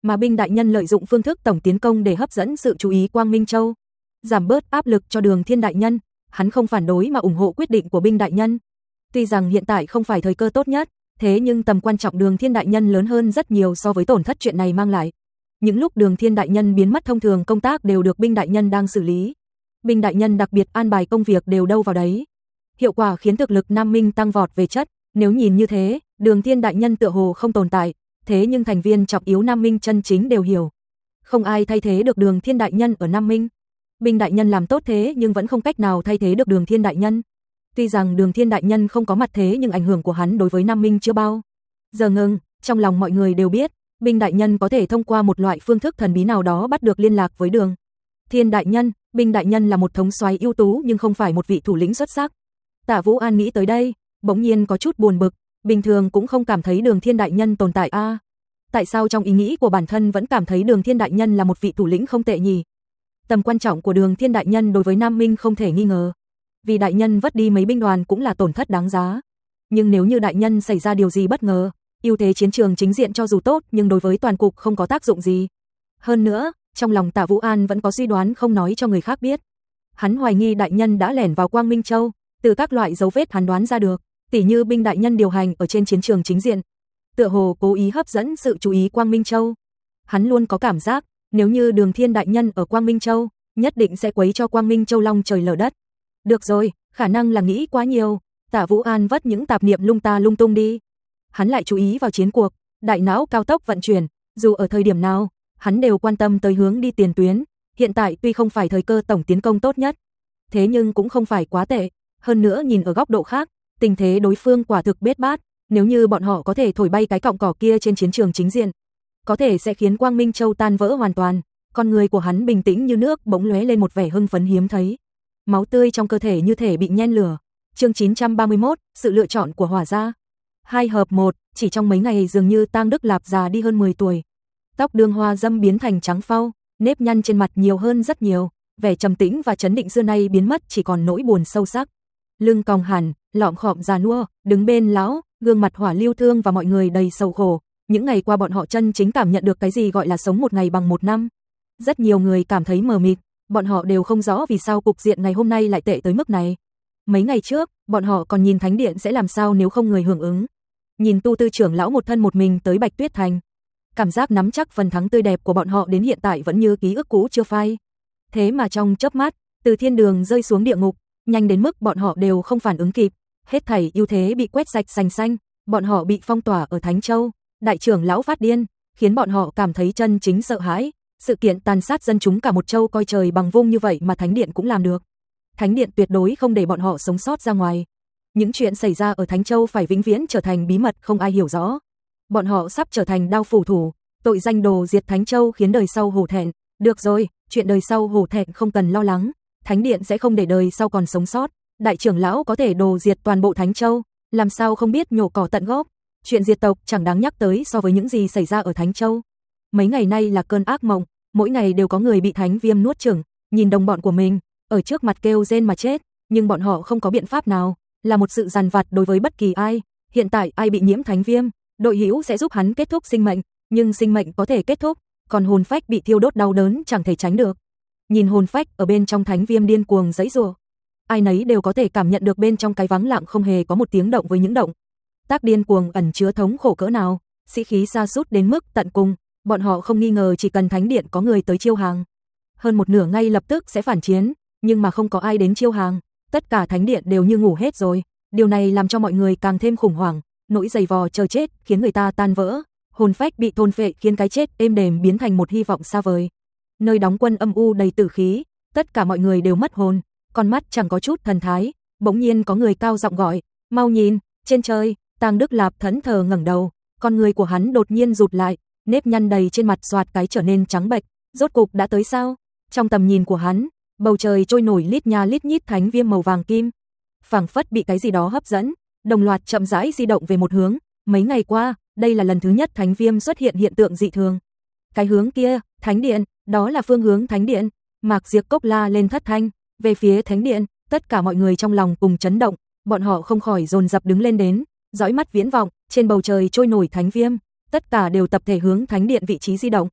mà binh đại nhân lợi dụng phương thức tổng tiến công để hấp dẫn sự chú ý Quang Minh Châu, giảm bớt áp lực cho Đường Thiên đại nhân, hắn không phản đối mà ủng hộ quyết định của binh đại nhân. Tuy rằng hiện tại không phải thời cơ tốt nhất, thế nhưng tầm quan trọng Đường Thiên đại nhân lớn hơn rất nhiều so với tổn thất chuyện này mang lại. Những lúc Đường Thiên đại nhân biến mất thông thường công tác đều được binh đại nhân đang xử lý. Binh đại nhân đặc biệt an bài công việc đều đâu vào đấy. Hiệu quả khiến thực lực Nam Minh tăng vọt về chất, nếu nhìn như thế, Đường Thiên đại nhân tựa hồ không tồn tại, thế nhưng thành viên trọng yếu Nam Minh chân chính đều hiểu. Không ai thay thế được Đường Thiên đại nhân ở Nam Minh. Binh đại nhân làm tốt thế nhưng vẫn không cách nào thay thế được Đường Thiên đại nhân. Tuy rằng Đường Thiên đại nhân không có mặt thế nhưng ảnh hưởng của hắn đối với Nam Minh chưa bao giờ ngừng, trong lòng mọi người đều biết, binh đại nhân có thể thông qua một loại phương thức thần bí nào đó bắt được liên lạc với Đường Thiên đại nhân. Binh đại nhân là một thống soái ưu tú nhưng không phải một vị thủ lĩnh xuất sắc. Tạ Vũ An nghĩ tới đây, bỗng nhiên có chút buồn bực, bình thường cũng không cảm thấy Đường Thiên đại nhân tồn tại a. À, tại sao trong ý nghĩ của bản thân vẫn cảm thấy Đường Thiên đại nhân là một vị thủ lĩnh không tệ nhỉ? Tầm quan trọng của Đường Thiên đại nhân đối với Nam Minh không thể nghi ngờ. Vì đại nhân vất đi mấy binh đoàn cũng là tổn thất đáng giá. Nhưng nếu như đại nhân xảy ra điều gì bất ngờ, ưu thế chiến trường chính diện cho dù tốt nhưng đối với toàn cục không có tác dụng gì. Hơn nữa, trong lòng Tạ Vũ An vẫn có suy đoán không nói cho người khác biết. Hắn hoài nghi đại nhân đã lẻn vào Quang Minh Châu, từ các loại dấu vết hắn đoán ra được, tỉ như binh đại nhân điều hành ở trên chiến trường chính diện, tựa hồ cố ý hấp dẫn sự chú ý Quang Minh Châu. Hắn luôn có cảm giác, nếu như Đường Thiên đại nhân ở Quang Minh Châu, nhất định sẽ quấy cho Quang Minh Châu long trời lở đất. Được rồi, khả năng là nghĩ quá nhiều, Tạ Vũ An vất những tạp niệm lung ta lung tung đi. Hắn lại chú ý vào chiến cuộc, đại não cao tốc vận chuyển, dù ở thời điểm nào, hắn đều quan tâm tới hướng đi tiền tuyến. Hiện tại tuy không phải thời cơ tổng tiến công tốt nhất, thế nhưng cũng không phải quá tệ. Hơn nữa nhìn ở góc độ khác, tình thế đối phương quả thực bết bát, nếu như bọn họ có thể thổi bay cái cọng cỏ kia trên chiến trường chính diện, có thể sẽ khiến Quang Minh Châu tan vỡ hoàn toàn. Con người của hắn bình tĩnh như nước bỗng lóe lên một vẻ hưng phấn hiếm thấy. Máu tươi trong cơ thể như thể bị nhen lửa. Chương chín trăm ba mươi mốt, sự lựa chọn của Hỏa gia. Hai hợp một, chỉ trong mấy ngày dường như Tang Đức Lạp già đi hơn mười tuổi. Tóc Đường Hoa Dâm biến thành trắng phau, nếp nhăn trên mặt nhiều hơn rất nhiều, vẻ trầm tĩnh và chấn định xưa nay biến mất chỉ còn nỗi buồn sâu sắc. Lưng còng hẳn, lọm khọm già nua, đứng bên lão, gương mặt Hỏa Lưu Thương và mọi người đầy sầu khổ. Những ngày qua bọn họ chân chính cảm nhận được cái gì gọi là sống một ngày bằng một năm. Rất nhiều người cảm thấy mờ mịt, bọn họ đều không rõ vì sao cục diện ngày hôm nay lại tệ tới mức này. Mấy ngày trước, bọn họ còn nhìn Thánh Điện sẽ làm sao nếu không người hưởng ứng. Nhìn Tu Tư trưởng lão một thân một mình tới Bạch Tuyết Thành, cảm giác nắm chắc phần thắng tươi đẹp của bọn họ đến hiện tại vẫn như ký ức cũ chưa phai. Thế mà trong chớp mắt, từ thiên đường rơi xuống địa ngục, nhanh đến mức bọn họ đều không phản ứng kịp, hết thảy ưu thế bị quét sạch sành xanh, bọn họ bị phong tỏa ở Thánh Châu, đại trưởng lão phát điên, khiến bọn họ cảm thấy chân chính sợ hãi. Sự kiện tàn sát dân chúng cả một châu coi trời bằng vung như vậy mà Thánh Điện cũng làm được. Thánh Điện tuyệt đối không để bọn họ sống sót ra ngoài. Những chuyện xảy ra ở Thánh Châu phải vĩnh viễn trở thành bí mật không ai hiểu rõ. Bọn họ sắp trở thành đao phủ thủ, tội danh đồ diệt Thánh Châu khiến đời sau hổ thẹn. Được rồi, chuyện đời sau hổ thẹn không cần lo lắng, Thánh Điện sẽ không để đời sau còn sống sót. Đại trưởng lão có thể đồ diệt toàn bộ Thánh Châu, làm sao không biết nhổ cỏ tận gốc. Chuyện diệt tộc chẳng đáng nhắc tới so với những gì xảy ra ở Thánh Châu. Mấy ngày nay là cơn ác mộng, mỗi ngày đều có người bị thánh viêm nuốt chửng, nhìn đồng bọn của mình ở trước mặt kêu rên mà chết, nhưng bọn họ không có biện pháp nào, là một sự dằn vặt đối với bất kỳ ai. Hiện tại ai bị nhiễm thánh viêm, đội hữu sẽ giúp hắn kết thúc sinh mệnh, nhưng sinh mệnh có thể kết thúc, còn hồn phách bị thiêu đốt đau đớn chẳng thể tránh được. Nhìn hồn phách ở bên trong thánh viêm điên cuồng giãy giụa, ai nấy đều có thể cảm nhận được bên trong cái vắng lặng không hề có một tiếng động với những động tác điên cuồng ẩn chứa thống khổ cỡ nào, sĩ khí sa sút đến mức tận cùng. Bọn họ không nghi ngờ chỉ cần Thánh Điện có người tới chiêu hàng, hơn một nửa ngay lập tức sẽ phản chiến, nhưng mà không có ai đến chiêu hàng, tất cả Thánh Điện đều như ngủ hết rồi. Điều này làm cho mọi người càng thêm khủng hoảng, nỗi giày vò chờ chết khiến người ta tan vỡ, hồn phách bị thôn phệ khiến cái chết êm đềm biến thành một hy vọng xa vời. Nơi đóng quân âm u đầy tử khí, tất cả mọi người đều mất hồn, con mắt chẳng có chút thần thái. Bỗng nhiên có người cao giọng gọi, mau nhìn, trên trời. Tang Đức Lạp thẫn thờ ngẩng đầu, con người của hắn đột nhiên rụt lại, nếp nhăn đầy trên mặt xoạt cái trở nên trắng bệch. Rốt cục đã tới sao? Trong tầm nhìn của hắn, bầu trời trôi nổi lít nha lít nhít thánh viêm màu vàng kim, phảng phất bị cái gì đó hấp dẫn, đồng loạt chậm rãi di động về một hướng. Mấy ngày qua, đây là lần thứ nhất thánh viêm xuất hiện hiện tượng dị thường. Cái hướng kia, Thánh Điện, đó là phương hướng Thánh Điện. Mạc Diệp Cốc la lên thất thanh, về phía Thánh Điện. Tất cả mọi người trong lòng cùng chấn động, bọn họ không khỏi dồn dập đứng lên đến, dõi mắt viễn vọng, trên bầu trời trôi nổi thánh viêm, tất cả đều tập thể hướng Thánh Điện vị trí di động.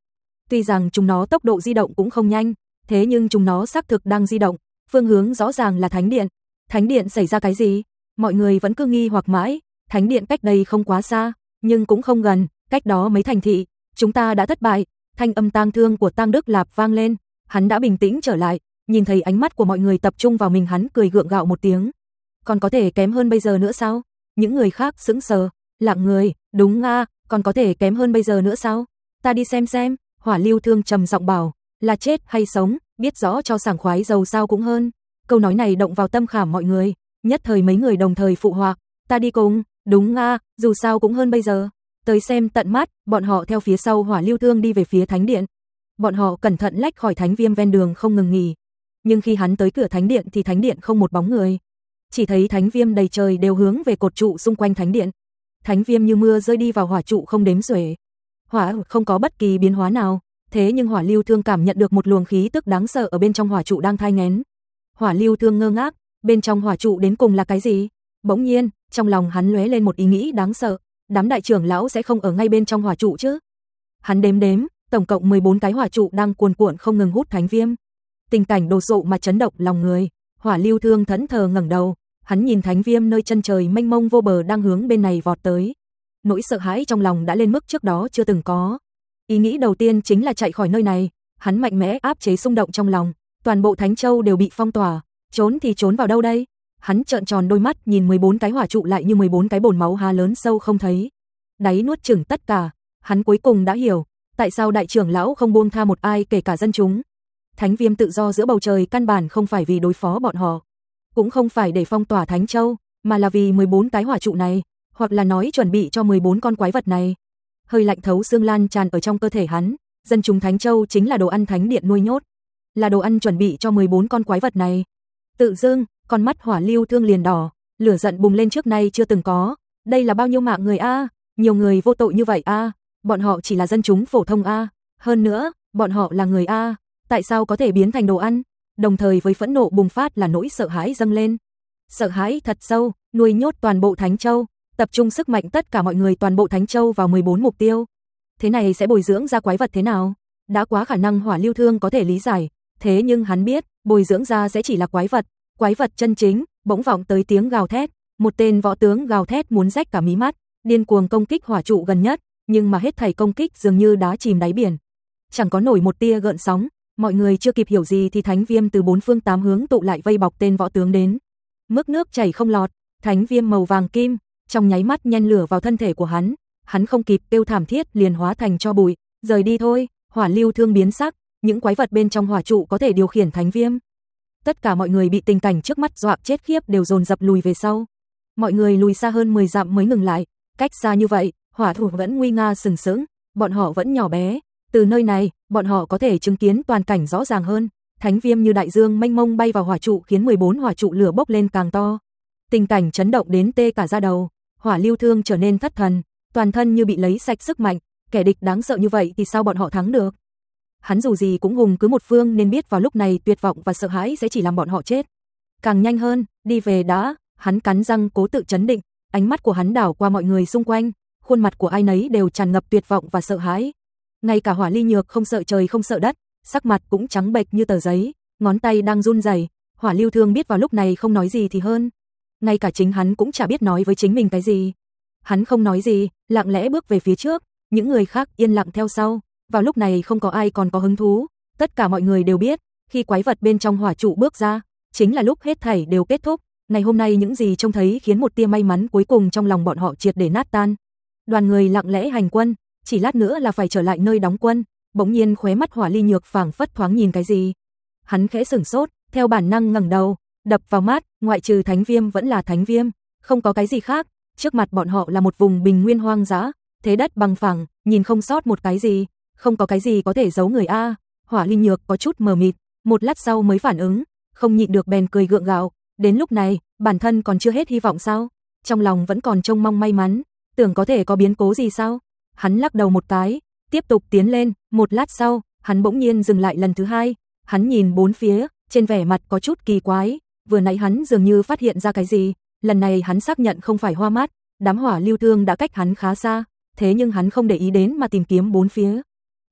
Tuy rằng chúng nó tốc độ di động cũng không nhanh, thế nhưng chúng nó xác thực đang di động, phương hướng rõ ràng là thánh điện. Thánh điện xảy ra cái gì? Mọi người vẫn cứ nghi hoặc mãi, thánh điện cách đây không quá xa, nhưng cũng không gần, cách đó mấy thành thị, chúng ta đã thất bại. Thanh âm tang thương của Tang Đức Lạp vang lên, hắn đã bình tĩnh trở lại, nhìn thấy ánh mắt của mọi người tập trung vào mình, hắn cười gượng gạo một tiếng. Còn có thể kém hơn bây giờ nữa sao? Những người khác sững sờ, lặng người, đúng nga, còn có thể kém hơn bây giờ nữa sao? Ta đi xem xem, Hỏa Lưu Thương trầm giọng bảo, là chết hay sống, biết rõ cho sảng khoái giàu sao cũng hơn. Câu nói này động vào tâm khảm mọi người, nhất thời mấy người đồng thời phụ họa, ta đi cùng, đúng nga, dù sao cũng hơn bây giờ. Tới xem tận mắt, bọn họ theo phía sau Hỏa Lưu Thương đi về phía thánh điện. Bọn họ cẩn thận lách khỏi thánh viêm ven đường không ngừng nghỉ. Nhưng khi hắn tới cửa thánh điện thì thánh điện không một bóng người. Chỉ thấy thánh viêm đầy trời đều hướng về cột trụ xung quanh thánh điện. Thánh viêm như mưa rơi đi vào hỏa trụ không đếm xuể. Hỏa không có bất kỳ biến hóa nào, thế nhưng Hỏa Lưu Thương cảm nhận được một luồng khí tức đáng sợ ở bên trong hỏa trụ đang thai nghén. Hỏa Lưu Thương ngơ ngác, bên trong hỏa trụ đến cùng là cái gì? Bỗng nhiên, trong lòng hắn lóe lên một ý nghĩ đáng sợ, đám đại trưởng lão sẽ không ở ngay bên trong hỏa trụ chứ? Hắn đếm đếm, tổng cộng mười bốn cái hỏa trụ đang cuồn cuộn không ngừng hút thánh viêm. Tình cảnh đồ sộ mà chấn động lòng người. Hỏa Lưu Thương thẫn thờ ngẩng đầu, hắn nhìn thánh viêm nơi chân trời mênh mông vô bờ đang hướng bên này vọt tới. Nỗi sợ hãi trong lòng đã lên mức trước đó chưa từng có. Ý nghĩ đầu tiên chính là chạy khỏi nơi này, hắn mạnh mẽ áp chế xung động trong lòng, toàn bộ Thánh Châu đều bị phong tỏa, trốn thì trốn vào đâu đây? Hắn trợn tròn đôi mắt nhìn mười bốn cái hỏa trụ lại như mười bốn cái bồn máu há lớn sâu không thấy. Đáy nuốt chửng tất cả, hắn cuối cùng đã hiểu, tại sao đại trưởng lão không buông tha một ai kể cả dân chúng. Thánh viêm tự do giữa bầu trời căn bản không phải vì đối phó bọn họ, cũng không phải để phong tỏa Thánh Châu, mà là vì mười bốn cái hỏa trụ này, hoặc là nói chuẩn bị cho mười bốn con quái vật này. Hơi lạnh thấu xương lan tràn ở trong cơ thể hắn, dân chúng Thánh Châu chính là đồ ăn thánh điện nuôi nhốt, là đồ ăn chuẩn bị cho mười bốn con quái vật này. Tự dưng, con mắt Hỏa Lưu Thương liền đỏ, lửa giận bùng lên trước nay chưa từng có, đây là bao nhiêu mạng người a, nhiều người vô tội như vậy a, bọn họ chỉ là dân chúng phổ thông a, hơn nữa, bọn họ là người a, tại sao có thể biến thành đồ ăn? Đồng thời với phẫn nộ bùng phát là nỗi sợ hãi dâng lên. Sợ hãi thật sâu, nuôi nhốt toàn bộ Thánh Châu, tập trung sức mạnh tất cả mọi người toàn bộ Thánh Châu vào mười bốn mục tiêu. Thế này sẽ bồi dưỡng ra quái vật thế nào? Đã quá khả năng Hỏa Lưu Thương có thể lý giải, thế nhưng hắn biết, bồi dưỡng ra sẽ chỉ là quái vật, quái vật chân chính. Bỗng vọng tới tiếng gào thét, một tên võ tướng gào thét muốn rách cả mí mắt, điên cuồng công kích hỏa trụ gần nhất, nhưng mà hết thảy công kích dường như đá chìm đáy biển, chẳng có nổi một tia gợn sóng. Mọi người chưa kịp hiểu gì thì thánh viêm từ bốn phương tám hướng tụ lại vây bọc tên võ tướng đến. Mức nước chảy không lọt, thánh viêm màu vàng kim, trong nháy mắt nhen lửa vào thân thể của hắn, hắn không kịp kêu thảm thiết liền hóa thành tro bụi, rời đi thôi. Hỏa Lưu Thương biến sắc, những quái vật bên trong hỏa trụ có thể điều khiển thánh viêm. Tất cả mọi người bị tình cảnh trước mắt dọa chết khiếp đều dồn dập lùi về sau. Mọi người lùi xa hơn mười dặm mới ngừng lại, cách xa như vậy, hỏa thủ vẫn nguy nga sừng sững, bọn họ vẫn nhỏ bé. Từ nơi này, bọn họ có thể chứng kiến toàn cảnh rõ ràng hơn. Thánh viêm như đại dương mênh mông bay vào hỏa trụ khiến mười bốn hỏa trụ lửa bốc lên càng to. Tình cảnh chấn động đến tê cả da đầu, Hỏa Lưu Thương trở nên thất thần, toàn thân như bị lấy sạch sức mạnh, kẻ địch đáng sợ như vậy thì sao bọn họ thắng được? Hắn dù gì cũng hùng cứ một phương nên biết vào lúc này tuyệt vọng và sợ hãi sẽ chỉ làm bọn họ chết. Càng nhanh hơn, đi về đã, hắn cắn răng cố tự trấn định, ánh mắt của hắn đảo qua mọi người xung quanh, khuôn mặt của ai nấy đều tràn ngập tuyệt vọng và sợ hãi. Ngay cả Hỏa Ly Nhược không sợ trời không sợ đất, sắc mặt cũng trắng bệch như tờ giấy, ngón tay đang run rẩy. Hỏa Lưu Thương biết vào lúc này không nói gì thì hơn. Ngay cả chính hắn cũng chả biết nói với chính mình cái gì. Hắn không nói gì, lặng lẽ bước về phía trước, những người khác yên lặng theo sau. Vào lúc này không có ai còn có hứng thú, tất cả mọi người đều biết, khi quái vật bên trong hỏa trụ bước ra, chính là lúc hết thảy đều kết thúc. Ngày hôm nay những gì trông thấy khiến một tia may mắn cuối cùng trong lòng bọn họ triệt để nát tan. Đoàn người lặng lẽ hành quân, chỉ lát nữa là phải trở lại nơi đóng quân. Bỗng nhiên khóe mắt Hỏa Ly Nhược phảng phất thoáng nhìn cái gì. Hắn khẽ sửng sốt, theo bản năng ngẩng đầu, đập vào mắt, ngoại trừ thánh viêm vẫn là thánh viêm, không có cái gì khác. Trước mặt bọn họ là một vùng bình nguyên hoang dã, thế đất bằng phẳng, nhìn không sót một cái gì, không có cái gì có thể giấu người a. Hỏa Ly Nhược có chút mờ mịt, một lát sau mới phản ứng, không nhịn được bèn cười gượng gạo. Đến lúc này, bản thân còn chưa hết hy vọng sao? Trong lòng vẫn còn trông mong may mắn, tưởng có thể có biến cố gì sao? Hắn lắc đầu một cái, tiếp tục tiến lên. Một lát sau, hắn bỗng nhiên dừng lại lần thứ hai. Hắn nhìn bốn phía, trên vẻ mặt có chút kỳ quái. Vừa nãy hắn dường như phát hiện ra cái gì. Lần này hắn xác nhận không phải hoa mắt. Đám Hỏa Lưu Thương đã cách hắn khá xa, thế nhưng hắn không để ý đến mà tìm kiếm bốn phía.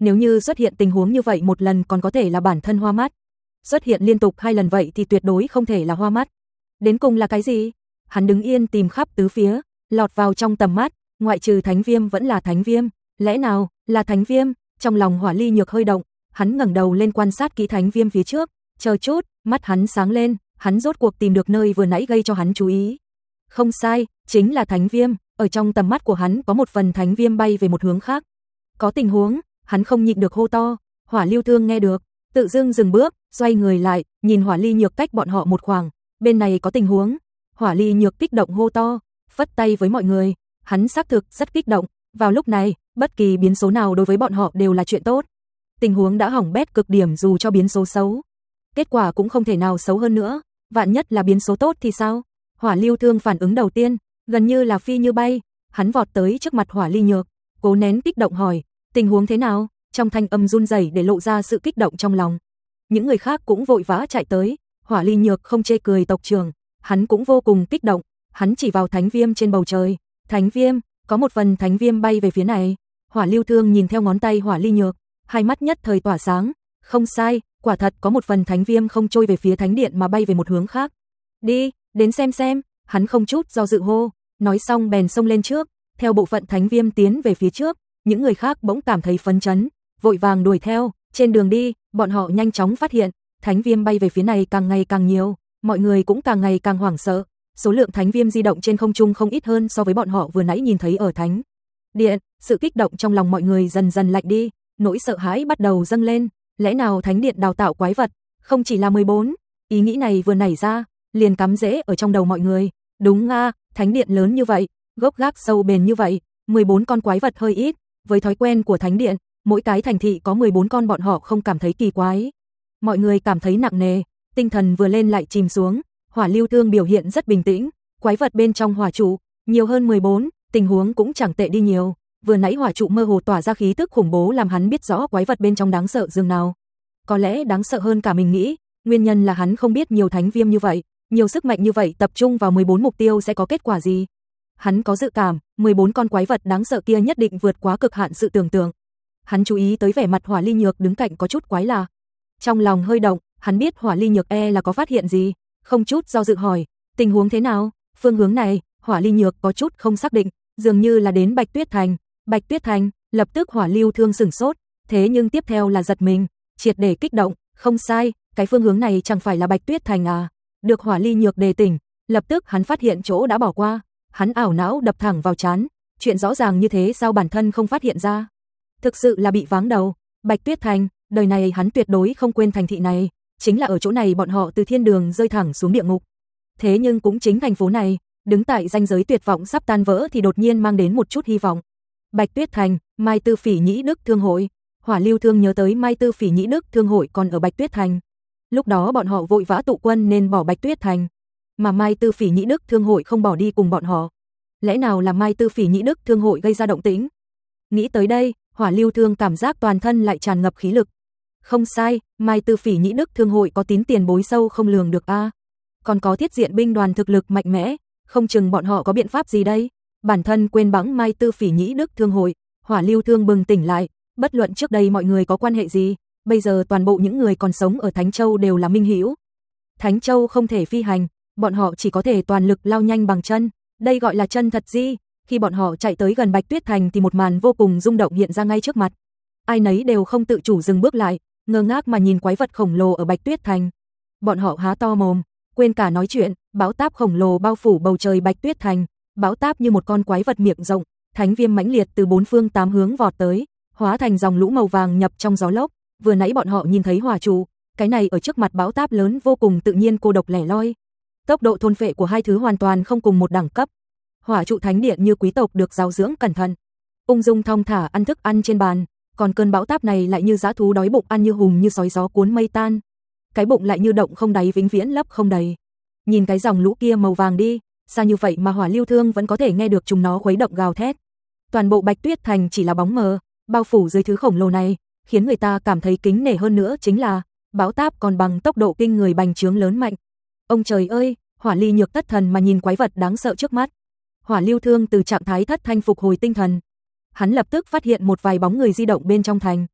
Nếu như xuất hiện tình huống như vậy một lần còn có thể là bản thân hoa mắt. Xuất hiện liên tục hai lần vậy thì tuyệt đối không thể là hoa mắt. Đến cùng là cái gì? Hắn đứng yên tìm khắp tứ phía, lọt vào trong tầm mắt, ngoại trừ Thánh Viêm vẫn là Thánh Viêm, lẽ nào là Thánh Viêm? Trong lòng Hỏa Ly Nhược hơi động, hắn ngẩng đầu lên quan sát kỹ Thánh Viêm phía trước, chờ chút, mắt hắn sáng lên, hắn rốt cuộc tìm được nơi vừa nãy gây cho hắn chú ý. Không sai, chính là Thánh Viêm, ở trong tầm mắt của hắn có một phần Thánh Viêm bay về một hướng khác. Có tình huống, hắn không nhịn được hô to, Hỏa Lưu Thương nghe được, tự dưng dừng bước, xoay người lại, nhìn Hỏa Ly Nhược cách bọn họ một khoảng, bên này có tình huống. Hỏa Ly Nhược kích động hô to, phất tay với mọi người, hắn xác thực rất kích động, vào lúc này, bất kỳ biến số nào đối với bọn họ đều là chuyện tốt. Tình huống đã hỏng bét cực điểm dù cho biến số xấu, kết quả cũng không thể nào xấu hơn nữa, vạn nhất là biến số tốt thì sao? Hỏa Lưu Thương phản ứng đầu tiên, gần như là phi như bay, hắn vọt tới trước mặt Hỏa Ly Nhược, cố nén kích động hỏi, tình huống thế nào? Trong thanh âm run rẩy để lộ ra sự kích động trong lòng. Những người khác cũng vội vã chạy tới, Hỏa Ly Nhược không chê cười tộc trưởng, hắn cũng vô cùng kích động, hắn chỉ vào Thánh Viêm trên bầu trời, Thánh Viêm, có một phần Thánh Viêm bay về phía này. Hỏa Lưu Thương nhìn theo ngón tay Hỏa Ly Nhược, hai mắt nhất thời tỏa sáng, không sai, quả thật có một phần Thánh Viêm không trôi về phía Thánh Điện mà bay về một hướng khác. Đi, đến xem xem, hắn không chút do dự hô, nói xong bèn xông lên trước, theo bộ phận Thánh Viêm tiến về phía trước, những người khác bỗng cảm thấy phấn chấn, vội vàng đuổi theo, trên đường đi, bọn họ nhanh chóng phát hiện, Thánh Viêm bay về phía này càng ngày càng nhiều, mọi người cũng càng ngày càng hoảng sợ, số lượng Thánh Viêm di động trên không trung không ít hơn so với bọn họ vừa nãy nhìn thấy ở Thánh Điện, sự kích động trong lòng mọi người dần dần lạnh đi, nỗi sợ hãi bắt đầu dâng lên, lẽ nào Thánh Điện đào tạo quái vật, không chỉ là mười bốn, ý nghĩ này vừa nảy ra, liền cắm rễ ở trong đầu mọi người, đúng nga, Thánh Điện lớn như vậy, gốc gác sâu bền như vậy, mười bốn con quái vật hơi ít, với thói quen của Thánh Điện, mỗi cái thành thị có mười bốn con bọn họ không cảm thấy kỳ quái. Mọi người cảm thấy nặng nề, tinh thần vừa lên lại chìm xuống, Hỏa Lưu Thương biểu hiện rất bình tĩnh, quái vật bên trong hỏa trụ, nhiều hơn mười bốn, tình huống cũng chẳng tệ đi nhiều, vừa nãy hỏa trụ mơ hồ tỏa ra khí tức khủng bố làm hắn biết rõ quái vật bên trong đáng sợ dường nào. Có lẽ đáng sợ hơn cả mình nghĩ, nguyên nhân là hắn không biết nhiều Thánh Viêm như vậy, nhiều sức mạnh như vậy tập trung vào mười bốn mục tiêu sẽ có kết quả gì. Hắn có dự cảm, mười bốn con quái vật đáng sợ kia nhất định vượt quá cực hạn sự tưởng tượng. Hắn chú ý tới vẻ mặt Hỏa Ly Nhược đứng cạnh có chút quái lạ. Trong lòng hơi động, hắn biết Hỏa Ly Nhược e là có phát hiện gì, không chút do dự hỏi, tình huống thế nào? Phương hướng này, Hỏa Ly Nhược có chút không xác định, dường như là đến Bạch Tuyết Thành. Bạch Tuyết Thành, lập tức Hỏa Lưu Thương sửng sốt, thế nhưng tiếp theo là giật mình, triệt để kích động, không sai, cái phương hướng này chẳng phải là Bạch Tuyết Thành à? Được Hỏa Ly Nhược đề tỉnh, lập tức hắn phát hiện chỗ đã bỏ qua, hắn ảo não đập thẳng vào trán, chuyện rõ ràng như thế sao bản thân không phát hiện ra? Thực sự là bị váng đầu, Bạch Tuyết Thành, đời này hắn tuyệt đối không quên thành thị này, chính là ở chỗ này bọn họ từ thiên đường rơi thẳng xuống địa ngục. Thế nhưng cũng chính thành phố này, đứng tại ranh giới tuyệt vọng sắp tan vỡ thì đột nhiên mang đến một chút hy vọng. Bạch Tuyết Thành, Mai Tư Phỉ Nhĩ Đức Thương hội, Hỏa Lưu Thương nhớ tới Mai Tư Phỉ Nhĩ Đức Thương hội còn ở Bạch Tuyết Thành. Lúc đó bọn họ vội vã tụ quân nên bỏ Bạch Tuyết Thành, mà Mai Tư Phỉ Nhĩ Đức Thương hội không bỏ đi cùng bọn họ. Lẽ nào là Mai Tư Phỉ Nhĩ Đức Thương hội gây ra động tĩnh? Nghĩ tới đây, Hỏa Lưu Thương cảm giác toàn thân lại tràn ngập khí lực. Không sai, Mai Tư Phỉ Nhĩ Đức Thương hội có tín tiền bối sâu không lường được a. Còn có thiết diện binh đoàn thực lực mạnh mẽ, không chừng bọn họ có biện pháp gì đây? Bản thân quên bẵng Mai Tư Phỉ Nhĩ Đức Thương hội, Hỏa Lưu Thương bừng tỉnh lại, bất luận trước đây mọi người có quan hệ gì, bây giờ toàn bộ những người còn sống ở Thánh Châu đều là minh hữu. Thánh Châu không thể phi hành, bọn họ chỉ có thể toàn lực lao nhanh bằng chân, đây gọi là chân thật gì? Khi bọn họ chạy tới gần Bạch Tuyết Thành thì một màn vô cùng rung động hiện ra ngay trước mặt. Ai nấy đều không tự chủ dừng bước lại, ngơ ngác mà nhìn quái vật khổng lồ ở Bạch Tuyết Thành. Bọn họ há to mồm, quên cả nói chuyện, bão táp khổng lồ bao phủ bầu trời Bạch Tuyết Thành, bão táp như một con quái vật miệng rộng, thánh viêm mãnh liệt từ bốn phương tám hướng vọt tới, hóa thành dòng lũ màu vàng nhập trong gió lốc. Vừa nãy bọn họ nhìn thấy hỏa trụ, cái này ở trước mặt bão táp lớn vô cùng tự nhiên cô độc lẻ loi. Tốc độ thôn phệ của hai thứ hoàn toàn không cùng một đẳng cấp. Hỏa trụ thánh điện như quý tộc được giáo dưỡng cẩn thận, ung dung thong thả ăn thức ăn trên bàn, còn cơn bão táp này lại như dã thú đói bụng ăn như hùng như sói gió cuốn mây tan. Cái bụng lại như động không đáy vĩnh viễn lấp không đầy. Nhìn cái dòng lũ kia màu vàng đi, xa như vậy mà Hỏa Lưu Thương vẫn có thể nghe được chúng nó khuấy động gào thét. Toàn bộ Bạch Tuyết Thành chỉ là bóng mờ, bao phủ dưới thứ khổng lồ này, khiến người ta cảm thấy kính nể hơn nữa chính là bão táp còn bằng tốc độ kinh người bành trướng lớn mạnh. Ông trời ơi, Hỏa Ly Nhược thất thần mà nhìn quái vật đáng sợ trước mắt. Hỏa Lưu Thương từ trạng thái thất thanh phục hồi tinh thần. Hắn lập tức phát hiện một vài bóng người di động bên trong thành.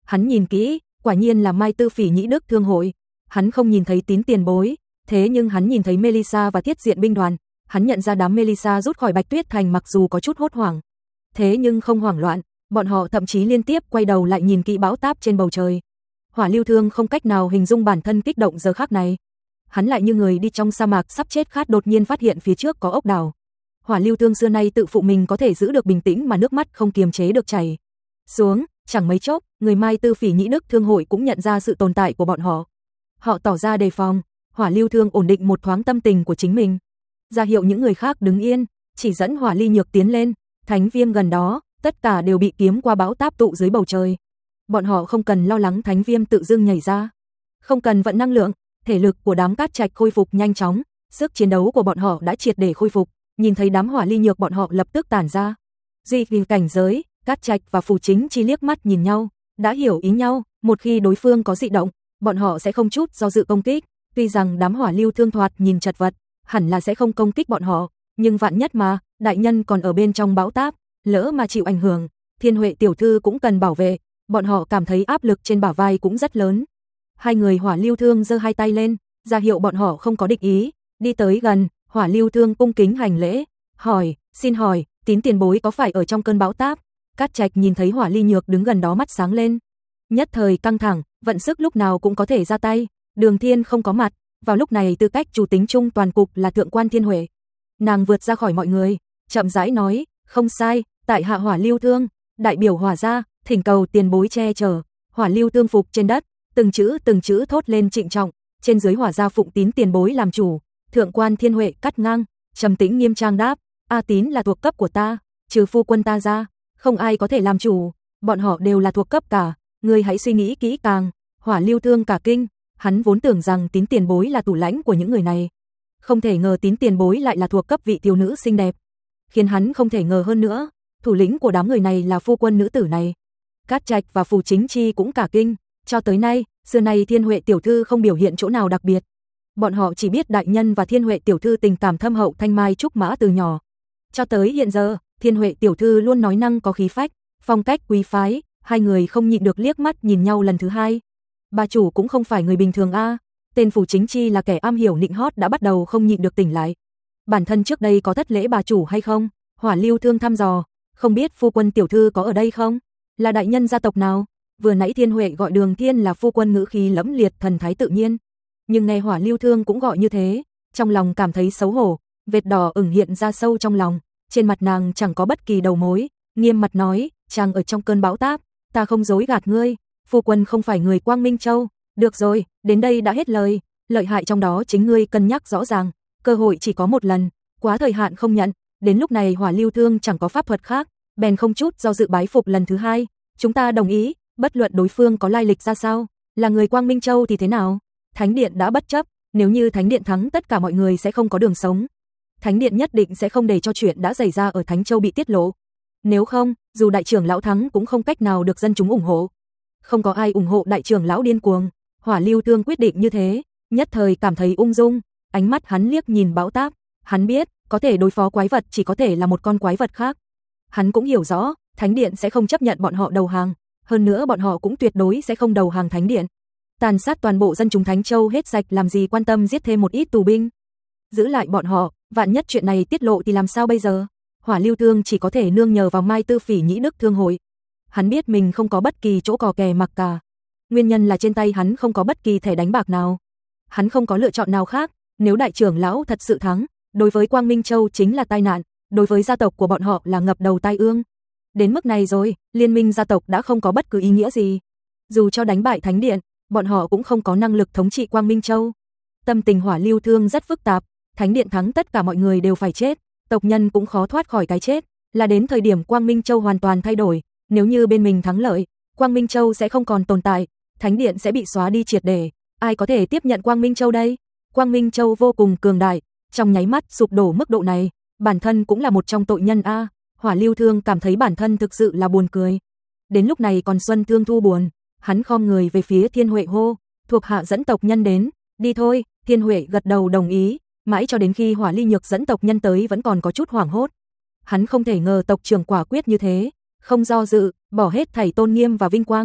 Hắn nhìn kỹ, quả nhiên là Mai Tư Phỉ Nhĩ Đức Thương hội. Hắn không nhìn thấy Tín Tiền Bối, thế nhưng hắn nhìn thấy Melissa và Thiết Diện binh đoàn. Hắn nhận ra đám Melissa rút khỏi Bạch Tuyết Thành mặc dù có chút hốt hoảng, thế nhưng không hoảng loạn, bọn họ thậm chí liên tiếp quay đầu lại nhìn kỹ bão táp trên bầu trời. Hỏa Lưu Thương không cách nào hình dung bản thân kích động giờ khắc này. Hắn lại như người đi trong sa mạc sắp chết khát đột nhiên phát hiện phía trước có ốc đảo. Hỏa Lưu Thương xưa nay tự phụ mình có thể giữ được bình tĩnh mà nước mắt không kiềm chế được chảy xuống, chẳng mấy chốc, người Mai Tư Phỉ Nhĩ Đức Thương hội cũng nhận ra sự tồn tại của bọn họ. Họ tỏ ra đề phòng, Hỏa Lưu Thương ổn định một thoáng tâm tình của chính mình, ra hiệu những người khác đứng yên, chỉ dẫn Hỏa Ly Nhược tiến lên. Thánh Viêm gần đó, tất cả đều bị kiếm qua bão táp tụ dưới bầu trời. Bọn họ không cần lo lắng Thánh Viêm tự dưng nhảy ra, không cần vận năng lượng, thể lực của đám Cát Trạch khôi phục nhanh chóng, sức chiến đấu của bọn họ đã triệt để khôi phục. Nhìn thấy đám Hỏa Ly Nhược bọn họ lập tức tản ra. Duy vì cảnh giới, Cát Trạch và Phù Chính Chi liếc mắt nhìn nhau, đã hiểu ý nhau, một khi đối phương có dị động, bọn họ sẽ không chút do dự công kích. Tuy rằng đám Hỏa Lưu Thương thoạt nhìn chật vật, hẳn là sẽ không công kích bọn họ, nhưng vạn nhất mà, đại nhân còn ở bên trong bão táp, lỡ mà chịu ảnh hưởng, Thiên Huệ tiểu thư cũng cần bảo vệ, bọn họ cảm thấy áp lực trên bả vai cũng rất lớn. Hai người Hỏa Lưu Thương giơ hai tay lên, ra hiệu bọn họ không có địch ý, đi tới gần, Hỏa Lưu Thương cung kính hành lễ, hỏi, xin hỏi, Tín Tiền Bối có phải ở trong cơn bão táp? Cát Trạch nhìn thấy Hỏa Ly Nhược đứng gần đó mắt sáng lên, nhất thời căng thẳng, vận sức lúc nào cũng có thể ra tay. Đường Thiên không có mặt, vào lúc này tư cách chủ tính chung toàn cục là thượng quan Thiên Huệ. Nàng vượt ra khỏi mọi người, chậm rãi nói, không sai, tại hạ Hỏa Lưu Thương, đại biểu Hỏa gia, thỉnh cầu tiền bối che chở. Hỏa Lưu Thương phục trên đất, từng chữ từng chữ thốt lên trịnh trọng, trên dưới Hỏa gia phụng Tín tiền bối làm chủ. Thượng quan Thiên Huệ cắt ngang, trầm tĩnh nghiêm trang đáp, A Tín là thuộc cấp của ta, trừ phu quân ta ra, không ai có thể làm chủ, bọn họ đều là thuộc cấp cả, ngươi hãy suy nghĩ kỹ càng. Hỏa Lưu Thương cả kinh, hắn vốn tưởng rằng Tín tiền bối là thủ lãnh của những người này, không thể ngờ Tín tiền bối lại là thuộc cấp vị thiếu nữ xinh đẹp, khiến hắn không thể ngờ hơn nữa, thủ lĩnh của đám người này là phu quân nữ tử này. Cát Trạch và Phù Chính Chi cũng cả kinh, cho tới nay, xưa nay Thiên Huệ tiểu thư không biểu hiện chỗ nào đặc biệt. Bọn họ chỉ biết đại nhân và Thiên Huệ tiểu thư tình cảm thâm hậu thanh mai trúc mã từ nhỏ. Cho tới hiện giờ, Thiên Huệ tiểu thư luôn nói năng có khí phách, phong cách quý phái, hai người không nhịn được liếc mắt nhìn nhau lần thứ hai. Bà chủ cũng không phải người bình thường a, tên Phù Chính Chi là kẻ am hiểu nịnh hót đã bắt đầu không nhịn được tỉnh lại. Bản thân trước đây có thất lễ bà chủ hay không? Hỏa Lưu Thương thăm dò, không biết phu quân tiểu thư có ở đây không? Là đại nhân gia tộc nào? Vừa nãy Thiên Huệ gọi Đường Thiên là phu quân ngữ khí lẫm liệt thần thái tự nhiên, nhưng nghe Hỏa Lưu Thương cũng gọi như thế, trong lòng cảm thấy xấu hổ, vệt đỏ ửng hiện ra sâu trong lòng, trên mặt nàng chẳng có bất kỳ đầu mối, nghiêm mặt nói, chàng ở trong cơn bão táp, ta không dối gạt ngươi, phu quân không phải người Quang Minh Châu, được rồi, đến đây đã hết lời, lợi hại trong đó chính ngươi cân nhắc rõ ràng, cơ hội chỉ có một lần, quá thời hạn không nhận. Đến lúc này Hỏa Lưu Thương chẳng có pháp thuật khác, bèn không chút do dự bái phục lần thứ hai, chúng ta đồng ý, bất luận đối phương có lai lịch ra sao, là người Quang Minh Châu thì thế nào? Thánh điện đã bất chấp, nếu như Thánh điện thắng tất cả mọi người sẽ không có đường sống. Thánh điện nhất định sẽ không để cho chuyện đã xảy ra ở Thánh Châu bị tiết lộ. Nếu không, dù đại trưởng lão thắng cũng không cách nào được dân chúng ủng hộ. Không có ai ủng hộ đại trưởng lão điên cuồng. Hỏa Lưu Thương quyết định như thế, nhất thời cảm thấy ung dung, ánh mắt hắn liếc nhìn bão táp, hắn biết, có thể đối phó quái vật chỉ có thể là một con quái vật khác. Hắn cũng hiểu rõ, Thánh điện sẽ không chấp nhận bọn họ đầu hàng, hơn nữa bọn họ cũng tuyệt đối sẽ không đầu hàng Thánh điện. Tàn sát toàn bộ dân chúng Thánh Châu hết sạch làm gì quan tâm giết thêm một ít tù binh. Giữ lại bọn họ, vạn nhất chuyện này tiết lộ thì làm sao bây giờ? Hỏa Lưu Thương chỉ có thể nương nhờ vào Mai Tư Phỉ Nhĩ Đức Thương hội. Hắn biết mình không có bất kỳ chỗ cò kè mặc cả. Nguyên nhân là trên tay hắn không có bất kỳ thẻ đánh bạc nào. Hắn không có lựa chọn nào khác, nếu đại trưởng lão thật sự thắng, đối với Quang Minh Châu chính là tai nạn, đối với gia tộc của bọn họ là ngập đầu tai ương. Đến mức này rồi, liên minh gia tộc đã không có bất cứ ý nghĩa gì. Dù cho đánh bại Thánh điện, bọn họ cũng không có năng lực thống trị Quang Minh Châu. Tâm tình Hỏa Lưu Thương rất phức tạp, Thánh điện thắng tất cả mọi người đều phải chết, tộc nhân cũng khó thoát khỏi cái chết, là đến thời điểm Quang Minh Châu hoàn toàn thay đổi, nếu như bên mình thắng lợi, Quang Minh Châu sẽ không còn tồn tại, Thánh điện sẽ bị xóa đi triệt để, ai có thể tiếp nhận Quang Minh Châu đây? Quang Minh Châu vô cùng cường đại, trong nháy mắt sụp đổ mức độ này, bản thân cũng là một trong tội nhân a. Hỏa Lưu Thương cảm thấy bản thân thực sự là buồn cười. Đến lúc này còn Xuân Thương Thu buồn, hắn khom người về phía Thiên Huệ hô, thuộc hạ dẫn tộc nhân đến, đi thôi. Thiên Huệ gật đầu đồng ý, mãi cho đến khi Hỏa Ly Nhược dẫn tộc nhân tới vẫn còn có chút hoảng hốt. Hắn không thể ngờ tộc trưởng quả quyết như thế, không do dự, bỏ hết thảy tôn nghiêm và vinh quang,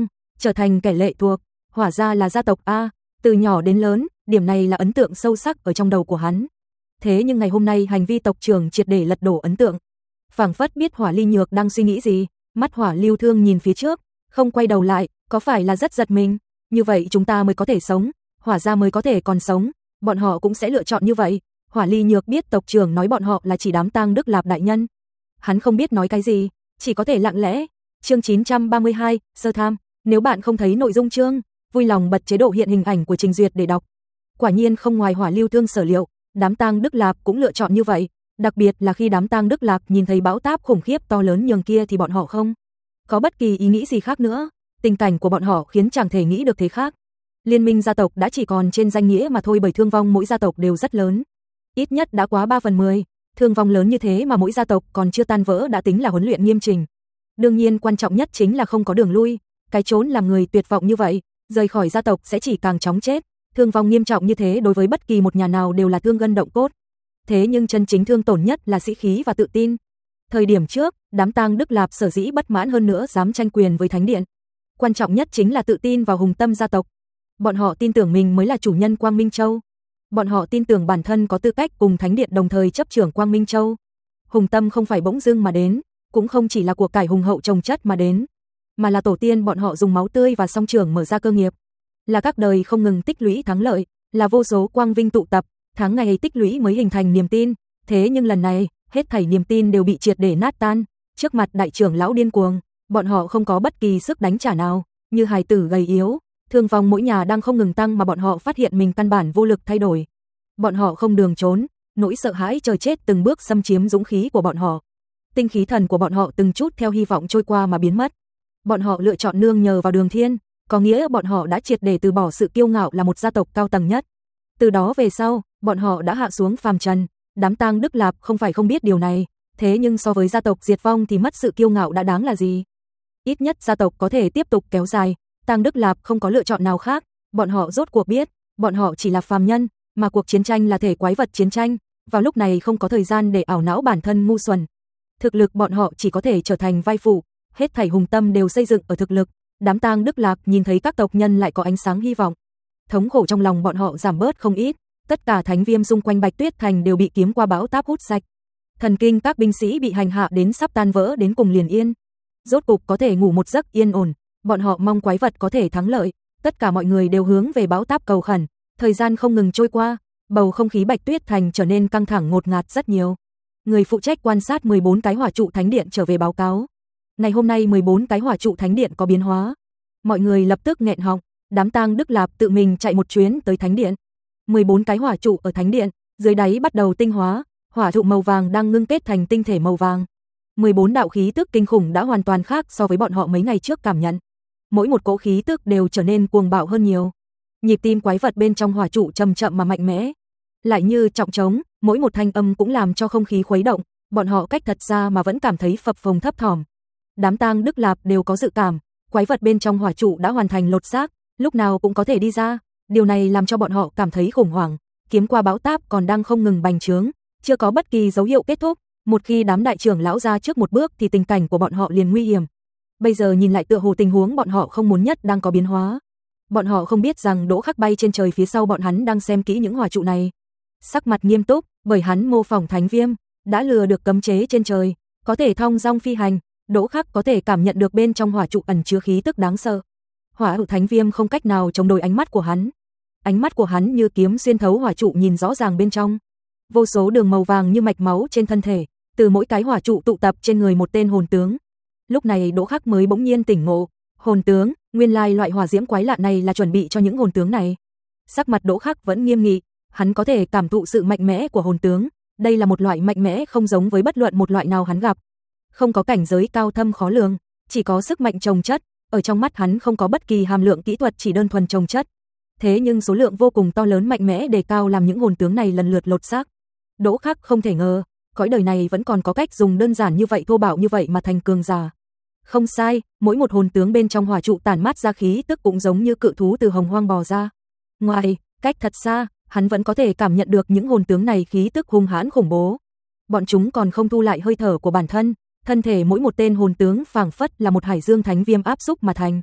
trở thành kẻ lệ thuộc, hóa ra là gia tộc a, từ nhỏ đến lớn, điểm này là ấn tượng sâu sắc ở trong đầu của hắn. Thế nhưng ngày hôm nay hành vi tộc trưởng triệt để lật đổ ấn tượng. Phảng phất biết Hỏa Ly Nhược đang suy nghĩ gì, mắt Hỏa Lưu Thương nhìn phía trước, không quay đầu lại, có phải là rất giật mình, như vậy chúng ta mới có thể sống, Hỏa gia mới có thể còn sống, bọn họ cũng sẽ lựa chọn như vậy. Hỏa Ly Nhược biết tộc trưởng nói bọn họ là chỉ đám tang Đức Lạp đại nhân. Hắn không biết nói cái gì, chỉ có thể lặng lẽ. Chương chín trăm ba mươi hai, sơ tham, nếu bạn không thấy nội dung chương, vui lòng bật chế độ hiện hình ảnh của trình duyệt để đọc. Quả nhiên không ngoài Hỏa Lưu Thương sở liệu, đám tang Đức Lạp cũng lựa chọn như vậy, đặc biệt là khi đám tang Đức Lạp nhìn thấy bão táp khủng khiếp to lớn nhường kia thì bọn họ không có bất kỳ ý nghĩ gì khác nữa, tình cảnh của bọn họ khiến chẳng thể nghĩ được thế khác. Liên minh gia tộc đã chỉ còn trên danh nghĩa mà thôi, bởi thương vong mỗi gia tộc đều rất lớn. Ít nhất đã quá ba phần mười, thương vong lớn như thế mà mỗi gia tộc còn chưa tan vỡ đã tính là huấn luyện nghiêm chỉnh. Đương nhiên quan trọng nhất chính là không có đường lui, cái chốn làm người tuyệt vọng như vậy, rời khỏi gia tộc sẽ chỉ càng chóng chết, thương vong nghiêm trọng như thế đối với bất kỳ một nhà nào đều là thương gân động cốt. Thế nhưng chân chính thương tổn nhất là sĩ khí và tự tin. Thời điểm trước, đám tang Đức Lạp sở dĩ bất mãn hơn nữa dám tranh quyền với Thánh Điện. Quan trọng nhất chính là tự tin vào hùng tâm gia tộc. Bọn họ tin tưởng mình mới là chủ nhân Quang Minh Châu. Bọn họ tin tưởng bản thân có tư cách cùng Thánh Điện đồng thời chấp trưởng Quang Minh Châu. Hùng tâm không phải bỗng dưng mà đến, cũng không chỉ là của cải hùng hậu trồng chất mà đến, mà là tổ tiên bọn họ dùng máu tươi và song trưởng mở ra cơ nghiệp. Là các đời không ngừng tích lũy thắng lợi, là vô số quang vinh tụ tập, tháng ngày tích lũy mới hình thành niềm tin. Thế nhưng lần này, hết thảy niềm tin đều bị triệt để nát tan. Trước mặt đại trưởng lão điên cuồng, bọn họ không có bất kỳ sức đánh trả nào, như hài tử gầy yếu, thương vong mỗi nhà đang không ngừng tăng mà bọn họ phát hiện mình căn bản vô lực thay đổi. Bọn họ không đường trốn, nỗi sợ hãi chờ chết từng bước xâm chiếm dũng khí của bọn họ. Tinh khí thần của bọn họ từng chút theo hy vọng trôi qua mà biến mất. Bọn họ lựa chọn nương nhờ vào Đường Thiên, có nghĩa bọn họ đã triệt để từ bỏ sự kiêu ngạo là một gia tộc cao tầng nhất. Từ đó về sau, bọn họ đã hạ xuống phàm trần. Đám tang Đức Lạp không phải không biết điều này, thế nhưng so với gia tộc diệt vong thì mất sự kiêu ngạo đã đáng là gì. Ít nhất gia tộc có thể tiếp tục kéo dài, tang Đức Lạp không có lựa chọn nào khác, bọn họ rốt cuộc biết, bọn họ chỉ là phàm nhân, mà cuộc chiến tranh là thể quái vật chiến tranh, vào lúc này không có thời gian để ảo não bản thân ngu xuẩn. Thực lực bọn họ chỉ có thể trở thành vai phụ, hết thảy hùng tâm đều xây dựng ở thực lực. Đám tang Đức Lạp nhìn thấy các tộc nhân lại có ánh sáng hy vọng, thống khổ trong lòng bọn họ giảm bớt không ít. Tất cả thánh viêm xung quanh Bạch Tuyết Thành đều bị kiếm qua bão táp hút sạch. Thần kinh các binh sĩ bị hành hạ đến sắp tan vỡ đến cùng liền yên. Rốt cục có thể ngủ một giấc yên ổn, bọn họ mong quái vật có thể thắng lợi, tất cả mọi người đều hướng về bão táp cầu khẩn. Thời gian không ngừng trôi qua, bầu không khí Bạch Tuyết Thành trở nên căng thẳng ngột ngạt rất nhiều. Người phụ trách quan sát mười bốn cái hỏa trụ thánh điện trở về báo cáo. Ngày hôm nay mười bốn cái hỏa trụ thánh điện có biến hóa. Mọi người lập tức nghẹn họng, đám tang Đức Lạp tự mình chạy một chuyến tới thánh điện. mười bốn cái hỏa trụ ở thánh điện, dưới đáy bắt đầu tinh hóa, hỏa trụ màu vàng đang ngưng kết thành tinh thể màu vàng. mười bốn đạo khí tức kinh khủng đã hoàn toàn khác so với bọn họ mấy ngày trước cảm nhận. Mỗi một cỗ khí tức đều trở nên cuồng bạo hơn nhiều. Nhịp tim quái vật bên trong hỏa trụ chậm chậm mà mạnh mẽ, lại như trọng trống, mỗi một thanh âm cũng làm cho không khí khuấy động, bọn họ cách thật xa mà vẫn cảm thấy phập phồng thấp thỏm. Đám tang Đức Lạp đều có dự cảm, quái vật bên trong hỏa trụ đã hoàn thành lột xác, lúc nào cũng có thể đi ra. Điều này làm cho bọn họ cảm thấy khủng hoảng, kiếm qua bão táp còn đang không ngừng bành trướng, chưa có bất kỳ dấu hiệu kết thúc. Một khi đám đại trưởng lão ra trước một bước thì tình cảnh của bọn họ liền nguy hiểm. Bây giờ nhìn lại tựa hồ tình huống bọn họ không muốn nhất đang có biến hóa. Bọn họ không biết rằng Đỗ Khắc bay trên trời phía sau bọn hắn đang xem kỹ những hỏa trụ này. Sắc mặt nghiêm túc, bởi hắn mô phỏng thánh viêm, đã lừa được cấm chế trên trời, có thể thong dong phi hành. Đỗ Khắc có thể cảm nhận được bên trong hỏa trụ ẩn chứa khí tức đáng sợ. Hỏa hữu thánh viêm không cách nào chống đối ánh mắt của hắn. Ánh mắt của hắn như kiếm xuyên thấu hỏa trụ nhìn rõ ràng bên trong. Vô số đường màu vàng như mạch máu trên thân thể, từ mỗi cái hỏa trụ tụ tập trên người một tên hồn tướng. Lúc này Đỗ Khắc mới bỗng nhiên tỉnh ngộ, hồn tướng, nguyên lai loại hỏa diễm quái lạ này là chuẩn bị cho những hồn tướng này. Sắc mặt Đỗ Khắc vẫn nghiêm nghị, hắn có thể cảm thụ sự mạnh mẽ của hồn tướng, đây là một loại mạnh mẽ không giống với bất luận một loại nào hắn gặp. Không có cảnh giới cao thâm khó lường, chỉ có sức mạnh chồng chất, ở trong mắt hắn không có bất kỳ hàm lượng kỹ thuật, chỉ đơn thuần chồng chất. Thế nhưng số lượng vô cùng to lớn mạnh mẽ đề cao làm những hồn tướng này lần lượt lột xác. Đỗ Khắc không thể ngờ, cõi đời này vẫn còn có cách dùng đơn giản như vậy, thô bạo như vậy mà thành cường giả. Không sai, mỗi một hồn tướng bên trong hỏa trụ tản mát ra khí tức cũng giống như cự thú từ hồng hoang bò ra. Ngoài, cách thật xa, hắn vẫn có thể cảm nhận được những hồn tướng này khí tức hung hãn khủng bố. Bọn chúng còn không thu lại hơi thở của bản thân, thân thể mỗi một tên hồn tướng phảng phất là một hải dương thánh viêm áp xúc mà thành.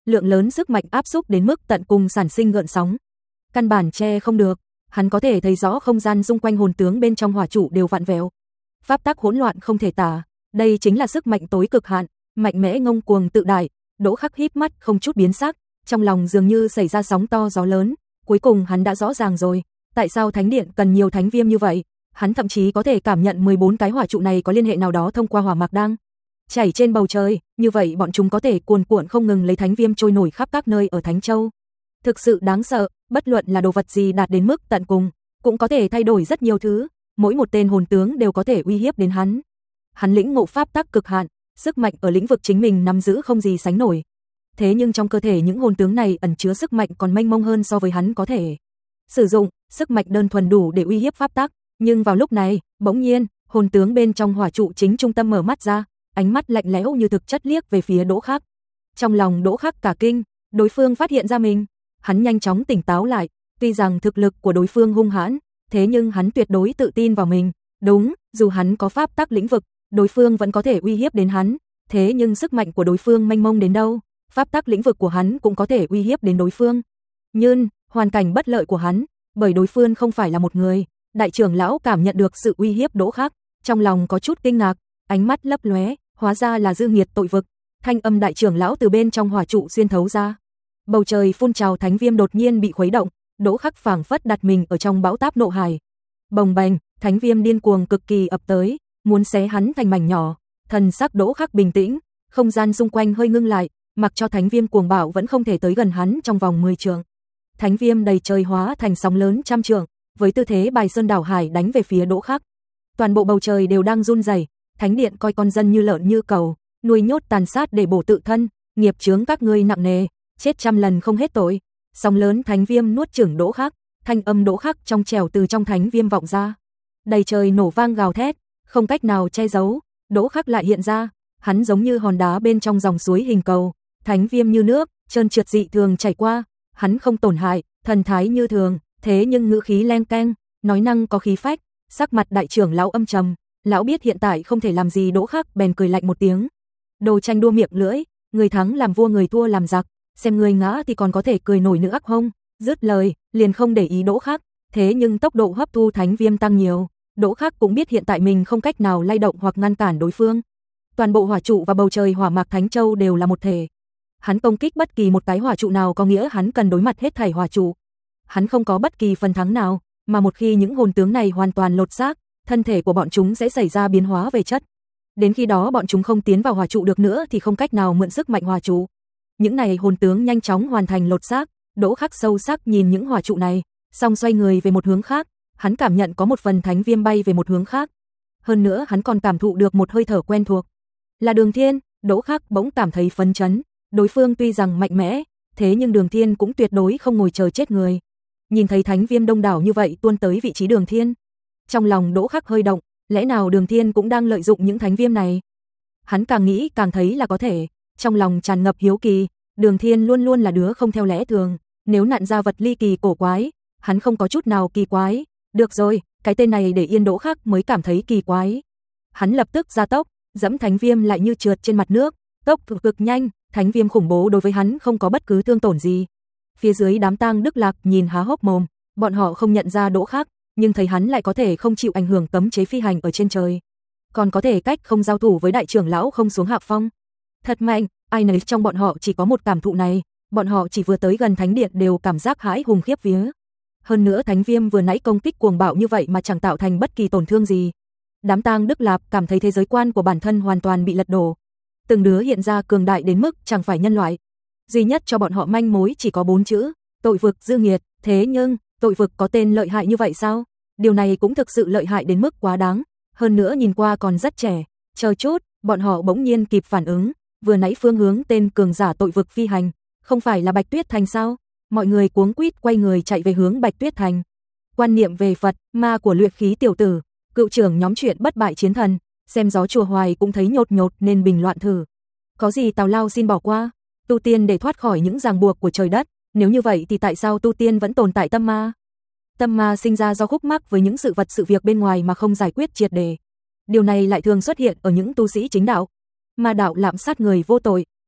lượng lớn sức mạnh áp xúc đến mức tận cùng sản sinh gợn sóng. Căn bản che không được, hắn có thể thấy rõ không gian xung quanh hồn tướng bên trong hỏa trụ đều vặn vẹo. Pháp tắc hỗn loạn không thể tả, đây chính là sức mạnh tối cực hạn, mạnh mẽ ngông cuồng tự đại. Đỗ Khắc híp mắt không chút biến sắc, trong lòng dường như xảy ra sóng to gió lớn, cuối cùng hắn đã rõ ràng rồi, tại sao thánh điện cần nhiều thánh viêm như vậy, hắn thậm chí có thể cảm nhận mười bốn cái hỏa trụ này có liên hệ nào đó thông qua hỏa mạc đang chảy trên bầu trời, như vậy bọn chúng có thể cuồn cuộn không ngừng lấy thánh viêm trôi nổi khắp các nơi ở Thánh Châu. Thực sự đáng sợ, bất luận là đồ vật gì đạt đến mức tận cùng, cũng có thể thay đổi rất nhiều thứ, mỗi một tên hồn tướng đều có thể uy hiếp đến hắn. Hắn lĩnh ngộ pháp tắc cực hạn, sức mạnh ở lĩnh vực chính mình nắm giữ không gì sánh nổi. Thế nhưng trong cơ thể những hồn tướng này ẩn chứa sức mạnh còn mênh mông hơn so với hắn có thể sử dụng, sức mạnh đơn thuần đủ để uy hiếp pháp tắc, nhưng vào lúc này, bỗng nhiên, hồn tướng bên trong hỏa trụ chính trung tâm mở mắt ra, ánh mắt lạnh lẽo như thực chất liếc về phía Đỗ Khắc. Trong lòng Đỗ Khắc cả kinh, đối phương phát hiện ra mình, hắn nhanh chóng tỉnh táo lại, tuy rằng thực lực của đối phương hung hãn, thế nhưng hắn tuyệt đối tự tin vào mình, đúng, dù hắn có pháp tắc lĩnh vực, đối phương vẫn có thể uy hiếp đến hắn, thế nhưng sức mạnh của đối phương mênh mông đến đâu, pháp tắc lĩnh vực của hắn cũng có thể uy hiếp đến đối phương. Nhưng, hoàn cảnh bất lợi của hắn, bởi đối phương không phải là một người, đại trưởng lão cảm nhận được sự uy hiếp Đỗ Khắc, trong lòng có chút kinh ngạc, ánh mắt lấp lóe, hóa ra là dư nghiệt tội vực. Thanh âm đại trưởng lão từ bên trong hỏa trụ xuyên thấu ra. Bầu trời phun trào thánh viêm đột nhiên bị khuấy động, Đỗ Khắc phảng phất đặt mình ở trong bão táp nộ hải. Bồng bềnh, thánh viêm điên cuồng cực kỳ ập tới, muốn xé hắn thành mảnh nhỏ. Thần sắc Đỗ Khắc bình tĩnh, không gian xung quanh hơi ngưng lại, mặc cho thánh viêm cuồng bạo vẫn không thể tới gần hắn trong vòng mười trượng. Thánh viêm đầy trời hóa thành sóng lớn trăm trượng, với tư thế bài sơn đảo hải đánh về phía Đỗ Khắc. Toàn bộ bầu trời đều đang run rẩy, thánh điện coi con dân như lợn như cẩu, nuôi nhốt tàn sát để bổ tự thân, nghiệp chướng các ngươi nặng nề, chết trăm lần không hết tội. Sóng lớn thánh viêm nuốt chửng Đỗ Khắc, thanh âm Đỗ Khắc trong trẻo từ trong thánh viêm vọng ra. Đầy trời nổ vang gào thét, không cách nào che giấu, Đỗ Khắc lại hiện ra, hắn giống như hòn đá bên trong dòng suối hình cầu, thánh viêm như nước, trơn trượt dị thường chảy qua, hắn không tổn hại, thần thái như thường, thế nhưng ngữ khí leng keng, nói năng có khí phách, sắc mặt đại trưởng lão âm trầm, lão biết hiện tại không thể làm gì Đỗ Khắc bèn cười lạnh một tiếng. Đồ tranh đua miệng lưỡi, người thắng làm vua người thua làm giặc, xem người ngã thì còn có thể cười nổi nữa ác hông, dứt lời, liền không để ý Đỗ Khắc, thế nhưng tốc độ hấp thu thánh viêm tăng nhiều, Đỗ Khắc cũng biết hiện tại mình không cách nào lay động hoặc ngăn cản đối phương. Toàn bộ hỏa trụ và bầu trời hỏa mạc Thánh Châu đều là một thể. Hắn công kích bất kỳ một cái hỏa trụ nào có nghĩa hắn cần đối mặt hết thảy hỏa trụ. Hắn không có bất kỳ phần thắng nào, mà một khi những hồn tướng này hoàn toàn lột xác, thân thể của bọn chúng sẽ xảy ra biến hóa về chất. Đến khi đó bọn chúng không tiến vào hỏa trụ được nữa thì không cách nào mượn sức mạnh hỏa trụ. Những này hồn tướng nhanh chóng hoàn thành lột xác, Đỗ Khắc sâu sắc nhìn những hỏa trụ này, xong xoay người về một hướng khác, hắn cảm nhận có một phần thánh viêm bay về một hướng khác. Hơn nữa hắn còn cảm thụ được một hơi thở quen thuộc. Là Đường Thiên, Đỗ Khắc bỗng cảm thấy phấn chấn, đối phương tuy rằng mạnh mẽ, thế nhưng Đường Thiên cũng tuyệt đối không ngồi chờ chết người. Nhìn thấy thánh viêm đông đảo như vậy tuôn tới vị trí Đường Thiên, trong lòng Đỗ Khắc hơi động, lẽ nào Đường Thiên cũng đang lợi dụng những thánh viêm này? Hắn càng nghĩ càng thấy là có thể, trong lòng tràn ngập hiếu kỳ, Đường Thiên luôn luôn là đứa không theo lẽ thường, nếu nặn ra vật ly kỳ cổ quái, hắn không có chút nào kỳ quái. Được rồi, cái tên này để yên Đỗ Khắc mới cảm thấy kỳ quái. Hắn lập tức gia tốc, dẫm thánh viêm lại như trượt trên mặt nước, tốc cực, cực nhanh, thánh viêm khủng bố đối với hắn không có bất cứ thương tổn gì. Phía dưới đám tang Đức Lạc nhìn há hốc mồm, bọn họ không nhận ra Đỗ Khắc, nhưng thấy hắn lại có thể không chịu ảnh hưởng cấm chế phi hành ở trên trời, còn có thể cách không giao thủ với đại trưởng lão không xuống hạ phong. Thật mạnh, ai nấy trong bọn họ chỉ có một cảm thụ này, bọn họ chỉ vừa tới gần thánh điện đều cảm giác hãi hùng khiếp vía. Hơn nữa thánh viêm vừa nãy công kích cuồng bạo như vậy mà chẳng tạo thành bất kỳ tổn thương gì. Đám tang Đức Lạp cảm thấy thế giới quan của bản thân hoàn toàn bị lật đổ. Từng đứa hiện ra cường đại đến mức chẳng phải nhân loại. Duy nhất cho bọn họ manh mối chỉ có bốn chữ, tội vực dư nghiệt, thế nhưng, tội vực có tên lợi hại như vậy sao? Điều này cũng thực sự lợi hại đến mức quá đáng, hơn nữa nhìn qua còn rất trẻ. Chờ chút, bọn họ bỗng nhiên kịp phản ứng, vừa nãy phương hướng tên cường giả tội vực phi hành, không phải là Bạch Tuyết Thành sao? Mọi người cuống quýt quay người chạy về hướng Bạch Tuyết Thành. Quan niệm về Phật, ma của luyện khí tiểu tử, cựu trưởng nhóm chuyện bất bại chiến thần, xem gió chùa Hoài cũng thấy nhột nhột nên bình loạn thử. Có gì tào lao xin bỏ qua, tu tiên để thoát khỏi những ràng buộc của trời đất, nếu như vậy thì tại sao tu tiên vẫn tồn tại tâm ma? Tâm ma sinh ra do khúc mắc với những sự vật sự việc bên ngoài mà không giải quyết triệt để. Điều này lại thường xuất hiện ở những tu sĩ chính đạo. Ma đạo lạm sát người vô tội,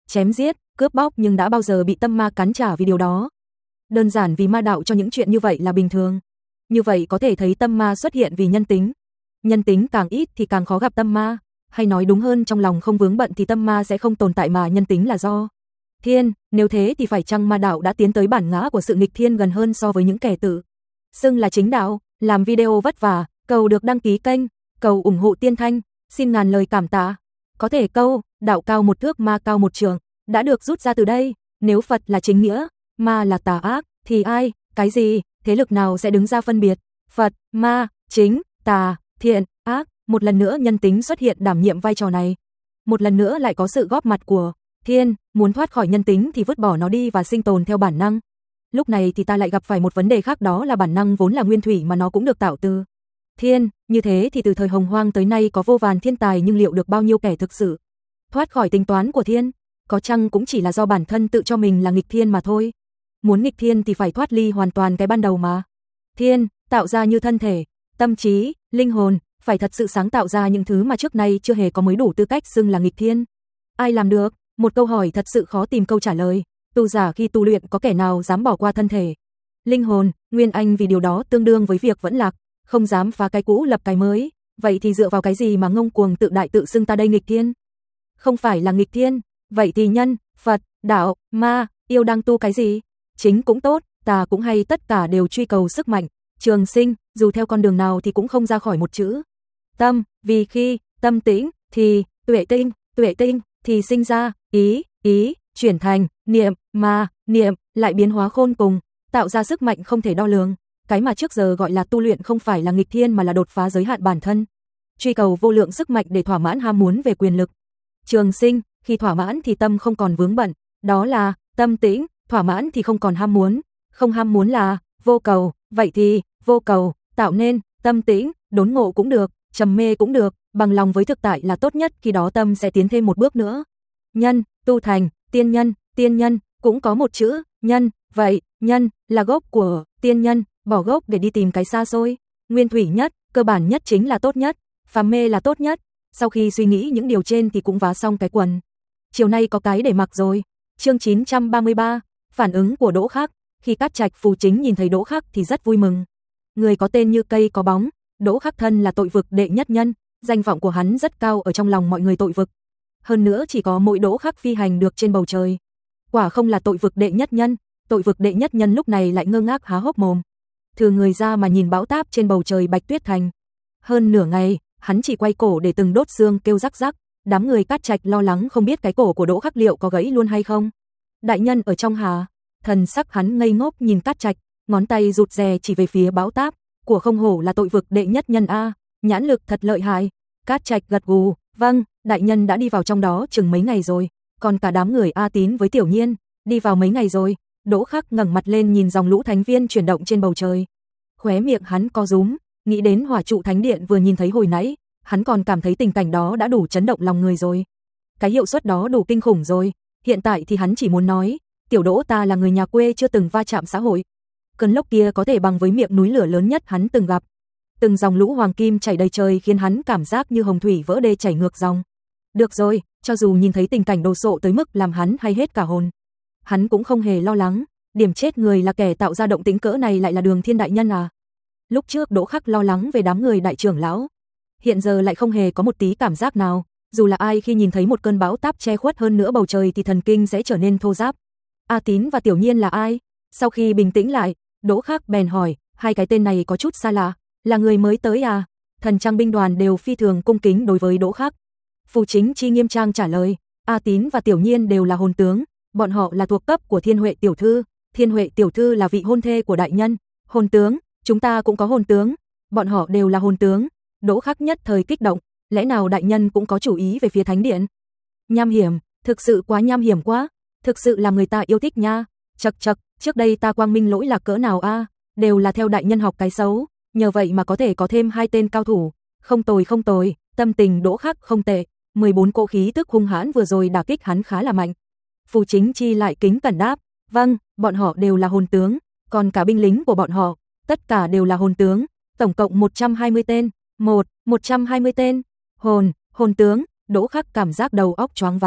chém giết, cướp bóc nhưng đã bao giờ bị tâm ma cắn trả vì điều đó. Đơn giản vì ma đạo cho những chuyện như vậy là bình thường. Như vậy có thể thấy tâm ma xuất hiện vì nhân tính. Nhân tính càng ít thì càng khó gặp tâm ma, hay nói đúng hơn trong lòng không vướng bận thì tâm ma sẽ không tồn tại mà nhân tính là do thiên, nếu thế thì phải chăng ma đạo đã tiến tới bản ngã của sự nghịch thiên gần hơn so với những kẻ tự xưng là chính đạo. Làm video vất vả, cầu được đăng ký kênh, cầu ủng hộ Tiên Thanh, xin ngàn lời cảm tạ. Có thể câu, đạo cao một thước ma cao một trượng, đã được rút ra từ đây, nếu Phật là chính nghĩa, ma là tà ác, thì ai, cái gì, thế lực nào sẽ đứng ra phân biệt, Phật, ma, chính, tà, thiện, ác, một lần nữa nhân tính xuất hiện đảm nhiệm vai trò này. Một lần nữa lại có sự góp mặt của thiên, muốn thoát khỏi nhân tính thì vứt bỏ nó đi và sinh tồn theo bản năng. Lúc này thì ta lại gặp phải một vấn đề khác, đó là bản năng vốn là nguyên thủy mà nó cũng được tạo từ thiên, như thế thì từ thời Hồng Hoang tới nay có vô vàn thiên tài nhưng liệu được bao nhiêu kẻ thực sự thoát khỏi tính toán của thiên, có chăng cũng chỉ là do bản thân tự cho mình là nghịch thiên mà thôi. Muốn nghịch thiên thì phải thoát ly hoàn toàn cái ban đầu mà thiên tạo ra như thân thể, tâm trí, linh hồn, phải thật sự sáng tạo ra những thứ mà trước nay chưa hề có mới đủ tư cách xưng là nghịch thiên. Ai làm được? Một câu hỏi thật sự khó tìm câu trả lời. Tu giả khi tu luyện có kẻ nào dám bỏ qua thân thể, linh hồn, nguyên anh vì điều đó tương đương với việc vẫn lạc, không dám phá cái cũ lập cái mới. Vậy thì dựa vào cái gì mà ngông cuồng tự đại tự xưng ta đây nghịch thiên? Không phải là nghịch thiên, vậy thì nhân, Phật, đạo, ma, yêu đang tu cái gì? Chính cũng tốt, tà cũng hay, tất cả đều truy cầu sức mạnh, trường sinh, dù theo con đường nào thì cũng không ra khỏi một chữ tâm, vì khi tâm tĩnh thì tuệ tinh, tuệ tinh thì sinh ra ý, ý chuyển thành niệm, mà niệm lại biến hóa khôn cùng, tạo ra sức mạnh không thể đo lường. Cái mà trước giờ gọi là tu luyện không phải là nghịch thiên mà là đột phá giới hạn bản thân, truy cầu vô lượng sức mạnh để thỏa mãn ham muốn về quyền lực. Trường sinh, khi thỏa mãn thì tâm không còn vướng bận, đó là tâm tĩnh, thỏa mãn thì không còn ham muốn, không ham muốn là vô cầu, vậy thì vô cầu tạo nên tâm tĩnh, đốn ngộ cũng được, trầm mê cũng được, bằng lòng với thực tại là tốt nhất, khi đó tâm sẽ tiến thêm một bước nữa. Nhân, tu thành tiên nhân, tiên nhân cũng có một chữ nhân, vậy nhân là gốc của tiên nhân, bỏ gốc để đi tìm cái xa xôi, nguyên thủy nhất, cơ bản nhất chính là tốt nhất, phàm mê là tốt nhất. Sau khi suy nghĩ những điều trên thì cũng vá xong cái quần. Chiều nay có cái để mặc rồi. Chương chín trăm ba mươi ba, phản ứng của Đỗ Khắc. Khi Cát Trạch Phù Chính nhìn thấy Đỗ Khắc thì rất vui mừng. Người có tên như cây có bóng, Đỗ Khắc thân là tội vực đệ nhất nhân, danh vọng của hắn rất cao ở trong lòng mọi người tội vực. Hơn nữa chỉ có mỗi Đỗ Khắc phi hành được trên bầu trời. Quả không là tội vực đệ nhất nhân, tội vực đệ nhất nhân lúc này lại ngơ ngác há hốc mồm. Thừ người ra mà nhìn bão táp trên bầu trời Bạch Tuyết Thành. Hơn nửa ngày, hắn chỉ quay cổ để từng đốt xương kêu rắc rắc, đám người Cát Trạch lo lắng không biết cái cổ của Đỗ Khắc liệu có gãy luôn hay không. Đại nhân ở trong hà, thần sắc hắn ngây ngốc nhìn Cát Trạch, ngón tay rụt rè chỉ về phía bão táp, của không hổ là tội vực đệ nhất nhân a, nhãn lực thật lợi hại. Cát Trạch gật gù, vâng, đại nhân đã đi vào trong đó chừng mấy ngày rồi, còn cả đám người A Tín với Tiểu Nhiên, đi vào mấy ngày rồi. Đỗ Khắc ngẩng mặt lên nhìn dòng lũ thánh viên chuyển động trên bầu trời. Khóe miệng hắn co rúm, nghĩ đến hỏa trụ thánh điện vừa nhìn thấy hồi nãy, hắn còn cảm thấy tình cảnh đó đã đủ chấn động lòng người rồi. Cái hiệu suất đó đủ kinh khủng rồi, hiện tại thì hắn chỉ muốn nói, tiểu Đỗ ta là người nhà quê chưa từng va chạm xã hội. Cơn lốc kia có thể bằng với miệng núi lửa lớn nhất hắn từng gặp. Từng dòng lũ hoàng kim chảy đầy trời khiến hắn cảm giác như hồng thủy vỡ đê chảy ngược dòng. Được rồi, cho dù nhìn thấy tình cảnh đồ sộ tới mức làm hắn hay hết cả hồn, hắn cũng không hề lo lắng, điểm chết người là kẻ tạo ra động tĩnh cỡ này lại là Đường Thiên đại nhân à. Lúc trước Đỗ Khắc lo lắng về đám người đại trưởng lão, hiện giờ lại không hề có một tí cảm giác nào, dù là ai khi nhìn thấy một cơn bão táp che khuất hơn nữa bầu trời thì thần kinh sẽ trở nên thô ráp. A Tín và Tiểu Nhiên là ai? Sau khi bình tĩnh lại, Đỗ Khắc bèn hỏi, hai cái tên này có chút xa lạ, là người mới tới à? Thần trang binh đoàn đều phi thường cung kính đối với Đỗ Khắc. Phù Chính Chi nghiêm trang trả lời, A Tín và Tiểu Nhiên đều là hồn tướng, bọn họ là thuộc cấp của Thiên Huệ tiểu thư, Thiên Huệ tiểu thư là vị hôn thê của đại nhân. Hồn tướng, chúng ta cũng có hồn tướng, bọn họ đều là hồn tướng. Đỗ Khắc nhất thời kích động, lẽ nào đại nhân cũng có chủ ý về phía thánh điện? Nham hiểm, thực sự quá nham hiểm quá, thực sự làm người ta yêu thích nha. Chậc chậc, trước đây ta quang minh lỗi lạc cỡ nào a, đều là theo đại nhân học cái xấu, nhờ vậy mà có thể có thêm hai tên cao thủ, không tồi không tồi, tâm tình Đỗ Khắc không tệ, mười bốn cỗ khí tức hung hãn vừa rồi đả kích hắn khá là mạnh. Phù Chính Chi lại kính cẩn đáp, vâng, bọn họ đều là hồn tướng, còn cả binh lính của bọn họ, tất cả đều là hồn tướng, tổng cộng một trăm hai mươi tên, một, một trăm hai mươi tên, hồn, hồn tướng. Đỗ Khắc cảm giác đầu óc choáng váng,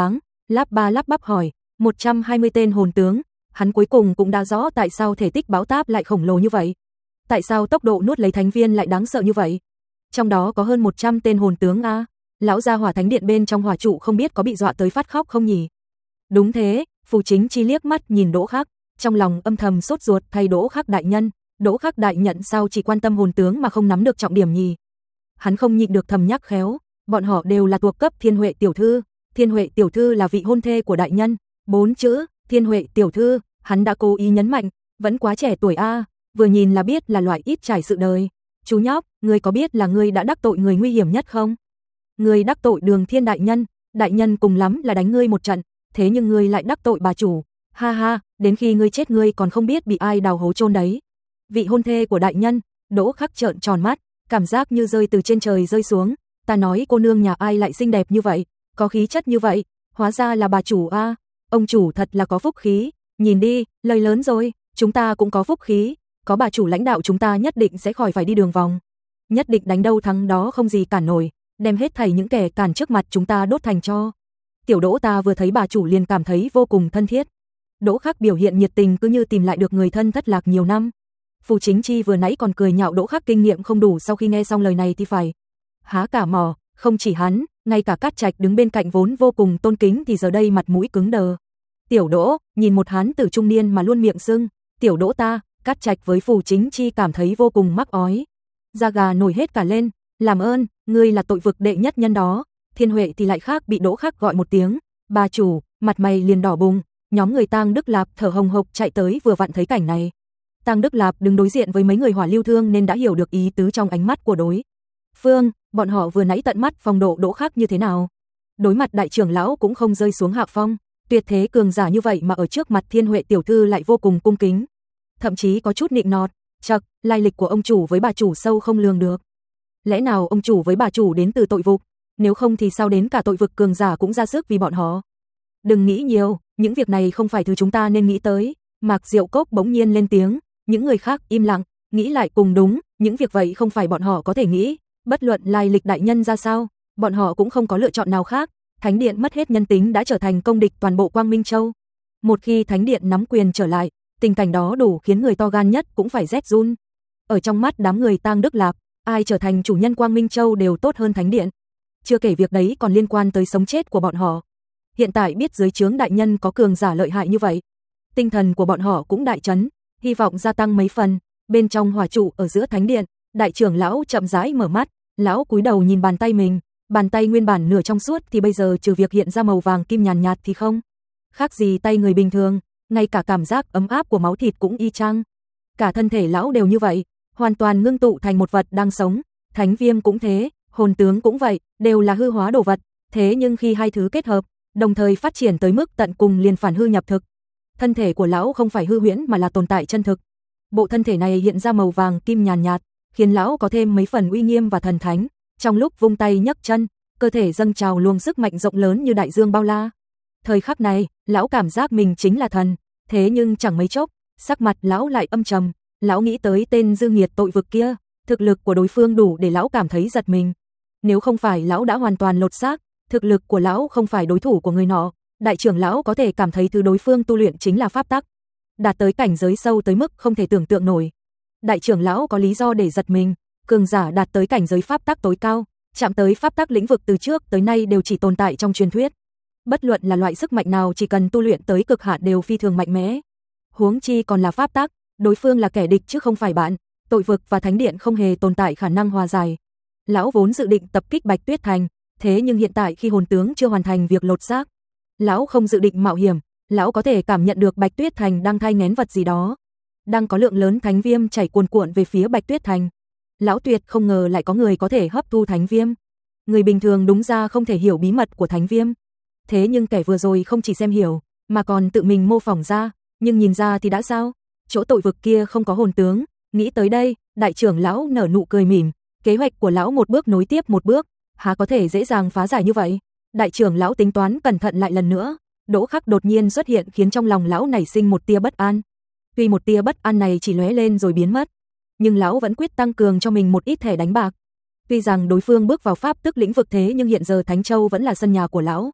lắp ba lắp bắp hỏi, một trăm hai mươi tên hồn tướng, hắn cuối cùng cũng đã rõ tại sao thể tích bão táp lại khổng lồ như vậy. Tại sao tốc độ nuốt lấy thánh viên lại đáng sợ như vậy? Trong đó có hơn một trăm tên hồn tướng a. Lão gia hỏa thánh điện bên trong hỏa trụ không biết có bị dọa tới phát khóc không nhỉ? Đúng thế, Phù Chính Chi liếc mắt nhìn Đỗ Khắc, trong lòng âm thầm sốt ruột thay Đỗ Khắc đại nhân, Đỗ Khắc đại nhận sao chỉ quan tâm hồn tướng mà không nắm được trọng điểm nhỉ? Hắn không nhịn được thầm nhắc khéo, bọn họ đều là thuộc cấp Thiên Huệ tiểu thư, Thiên Huệ tiểu thư là vị hôn thê của đại nhân, bốn chữ, Thiên Huệ tiểu thư, hắn đã cố ý nhấn mạnh, vẫn quá trẻ tuổi a, vừa nhìn là biết là loại ít trải sự đời. Chú nhóc, ngươi có biết là ngươi đã đắc tội người nguy hiểm nhất không? Ngươi đắc tội Đường Thiên đại nhân, đại nhân cùng lắm là đánh ngươi một trận, thế nhưng ngươi lại đắc tội bà chủ. Ha ha, đến khi ngươi chết ngươi còn không biết bị ai đào hố chôn đấy. Vị hôn thê của đại nhân, Đỗ Khắc trợn tròn mắt, cảm giác như rơi từ trên trời rơi xuống. Ta nói cô nương nhà ai lại xinh đẹp như vậy, có khí chất như vậy, hóa ra là bà chủ a. Ông chủ thật là có phúc khí, nhìn đi, lời lớn rồi, chúng ta cũng có phúc khí, có bà chủ lãnh đạo chúng ta nhất định sẽ khỏi phải đi đường vòng. Nhất định đánh đâu thắng đó không gì cản nổi, đem hết thảy những kẻ cản trước mặt chúng ta đốt thành tro. Tiểu Đỗ ta vừa thấy bà chủ liền cảm thấy vô cùng thân thiết. Đỗ Khắc biểu hiện nhiệt tình cứ như tìm lại được người thân thất lạc nhiều năm. Phù Chính Chi vừa nãy còn cười nhạo Đỗ Khắc kinh nghiệm không đủ, sau khi nghe xong lời này thì phải há cả mỏ, không chỉ hắn, ngay cả Cát Trạch đứng bên cạnh vốn vô cùng tôn kính thì giờ đây mặt mũi cứng đờ. Tiểu Đỗ, nhìn một hán tử trung niên mà luôn miệng sưng, Tiểu Đỗ ta, Cát Trạch với Phù Chính Chi cảm thấy vô cùng mắc ói. Da gà nổi hết cả lên, làm ơn, ngươi là tội vực đệ nhất nhân đó. Thiên Huệ thì lại khác, bị Đỗ Khắc gọi một tiếng, bà chủ, mặt mày liền đỏ bừng, nhóm người Tang Đức Lạp thở hồng hộc chạy tới vừa vặn thấy cảnh này. Tang Đức Lạp đứng đối diện với mấy người Hỏa Lưu Thương nên đã hiểu được ý tứ trong ánh mắt của đối phương, bọn họ vừa nãy tận mắt phong độ Đỗ Khắc như thế nào. Đối mặt đại trưởng lão cũng không rơi xuống hạ phong, tuyệt thế cường giả như vậy mà ở trước mặt Thiên Huệ tiểu thư lại vô cùng cung kính, thậm chí có chút nịnh nọt, chậc, lai lịch của ông chủ với bà chủ sâu không lường được. Lẽ nào ông chủ với bà chủ đến từ tội vực, nếu không thì sao đến cả tội vực cường giả cũng ra sức vì bọn họ. Đừng nghĩ nhiều, những việc này không phải thứ chúng ta nên nghĩ tới. Mạc Diệu Cốc bỗng nhiên lên tiếng, những người khác im lặng, nghĩ lại cùng đúng, những việc vậy không phải bọn họ có thể nghĩ, bất luận lai lịch đại nhân ra sao, bọn họ cũng không có lựa chọn nào khác. Thánh điện mất hết nhân tính đã trở thành công địch toàn bộ Quang Minh Châu. Một khi Thánh điện nắm quyền trở lại, tình cảnh đó đủ khiến người to gan nhất cũng phải rét run. Ở trong mắt đám người Tang Đức Lạp, ai trở thành chủ nhân Quang Minh Châu đều tốt hơn Thánh điện. Chưa kể việc đấy còn liên quan tới sống chết của bọn họ. Hiện tại biết dưới trướng đại nhân có cường giả lợi hại như vậy, tinh thần của bọn họ cũng đại chấn, hy vọng gia tăng mấy phần. Bên trong hỏa trụ ở giữa thánh điện, đại trưởng lão chậm rãi mở mắt, lão cúi đầu nhìn bàn tay mình, bàn tay nguyên bản nửa trong suốt thì bây giờ trừ việc hiện ra màu vàng kim nhàn nhạt thì không khác gì tay người bình thường, ngay cả cảm giác ấm áp của máu thịt cũng y chang. Cả thân thể lão đều như vậy, hoàn toàn ngưng tụ thành một vật đang sống. Thánh viêm cũng thế, hồn tướng cũng vậy, đều là hư hóa đồ vật, thế nhưng khi hai thứ kết hợp, đồng thời phát triển tới mức tận cùng liền phản hư nhập thực. Thân thể của lão không phải hư huyễn mà là tồn tại chân thực. Bộ thân thể này hiện ra màu vàng kim nhàn nhạt, khiến lão có thêm mấy phần uy nghiêm và thần thánh. Trong lúc vung tay nhấc chân, cơ thể dâng trào luồng sức mạnh rộng lớn như đại dương bao la. Thời khắc này, lão cảm giác mình chính là thần, thế nhưng chẳng mấy chốc, sắc mặt lão lại âm trầm. Lão nghĩ tới tên dư nghiệt tội vực kia, thực lực của đối phương đủ để lão cảm thấy giật mình. Nếu không phải lão đã hoàn toàn lột xác, thực lực của lão không phải đối thủ của người nọ. Đại trưởng lão có thể cảm thấy thứ đối phương tu luyện chính là pháp tắc, đạt tới cảnh giới sâu tới mức không thể tưởng tượng nổi. Đại trưởng lão có lý do để giật mình, cường giả đạt tới cảnh giới pháp tắc tối cao, chạm tới pháp tắc lĩnh vực từ trước tới nay đều chỉ tồn tại trong truyền thuyết. Bất luận là loại sức mạnh nào chỉ cần tu luyện tới cực hạn đều phi thường mạnh mẽ. Huống chi còn là pháp tắc, đối phương là kẻ địch chứ không phải bạn, tội vực và thánh điện không hề tồn tại khả năng hòa giải. Lão vốn dự định tập kích Bạch Tuyết Thành, thế nhưng hiện tại khi hồn tướng chưa hoàn thành việc lột xác, lão không dự định mạo hiểm. Lão có thể cảm nhận được Bạch Tuyết Thành đang thai nghén vật gì đó, đang có lượng lớn thánh viêm chảy cuồn cuộn về phía Bạch Tuyết Thành. Lão tuyệt không ngờ lại có người có thể hấp thu thánh viêm. Người bình thường đúng ra không thể hiểu bí mật của thánh viêm, thế nhưng kẻ vừa rồi không chỉ xem hiểu mà còn tự mình mô phỏng ra. Nhưng nhìn ra thì đã sao? Chỗ tội vực kia không có hồn tướng. Nghĩ tới đây, đại trưởng lão nở nụ cười mỉm. Kế hoạch của lão một bước nối tiếp một bước, há có thể dễ dàng phá giải như vậy? Đại trưởng lão tính toán cẩn thận lại lần nữa. Đỗ Khắc đột nhiên xuất hiện khiến trong lòng lão nảy sinh một tia bất an. Tuy một tia bất an này chỉ lóe lên rồi biến mất, nhưng lão vẫn quyết tăng cường cho mình một ít thẻ đánh bạc. Tuy rằng đối phương bước vào pháp tức lĩnh vực thế nhưng hiện giờ Thánh Châu vẫn là sân nhà của lão.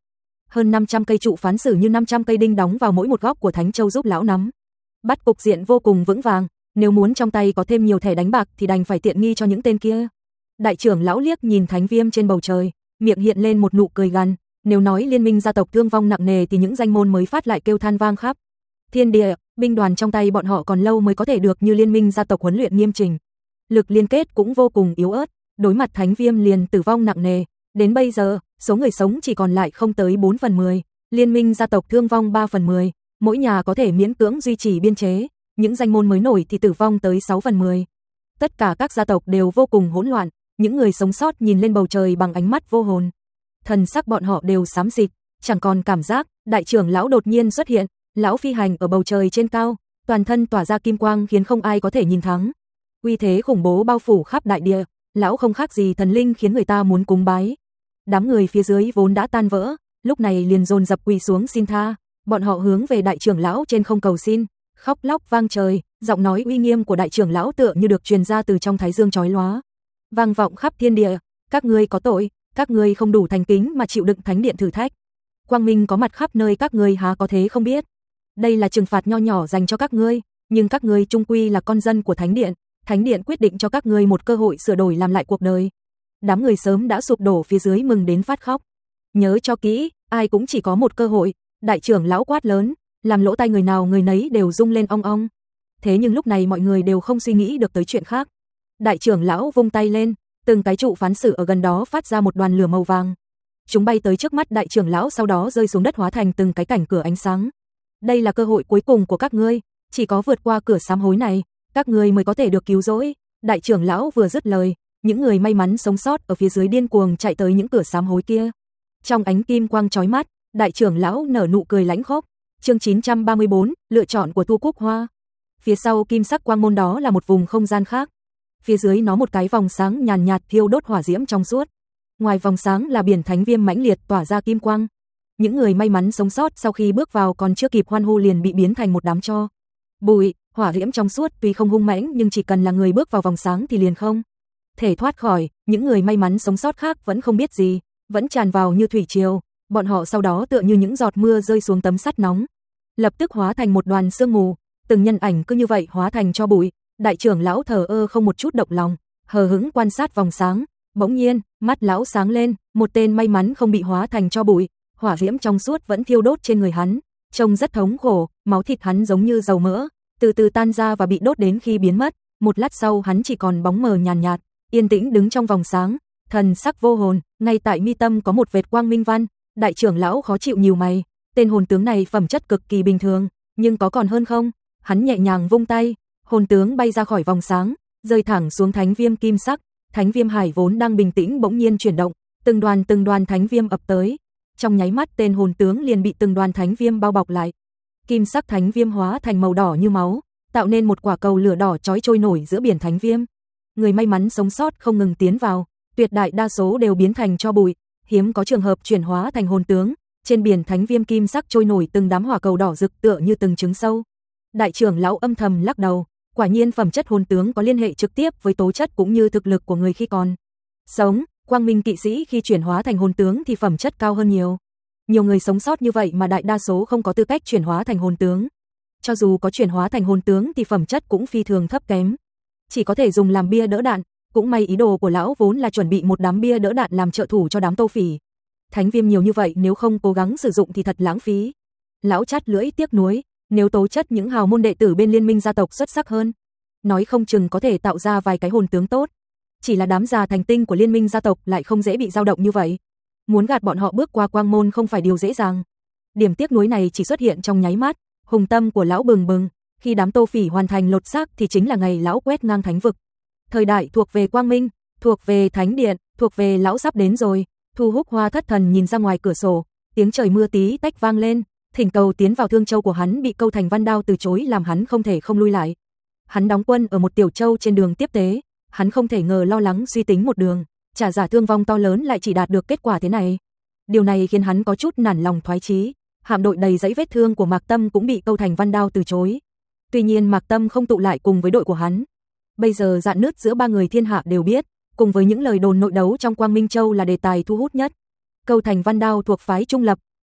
hơn năm trăm cây trụ phán sử như năm trăm cây đinh đóng vào mỗi một góc của Thánh Châu giúp lão nắm bắt cục diện vô cùng vững vàng, nếu muốn trong tay có thêm nhiều thẻ đánh bạc thì đành phải tiện nghi cho những tên kia. Đại trưởng lão liếc nhìn Thánh Viêm trên bầu trời, miệng hiện lên một nụ cười gằn, nếu nói liên minh gia tộc thương vong nặng nề thì những danh môn mới phát lại kêu than vang khắp thiên địa, binh đoàn trong tay bọn họ còn lâu mới có thể được như liên minh gia tộc huấn luyện nghiêm chỉnh. Lực liên kết cũng vô cùng yếu ớt, đối mặt Thánh Viêm liền tử vong nặng nề, đến bây giờ, số người sống chỉ còn lại không tới bốn phần mười, liên minh gia tộc thương vong ba phần mười, mỗi nhà có thể miễn cưỡng duy trì biên chế, những danh môn mới nổi thì tử vong tới sáu phần mười. Tất cả các gia tộc đều vô cùng hỗn loạn, những người sống sót nhìn lên bầu trời bằng ánh mắt vô hồn. Thần sắc bọn họ đều xám xịt, chẳng còn cảm giác. Đại trưởng lão đột nhiên xuất hiện, lão phi hành ở bầu trời trên cao, toàn thân tỏa ra kim quang khiến không ai có thể nhìn thắng. Uy thế khủng bố bao phủ khắp đại địa, lão không khác gì thần linh khiến người ta muốn cúng bái. Đám người phía dưới vốn đã tan vỡ, lúc này liền dồn dập quỳ xuống xin tha, bọn họ hướng về đại trưởng lão trên không cầu xin, khóc lóc vang trời, giọng nói uy nghiêm của đại trưởng lão tựa như được truyền ra từ trong thái dương chói lóa, vang vọng khắp thiên địa, các ngươi có tội, các ngươi không đủ thành kính mà chịu đựng thánh điện thử thách. Quang minh có mặt khắp nơi, các ngươi há có thế không biết. Đây là trừng phạt nho nhỏ dành cho các ngươi, nhưng các ngươi chung quy là con dân của thánh điện, thánh điện quyết định cho các ngươi một cơ hội sửa đổi làm lại cuộc đời. Đám người sớm đã sụp đổ phía dưới mừng đến phát khóc. Nhớ cho kỹ, ai cũng chỉ có một cơ hội, đại trưởng lão quát lớn, làm lỗ tai người nào người nấy đều rung lên ong ong. Thế nhưng lúc này mọi người đều không suy nghĩ được tới chuyện khác. Đại trưởng lão vung tay lên, từng cái trụ phán sử ở gần đó phát ra một đoàn lửa màu vàng. Chúng bay tới trước mắt đại trưởng lão, sau đó rơi xuống đất hóa thành từng cái cảnh cửa ánh sáng. Đây là cơ hội cuối cùng của các ngươi, chỉ có vượt qua cửa sám hối này, các ngươi mới có thể được cứu rỗi. Đại trưởng lão vừa dứt lời, những người may mắn sống sót ở phía dưới điên cuồng chạy tới những cửa sám hối kia. Trong ánh kim quang chói mắt, đại trưởng lão nở nụ cười lãnh khốc. Chương chín trăm ba mươi bốn, lựa chọn của Thu Cúc Hoa. Phía sau kim sắc quang môn đó là một vùng không gian khác. Phía dưới nó một cái vòng sáng nhàn nhạt thiêu đốt hỏa diễm trong suốt. Ngoài vòng sáng là biển thánh viêm mãnh liệt tỏa ra kim quang. Những người may mắn sống sót sau khi bước vào còn chưa kịp hoan hô liền bị biến thành một đám tro bụi. Hỏa diễm trong suốt tuy không hung mãnh nhưng chỉ cần là người bước vào vòng sáng thì liền không thể thoát khỏi. Những người may mắn sống sót khác vẫn không biết gì, vẫn tràn vào như thủy triều. Bọn họ sau đó tựa như những giọt mưa rơi xuống tấm sắt nóng, lập tức hóa thành một đoàn sương mù, từng nhân ảnh cứ như vậy hóa thành tro bụi. Đại trưởng lão thờ ơ không một chút động lòng, hờ hững quan sát vòng sáng. Bỗng nhiên, mắt lão sáng lên, một tên may mắn không bị hóa thành tro bụi, hỏa diễm trong suốt vẫn thiêu đốt trên người hắn, trông rất thống khổ, máu thịt hắn giống như dầu mỡ, từ từ tan ra và bị đốt đến khi biến mất. Một lát sau hắn chỉ còn bóng mờ nhàn nhạt, yên tĩnh đứng trong vòng sáng, thần sắc vô hồn. Ngay tại mi tâm có một vệt quang minh văn. Đại trưởng lão khó chịu nhíu mày, tên hồn tướng này phẩm chất cực kỳ bình thường, nhưng có còn hơn không? Hắn nhẹ nhàng vung tay, hồn tướng bay ra khỏi vòng sáng, rơi thẳng xuống thánh viêm kim sắc. Thánh viêm hải vốn đang bình tĩnh bỗng nhiên chuyển động, từng đoàn từng đoàn thánh viêm ập tới. Trong nháy mắt tên hồn tướng liền bị từng đoàn thánh viêm bao bọc lại. Kim sắc thánh viêm hóa thành màu đỏ như máu, tạo nên một quả cầu lửa đỏ chói trôi nổi giữa biển thánh viêm. Người may mắn sống sót không ngừng tiến vào, tuyệt đại đa số đều biến thành tro bụi, hiếm có trường hợp chuyển hóa thành hồn tướng. Trên biển thánh viêm kim sắc trôi nổi từng đám hỏa cầu đỏ rực tựa như từng trứng sâu. Đại trưởng lão âm thầm lắc đầu, quả nhiên phẩm chất hồn tướng có liên hệ trực tiếp với tố chất cũng như thực lực của người khi còn sống. Quang minh kỵ sĩ khi chuyển hóa thành hồn tướng thì phẩm chất cao hơn nhiều. Nhiều người sống sót như vậy mà đại đa số không có tư cách chuyển hóa thành hồn tướng. Cho dù có chuyển hóa thành hồn tướng thì phẩm chất cũng phi thường thấp kém, chỉ có thể dùng làm bia đỡ đạn. Cũng may ý đồ của lão vốn là chuẩn bị một đám bia đỡ đạn làm trợ thủ cho đám Tô Phỉ. Thánh viêm nhiều như vậy nếu không cố gắng sử dụng thì thật lãng phí. Lão chát lưỡi tiếc nuối, nếu tố chất những hào môn đệ tử bên liên minh gia tộc xuất sắc hơn, nói không chừng có thể tạo ra vài cái hồn tướng tốt. Chỉ là đám già thành tinh của liên minh gia tộc lại không dễ bị dao động như vậy. Muốn gạt bọn họ bước qua quang môn không phải điều dễ dàng. Điểm tiếc nuối này chỉ xuất hiện trong nháy mắt, hùng tâm của lão bừng bừng, khi đám Tô Phỉ hoàn thành lột xác thì chính là ngày lão quét ngang thánh vực. Thời đại thuộc về quang minh, thuộc về thánh điện, thuộc về lão sắp đến rồi. Thu Húc Hoa thất thần nhìn ra ngoài cửa sổ, tiếng trời mưa tí tách vang lên, thỉnh cầu tiến vào Thương Châu của hắn bị Câu Thành Văn Đao từ chối làm hắn không thể không lui lại. Hắn đóng quân ở một tiểu châu trên đường tiếp tế, hắn không thể ngờ lo lắng suy tính một đường, trả giả thương vong to lớn lại chỉ đạt được kết quả thế này. Điều này khiến hắn có chút nản lòng thoái chí. Hạm đội đầy dẫy vết thương của Mạc Tâm cũng bị Câu Thành Văn Đao từ chối. Tuy nhiên Mạc Tâm không tụ lại cùng với đội của hắn. Bây giờ rạn nứt giữa ba người thiên hạ đều biết, cùng với những lời đồn nội đấu trong Quang Minh Châu là đề tài thu hút nhất. Câu Thành Văn Đao thuộc phái trung lập,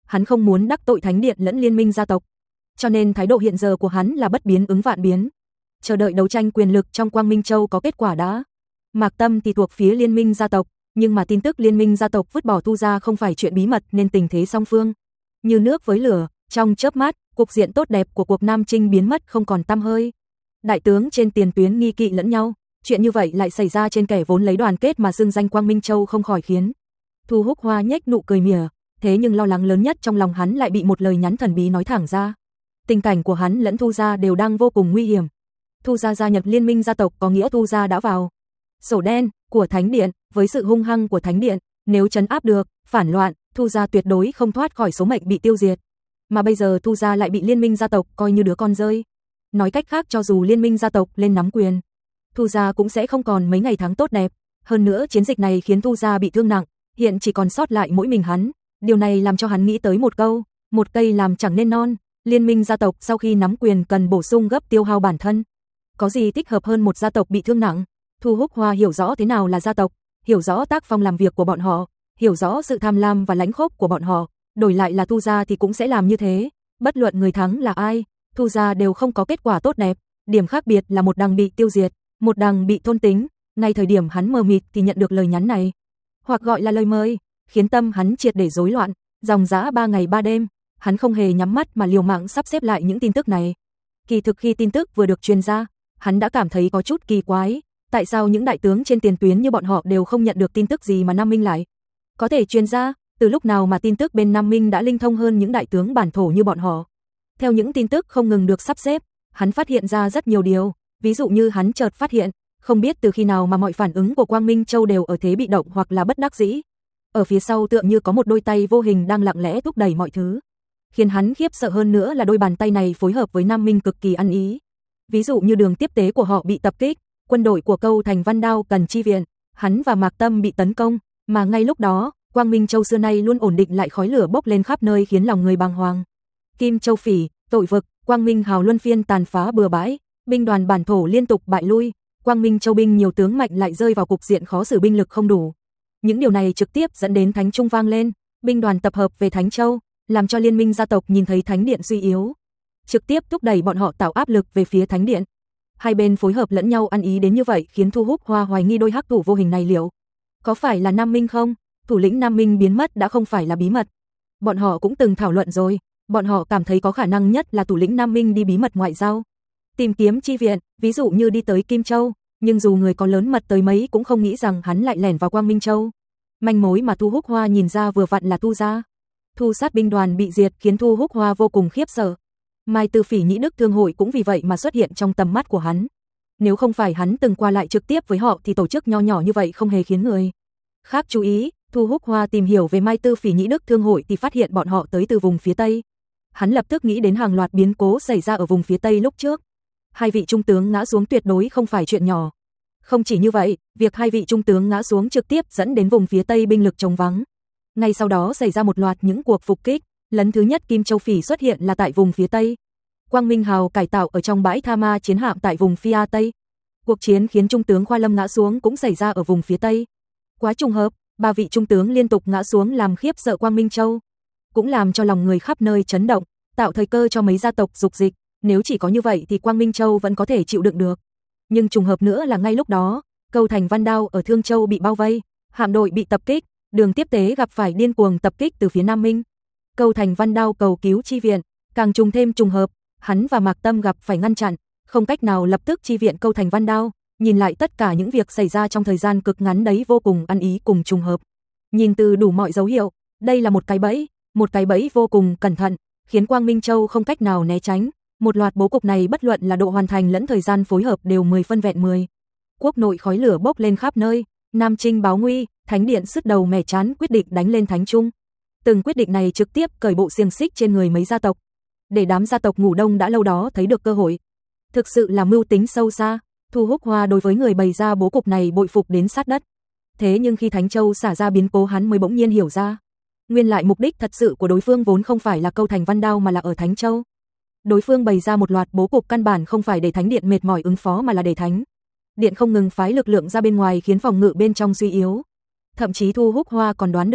hắn không muốn đắc tội Thánh Điện lẫn Liên minh gia tộc. Cho nên thái độ hiện giờ của hắn là bất biến ứng vạn biến. Chờ đợi đấu tranh quyền lực trong Quang Minh Châu có kết quả đã. Mạc Tâm thì thuộc phía Liên minh gia tộc, nhưng mà tin tức Liên minh gia tộc vứt bỏ Thu gia không phải chuyện bí mật nên tình thế song phương như nước với lửa, trong chớp mắt, cục diện tốt đẹp của cuộc Nam Chinh biến mất không còn tăm hơi. Đại tướng trên tiền tuyến nghi kỵ lẫn nhau, chuyện như vậy lại xảy ra trên kẻ vốn lấy đoàn kết mà xưng danh Quang Minh Châu không khỏi khiến Thu Húc Hoa nhếch nụ cười mỉa, thế nhưng lo lắng lớn nhất trong lòng hắn lại bị một lời nhắn thần bí nói thẳng ra. Tình cảnh của hắn lẫn Thu gia đều đang vô cùng nguy hiểm. Thu gia gia nhập Liên minh gia tộc có nghĩa Thu gia đã vào sổ đen của Thánh Điện, với sự hung hăng của Thánh Điện, nếu trấn áp được phản loạn, Thu gia tuyệt đối không thoát khỏi số mệnh bị tiêu diệt. Mà bây giờ Thu gia lại bị Liên minh gia tộc coi như đứa con rơi. Nói cách khác, cho dù Liên minh gia tộc lên nắm quyền, Thu gia cũng sẽ không còn mấy ngày tháng tốt đẹp. Hơn nữa chiến dịch này khiến Thu gia bị thương nặng, hiện chỉ còn sót lại mỗi mình hắn. Điều này làm cho hắn nghĩ tới một câu, một cây làm chẳng nên non. Liên minh gia tộc sau khi nắm quyền cần bổ sung gấp tiêu hao bản thân. Có gì thích hợp hơn một gia tộc bị thương nặng? Thu Húc Hoa hiểu rõ thế nào là gia tộc, hiểu rõ tác phong làm việc của bọn họ, hiểu rõ sự tham lam và lãnh khốc của bọn họ. Đổi lại là Thu gia thì cũng sẽ làm như thế. Bất luận người thắng là ai, Thu gia đều không có kết quả tốt đẹp. Điểm khác biệt là một đằng bị tiêu diệt, một đằng bị thôn tính. Ngay thời điểm hắn mờ mịt thì nhận được lời nhắn này, hoặc gọi là lời mời, khiến tâm hắn triệt để rối loạn. Dòng dã ba ngày ba đêm, hắn không hề nhắm mắt mà liều mạng sắp xếp lại những tin tức này. Kỳ thực khi tin tức vừa được truyền ra, hắn đã cảm thấy có chút kỳ quái. Tại sao những đại tướng trên tiền tuyến như bọn họ đều không nhận được tin tức gì mà Nam Minh lại có thể truyền ra? Từ lúc nào mà tin tức bên Nam Minh đã linh thông hơn những đại tướng bản thổ như bọn họ? Theo những tin tức không ngừng được sắp xếp, hắn phát hiện ra rất nhiều điều. Ví dụ như hắn chợt phát hiện, không biết từ khi nào mà mọi phản ứng của Quang Minh Châu đều ở thế bị động hoặc là bất đắc dĩ. Ở phía sau tựa như có một đôi tay vô hình đang lặng lẽ thúc đẩy mọi thứ. Khiến hắn khiếp sợ hơn nữa là đôi bàn tay này phối hợp với Nam Minh cực kỳ ăn ý. Ví dụ như đường tiếp tế của họ bị tập kích, quân đội của Câu Thành Văn Đao cần chi viện, hắn và Mạc Tâm bị tấn công, mà ngay lúc đó, Quang Minh Châu xưa nay luôn ổn định lại khói lửa bốc lên khắp nơi khiến lòng người bàng hoàng. Kim Châu Phỉ, tội vực, Quang Minh Hào luân phiên tàn phá bừa bãi, binh đoàn bản thổ liên tục bại lui, Quang Minh Châu binh nhiều tướng mạnh lại rơi vào cục diện khó xử binh lực không đủ. Những điều này trực tiếp dẫn đến Thánh Trung vang lên, binh đoàn tập hợp về Thánh Châu, làm cho Liên minh gia tộc nhìn thấy Thánh Điện suy yếu, trực tiếp thúc đẩy bọn họ tạo áp lực về phía Thánh Điện. Hai bên phối hợp lẫn nhau ăn ý đến như vậy khiến Thu Húc Hoa hoài nghi đôi hắc thủ vô hình này liệu có phải là Nam Minh không? Thủ lĩnh Nam Minh biến mất đã không phải là bí mật. Bọn họ cũng từng thảo luận rồi, bọn họ cảm thấy có khả năng nhất là thủ lĩnh Nam Minh đi bí mật ngoại giao, tìm kiếm chi viện, ví dụ như đi tới Kim Châu, nhưng dù người có lớn mật tới mấy cũng không nghĩ rằng hắn lại lẻn vào Quang Minh Châu. Manh mối mà Thu Húc Hoa nhìn ra vừa vặn là Thu gia. Thu sát binh đoàn bị diệt khiến Thu Húc Hoa vô cùng khiếp sợ. Mai Tư Phỉ Nhĩ Đức Thương hội cũng vì vậy mà xuất hiện trong tầm mắt của hắn. Nếu không phải hắn từng qua lại trực tiếp với họ thì tổ chức nho nhỏ như vậy không hề khiến người khác chú ý. Thu Húc Hoa tìm hiểu về Mai Tư Phỉ Nhĩ Đức Thương hội thì phát hiện bọn họ tới từ vùng phía Tây. Hắn lập tức nghĩ đến hàng loạt biến cố xảy ra ở vùng phía Tây lúc trước. Hai vị trung tướng ngã xuống tuyệt đối không phải chuyện nhỏ. Không chỉ như vậy, việc hai vị trung tướng ngã xuống trực tiếp dẫn đến vùng phía Tây binh lực trống vắng. Ngay sau đó xảy ra một loạt những cuộc phục kích, lần thứ nhất Kim Châu Phỉ xuất hiện là tại vùng phía Tây. Quang Minh Hào cải tạo ở trong bãi Tha Ma chiến hạm tại vùng phía Tây. Cuộc chiến khiến trung tướng Khoa Lâm ngã xuống cũng xảy ra ở vùng phía Tây. Quá trùng hợp, ba vị trung tướng liên tục ngã xuống làm khiếp sợ Quang Minh Châu, cũng làm cho lòng người khắp nơi chấn động, tạo thời cơ cho mấy gia tộc dục dịch. Nếu chỉ có như vậy thì Quang Minh Châu vẫn có thể chịu đựng được. Nhưng trùng hợp nữa là ngay lúc đó, Câu Thành Văn Đao ở Thương Châu bị bao vây, hạm đội bị tập kích, đường tiếp tế gặp phải điên cuồng tập kích từ phía Nam Minh. Câu Thành Văn Đao cầu cứu chi viện, càng trùng thêm trùng hợp, hắn và Mạc Tâm gặp phải ngăn chặn, không cách nào lập tức chi viện Câu Thành Văn Đao. Nhìn lại tất cả những việc xảy ra trong thời gian cực ngắn đấy vô cùng ăn ý cùng trùng hợp. Nhìn từ đủ mọi dấu hiệu, đây là một cái bẫy, một cái bẫy vô cùng cẩn thận, khiến Quang Minh Châu không cách nào né tránh. Một loạt bố cục này bất luận là độ hoàn thành lẫn thời gian phối hợp đều mười phân vẹn mười. Quốc nội khói lửa bốc lên khắp nơi, Nam Trinh báo nguy, Thánh Điện sứt đầu mẻ chán quyết định đánh lên Thánh Trung. Từng quyết định này trực tiếp cởi bộ xiềng xích trên người mấy gia tộc, để đám gia tộc ngủ đông đã lâu đó thấy được cơ hội. Thực sự là mưu tính sâu xa. Thu Húc Hoa đối với người bày ra bố cục này bội phục đến sát đất. Thế nhưng khi Thánh Châu xả ra biến cố hắn mới bỗng nhiên hiểu ra, nguyên lại mục đích thật sự của đối phương vốn không phải là Câu Thành Văn Đao mà là ở Thánh Châu. Đối phương bày ra một loạt bố cục căn bản không phải để Thánh Điện mệt mỏi ứng phó mà là để Thánh Điện không ngừng phái lực lượng ra bên ngoài khiến phòng ngự bên trong suy yếu. Thậm chí Thu Húc Hoa còn đoán được,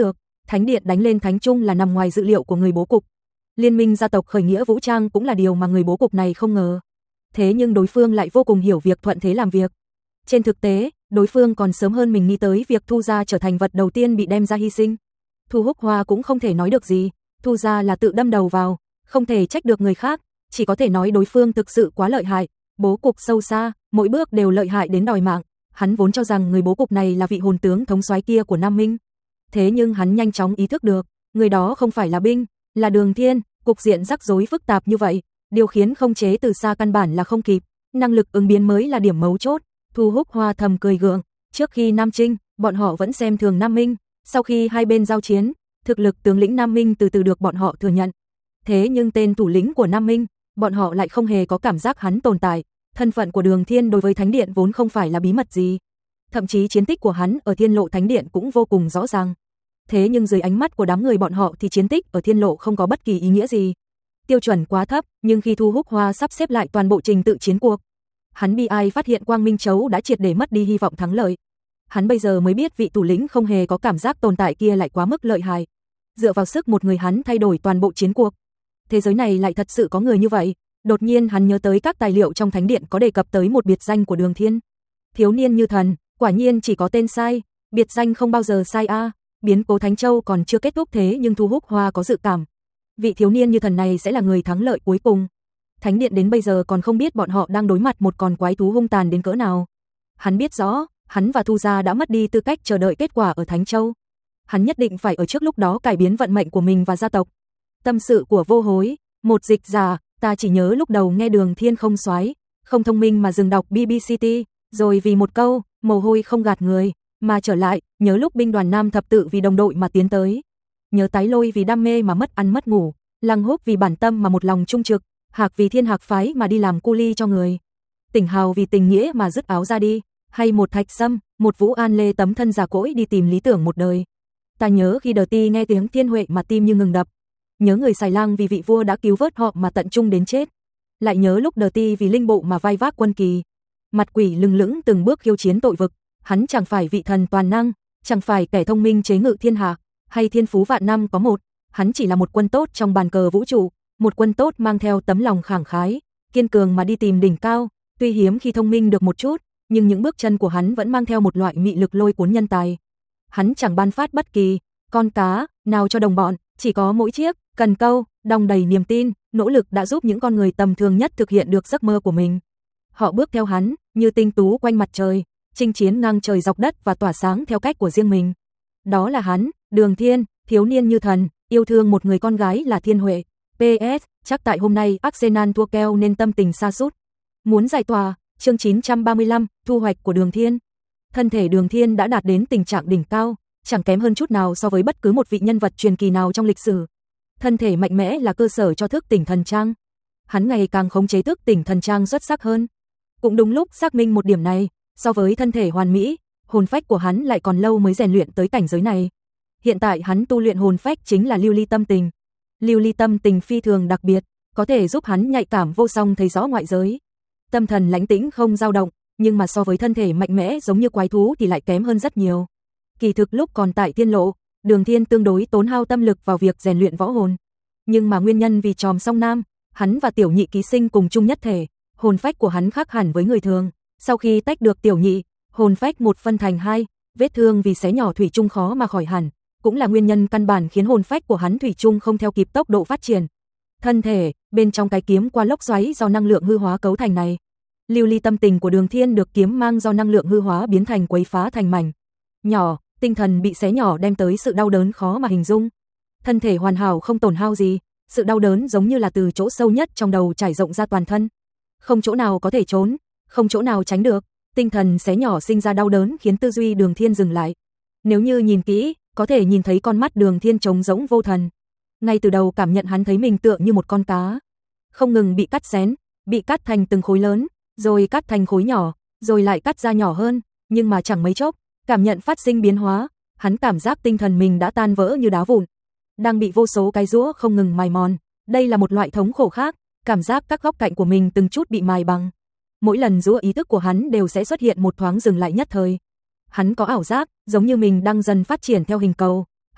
Thánh điện đánh lên Thánh Trung là nằm ngoài dự liệu của người bố cục. Liên minh gia tộc khởi nghĩa vũ trang cũng là điều mà người bố cục này không ngờ. Thế nhưng đối phương lại vô cùng hiểu việc thuận thế làm việc. Trên thực tế, đối phương còn sớm hơn mình nghĩ tới việc Thu Gia trở thành vật đầu tiên bị đem ra hy sinh. Thu Húc Hoa cũng không thể nói được gì, Thu Gia là tự đâm đầu vào, không thể trách được người khác, chỉ có thể nói đối phương thực sự quá lợi hại, bố cục sâu xa, mỗi bước đều lợi hại đến đòi mạng. Hắn vốn cho rằng người bố cục này là vị hồn tướng thống soái kia của Nam Minh. Thế nhưng hắn nhanh chóng ý thức được, người đó không phải là binh, là Đường Thiên, cục diện rắc rối phức tạp như vậy, điều khiến không chế từ xa căn bản là không kịp, năng lực ứng biến mới là điểm mấu chốt. Thu Húc Hoa thầm cười gượng, trước khi Nam Trinh, bọn họ vẫn xem thường Nam Minh, sau khi hai bên giao chiến, thực lực tướng lĩnh Nam Minh từ từ được bọn họ thừa nhận. Thế nhưng tên thủ lĩnh của Nam Minh, bọn họ lại không hề có cảm giác hắn tồn tại, thân phận của Đường Thiên đối với Thánh Điện vốn không phải là bí mật gì. Thậm chí chiến tích của hắn ở Thiên Lộ Thánh Điện cũng vô cùng rõ ràng. Thế nhưng dưới ánh mắt của đám người bọn họ thì chiến tích ở Thiên Lộ không có bất kỳ ý nghĩa gì. Tiêu chuẩn quá thấp, nhưng khi Thu Húc Hoa sắp xếp lại toàn bộ trình tự chiến cuộc, hắn bi ai phát hiện Quang Minh Chấu đã triệt để mất đi hy vọng thắng lợi. Hắn bây giờ mới biết vị thủ lĩnh không hề có cảm giác tồn tại kia lại quá mức lợi hại. Dựa vào sức một người hắn thay đổi toàn bộ chiến cuộc. Thế giới này lại thật sự có người như vậy. Đột nhiên hắn nhớ tới các tài liệu trong Thánh Điện có đề cập tới một biệt danh của Đường Thiên. Thiếu niên như thần, quả nhiên chỉ có tên sai, biệt danh không bao giờ sai a. À. Biến cố Thánh Châu còn chưa kết thúc thế nhưng Thu Húc Hoa có dự cảm, vị thiếu niên như thần này sẽ là người thắng lợi cuối cùng. Thánh Điện đến bây giờ còn không biết bọn họ đang đối mặt một con quái thú hung tàn đến cỡ nào. Hắn biết rõ, hắn và Thu Gia đã mất đi tư cách chờ đợi kết quả ở Thánh Châu. Hắn nhất định phải ở trước lúc đó cải biến vận mệnh của mình và gia tộc. Tâm sự của Vô Hối, một dịch giả, ta chỉ nhớ lúc đầu nghe Đường Thiên không soái, không thông minh mà dừng đọc bê bê xê tê, rồi vì một câu, mồ hôi không gạt người, mà trở lại, nhớ lúc binh đoàn Nam thập tự vì đồng đội mà tiến tới. Nhớ Tái Lôi vì đam mê mà mất ăn mất ngủ, Lăng Húc vì bản tâm mà một lòng trung trực, Hạc vì Thiên Hạc phái mà đi làm cu ly cho người, Tỉnh Hào vì tình nghĩa mà dứt áo ra đi, hay một Thạch Sâm, một Vũ An Lê tấm thân già cỗi đi tìm lý tưởng một đời. Ta nhớ khi Đờ Ti nghe tiếng Thiên Huệ mà tim như ngừng đập, nhớ người Xài Lang vì vị vua đã cứu vớt họ mà tận trung đến chết, lại nhớ lúc Đờ Ti vì linh bộ mà vai vác quân kỳ, mặt quỷ lừng lững từng bước khiêu chiến tội vực. Hắn chẳng phải vị thần toàn năng, chẳng phải kẻ thông minh chế ngự thiên hạ, hay thiên phú vạn năm có một, hắn chỉ là một quân tốt trong bàn cờ vũ trụ, một quân tốt mang theo tấm lòng khẳng khái, kiên cường mà đi tìm đỉnh cao, tuy hiếm khi thông minh được một chút, nhưng những bước chân của hắn vẫn mang theo một loại mị lực lôi cuốn nhân tài. Hắn chẳng ban phát bất kỳ con cá nào cho đồng bọn, chỉ có mỗi chiếc cần câu, đong đầy niềm tin, nỗ lực đã giúp những con người tầm thường nhất thực hiện được giấc mơ của mình. Họ bước theo hắn, như tinh tú quanh mặt trời, chinh chiến ngang trời dọc đất và tỏa sáng theo cách của riêng mình. Đó là hắn, Đường Thiên, thiếu niên như thần, yêu thương một người con gái là Thiên Huệ. pê ét, chắc tại hôm nay Arsenal thua keo nên tâm tình sa sút. Muốn giải tỏa, chương chín trăm ba mươi lăm, thu hoạch của Đường Thiên. Thân thể Đường Thiên đã đạt đến tình trạng đỉnh cao, chẳng kém hơn chút nào so với bất cứ một vị nhân vật truyền kỳ nào trong lịch sử. Thân thể mạnh mẽ là cơ sở cho thức tỉnh thần trang. Hắn ngày càng khống chế thức tỉnh thần trang xuất sắc hơn. Cũng đúng lúc xác minh một điểm này, so với thân thể hoàn mỹ, hồn phách của hắn lại còn lâu mới rèn luyện tới cảnh giới này. Hiện tại hắn tu luyện hồn phách chính là lưu ly tâm tình. Lưu ly tâm tình phi thường đặc biệt, có thể giúp hắn nhạy cảm vô song thấy rõ ngoại giới. Tâm thần lãnh tĩnh không dao động, nhưng mà so với thân thể mạnh mẽ giống như quái thú thì lại kém hơn rất nhiều. Kỳ thực lúc còn tại Thiên Lộ, Đường Thiên tương đối tốn hao tâm lực vào việc rèn luyện võ hồn. Nhưng mà nguyên nhân vì Tròm Song Nam, hắn và Tiểu Nhị ký sinh cùng chung nhất thể, hồn phách của hắn khác hẳn với người thường. Sau khi tách được Tiểu Nhị, hồn phách một phân thành hai, vết thương vì xé nhỏ thủy chung khó mà khỏi hẳn, cũng là nguyên nhân căn bản khiến hồn phách của hắn thủy chung không theo kịp tốc độ phát triển. Thân thể, bên trong cái kiếm qua lốc xoáy do năng lượng hư hóa cấu thành này. Lưu ly tâm tình của Đường Thiên được kiếm mang do năng lượng hư hóa biến thành quấy phá thành mảnh nhỏ, tinh thần bị xé nhỏ đem tới sự đau đớn khó mà hình dung. Thân thể hoàn hảo không tổn hao gì, sự đau đớn giống như là từ chỗ sâu nhất trong đầu trải rộng ra toàn thân. Không chỗ nào có thể trốn, không chỗ nào tránh được, tinh thần xé nhỏ sinh ra đau đớn khiến tư duy Đường Thiên dừng lại. Nếu như nhìn kỹ, có thể nhìn thấy con mắt Đường Thiên trống rỗng vô thần. Ngay từ đầu cảm nhận hắn thấy mình tựa như một con cá, không ngừng bị cắt xén, bị cắt thành từng khối lớn, rồi cắt thành khối nhỏ, rồi lại cắt ra nhỏ hơn, nhưng mà chẳng mấy chốc, cảm nhận phát sinh biến hóa, hắn cảm giác tinh thần mình đã tan vỡ như đá vụn, đang bị vô số cái giũa không ngừng mài mòn. Đây là một loại thống khổ khác, cảm giác các góc cạnh của mình từng chút bị mài bằng. Mỗi lần giũa ý thức của hắn đều sẽ xuất hiện một thoáng dừng lại nhất thời. Hắn có ảo giác, giống như mình đang dần phát triển theo hình cầu,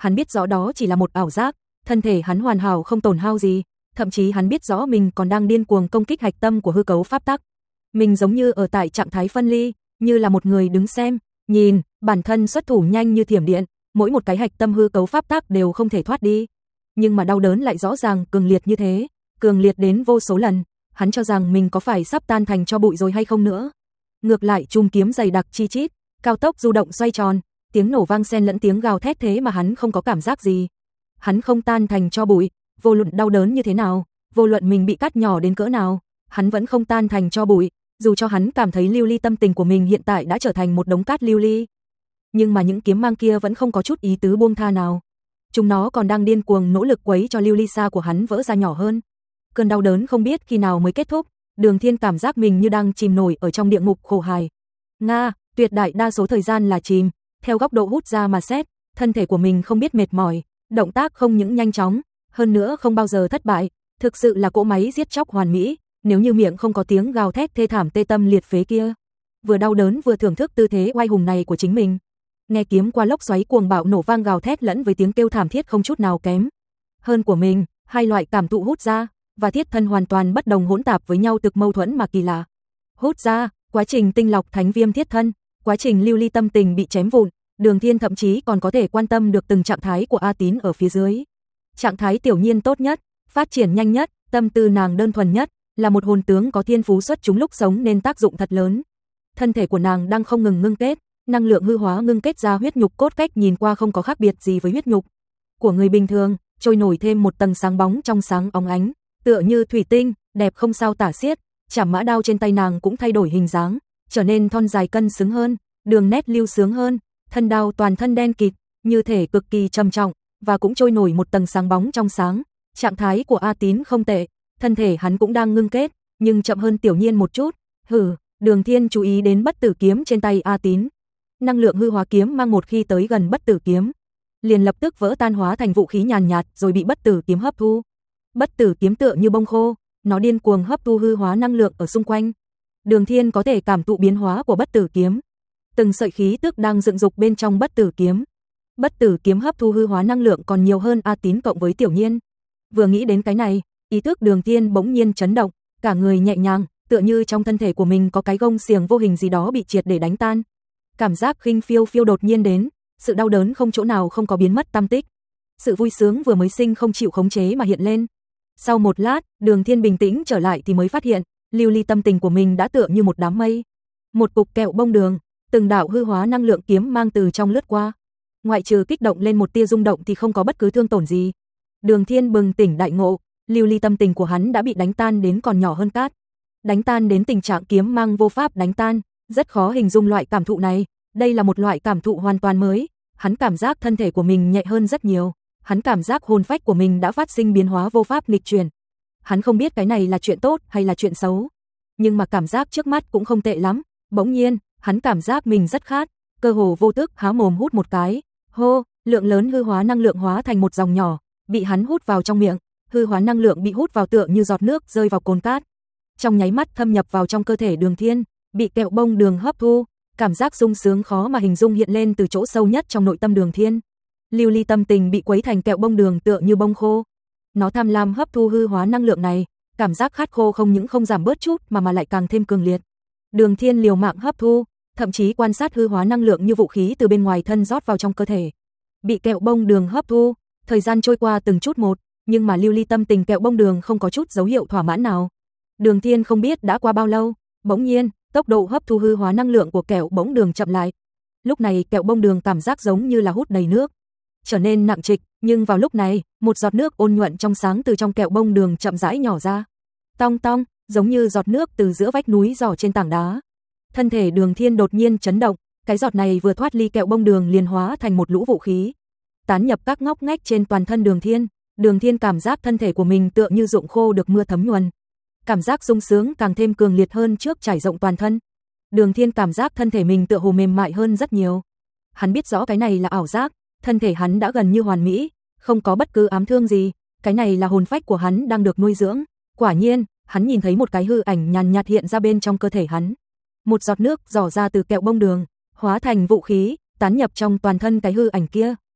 Hắn biết rõ đó chỉ là một ảo giác, thân thể hắn hoàn hảo không tổn hao gì, thậm chí hắn biết rõ mình còn đang điên cuồng công kích hạch tâm của hư cấu pháp tắc. Mình giống như ở tại trạng thái phân ly, như là một người đứng xem, nhìn, bản thân xuất thủ nhanh như thiểm điện, mỗi một cái hạch tâm hư cấu pháp tắc đều không thể thoát đi. Nhưng mà đau đớn lại rõ ràng cường liệt như thế, cường liệt đến vô số lần, hắn cho rằng mình có phải sắp tan thành tro bụi rồi hay không nữa. Ngược lại chùm kiếm dày đặc chi chít, cao tốc du động xoay tròn, tiếng nổ vang xen lẫn tiếng gào thét thế mà hắn không có cảm giác gì. Hắn không tan thành tro bụi, vô luận đau đớn như thế nào, vô luận mình bị cắt nhỏ đến cỡ nào, hắn vẫn không tan thành tro bụi, dù cho hắn cảm thấy lưu ly tâm tình của mình hiện tại đã trở thành một đống cát lưu ly. Nhưng mà những kiếm mang kia vẫn không có chút ý tứ buông tha nào. Chúng nó còn đang điên cuồng nỗ lực quấy cho lưu ly sa của hắn vỡ ra nhỏ hơn. Cơn đau đớn không biết khi nào mới kết thúc, Đường Thiên cảm giác mình như đang chìm nổi ở trong địa ngục khổ hài. Nga, tuyệt đại đa số thời gian là chìm, theo góc độ hút ra mà xét, thân thể của mình không biết mệt mỏi, động tác không những nhanh chóng, hơn nữa không bao giờ thất bại, thực sự là cỗ máy giết chóc hoàn mỹ, nếu như miệng không có tiếng gào thét thê thảm tê tâm liệt phế kia. Vừa đau đớn vừa thưởng thức tư thế oai hùng này của chính mình. Nghe kiếm qua lốc xoáy cuồng bạo nổ vang gào thét lẫn với tiếng kêu thảm thiết không chút nào kém hơn của mình, hai loại cảm thụ hút ra và thiết thân hoàn toàn bất đồng hỗn tạp với nhau, thực mâu thuẫn mà kỳ lạ. Hút ra, quá trình tinh lọc thánh viêm thiết thân, quá trình lưu ly tâm tình bị chém vụn, Đường Thiên thậm chí còn có thể quan tâm được từng trạng thái của A Tín ở phía dưới. Trạng thái tiểu nhiên tốt nhất, phát triển nhanh nhất, tâm tư nàng đơn thuần nhất, là một hồn tướng có thiên phú xuất chúng lúc sống nên tác dụng thật lớn. Thân thể của nàng đang không ngừng ngưng kết, năng lượng hư hóa ngưng kết ra huyết nhục cốt cách nhìn qua không có khác biệt gì với huyết nhục của người bình thường, trôi nổi thêm một tầng sáng bóng trong sáng óng ánh, tựa như thủy tinh, đẹp không sao tả xiết. Chảm mã đao trên tay nàng cũng thay đổi hình dáng, trở nên thon dài cân xứng hơn, đường nét lưu sướng hơn, thân đao toàn thân đen kịt, như thể cực kỳ trầm trọng, và cũng trôi nổi một tầng sáng bóng trong sáng. Trạng thái của A Tín không tệ, thân thể hắn cũng đang ngưng kết, nhưng chậm hơn tiểu nhiên một chút. Hừ, Đường Thiên chú ý đến bất tử kiếm trên tay A Tín. Năng lượng hư hóa kiếm mang một khi tới gần bất tử kiếm, liền lập tức vỡ tan hóa thành vũ khí nhàn nhạt rồi bị bất tử kiếm hấp thu. Bất tử kiếm tựa như bông khô, nó điên cuồng hấp thu hư hóa năng lượng ở xung quanh. Đường Thiên có thể cảm thụ biến hóa của bất tử kiếm. Từng sợi khí tức đang dựng dục bên trong bất tử kiếm. Bất tử kiếm hấp thu hư hóa năng lượng còn nhiều hơn A Tín cộng với tiểu nhiên. Vừa nghĩ đến cái này, ý thức Đường Thiên bỗng nhiên chấn động, cả người nhẹ nhàng, tựa như trong thân thể của mình có cái gông xiềng vô hình gì đó bị triệt để đánh tan. Cảm giác khinh phiêu phiêu đột nhiên đến, sự đau đớn không chỗ nào không có biến mất tăm tích. Sự vui sướng vừa mới sinh không chịu khống chế mà hiện lên. Sau một lát, Đường Thiên bình tĩnh trở lại thì mới phát hiện, lưu ly tâm tình của mình đã tựa như một đám mây. Một cục kẹo bông đường, từng đạo hư hóa năng lượng kiếm mang từ trong lướt qua. Ngoại trừ kích động lên một tia rung động thì không có bất cứ thương tổn gì. Đường Thiên bừng tỉnh đại ngộ, lưu ly tâm tình của hắn đã bị đánh tan đến còn nhỏ hơn cát. Đánh tan đến tình trạng kiếm mang vô pháp đánh tan, rất khó hình dung loại cảm thụ này, đây là một loại cảm thụ hoàn toàn mới. Hắn cảm giác thân thể của mình nhẹ hơn rất nhiều, hắn cảm giác hồn phách của mình đã phát sinh biến hóa vô pháp nghịch chuyển. Hắn không biết cái này là chuyện tốt hay là chuyện xấu, nhưng mà cảm giác trước mắt cũng không tệ lắm. Bỗng nhiên, hắn cảm giác mình rất khát, cơ hồ vô thức há mồm hút một cái. Hô, lượng lớn hư hóa năng lượng hóa thành một dòng nhỏ, bị hắn hút vào trong miệng, hư hóa năng lượng bị hút vào tựa như giọt nước rơi vào cồn cát. Trong nháy mắt thâm nhập vào trong cơ thể Đường Thiên, bị kẹo bông đường hấp thu, cảm giác sung sướng khó mà hình dung hiện lên từ chỗ sâu nhất trong nội tâm Đường Thiên. Lưu ly tâm tình bị quấy thành kẹo bông đường tựa như bông khô. Nó tham lam hấp thu hư hóa năng lượng này, cảm giác khát khô không những không giảm bớt chút mà mà lại càng thêm cường liệt. Đường Thiên liều mạng hấp thu, thậm chí quan sát hư hóa năng lượng như vũ khí từ bên ngoài thân rót vào trong cơ thể. Bị kẹo bông đường hấp thu, thời gian trôi qua từng chút một, nhưng mà lưu ly tâm tình kẹo bông đường không có chút dấu hiệu thỏa mãn nào. Đường Thiên không biết đã qua bao lâu, bỗng nhiên, tốc độ hấp thu hư hóa năng lượng của kẹo bông đường chậm lại. Lúc này kẹo bông đường cảm giác giống như là hút đầy nước, trở nên nặng trịch, nhưng vào lúc này, một giọt nước ôn nhuận trong sáng từ trong kẹo bông đường chậm rãi nhỏ ra. Tong tong, giống như giọt nước từ giữa vách núi rỏ trên tảng đá. Thân thể Đường Thiên đột nhiên chấn động, cái giọt này vừa thoát ly kẹo bông đường liền hóa thành một lũ vũ khí, tán nhập các ngóc ngách trên toàn thân Đường Thiên. Đường Thiên cảm giác thân thể của mình tựa như ruộng khô được mưa thấm nhuần. Cảm giác sung sướng càng thêm cường liệt hơn trước trải rộng toàn thân. Đường Thiên cảm giác thân thể mình tựa hồ mềm mại hơn rất nhiều. Hắn biết rõ cái này là ảo giác, thân thể hắn đã gần như hoàn mỹ, không có bất cứ ám thương gì, cái này là hồn phách của hắn đang được nuôi dưỡng. Quả nhiên, hắn nhìn thấy một cái hư ảnh nhàn nhạt hiện ra bên trong cơ thể hắn. Một giọt nước rỏ ra từ kẹo bông đường, hóa thành vũ khí, tán nhập trong toàn thân cái hư ảnh kia,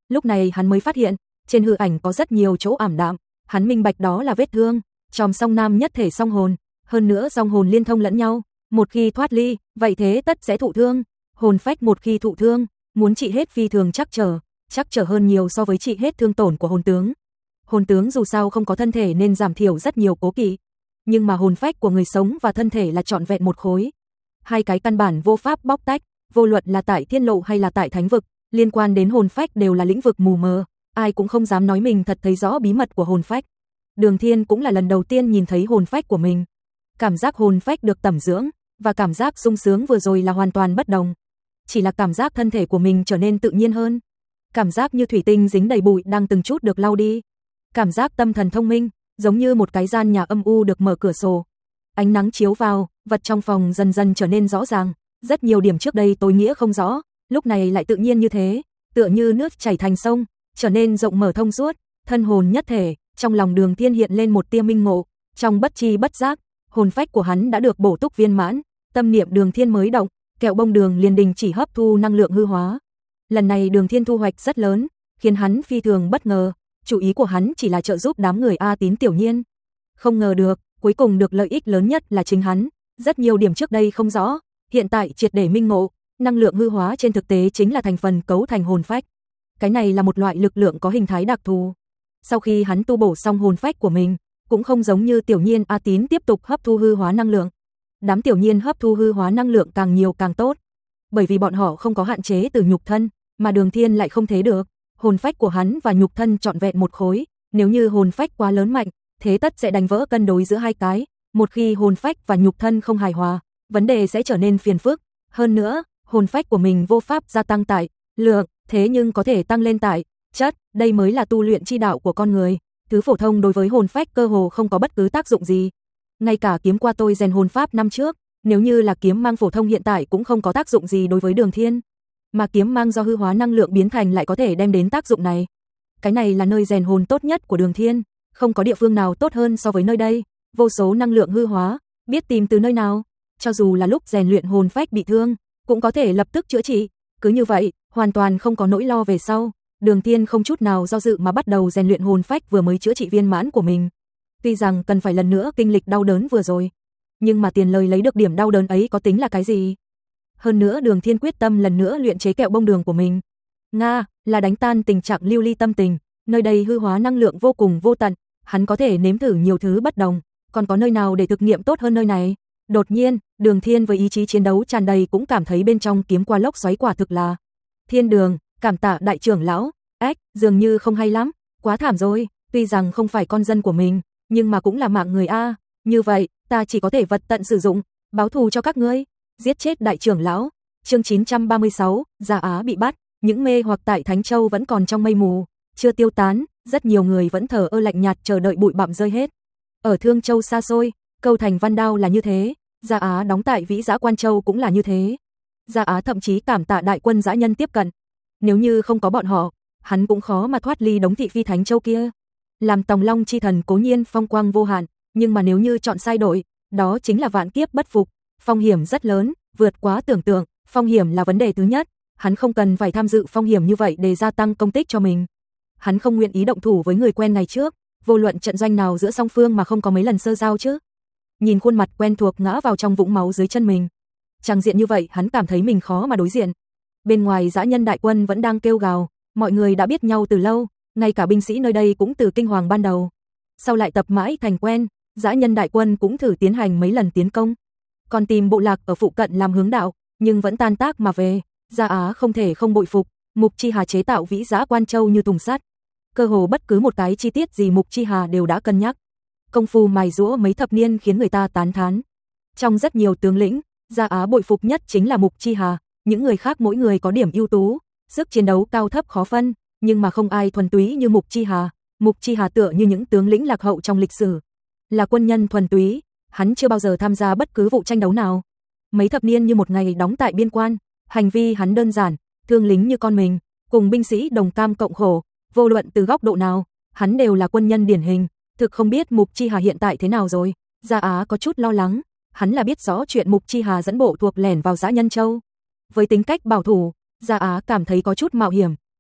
Lúc này hắn mới phát hiện, trên hư ảnh có rất nhiều chỗ ảm đạm, hắn minh bạch đó là vết thương, chòm song nam nhất thể song hồn, hơn nữa song hồn liên thông lẫn nhau, một khi thoát ly, vậy thế tất sẽ thụ thương, hồn phách một khi thụ thương, muốn trị hết phi thường chắc trở, chắc trở hơn nhiều so với trị hết thương tổn của hồn tướng. Hồn tướng dù sao không có thân thể nên giảm thiểu rất nhiều cố kỵ, nhưng mà hồn phách của người sống và thân thể là trọn vẹn một khối. Hai cái căn bản vô pháp bóc tách, vô luận là tại thiên lộ hay là tại thánh vực, liên quan đến hồn phách đều là lĩnh vực mù mờ, ai cũng không dám nói mình thật thấy rõ bí mật của hồn phách. Đường Thiên cũng là lần đầu tiên nhìn thấy hồn phách của mình. Cảm giác hồn phách được tẩm dưỡng và cảm giác sung sướng vừa rồi là hoàn toàn bất đồng. Chỉ là cảm giác thân thể của mình trở nên tự nhiên hơn. Cảm giác như thủy tinh dính đầy bụi đang từng chút được lau đi. Cảm giác tâm thần thông minh, giống như một cái gian nhà âm u được mở cửa sổ. Ánh nắng chiếu vào, vật trong phòng dần dần trở nên rõ ràng. Rất nhiều điểm trước đây tối nghĩa không rõ, lúc này lại tự nhiên như thế, tựa như nước chảy thành sông, trở nên rộng mở thông suốt, thân hồn nhất thể. Trong lòng Đường Thiên hiện lên một tia minh ngộ, trong bất chi bất giác, hồn phách của hắn đã được bổ túc viên mãn, tâm niệm Đường Thiên mới động, kẹo bông đường liền đình chỉ hấp thu năng lượng hư hóa. Lần này Đường Thiên thu hoạch rất lớn, khiến hắn phi thường bất ngờ, chủ ý của hắn chỉ là trợ giúp đám người A Tín Tiểu Nhiên. Không ngờ được, cuối cùng được lợi ích lớn nhất là chính hắn, rất nhiều điểm trước đây không rõ, hiện tại triệt để minh ngộ, năng lượng hư hóa trên thực tế chính là thành phần cấu thành hồn phách. Cái này là một loại lực lượng có hình thái đặc thù. Sau khi hắn tu bổ xong hồn phách của mình, cũng không giống như Tiểu Nhiên A Tín tiếp tục hấp thu hư hóa năng lượng. Đám Tiểu Nhiên hấp thu hư hóa năng lượng càng nhiều càng tốt, bởi vì bọn họ không có hạn chế từ nhục thân, mà Đường Thiên lại không thế được. Hồn phách của hắn và nhục thân trọn vẹn một khối, nếu như hồn phách quá lớn mạnh, thế tất sẽ đánh vỡ cân đối giữa hai cái, một khi hồn phách và nhục thân không hài hòa, vấn đề sẽ trở nên phiền phức. Hơn nữa, hồn phách của mình vô pháp gia tăng tại lượng, thế nhưng có thể tăng lên tại chất, đây mới là tu luyện chi đạo của con người. Thứ phổ thông đối với hồn phách cơ hồ không có bất cứ tác dụng gì. Ngay cả kiếm qua tôi rèn hồn pháp năm trước, nếu như là kiếm mang phổ thông hiện tại cũng không có tác dụng gì đối với Đường Thiên. Mà kiếm mang do hư hóa năng lượng biến thành lại có thể đem đến tác dụng này. Cái này là nơi rèn hồn tốt nhất của Đường Thiên, không có địa phương nào tốt hơn so với nơi đây. Vô số năng lượng hư hóa, biết tìm từ nơi nào, cho dù là lúc rèn luyện hồn phách bị thương, cũng có thể lập tức chữa trị. Cứ như vậy, hoàn toàn không có nỗi lo về sau. Đường Thiên không chút nào do dự mà bắt đầu rèn luyện hồn phách vừa mới chữa trị viên mãn của mình. Tuy rằng cần phải lần nữa kinh lịch đau đớn vừa rồi, nhưng mà tiền lời lấy được điểm đau đớn ấy có tính là cái gì? Hơn nữa Đường Thiên quyết tâm lần nữa luyện chế kẹo bông đường của mình. Nga, là đánh tan tình trạng lưu ly tâm tình, nơi đây hư hóa năng lượng vô cùng vô tận, hắn có thể nếm thử nhiều thứ bất đồng, còn có nơi nào để thực nghiệm tốt hơn nơi này? Đột nhiên, Đường Thiên với ý chí chiến đấu tràn đầy cũng cảm thấy bên trong kiếm qua lốc xoáy quả thực là thiên đường, cảm tạ đại trưởng lão, ếch, dường như không hay lắm, quá thảm rồi, tuy rằng không phải con dân của mình, nhưng mà cũng là mạng người a, như vậy, ta chỉ có thể vật tận sử dụng, báo thù cho các ngươi. Giết chết đại trưởng lão. Chương chín trăm ba mươi sáu, Gia Á bị bắt, những mê hoặc tại Thánh Châu vẫn còn trong mây mù, chưa tiêu tán, rất nhiều người vẫn thờ ơ lạnh nhạt chờ đợi bụi bặm rơi hết. Ở Thương Châu xa xôi, Câu Thành Văn Đao là như thế, Gia Á đóng tại Vĩ Dã Quan Châu cũng là như thế. Gia Á thậm chí cảm tạ đại quân dã nhân tiếp cận, nếu như không có bọn họ, hắn cũng khó mà thoát ly đống thị phi Thánh Châu kia. Làm Tòng Long chi thần cố nhiên phong quang vô hạn, nhưng mà nếu như chọn sai đội, đó chính là vạn kiếp bất phục. Phong hiểm rất lớn, vượt quá tưởng tượng, phong hiểm là vấn đề thứ nhất, hắn không cần phải tham dự phong hiểm như vậy để gia tăng công tích cho mình. Hắn không nguyện ý động thủ với người quen ngày trước, vô luận trận doanh nào giữa song phương mà không có mấy lần sơ giao chứ. Nhìn khuôn mặt quen thuộc ngã vào trong vũng máu dưới chân mình, tràng diện như vậy hắn cảm thấy mình khó mà đối diện. Bên ngoài dã nhân đại quân vẫn đang kêu gào, mọi người đã biết nhau từ lâu, ngay cả binh sĩ nơi đây cũng từ kinh hoàng ban đầu, sau lại tập mãi thành quen, dã nhân đại quân cũng thử tiến hành mấy lần tiến công, còn tìm bộ lạc ở phụ cận làm hướng đạo, nhưng vẫn tan tác mà về. Gia Á không thể không bội phục, Mục Chi Hà chế tạo Vĩ Dã Quan Châu như thùng sắt, cơ hồ bất cứ một cái chi tiết gì Mục Chi Hà đều đã cân nhắc. Công phu mài giũa mấy thập niên khiến người ta tán thán. Trong rất nhiều tướng lĩnh, Gia Á bội phục nhất chính là Mục Chi Hà, những người khác mỗi người có điểm ưu tú, sức chiến đấu cao thấp khó phân, nhưng mà không ai thuần túy như Mục Chi Hà. Mục Chi Hà tựa như những tướng lĩnh lạc hậu trong lịch sử, là quân nhân thuần túy, hắn chưa bao giờ tham gia bất cứ vụ tranh đấu nào. Mấy thập niên như một ngày đóng tại biên quan, hành vi hắn đơn giản, thương lính như con mình, cùng binh sĩ đồng cam cộng khổ, vô luận từ góc độ nào, hắn đều là quân nhân điển hình. Thực không biết Mục Chi Hà hiện tại thế nào rồi. Gia Á có chút lo lắng, hắn là biết rõ chuyện Mục Chi Hà dẫn bộ thuộc lẻn vào Dã Nhân Châu. Với tính cách bảo thủ, Gia Á cảm thấy có chút mạo hiểm,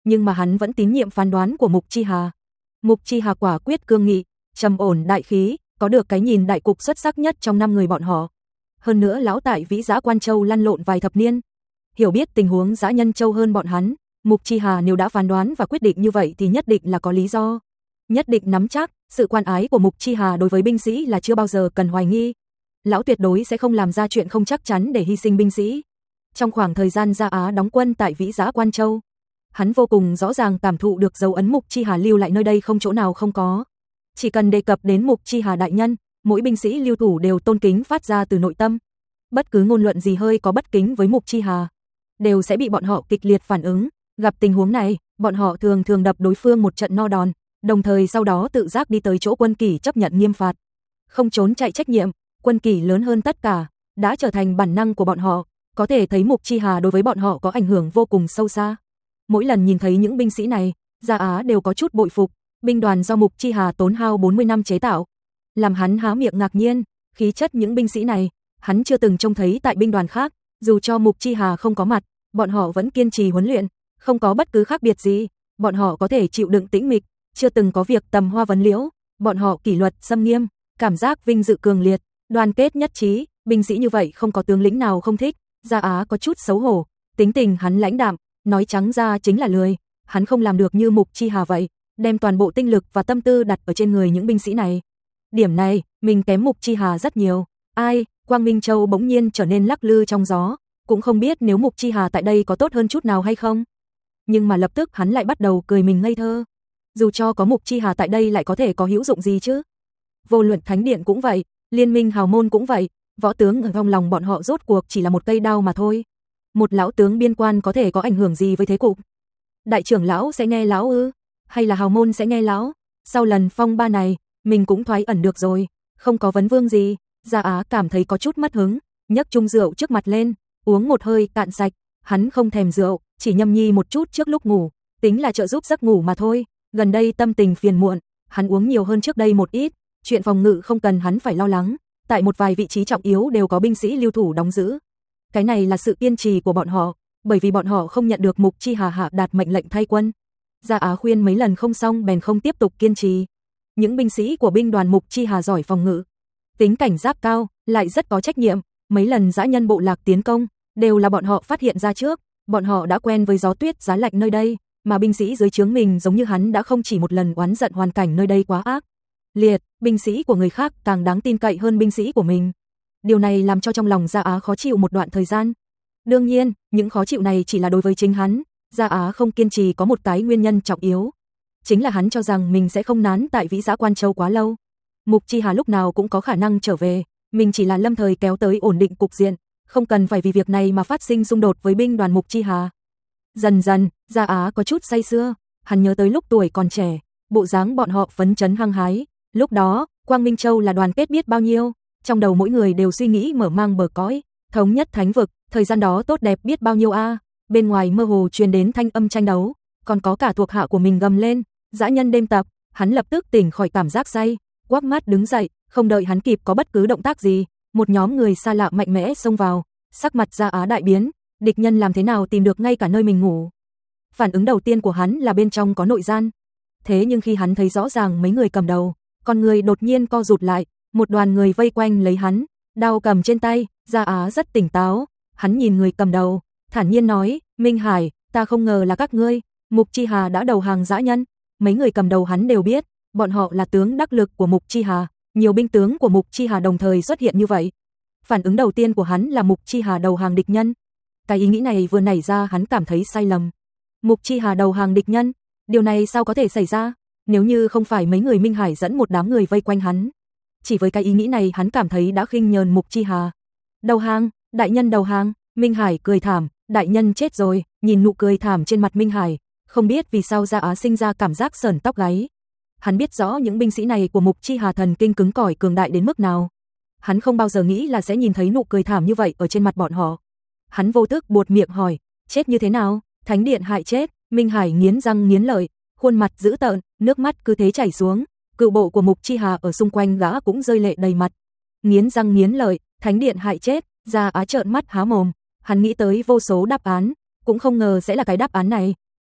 nhưng mà hắn vẫn tín nhiệm phán đoán của Mục Chi Hà. Mục Chi Hà quả quyết cương nghị, trầm ổn đại khí, có được cái nhìn đại cục xuất sắc nhất trong năm người bọn họ. Hơn nữa lão tại Vĩ Dã Quan Châu lăn lộn vài thập niên, hiểu biết tình huống Dã Nhân Châu hơn bọn hắn. Mục Chi Hà nếu đã phán đoán và quyết định như vậy thì nhất định là có lý do. Nhất định nắm chắc, sự quan ái của Mục Chi Hà đối với binh sĩ là chưa bao giờ cần hoài nghi. Lão tuyệt đối sẽ không làm ra chuyện không chắc chắn để hy sinh binh sĩ. Trong khoảng thời gian Gia Á đóng quân tại Vĩ Dã Quan Châu, hắn vô cùng rõ ràng cảm thụ được dấu ấn Mục Chi Hà lưu lại nơi đây không chỗ nào không có. Chỉ cần đề cập đến Mục Chi Hà đại nhân, mỗi binh sĩ lưu thủ đều tôn kính phát ra từ nội tâm. Bất cứ ngôn luận gì hơi có bất kính với Mục Chi Hà, đều sẽ bị bọn họ kịch liệt phản ứng. Gặp tình huống này, bọn họ thường thường đập đối phương một trận no đòn, đồng thời sau đó tự giác đi tới chỗ Quân Kỷ chấp nhận nghiêm phạt. Không trốn chạy trách nhiệm, Quân Kỷ lớn hơn tất cả, đã trở thành bản năng của bọn họ, có thể thấy Mục Chi Hà đối với bọn họ có ảnh hưởng vô cùng sâu xa. Mỗi lần nhìn thấy những binh sĩ này, Gia Á đều có chút bội phục, binh đoàn do Mục Chi Hà tốn hao bốn mươi năm chế tạo, làm hắn há miệng ngạc nhiên, khí chất những binh sĩ này, hắn chưa từng trông thấy tại binh đoàn khác, dù cho Mục Chi Hà không có mặt, bọn họ vẫn kiên trì huấn luyện, không có bất cứ khác biệt gì, bọn họ có thể chịu đựng tĩnh mịch, chưa từng có việc tầm hoa vấn liễu, bọn họ kỷ luật xâm nghiêm, cảm giác vinh dự cường liệt, đoàn kết nhất trí, binh sĩ như vậy không có tướng lĩnh nào không thích. Gia Á có chút xấu hổ, tính tình hắn lãnh đạm, nói trắng ra chính là lười, hắn không làm được như Mục Chi Hà vậy, đem toàn bộ tinh lực và tâm tư đặt ở trên người những binh sĩ này. Điểm này, mình kém Mục Chi Hà rất nhiều. Ai, Quang Minh Châu bỗng nhiên trở nên lắc lư trong gió, cũng không biết nếu Mục Chi Hà tại đây có tốt hơn chút nào hay không. Nhưng mà lập tức hắn lại bắt đầu cười mình ngây thơ. Dù cho có Mục Chi Hà tại đây lại có thể có hữu dụng gì chứ? Vô luận Thánh Điện cũng vậy, Liên minh Hào môn cũng vậy, võ tướng ở trong lòng bọn họ rốt cuộc chỉ là một cây đao mà thôi. Một lão tướng biên quan có thể có ảnh hưởng gì với thế cục? Đại trưởng lão sẽ nghe lão ư? Hay là Hào môn sẽ nghe lão? Sau lần phong ba này, mình cũng thoái ẩn được rồi, không có vấn vương gì. Gia Á cảm thấy có chút mất hứng, nhấc chung rượu trước mặt lên, uống một hơi cạn sạch, hắn không thèm rượu, chỉ nhâm nhi một chút trước lúc ngủ, tính là trợ giúp giấc ngủ mà thôi. Gần đây tâm tình phiền muộn, hắn uống nhiều hơn trước đây một ít, chuyện phòng ngự không cần hắn phải lo lắng, tại một vài vị trí trọng yếu đều có binh sĩ lưu thủ đóng giữ. Cái này là sự kiên trì của bọn họ, bởi vì bọn họ không nhận được Mục Chi Hà hạ đạt mệnh lệnh thay quân. Gia Á khuyên mấy lần không xong bèn không tiếp tục kiên trì. Những binh sĩ của binh đoàn Mục Chi Hà giỏi phòng ngự, tính cảnh giác cao, lại rất có trách nhiệm, mấy lần dã nhân bộ lạc tiến công, đều là bọn họ phát hiện ra trước, bọn họ đã quen với gió tuyết giá lạnh nơi đây, mà binh sĩ dưới trướng mình giống như hắn đã không chỉ một lần oán giận hoàn cảnh nơi đây quá ác liệt, binh sĩ của người khác càng đáng tin cậy hơn binh sĩ của mình. Điều này làm cho trong lòng Gia Á khó chịu một đoạn thời gian. Đương nhiên, những khó chịu này chỉ là đối với chính hắn, Gia Á không kiên trì có một cái nguyên nhân trọng yếu, chính là hắn cho rằng mình sẽ không nán tại Vĩ Dã Quan Châu quá lâu. Mục Chi Hà lúc nào cũng có khả năng trở về, mình chỉ là lâm thời kéo tới ổn định cục diện, không cần phải vì việc này mà phát sinh xung đột với binh đoàn Mục Chi Hà. Dần dần, Gia Á có chút say sưa, hắn nhớ tới lúc tuổi còn trẻ, bộ dáng bọn họ phấn chấn hăng hái, lúc đó, Quang Minh Châu là đoàn kết biết bao nhiêu, trong đầu mỗi người đều suy nghĩ mở mang bờ cõi, thống nhất thánh vực, thời gian đó tốt đẹp biết bao nhiêu a. Bên ngoài mơ hồ truyền đến thanh âm tranh đấu, còn có cả thuộc hạ của mình gầm lên, dã nhân đêm tập, hắn lập tức tỉnh khỏi cảm giác say, quắc mắt đứng dậy, không đợi hắn kịp có bất cứ động tác gì, một nhóm người xa lạ mạnh mẽ xông vào, sắc mặt Gia Á đại biến, địch nhân làm thế nào tìm được ngay cả nơi mình ngủ. Phản ứng đầu tiên của hắn là bên trong có nội gian. Thế nhưng khi hắn thấy rõ ràng mấy người cầm đầu, con người đột nhiên co rụt lại, một đoàn người vây quanh lấy hắn, đao cầm trên tay, Gia Á rất tỉnh táo, hắn nhìn người cầm đầu, thản nhiên nói, Minh Hải, ta không ngờ là các ngươi, Mục Chi Hà đã đầu hàng dã nhân. Mấy người cầm đầu hắn đều biết, bọn họ là tướng đắc lực của Mục Chi Hà, nhiều binh tướng của Mục Chi Hà đồng thời xuất hiện như vậy. Phản ứng đầu tiên của hắn là Mục Chi Hà đầu hàng địch nhân. Cái ý nghĩ này vừa nảy ra hắn cảm thấy sai lầm. Mục Chi Hà đầu hàng địch nhân, điều này sao có thể xảy ra? Nếu như không phải mấy người Minh Hải dẫn một đám người vây quanh hắn, chỉ với cái ý nghĩ này hắn cảm thấy đã khinh nhờn Mục Chi Hà. Đầu hàng, đại nhân đầu hàng, Minh Hải cười thảm, đại nhân chết rồi, nhìn nụ cười thảm trên mặt Minh Hải, không biết vì sao Gia Á sinh ra cảm giác sởn tóc gáy. Hắn biết rõ những binh sĩ này của Mục Chi Hà thần kinh cứng cỏi cường đại đến mức nào. Hắn không bao giờ nghĩ là sẽ nhìn thấy nụ cười thảm như vậy ở trên mặt bọn họ. Hắn vô thức buột miệng hỏi, chết như thế nào? Thánh điện hại chết. Minh Hải nghiến răng nghiến lợi, khuôn mặt dữ tợn, nước mắt cứ thế chảy xuống. Cựu bộ của Mục Chi Hà ở xung quanh gã cũng rơi lệ đầy mặt. Nghiến răng nghiến lợi, thánh điện hại chết. Gia Á trợn mắt há mồm, hắn nghĩ tới vô số đáp án, cũng không ngờ sẽ là cái đáp án này.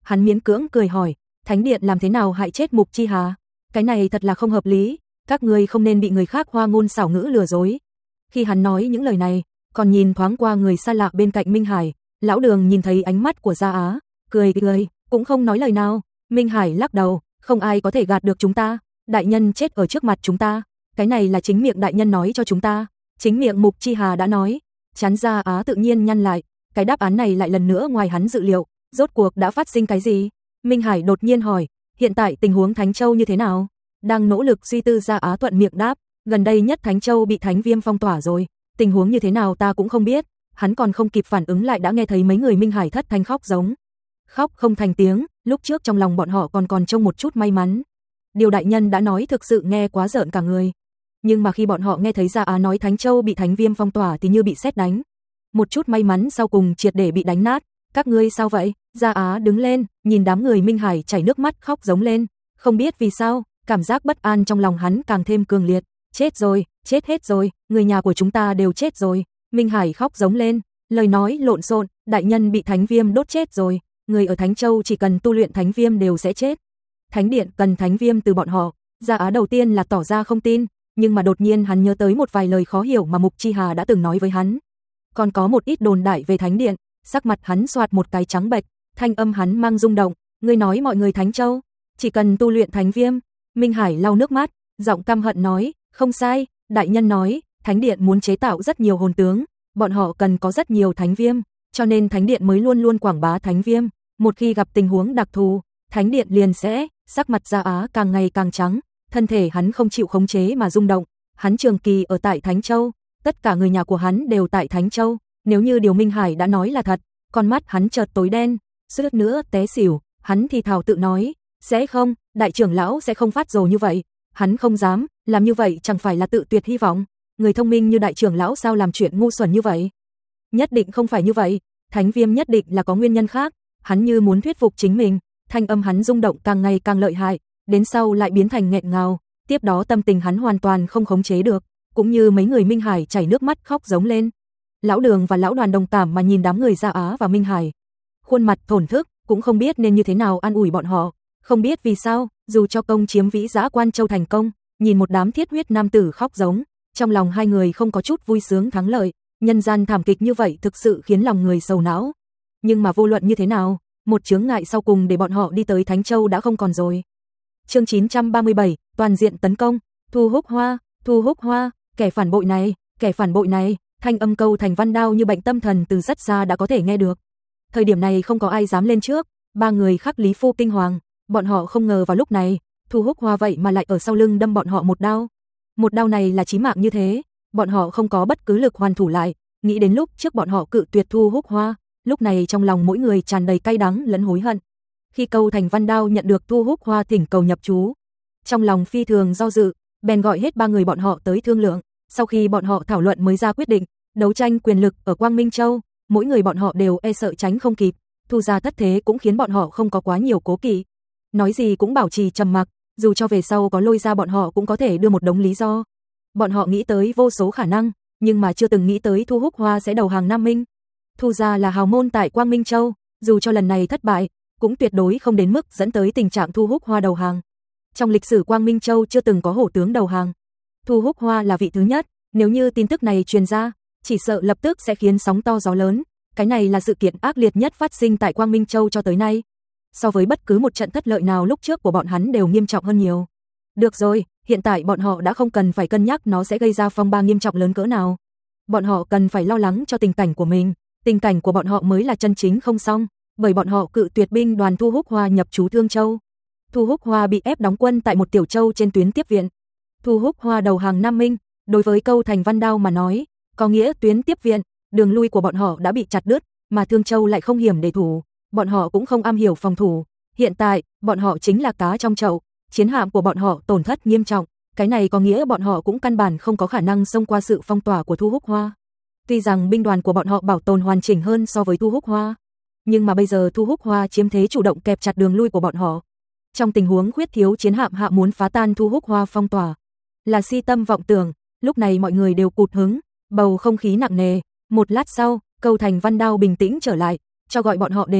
Hắn miễn cưỡng cười hỏi, Thánh Điện làm thế nào hại chết Mục Chi Hà? Cái này thật là không hợp lý, các ngươi không nên bị người khác hoa ngôn xảo ngữ lừa dối. Khi hắn nói những lời này, còn nhìn thoáng qua người xa lạ bên cạnh Minh Hải, lão Đường nhìn thấy ánh mắt của Gia Á, cười cười, cũng không nói lời nào. Minh Hải lắc đầu, không ai có thể gạt được chúng ta, đại nhân chết ở trước mặt chúng ta, cái này là chính miệng đại nhân nói cho chúng ta, chính miệng Mục Chi Hà đã nói. Chán Gia Á tự nhiên nhăn lại, cái đáp án này lại lần nữa ngoài hắn dự liệu, rốt cuộc đã phát sinh cái gì? Minh Hải đột nhiên hỏi, hiện tại tình huống Thánh Châu như thế nào? Đang nỗ lực suy tư Gia Á thuận miệng đáp, gần đây nhất Thánh Châu bị Thánh Viêm phong tỏa rồi, tình huống như thế nào ta cũng không biết. Hắn còn không kịp phản ứng lại đã nghe thấy mấy người Minh Hải thất thanh khóc giống. Khóc không thành tiếng, lúc trước trong lòng bọn họ còn còn trông một chút may mắn. Điều đại nhân đã nói thực sự nghe quá rợn cả người. Nhưng mà khi bọn họ nghe thấy Gia Á nói Thánh Châu bị Thánh Viêm phong tỏa thì như bị sét đánh. Một chút may mắn sau cùng triệt để bị đánh nát. Các ngươi sao vậy? Gia Á đứng lên, nhìn đám người Minh Hải chảy nước mắt khóc giống lên. Không biết vì sao, cảm giác bất an trong lòng hắn càng thêm cường liệt. Chết rồi, chết hết rồi, người nhà của chúng ta đều chết rồi. Minh Hải khóc giống lên, lời nói lộn xộn, đại nhân bị Thánh Viêm đốt chết rồi, người ở Thánh Châu chỉ cần tu luyện Thánh Viêm đều sẽ chết. Thánh Điện cần Thánh Viêm từ bọn họ. Gia Á đầu tiên là tỏ ra không tin, nhưng mà đột nhiên hắn nhớ tới một vài lời khó hiểu mà Mục Chi Hà đã từng nói với hắn. Còn có một ít đồn đại về Thánh Điện, sắc mặt hắn xoạt một cái trắng bệch, thanh âm hắn mang rung động, ngươi nói mọi người Thánh Châu chỉ cần tu luyện Thánh Viêm. Minh Hải lau nước mắt, giọng căm hận nói, không sai, đại nhân nói, Thánh Điện muốn chế tạo rất nhiều hồn tướng, bọn họ cần có rất nhiều Thánh Viêm, cho nên Thánh Điện mới luôn luôn quảng bá Thánh Viêm, một khi gặp tình huống đặc thù, Thánh Điện liền sẽ, sắc mặt Gia Á càng ngày càng trắng, thân thể hắn không chịu khống chế mà rung động, hắn trường kỳ ở tại Thánh Châu, tất cả người nhà của hắn đều tại Thánh Châu, nếu như điều Minh Hải đã nói là thật, con mắt hắn chợt tối đen, suýt nữa té xỉu, hắn thì thào tự nói, sẽ không, đại trưởng lão sẽ không phát rồ như vậy, hắn không dám, làm như vậy chẳng phải là tự tuyệt hy vọng, người thông minh như đại trưởng lão sao làm chuyện ngu xuẩn như vậy? Nhất định không phải như vậy, Thánh Viêm nhất định là có nguyên nhân khác, hắn như muốn thuyết phục chính mình, thanh âm hắn rung động càng ngày càng lợi hại, đến sau lại biến thành nghẹn ngào, tiếp đó tâm tình hắn hoàn toàn không khống chế được, cũng như mấy người Minh Hải chảy nước mắt khóc giống lên. Lão Đường và lão Đoàn đồng cảm mà nhìn đám người Gia Á và Minh Hải, khuôn mặt thổn thức, cũng không biết nên như thế nào an ủi bọn họ, không biết vì sao, dù cho công chiếm Vĩ Giã Quan Châu thành công, nhìn một đám thiết huyết nam tử khóc giống, trong lòng hai người không có chút vui sướng thắng lợi, nhân gian thảm kịch như vậy thực sự khiến lòng người sầu não. Nhưng mà vô luận như thế nào, một chướng ngại sau cùng để bọn họ đi tới Thánh Châu đã không còn rồi. Chương chín trăm ba mươi bảy, toàn diện tấn công, Thu Húc Hoa, Thu Húc Hoa, kẻ phản bội này, kẻ phản bội này, thanh âm Câu Thành Văn đao như bệnh tâm thần từ rất xa đã có thể nghe được. Thời điểm này không có ai dám lên trước, ba người khác Lý Phu kinh hoàng, bọn họ không ngờ vào lúc này, Thu Húc Hoa vậy mà lại ở sau lưng đâm bọn họ một đao. Một đao này là chí mạng như thế, bọn họ không có bất cứ lực hoàn thủ lại, nghĩ đến lúc trước bọn họ cự tuyệt Thu Húc Hoa, lúc này trong lòng mỗi người tràn đầy cay đắng lẫn hối hận. Khi Câu Thành Văn đao nhận được Thu Húc Hoa thỉnh cầu nhập trú, trong lòng phi thường do dự, bèn gọi hết ba người bọn họ tới thương lượng, sau khi bọn họ thảo luận mới ra quyết định, đấu tranh quyền lực ở Quang Minh Châu, mỗi người bọn họ đều e sợ tránh không kịp, Thu gia thất thế cũng khiến bọn họ không có quá nhiều cố kỵ. Nói gì cũng bảo trì trầm mặc, dù cho về sau có lôi ra bọn họ cũng có thể đưa một đống lý do. Bọn họ nghĩ tới vô số khả năng, nhưng mà chưa từng nghĩ tới Thu Húc Hoa sẽ đầu hàng Nam Minh. Thu gia là hào môn tại Quang Minh Châu, dù cho lần này thất bại, cũng tuyệt đối không đến mức dẫn tới tình trạng Thu Húc Hoa đầu hàng. Trong lịch sử Quang Minh Châu chưa từng có hổ tướng đầu hàng. Thu Húc Hoa là vị thứ nhất, nếu như tin tức này truyền ra, chỉ sợ lập tức sẽ khiến sóng to gió lớn. Cái này là sự kiện ác liệt nhất phát sinh tại Quang Minh Châu cho tới nay. So với bất cứ một trận thất lợi nào lúc trước của bọn hắn đều nghiêm trọng hơn nhiều. Được rồi, hiện tại bọn họ đã không cần phải cân nhắc nó sẽ gây ra phong ba nghiêm trọng lớn cỡ nào. Bọn họ cần phải lo lắng cho tình cảnh của mình, tình cảnh của bọn họ mới là chân chính không xong, bởi bọn họ cự tuyệt binh đoàn Thu Húc Hoa nhập trú Thương Châu. Thu Húc Hoa bị ép đóng quân tại một tiểu châu trên tuyến tiếp viện. Thu Húc Hoa đầu hàng Nam Minh, đối với Câu Thành Văn đao mà nói, có nghĩa tuyến tiếp viện, đường lui của bọn họ đã bị chặt đứt, mà Thương Châu lại không hiểm để thủ, bọn họ cũng không am hiểu phòng thủ. Hiện tại, bọn họ chính là cá trong chậu, chiến hạm của bọn họ tổn thất nghiêm trọng, cái này có nghĩa bọn họ cũng căn bản không có khả năng xông qua sự phong tỏa của Thu Húc Hoa. Tuy rằng binh đoàn của bọn họ bảo tồn hoàn chỉnh hơn so với Thu Húc Hoa, nhưng mà bây giờ Thu Húc Hoa chiếm thế chủ động kẹp chặt đường lui của bọn họ. Trong tình huống khuyết thiếu chiến hạm hạ muốn phá tan Thu Húc Hoa phong tỏa, là si tâm vọng tưởng, lúc này mọi người đều cụt hứng, bầu không khí nặng nề. Một lát sau, Câu Thành Văn đao bình tĩnh trở lại, cho gọi bọn họ đến,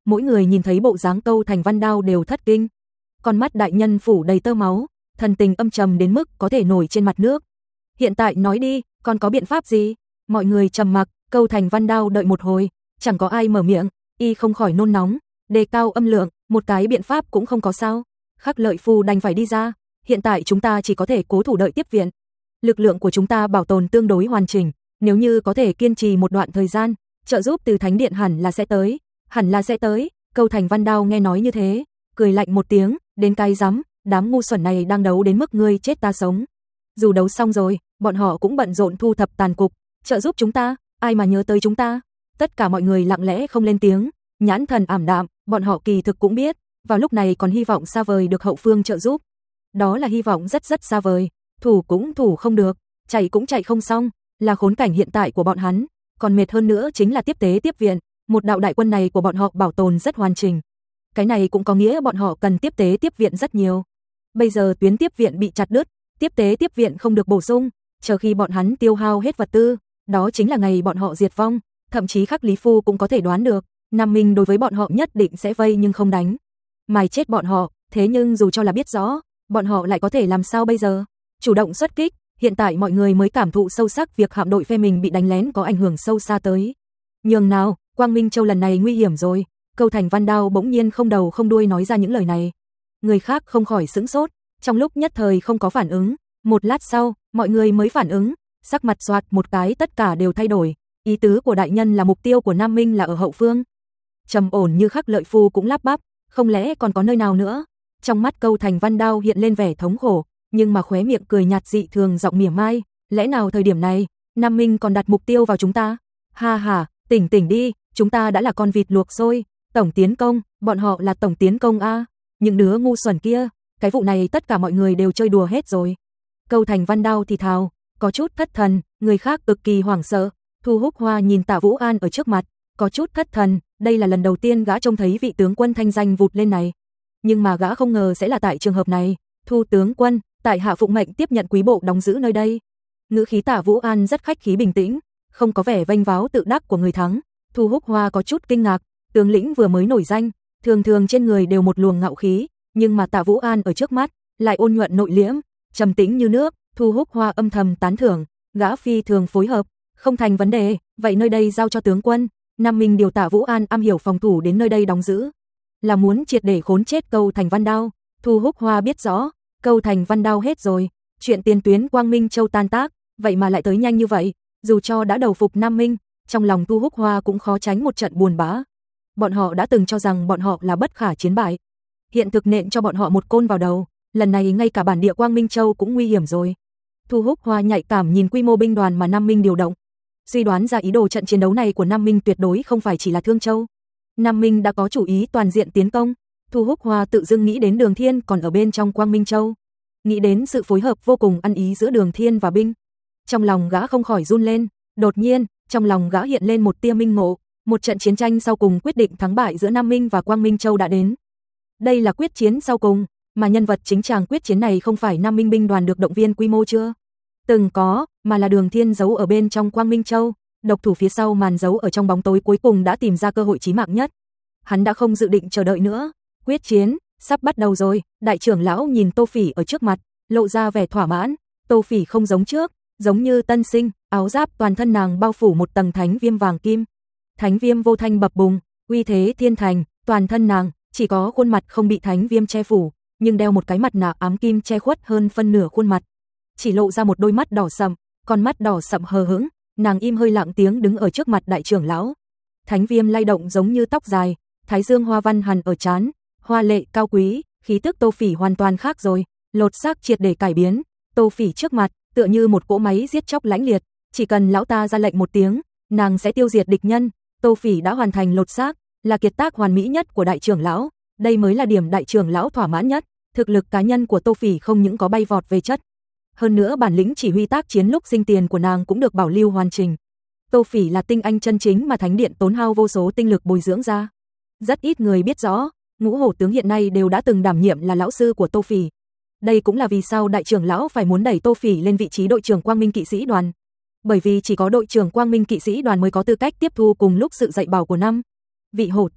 mỗi người nhìn thấy bộ dáng Câu Thành Văn Đao đều thất kinh. Con mắt đại nhân phủ đầy tơ máu, thần tình âm trầm đến mức có thể nổi trên mặt nước. Hiện tại nói đi, còn có biện pháp gì? Mọi người trầm mặc, Câu Thành Văn Đao đợi một hồi, chẳng có ai mở miệng, y không khỏi nôn nóng, đề cao âm lượng, một cái biện pháp cũng không có sao. Khắc Lợi Phu đành phải đi ra, hiện tại chúng ta chỉ có thể cố thủ đợi tiếp viện. Lực lượng của chúng ta bảo tồn tương đối hoàn chỉnh, nếu như có thể kiên trì một đoạn thời gian, trợ giúp từ Thánh Điện hẳn là sẽ tới, hẳn là sẽ tới. Câu Thành Văn Đao nghe nói như thế, cười lạnh một tiếng, đến cái rắm, đám ngu xuẩn này đang đấu đến mức ngươi chết ta sống. Dù đấu xong rồi, bọn họ cũng bận rộn thu thập tàn cục, trợ giúp chúng ta, ai mà nhớ tới chúng ta. Tất cả mọi người lặng lẽ không lên tiếng, nhãn thần ảm đạm, bọn họ kỳ thực cũng biết, vào lúc này còn hy vọng xa vời được hậu phương trợ giúp. Đó là hy vọng rất rất xa vời, thủ cũng thủ không được, chạy cũng chạy không xong, là khốn cảnh hiện tại của bọn hắn, còn mệt hơn nữa chính là tiếp tế tiếp viện, một đạo đại quân này của bọn họ bảo tồn rất hoàn chỉnh. Cái này cũng có nghĩa bọn họ cần tiếp tế tiếp viện rất nhiều. Bây giờ tuyến tiếp viện bị chặt đứt, tiếp tế tiếp viện không được bổ sung, chờ khi bọn hắn tiêu hao hết vật tư, đó chính là ngày bọn họ diệt vong, thậm chí Khắc Lý Phu cũng có thể đoán được, Nam Minh đối với bọn họ nhất định sẽ vây nhưng không đánh, mài chết bọn họ, thế nhưng dù cho là biết rõ, bọn họ lại có thể làm sao bây giờ? Chủ động xuất kích, hiện tại mọi người mới cảm thụ sâu sắc việc hạm đội phe mình bị đánh lén có ảnh hưởng sâu xa tới. Nhường nào, Quang Minh Châu lần này nguy hiểm rồi, Câu Thành Văn Đao bỗng nhiên không đầu không đuôi nói ra những lời này. Người khác không khỏi sững sốt, trong lúc nhất thời không có phản ứng, một lát sau, mọi người mới phản ứng, sắc mặt xoạt một cái tất cả đều thay đổi, ý tứ của đại nhân là mục tiêu của Nam Minh là ở hậu phương. Trầm ổn như Khắc Lợi Phu cũng lắp bắp, không lẽ còn có nơi nào nữa? Trong mắt Câu Thành Văn Đao hiện lên vẻ thống khổ, nhưng mà khóe miệng cười nhạt dị thường giọng mỉa mai, lẽ nào thời điểm này, Nam Minh còn đặt mục tiêu vào chúng ta? Ha ha, tỉnh tỉnh đi, chúng ta đã là con vịt luộc sôi, tổng tiến công, bọn họ là tổng tiến công a, những đứa ngu xuẩn kia, cái vụ này tất cả mọi người đều chơi đùa hết rồi. Câu Thành Văn Đao thì thào, có chút thất thần, người khác cực kỳ hoảng sợ. Thu Húc Hoa nhìn Tạ Vũ An ở trước mặt, có chút thất thần, đây là lần đầu tiên gã trông thấy vị tướng quân thanh danh vụt lên này. Nhưng mà gã không ngờ sẽ là tại trường hợp này, Thu tướng quân, tại hạ phụng mệnh tiếp nhận quý bộ đóng giữ nơi đây. Ngữ khí Tạ Vũ An rất khách khí bình tĩnh, không có vẻ vênh váo tự đắc của người thắng. Thu Húc Hoa có chút kinh ngạc, tướng lĩnh vừa mới nổi danh, thường thường trên người đều một luồng ngạo khí, nhưng mà Tạ Vũ An ở trước mắt lại ôn nhuận nội liễm, trầm tĩnh như nước. Thu Húc Hoa âm thầm tán thưởng, gã phi thường phối hợp, không thành vấn đề, vậy nơi đây giao cho tướng quân. Nam Minh điều Tạ Vũ An am hiểu phòng thủ đến nơi đây đóng giữ, là muốn triệt để khốn chết Câu Thành Văn Đao. Thu Húc Hoa biết rõ, Câu Thành Văn Đao hết rồi, chuyện tiền tuyến Quang Minh Châu tan tác, vậy mà lại tới nhanh như vậy, dù cho đã đầu phục Nam Minh, trong lòng Thu Húc Hoa cũng khó tránh một trận buồn bã. Bọn họ đã từng cho rằng bọn họ là bất khả chiến bại, hiện thực nện cho bọn họ một côn vào đầu, lần này ngay cả bản địa Quang Minh Châu cũng nguy hiểm rồi. Thu Húc Hoa nhạy cảm nhìn quy mô binh đoàn mà Nam Minh điều động, suy đoán ra ý đồ trận chiến đấu này của Nam Minh tuyệt đối không phải chỉ là Thương Châu. Nam Minh đã có chủ ý toàn diện tiến công. Thu Húc Hoa tự dưng nghĩ đến Đường Thiên còn ở bên trong Quang Minh Châu, nghĩ đến sự phối hợp vô cùng ăn ý giữa Đường Thiên và binh. Trong lòng gã không khỏi run lên, đột nhiên, trong lòng gã hiện lên một tia minh ngộ, một trận chiến tranh sau cùng quyết định thắng bại giữa Nam Minh và Quang Minh Châu đã đến. Đây là quyết chiến sau cùng, mà nhân vật chính tràng quyết chiến này không phải Nam Minh binh đoàn được động viên quy mô chưa từng có, mà là Đường Thiên giấu ở bên trong Quang Minh Châu, độc thủ phía sau màn giấu ở trong bóng tối cuối cùng đã tìm ra cơ hội chí mạng nhất. Hắn đã không dự định chờ đợi nữa, quyết chiến sắp bắt đầu rồi. Đại trưởng lão nhìn Tô Phỉ ở trước mặt, lộ ra vẻ thỏa mãn. Tô Phỉ không giống trước, giống như tân sinh, áo giáp toàn thân nàng bao phủ một tầng thánh viêm vàng kim. Thánh viêm vô thanh bập bùng, uy thế thiên thành, toàn thân nàng chỉ có khuôn mặt không bị thánh viêm che phủ, nhưng đeo một cái mặt nạ ám kim che khuất hơn phân nửa khuôn mặt, chỉ lộ ra một đôi mắt đỏ sậm, con mắt đỏ sậm hờ hững. Nàng im hơi lặng tiếng đứng ở trước mặt đại trưởng lão. Thánh viêm lay động giống như tóc dài, thái dương hoa văn hằn ở trán, hoa lệ cao quý, khí tức Tô Phỉ hoàn toàn khác rồi, lột xác triệt để cải biến. Tô Phỉ trước mặt tựa như một cỗ máy giết chóc lãnh liệt, chỉ cần lão ta ra lệnh một tiếng, nàng sẽ tiêu diệt địch nhân. Tô Phỉ đã hoàn thành lột xác, là kiệt tác hoàn mỹ nhất của đại trưởng lão, đây mới là điểm đại trưởng lão thỏa mãn nhất. Thực lực cá nhân của Tô Phỉ không những có bay vọt về chất, hơn nữa bản lĩnh chỉ huy tác chiến lúc sinh tiền của nàng cũng được bảo lưu hoàn chỉnh. Tô Phỉ là tinh anh chân chính mà Thánh Điện tốn hao vô số tinh lực bồi dưỡng ra. Rất ít người biết rõ, Ngũ Hổ tướng hiện nay đều đã từng đảm nhiệm là lão sư của Tô Phỉ. Đây cũng là vì sao đại trưởng lão phải muốn đẩy Tô Phỉ lên vị trí đội trưởng Quang Minh kỵ sĩ đoàn. Bởi vì chỉ có đội trưởng Quang Minh kỵ sĩ đoàn mới có tư cách tiếp thu cùng lúc sự dạy bảo của năm vị hổ tướng,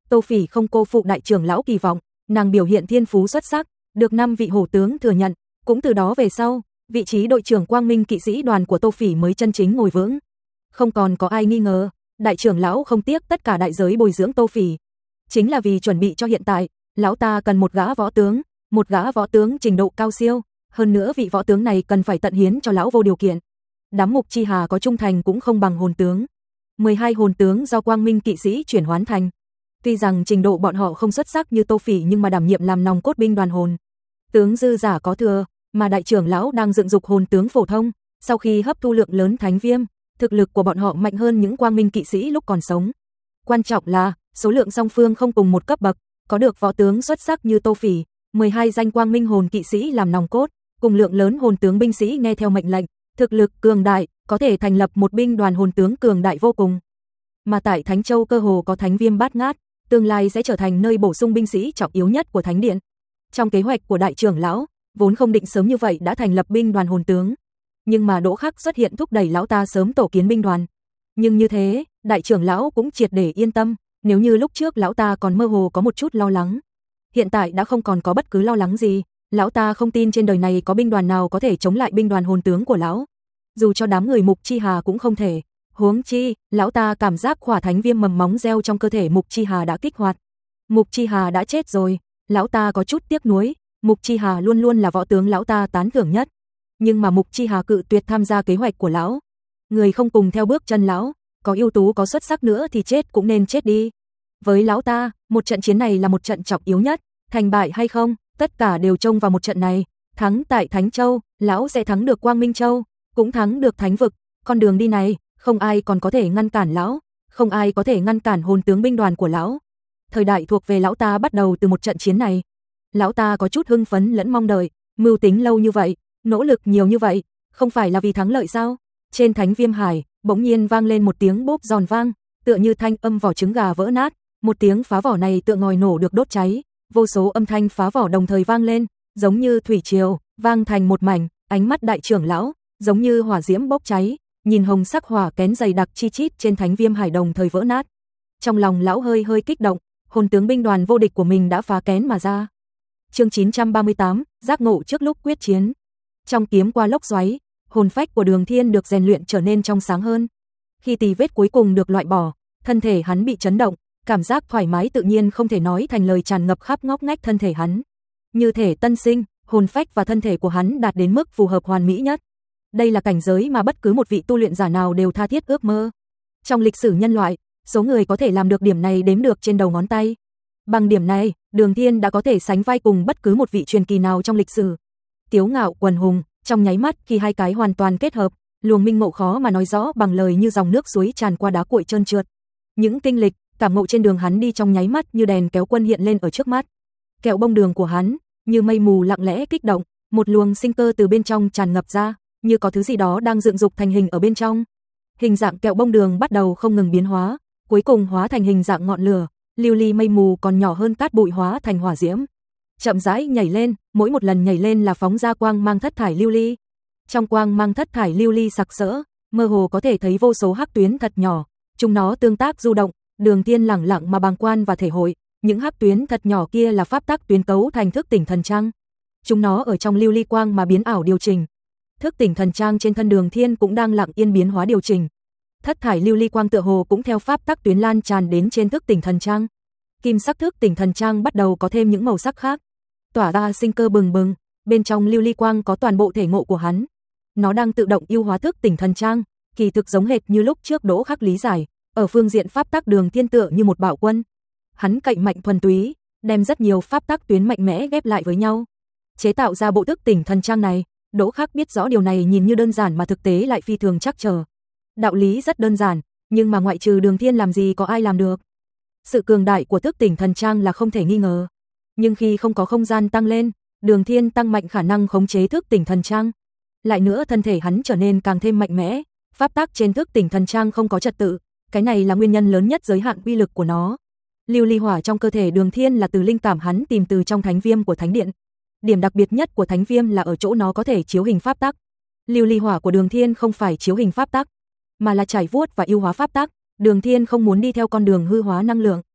Tô Phỉ không cô phụ đại trưởng lão kỳ vọng, nàng biểu hiện thiên phú xuất sắc, được năm vị hổ tướng thừa nhận, cũng từ đó về sau, vị trí đội trưởng Quang Minh kỵ sĩ đoàn của Tô Phỉ mới chân chính ngồi vững. Không còn có ai nghi ngờ, đại trưởng lão không tiếc tất cả đại giới bồi dưỡng Tô Phỉ, chính là vì chuẩn bị cho hiện tại, lão ta cần một gã võ tướng, một gã võ tướng trình độ cao siêu, hơn nữa vị võ tướng này cần phải tận hiến cho lão vô điều kiện. Đám Mục Chi Hà có trung thành cũng không bằng hồn tướng. mười hai hồn tướng do Quang Minh kỵ sĩ chuyển hoán thành. Tuy rằng trình độ bọn họ không xuất sắc như Tô Phỉ nhưng mà đảm nhiệm làm nòng cốt binh đoàn hồn tướng dư giả có thừa, mà đại trưởng lão đang dựng dục hồn tướng phổ thông, sau khi hấp thu lượng lớn thánh viêm, thực lực của bọn họ mạnh hơn những Quang Minh kỵ sĩ lúc còn sống. Quan trọng là, số lượng song phương không cùng một cấp bậc, có được võ tướng xuất sắc như Tô Phỉ, mười hai danh Quang Minh hồn kỵ sĩ làm nòng cốt, cùng lượng lớn hồn tướng binh sĩ nghe theo mệnh lệnh, thực lực cường đại, có thể thành lập một binh đoàn hồn tướng cường đại vô cùng. Mà tại Thánh Châu cơ hồ có thánh viêm bát ngát, tương lai sẽ trở thành nơi bổ sung binh sĩ trọng yếu nhất của Thánh Điện. Trong kế hoạch của đại trưởng lão, vốn không định sớm như vậy đã thành lập binh đoàn hồn tướng, nhưng mà Đỗ Khắc xuất hiện thúc đẩy lão ta sớm tổ kiến binh đoàn. Nhưng như thế, đại trưởng lão cũng triệt để yên tâm, nếu như lúc trước lão ta còn mơ hồ có một chút lo lắng, hiện tại đã không còn có bất cứ lo lắng gì, lão ta không tin trên đời này có binh đoàn nào có thể chống lại binh đoàn hồn tướng của lão. Dù cho đám người Mục Chi Hà cũng không thể. Huống chi, lão ta cảm giác khỏa thánh viêm mầm móng gieo trong cơ thể Mục Chi Hà đã kích hoạt. Mục Chi Hà đã chết rồi, lão ta có chút tiếc nuối, Mục Chi Hà luôn luôn là võ tướng lão ta tán thưởng nhất. Nhưng mà Mục Chi Hà cự tuyệt tham gia kế hoạch của lão. Người không cùng theo bước chân lão, có ưu tú có xuất sắc nữa thì chết cũng nên chết đi. Với lão ta, một trận chiến này là một trận trọng yếu nhất, thành bại hay không, tất cả đều trông vào một trận này. Thắng tại Thánh Châu, lão sẽ thắng được Quang Minh Châu, cũng thắng được Thánh Vực. Con đường đi này, không ai còn có thể ngăn cản lão, không ai có thể ngăn cản hồn tướng binh đoàn của lão. Thời đại thuộc về lão ta bắt đầu từ một trận chiến này. Lão ta có chút hưng phấn lẫn mong đợi, mưu tính lâu như vậy, nỗ lực nhiều như vậy, không phải là vì thắng lợi sao? Trên Thánh Viêm Hải, bỗng nhiên vang lên một tiếng bốp giòn vang, tựa như thanh âm vỏ trứng gà vỡ nát, một tiếng phá vỏ này tựa ngòi nổ được đốt cháy, vô số âm thanh phá vỏ đồng thời vang lên, giống như thủy triều, vang thành một mảnh, ánh mắt đại trưởng lão, giống như hỏa diễm bốc cháy, nhìn hồng sắc hỏa kén dày đặc chi chít trên Thánh Viêm Hải đồng thời vỡ nát. Trong lòng lão hơi hơi kích động, hồn tướng binh đoàn vô địch của mình đã phá kén mà ra. Chương chín trăm ba mươi tám, giác ngộ trước lúc quyết chiến. Trong kiếm qua lốc xoáy, hồn phách của Đường Thiên được rèn luyện trở nên trong sáng hơn. Khi tì vết cuối cùng được loại bỏ, thân thể hắn bị chấn động, cảm giác thoải mái tự nhiên không thể nói thành lời tràn ngập khắp ngóc ngách thân thể hắn. Như thể tân sinh, hồn phách và thân thể của hắn đạt đến mức phù hợp hoàn mỹ nhất. Đây là cảnh giới mà bất cứ một vị tu luyện giả nào đều tha thiết ước mơ. Trong lịch sử nhân loại, số người có thể làm được điểm này đếm được trên đầu ngón tay. Bằng điểm này, Đường Thiên đã có thể sánh vai cùng bất cứ một vị truyền kỳ nào trong lịch sử. Tiếu ngạo quần hùng, trong nháy mắt khi hai cái hoàn toàn kết hợp, luồng minh ngộ khó mà nói rõ bằng lời như dòng nước suối tràn qua đá cuội trơn trượt. Những kinh lịch, cảm ngộ trên đường hắn đi trong nháy mắt như đèn kéo quân hiện lên ở trước mắt. Kẹo bông đường của hắn, như mây mù lặng lẽ kích động, một luồng sinh cơ từ bên trong tràn ngập ra, như có thứ gì đó đang dựng dục thành hình ở bên trong. Hình dạng kẹo bông đường bắt đầu không ngừng biến hóa, cuối cùng hóa thành hình dạng ngọn lửa, lưu ly mây mù còn nhỏ hơn cát bụi hóa thành hỏa diễm. Chậm rãi nhảy lên, mỗi một lần nhảy lên là phóng ra quang mang thất thải lưu ly. Trong quang mang thất thải lưu ly sặc sỡ, mơ hồ có thể thấy vô số hắc tuyến thật nhỏ, chúng nó tương tác du động, Đường Thiên lẳng lặng mà bàng quan và thể hội, những hắc tuyến thật nhỏ kia là pháp tắc tuyến cấu thành thức tỉnh thần trang. Chúng nó ở trong lưu ly quang mà biến ảo điều chỉnh. Thức tỉnh thần trang trên thân Đường Thiên cũng đang lặng yên biến hóa điều chỉnh. Thất thải lưu ly quang tựa hồ cũng theo pháp tắc tuyến lan tràn đến trên thức tỉnh thần trang. Kim sắc thức tỉnh thần trang bắt đầu có thêm những màu sắc khác, tỏa ra sinh cơ bừng bừng, bên trong lưu ly quang có toàn bộ thể ngộ của hắn. Nó đang tự động ưu hóa thức tỉnh thần trang, kỳ thực giống hệt như lúc trước Đỗ Khắc lý giải, ở phương diện pháp tắc Đường Thiên tựa như một bạo quân. Hắn cậy mạnh thuần túy, đem rất nhiều pháp tắc tuyến mạnh mẽ ghép lại với nhau, chế tạo ra bộ thức tỉnh thần trang này. Đỗ Khắc biết rõ điều này nhìn như đơn giản mà thực tế lại phi thường trắc trở. Đạo lý rất đơn giản, nhưng mà ngoại trừ Đường Thiên làm gì có ai làm được. Sự cường đại của thức tỉnh thần trang là không thể nghi ngờ. Nhưng khi không có không gian tăng lên, Đường Thiên tăng mạnh khả năng khống chế thức tỉnh thần trang. Lại nữa thân thể hắn trở nên càng thêm mạnh mẽ, pháp tắc trên thức tỉnh thần trang không có trật tự, cái này là nguyên nhân lớn nhất giới hạn uy lực của nó. Lưu ly hỏa trong cơ thể Đường Thiên là từ linh cảm hắn tìm từ trong thánh viêm của Thánh Điện. Điểm đặc biệt nhất của thánh viêm là ở chỗ nó có thể chiếu hình pháp tắc. Lưu ly hỏa của Đường Thiên không phải chiếu hình pháp tắc, mà là trải vuốt và ưu hóa pháp tắc. Đường Thiên không muốn đi theo con đường hư hóa năng lượng.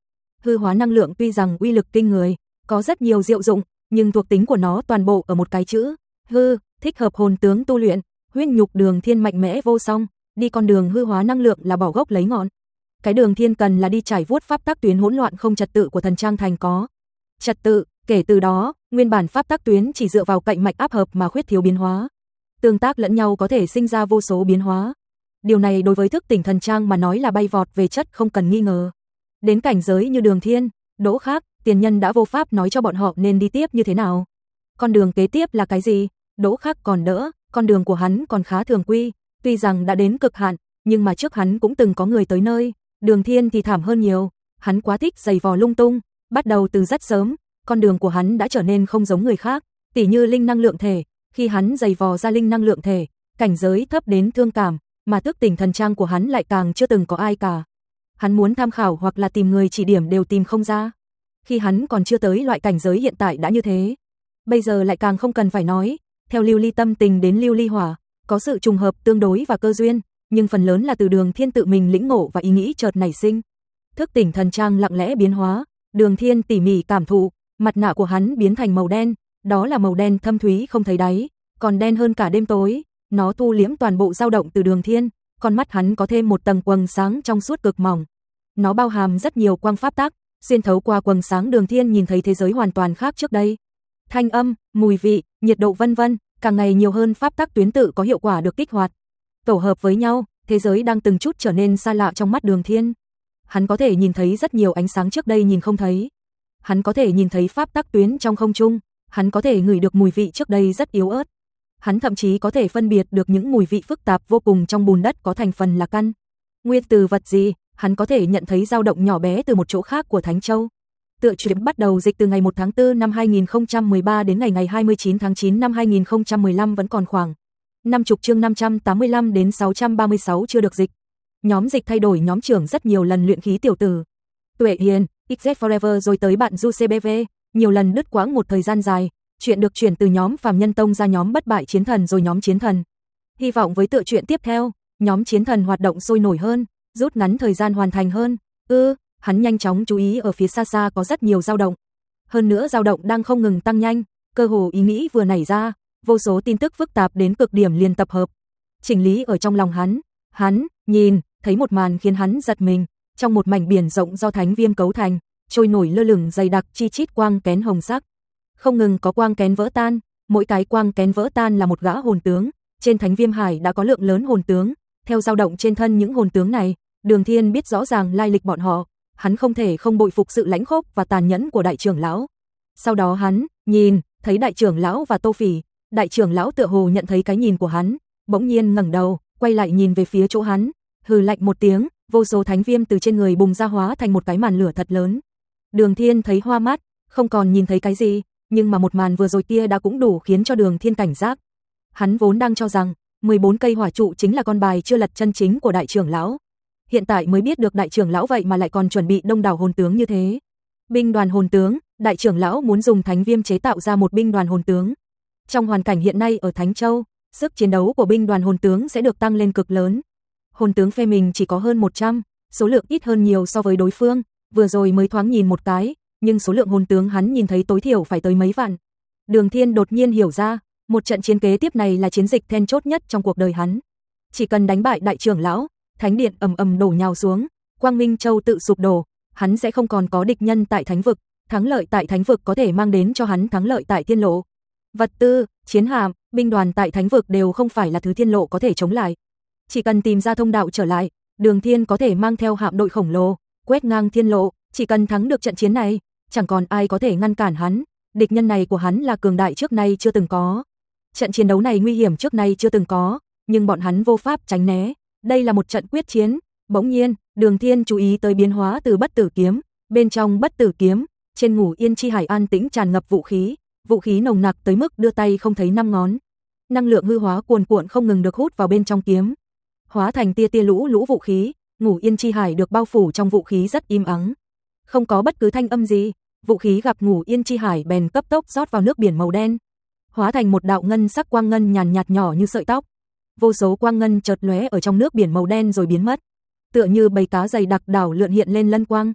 Hư hóa năng lượng tuy rằng uy lực kinh người, có rất nhiều diệu dụng, nhưng thuộc tính của nó toàn bộ ở một cái chữ, hư, thích hợp hồn tướng tu luyện, huyết nhục Đường Thiên mạnh mẽ vô song, đi con đường hư hóa năng lượng là bỏ gốc lấy ngọn. Cái Đường Thiên cần là đi trải vuốt pháp tắc tuyến hỗn loạn không trật tự của Thần Trang Thành có trật tự, kể từ đó, nguyên bản pháp tắc tuyến chỉ dựa vào cạnh mạch áp hợp mà khuyết thiếu biến hóa. Tương tác lẫn nhau có thể sinh ra vô số biến hóa. Điều này đối với thức tỉnh thần trang mà nói là bay vọt về chất không cần nghi ngờ. Đến cảnh giới như Đường Thiên, Đỗ Khác, tiền nhân đã vô pháp nói cho bọn họ nên đi tiếp như thế nào. Con đường kế tiếp là cái gì? Đỗ Khác còn đỡ, con đường của hắn còn khá thường quy, tuy rằng đã đến cực hạn, nhưng mà trước hắn cũng từng có người tới nơi. Đường Thiên thì thảm hơn nhiều, hắn quá thích giày vò lung tung, bắt đầu từ rất sớm, con đường của hắn đã trở nên không giống người khác, tỉ như linh năng lượng thể, khi hắn giày vò ra linh năng lượng thể, cảnh giới thấp đến thương cảm, mà thức tỉnh thần trang của hắn lại càng chưa từng có ai cả. Hắn muốn tham khảo hoặc là tìm người chỉ điểm đều tìm không ra. Khi hắn còn chưa tới loại cảnh giới hiện tại đã như thế, bây giờ lại càng không cần phải nói, theo lưu ly tâm tình đến lưu ly hỏa, có sự trùng hợp tương đối và cơ duyên, nhưng phần lớn là từ Đường Thiên tự mình lĩnh ngộ và ý nghĩ chợt nảy sinh. Thức tỉnh thần trang lặng lẽ biến hóa, Đường Thiên tỉ mỉ cảm thụ, mặt nạ của hắn biến thành màu đen, đó là màu đen thâm thúy không thấy đáy, còn đen hơn cả đêm tối, nó thu liễm toàn bộ dao động từ Đường Thiên, con mắt hắn có thêm một tầng quầng sáng trong suốt cực mỏng. Nó bao hàm rất nhiều quang pháp tắc, xuyên thấu qua quầng sáng Đường Thiên nhìn thấy thế giới hoàn toàn khác trước đây. Thanh âm, mùi vị, nhiệt độ vân vân, càng ngày nhiều hơn pháp tắc tuyến tự có hiệu quả được kích hoạt. Tổ hợp với nhau, thế giới đang từng chút trở nên xa lạ trong mắt Đường Thiên. Hắn có thể nhìn thấy rất nhiều ánh sáng trước đây nhìn không thấy. Hắn có thể nhìn thấy pháp tắc tuyến trong không trung, hắn có thể ngửi được mùi vị trước đây rất yếu ớt. Hắn thậm chí có thể phân biệt được những mùi vị phức tạp vô cùng trong bùn đất có thành phần là căn nguyên từ vật gì, hắn có thể nhận thấy dao động nhỏ bé từ một chỗ khác của Thánh Châu. Tựa truyện bắt đầu dịch từ ngày một tháng tư năm hai nghìn không trăm mười ba đến ngày ngày hai mươi chín tháng chín năm hai nghìn không trăm mười lăm vẫn còn khoảng năm mươi chương năm trăm tám mươi lăm đến sáu trăm ba mươi sáu chưa được dịch. Nhóm dịch thay đổi nhóm trưởng rất nhiều lần luyện khí tiểu tử. Tuệ Hiền, ích dét Forever rồi tới bạn Du xê bê vê, nhiều lần đứt quãng một thời gian dài, chuyện được chuyển từ nhóm Phàm Nhân Tông ra nhóm Bất Bại Chiến Thần rồi nhóm Chiến Thần. Hy vọng với tựa truyện tiếp theo, nhóm Chiến Thần hoạt động sôi nổi hơn, rút ngắn thời gian hoàn thành hơn. Ư, ừ, hắn nhanh chóng chú ý ở phía xa xa có rất nhiều dao động. Hơn nữa dao động đang không ngừng tăng nhanh, cơ hồ ý nghĩ vừa nảy ra, vô số tin tức phức tạp đến cực điểm liền tập hợp. Chỉnh lý ở trong lòng hắn, hắn nhìn thấy một màn khiến hắn giật mình, trong một mảnh biển rộng do thánh viêm cấu thành, trôi nổi lơ lửng dày đặc chi chít quang kén hồng sắc. Không ngừng có quang kén vỡ tan, mỗi cái quang kén vỡ tan là một gã hồn tướng, trên thánh viêm hải đã có lượng lớn hồn tướng, theo dao động trên thân những hồn tướng này, Đường Thiên biết rõ ràng lai lịch bọn họ, hắn không thể không bội phục sự lãnh khốc và tàn nhẫn của đại trưởng lão. Sau đó hắn nhìn thấy đại trưởng lão và Tô Phỉ, đại trưởng lão tựa hồ nhận thấy cái nhìn của hắn, bỗng nhiên ngẩng đầu, quay lại nhìn về phía chỗ hắn, hừ lạnh một tiếng, vô số thánh viêm từ trên người bùng ra hóa thành một cái màn lửa thật lớn. Đường Thiên thấy hoa mắt, không còn nhìn thấy cái gì, nhưng mà một màn vừa rồi kia đã cũng đủ khiến cho Đường Thiên cảnh giác. Hắn vốn đang cho rằng mười bốn cây hỏa trụ chính là con bài chưa lật chân chính của đại trưởng lão. Hiện tại mới biết được đại trưởng lão vậy mà lại còn chuẩn bị đông đảo hồn tướng như thế. Binh đoàn hồn tướng, đại trưởng lão muốn dùng thánh viêm chế tạo ra một binh đoàn hồn tướng. Trong hoàn cảnh hiện nay ở Thánh Châu, sức chiến đấu của binh đoàn hồn tướng sẽ được tăng lên cực lớn. Hồn tướng phe mình chỉ có hơn một trăm, số lượng ít hơn nhiều so với đối phương, vừa rồi mới thoáng nhìn một cái, nhưng số lượng hồn tướng hắn nhìn thấy tối thiểu phải tới mấy vạn. Đường Thiên đột nhiên hiểu ra, một trận chiến kế tiếp này là chiến dịch then chốt nhất trong cuộc đời hắn. Chỉ cần đánh bại đại trưởng lão, thánh điện ầm ầm đổ nhào xuống, Quang Minh Châu tự sụp đổ, hắn sẽ không còn có địch nhân tại thánh vực, thắng lợi tại thánh vực có thể mang đến cho hắn thắng lợi tại thiên lộ. Vật tư, chiến hạm, binh đoàn tại thánh vực đều không phải là thứ thiên lộ có thể chống lại. Chỉ cần tìm ra thông đạo trở lại, Đường Thiên có thể mang theo hạm đội khổng lồ, quét ngang thiên lộ, chỉ cần thắng được trận chiến này, chẳng còn ai có thể ngăn cản hắn. Địch nhân này của hắn là cường đại trước nay chưa từng có. Trận chiến đấu này nguy hiểm trước nay chưa từng có, nhưng bọn hắn vô pháp tránh né. Đây là một trận quyết chiến. Bỗng nhiên, Đường Thiên chú ý tới biến hóa từ bất tử kiếm, bên trong bất tử kiếm, trên Ngủ Yên Chi Hải an tĩnh tràn ngập vũ khí, vũ khí nồng nặc tới mức đưa tay không thấy năm ngón. Năng lượng hư hóa cuồn cuộn không ngừng được hút vào bên trong kiếm, hóa thành tia tia lũ lũ vũ khí. Ngủ Yên Chi Hải được bao phủ trong vũ khí rất im ắng, không có bất cứ thanh âm gì. Vũ khí gặp Ngủ Yên Chi Hải bèn cấp tốc rót vào nước biển màu đen, hóa thành một đạo ngân sắc quang ngân nhàn nhạt nhỏ như sợi tóc. Vô số quang ngân chợt lóe ở trong nước biển màu đen rồi biến mất, tựa như bầy cá dày đặc đảo lượn hiện lên lân quang.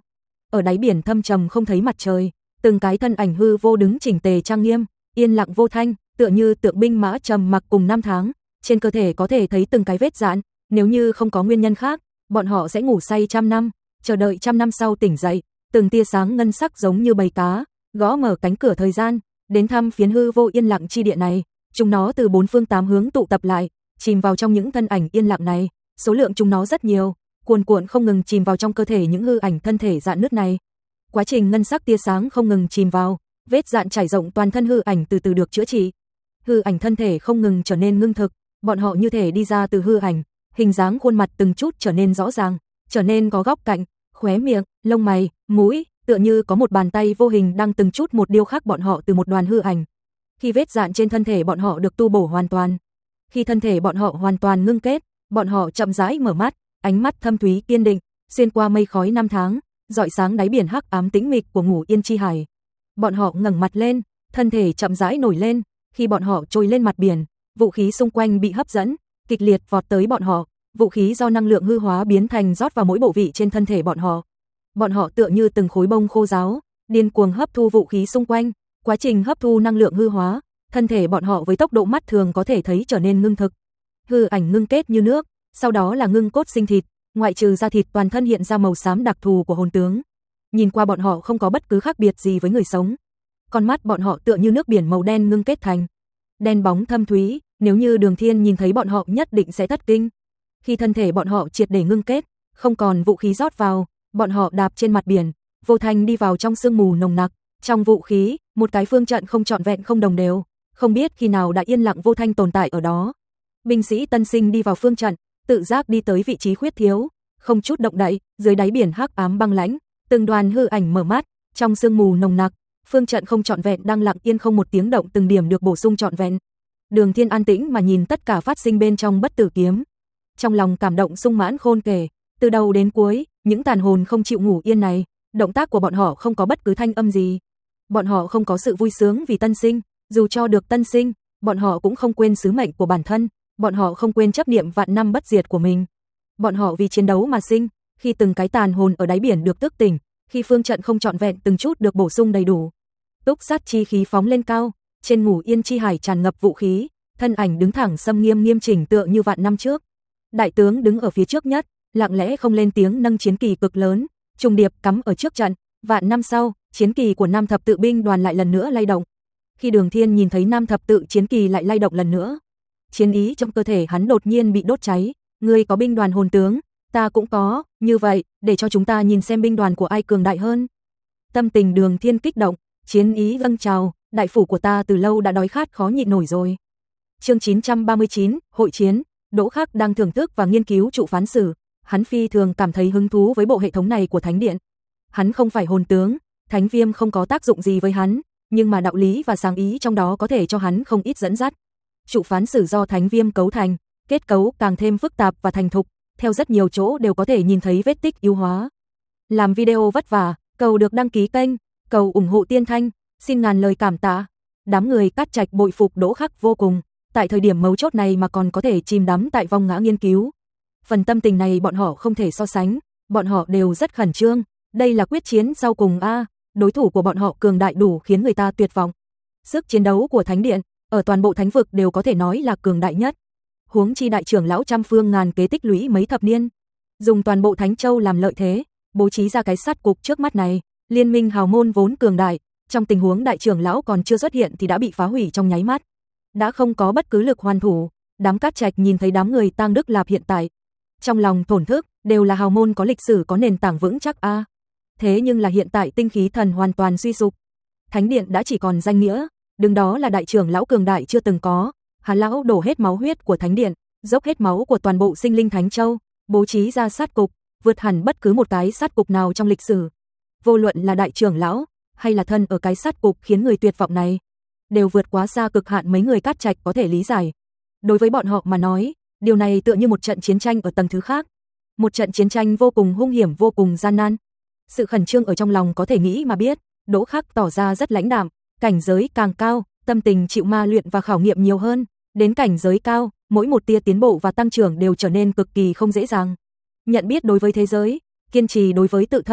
ở đáy biển thâm trầm không thấy mặt trời, từng cái thân ảnh hư vô đứng chỉnh tề trang nghiêm, yên lặng vô thanh, tựa như tượng binh mã trầm mặc cùng năm tháng, trên cơ thể có thể thấy từng cái vết rạn, nếu như không có nguyên nhân khác, bọn họ sẽ ngủ say trăm năm, chờ đợi trăm năm sau tỉnh dậy, từng tia sáng ngân sắc giống như bầy cá, gõ mở cánh cửa thời gian, đến thăm phiến hư vô yên lặng chi địa này, chúng nó từ bốn phương tám hướng tụ tập lại, chìm vào trong những thân ảnh yên lặng này, số lượng chúng nó rất nhiều, cuồn cuộn không ngừng chìm vào trong cơ thể những hư ảnh thân thể rạn nứt này. Quá trình ngân sắc tia sáng không ngừng chìm vào, vết rạn trải rộng toàn thân hư ảnh từ từ được chữa trị. Hư ảnh thân thể không ngừng trở nên ngưng thực, bọn họ như thể đi ra từ hư ảnh, hình dáng khuôn mặt từng chút trở nên rõ ràng, trở nên có góc cạnh, khóe miệng, lông mày, mũi, tựa như có một bàn tay vô hình đang từng chút một điêu khắc bọn họ từ một đoàn hư ảnh. Khi vết rạn trên thân thể bọn họ được tu bổ hoàn toàn, khi thân thể bọn họ hoàn toàn ngưng kết, bọn họ chậm rãi mở mắt, ánh mắt thâm thúy kiên định, xuyên qua mây khói năm tháng, rọi sáng đáy biển hắc ám tĩnh mịch của Ngủ Yên Chi Hải. Bọn họ ngẩng mặt lên, thân thể chậm rãi nổi lên, khi bọn họ trồi lên mặt biển, vũ khí xung quanh bị hấp dẫn, kịch liệt vọt tới bọn họ, vũ khí do năng lượng hư hóa biến thành rót vào mỗi bộ vị trên thân thể bọn họ. Bọn họ tựa như từng khối bông khô ráo, điên cuồng hấp thu vũ khí xung quanh, quá trình hấp thu năng lượng hư hóa, thân thể bọn họ với tốc độ mắt thường có thể thấy trở nên ngưng thực. Hư ảnh ngưng kết như nước, sau đó là ngưng cốt sinh thịt, ngoại trừ da thịt toàn thân hiện ra màu xám đặc thù của hồn tướng. Nhìn qua bọn họ không có bất cứ khác biệt gì với người sống. Con mắt bọn họ tựa như nước biển màu đen ngưng kết thành đen bóng thâm thúy, nếu như Đường Thiên nhìn thấy bọn họ nhất định sẽ thất kinh. Khi thân thể bọn họ triệt để ngưng kết, không còn vũ khí rót vào, bọn họ đạp trên mặt biển, vô thành đi vào trong sương mù nồng nặc, trong vũ khí, một cái phương trận không trọn vẹn không đồng đều, không biết khi nào đã yên lặng vô thanh tồn tại ở đó. Binh sĩ tân sinh đi vào phương trận, tự giác đi tới vị trí khuyết thiếu, không chút động đậy, dưới đáy biển hắc ám băng lãnh, từng đoàn hư ảnh mở mắt, trong sương mù nồng nặc, phương trận không trọn vẹn đang lặng yên không một tiếng động từng điểm được bổ sung trọn vẹn. Đường Thiên an tĩnh mà nhìn tất cả phát sinh bên trong Bất Tử Kiếm, trong lòng cảm động sung mãn khôn kể, từ đầu đến cuối, những tàn hồn không chịu ngủ yên này, động tác của bọn họ không có bất cứ thanh âm gì. Bọn họ không có sự vui sướng vì tân sinh, dù cho được tân sinh, bọn họ cũng không quên sứ mệnh của bản thân, bọn họ không quên chấp niệm vạn năm bất diệt của mình. Bọn họ vì chiến đấu mà sinh, khi từng cái tàn hồn ở đáy biển được thức tỉnh, khi phương trận không trọn vẹn từng chút được bổ sung đầy đủ, túc sát chi khí phóng lên cao, trên Ngủ Yên Chi Hải tràn ngập vũ khí, thân ảnh đứng thẳng xâm nghiêm nghiêm chỉnh tựa như vạn năm trước. Đại tướng đứng ở phía trước nhất, lặng lẽ không lên tiếng nâng chiến kỳ cực lớn, trùng điệp cắm ở trước trận. Vạn năm sau, chiến kỳ của Nam Thập Tự binh đoàn lại lần nữa lay động. Khi Đường Thiên nhìn thấy Nam Thập Tự chiến kỳ lại lay động lần nữa, chiến ý trong cơ thể hắn đột nhiên bị đốt cháy. Ngươi có binh đoàn hồn tướng, ta cũng có, như vậy, để cho chúng ta nhìn xem binh đoàn của ai cường đại hơn. Tâm tình Đường Thiên kích động, chiến ý dâng trào, đại phủ của ta từ lâu đã đói khát khó nhịn nổi rồi. Chương chín trăm ba mươi chín, hội chiến. Đỗ Khắc đang thưởng thức và nghiên cứu trụ phán sử, hắn phi thường cảm thấy hứng thú với bộ hệ thống này của Thánh Điện. Hắn không phải hồn tướng, Thánh Viêm không có tác dụng gì với hắn, nhưng mà đạo lý và sáng ý trong đó có thể cho hắn không ít dẫn dắt. Trụ phán sử do Thánh Viêm cấu thành, kết cấu càng thêm phức tạp và thành thục, theo rất nhiều chỗ đều có thể nhìn thấy vết tích yếu hóa. Làm video vất vả, cầu được đăng ký kênh, cầu ủng hộ Tiên Thanh, xin ngàn lời cảm tạ. Đám người Cát Trạch bội phục Đỗ Khắc vô cùng, tại thời điểm mấu chốt này mà còn có thể chìm đắm tại vong ngã nghiên cứu. Phần tâm tình này bọn họ không thể so sánh, bọn họ đều rất khẩn trương, đây là quyết chiến sau cùng a, đối thủ của bọn họ cường đại đủ khiến người ta tuyệt vọng. Sức chiến đấu của Thánh Điện ở toàn bộ thánh vực đều có thể nói là cường đại nhất. Huống chi đại trưởng lão trăm phương ngàn kế tích lũy mấy thập niên, dùng toàn bộ Thánh Châu làm lợi thế, bố trí ra cái sát cục trước mắt này, liên minh hào môn vốn cường đại, trong tình huống đại trưởng lão còn chưa xuất hiện thì đã bị phá hủy trong nháy mắt. Đã không có bất cứ lực hoàn thủ, đám Cát Trạch nhìn thấy đám người Tang Đức Lạp hiện tại, trong lòng thổn thức, đều là hào môn có lịch sử có nền tảng vững chắc a. À. Thế nhưng là hiện tại tinh khí thần hoàn toàn suy sụp. Thánh Điện đã chỉ còn danh nghĩa, đứng đó là đại trưởng lão cường đại chưa từng có, Hà lão đổ hết máu huyết của Thánh Điện, dốc hết máu của toàn bộ sinh linh Thánh Châu, bố trí ra sát cục, vượt hẳn bất cứ một cái sát cục nào trong lịch sử. Vô luận là đại trưởng lão hay là thân ở cái sát cục khiến người tuyệt vọng này, đều vượt quá xa cực hạn mấy người Cát Trạch có thể lý giải. Đối với bọn họ mà nói, điều này tựa như một trận chiến tranh ở tầng thứ khác, một trận chiến tranh vô cùng hung hiểm vô cùng gian nan. Sự khẩn trương ở trong lòng có thể nghĩ mà biết, Đỗ Khắc tỏ ra rất lãnh đạm, cảnh giới càng cao, tâm tình chịu ma luyện và khảo nghiệm nhiều hơn, đến cảnh giới cao, mỗi một tia tiến bộ và tăng trưởng đều trở nên cực kỳ không dễ dàng. Nhận biết đối với thế giới, kiên trì đối với tự thân,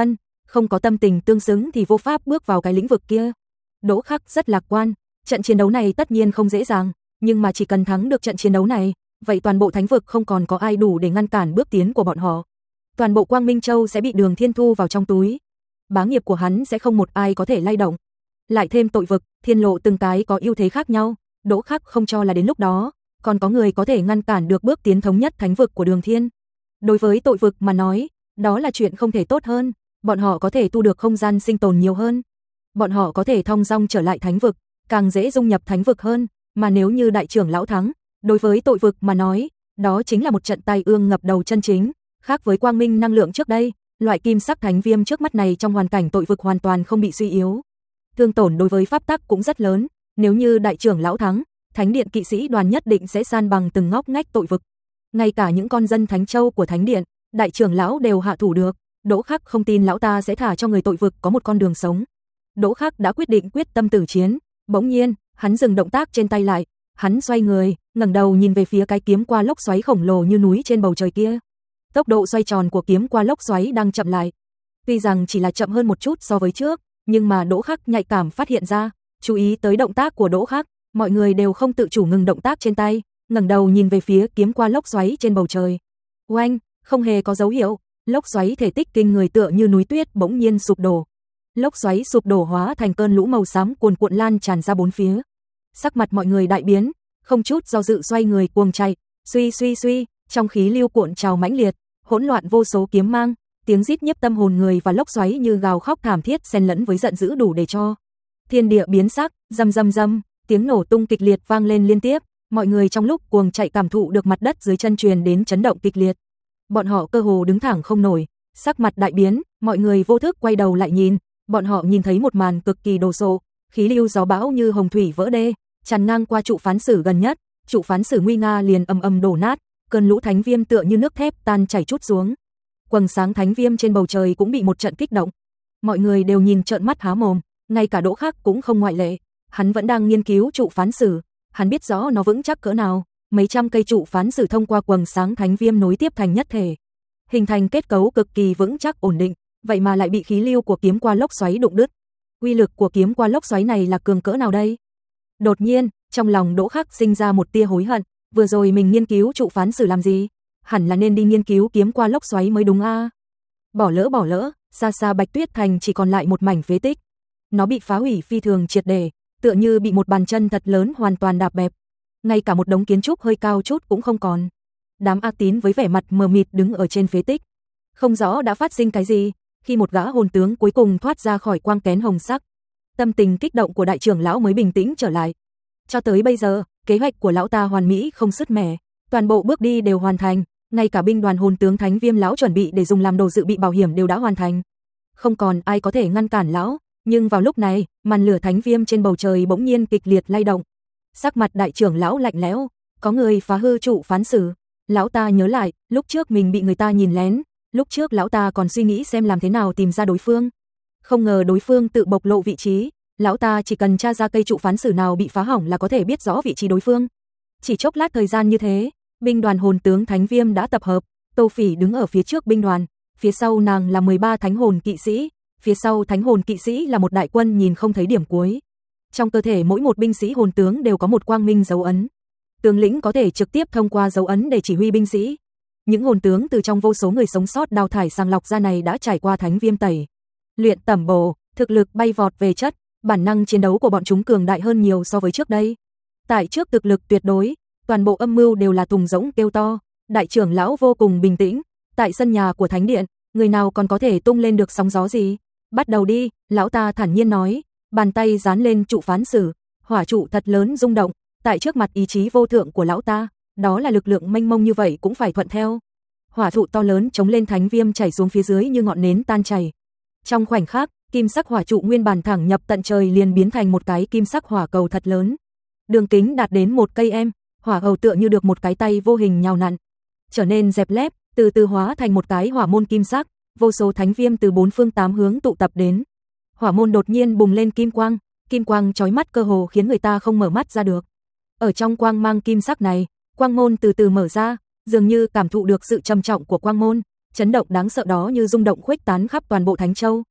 không có tâm tình tương xứng thì vô pháp bước vào cái lĩnh vực kia. Đỗ Khắc rất lạc quan, trận chiến đấu này tất nhiên không dễ dàng, nhưng mà chỉ cần thắng được trận chiến đấu này, vậy toàn bộ thánh vực không còn có ai đủ để ngăn cản bước tiến của bọn họ. Toàn bộ Quang Minh Châu sẽ bị Đường Thiên thu vào trong túi. Bá nghiệp của hắn sẽ không một ai có thể lay động. Lại thêm tội vực, thiên lộ từng cái có ưu thế khác nhau, Đỗ Khắc không cho là đến lúc đó còn có người có thể ngăn cản được bước tiến thống nhất thánh vực của Đường Thiên. Đối với tội vực mà nói, đó là chuyện không thể tốt hơn, bọn họ có thể thu được không gian sinh tồn nhiều hơn. Bọn họ có thể thong dong trở lại thánh vực, càng dễ dung nhập thánh vực hơn, mà nếu như đại trưởng lão thắng, đối với tội vực mà nói, đó chính là một trận tai ương ngập đầu chân chính, khác với quang minh năng lượng trước đây, loại kim sắc thánh viêm trước mắt này trong hoàn cảnh tội vực hoàn toàn không bị suy yếu. Thương tổn đối với pháp tắc cũng rất lớn, nếu như đại trưởng lão thắng, thánh điện kỵ sĩ đoàn nhất định sẽ san bằng từng ngóc ngách tội vực. Ngay cả những con dân thánh châu của thánh điện, đại trưởng lão đều hạ thủ được, Đỗ Khắc không tin lão ta sẽ thả cho người tội vực có một con đường sống. Đỗ Khắc đã quyết định quyết tâm tử chiến, bỗng nhiên, hắn dừng động tác trên tay lại, hắn xoay người, ngẩng đầu nhìn về phía cái kiếm qua lốc xoáy khổng lồ như núi trên bầu trời kia. Tốc độ xoay tròn của kiếm qua lốc xoáy đang chậm lại. Tuy rằng chỉ là chậm hơn một chút so với trước, nhưng mà Đỗ Khắc nhạy cảm phát hiện ra, chú ý tới động tác của Đỗ Khắc, mọi người đều không tự chủ ngừng động tác trên tay, ngẩng đầu nhìn về phía kiếm qua lốc xoáy trên bầu trời. Oanh, không hề có dấu hiệu, lốc xoáy thể tích kinh người tựa như núi tuyết bỗng nhiên sụp đổ. Lốc xoáy sụp đổ hóa thành cơn lũ màu xám cuồn cuộn lan tràn ra bốn phía. Sắc mặt mọi người đại biến, không chút do dự xoay người cuồng chạy, suy suy suy, trong khí lưu cuộn trào mãnh liệt, hỗn loạn vô số kiếm mang, tiếng rít nhiếp tâm hồn người và lốc xoáy như gào khóc thảm thiết xen lẫn với giận dữ đủ để cho thiên địa biến sắc, rầm rầm rầm, tiếng nổ tung kịch liệt vang lên liên tiếp, mọi người trong lúc cuồng chạy cảm thụ được mặt đất dưới chân truyền đến chấn động kịch liệt. Bọn họ cơ hồ đứng thẳng không nổi, sắc mặt đại biến, mọi người vô thức quay đầu lại nhìn, bọn họ nhìn thấy một màn cực kỳ đồ sộ, khí lưu gió bão như hồng thủy vỡ đê, tràn ngang qua trụ phán sử gần nhất, trụ phán sử nguy nga liền ầm ầm đổ nát, cơn lũ thánh viêm tựa như nước thép tan chảy trút xuống. Quầng sáng thánh viêm trên bầu trời cũng bị một trận kích động. Mọi người đều nhìn trợn mắt há mồm, ngay cả Đỗ Khắc cũng không ngoại lệ, hắn vẫn đang nghiên cứu trụ phán sử, hắn biết rõ nó vững chắc cỡ nào, mấy trăm cây trụ phán sử thông qua quầng sáng thánh viêm nối tiếp thành nhất thể, hình thành kết cấu cực kỳ vững chắc ổn định, vậy mà lại bị khí lưu của kiếm qua lốc xoáy đụng đứt. Uy lực của kiếm qua lốc xoáy này là cường cỡ nào đây? Đột nhiên, trong lòng Đỗ Khắc sinh ra một tia hối hận, vừa rồi mình nghiên cứu trụ phán sử làm gì? Hẳn là nên đi nghiên cứu kiếm qua lốc xoáy mới đúng a. Bỏ lỡ bỏ lỡ, xa xa Bạch Tuyết Thành chỉ còn lại một mảnh phế tích. Nó bị phá hủy phi thường triệt để, tựa như bị một bàn chân thật lớn hoàn toàn đạp bẹp. Ngay cả một đống kiến trúc hơi cao chút cũng không còn. Đám A Tín với vẻ mặt mờ mịt đứng ở trên phế tích, không rõ đã phát sinh cái gì, khi một gã hồn tướng cuối cùng thoát ra khỏi quang kén hồng sắc, tâm tình kích động của đại trưởng lão mới bình tĩnh trở lại. Cho tới bây giờ, kế hoạch của lão ta hoàn mỹ không sứt mẻ, toàn bộ bước đi đều hoàn thành, ngay cả binh đoàn hồn tướng Thánh Viêm lão chuẩn bị để dùng làm đồ dự bị bảo hiểm đều đã hoàn thành. Không còn ai có thể ngăn cản lão, nhưng vào lúc này, màn lửa Thánh Viêm trên bầu trời bỗng nhiên kịch liệt lay động. Sắc mặt đại trưởng lão lạnh lẽo, có người phá hư trụ phán sử. Lão ta nhớ lại, lúc trước mình bị người ta nhìn lén, lúc trước lão ta còn suy nghĩ xem làm thế nào tìm ra đối phương. Không ngờ đối phương tự bộc lộ vị trí, lão ta chỉ cần tra ra cây trụ phán sử nào bị phá hỏng là có thể biết rõ vị trí đối phương. Chỉ chốc lát thời gian như thế, binh đoàn hồn tướng Thánh Viêm đã tập hợp, Tô Phỉ đứng ở phía trước binh đoàn, phía sau nàng là mười ba thánh hồn kỵ sĩ, phía sau thánh hồn kỵ sĩ là một đại quân nhìn không thấy điểm cuối. Trong cơ thể mỗi một binh sĩ hồn tướng đều có một quang minh dấu ấn. Tướng lĩnh có thể trực tiếp thông qua dấu ấn để chỉ huy binh sĩ. Những hồn tướng từ trong vô số người sống sót đào thải sàng lọc ra này đã trải qua Thánh Viêm tẩy luyện tẩm bổ, thực lực bay vọt về chất, bản năng chiến đấu của bọn chúng cường đại hơn nhiều so với trước đây. Tại trước thực lực tuyệt đối, toàn bộ âm mưu đều là thùng rỗng kêu to. Đại trưởng lão vô cùng bình tĩnh, tại sân nhà của thánh điện, người nào còn có thể tung lên được sóng gió gì? Bắt đầu đi, lão ta thản nhiên nói, bàn tay dán lên trụ phán sử, hỏa trụ thật lớn rung động, tại trước mặt ý chí vô thượng của lão ta, đó là lực lượng mênh mông như vậy cũng phải thuận theo. Hỏa trụ to lớn chống lên Thánh Viêm chảy xuống phía dưới như ngọn nến tan chảy. Trong khoảnh khắc, kim sắc hỏa trụ nguyên bản thẳng nhập tận trời liền biến thành một cái kim sắc hỏa cầu thật lớn. Đường kính đạt đến một cây em, hỏa cầu tựa như được một cái tay vô hình nhào nặn, trở nên dẹp lép, từ từ hóa thành một cái hỏa môn kim sắc, vô số thánh viêm từ bốn phương tám hướng tụ tập đến. Hỏa môn đột nhiên bùng lên kim quang, kim quang chói mắt cơ hồ khiến người ta không mở mắt ra được. Ở trong quang mang kim sắc này, quang môn từ từ mở ra, dường như cảm thụ được sự trầm trọng của quang môn, chấn động đáng sợ đó như rung động khuếch tán khắp toàn bộ Thánh Châu,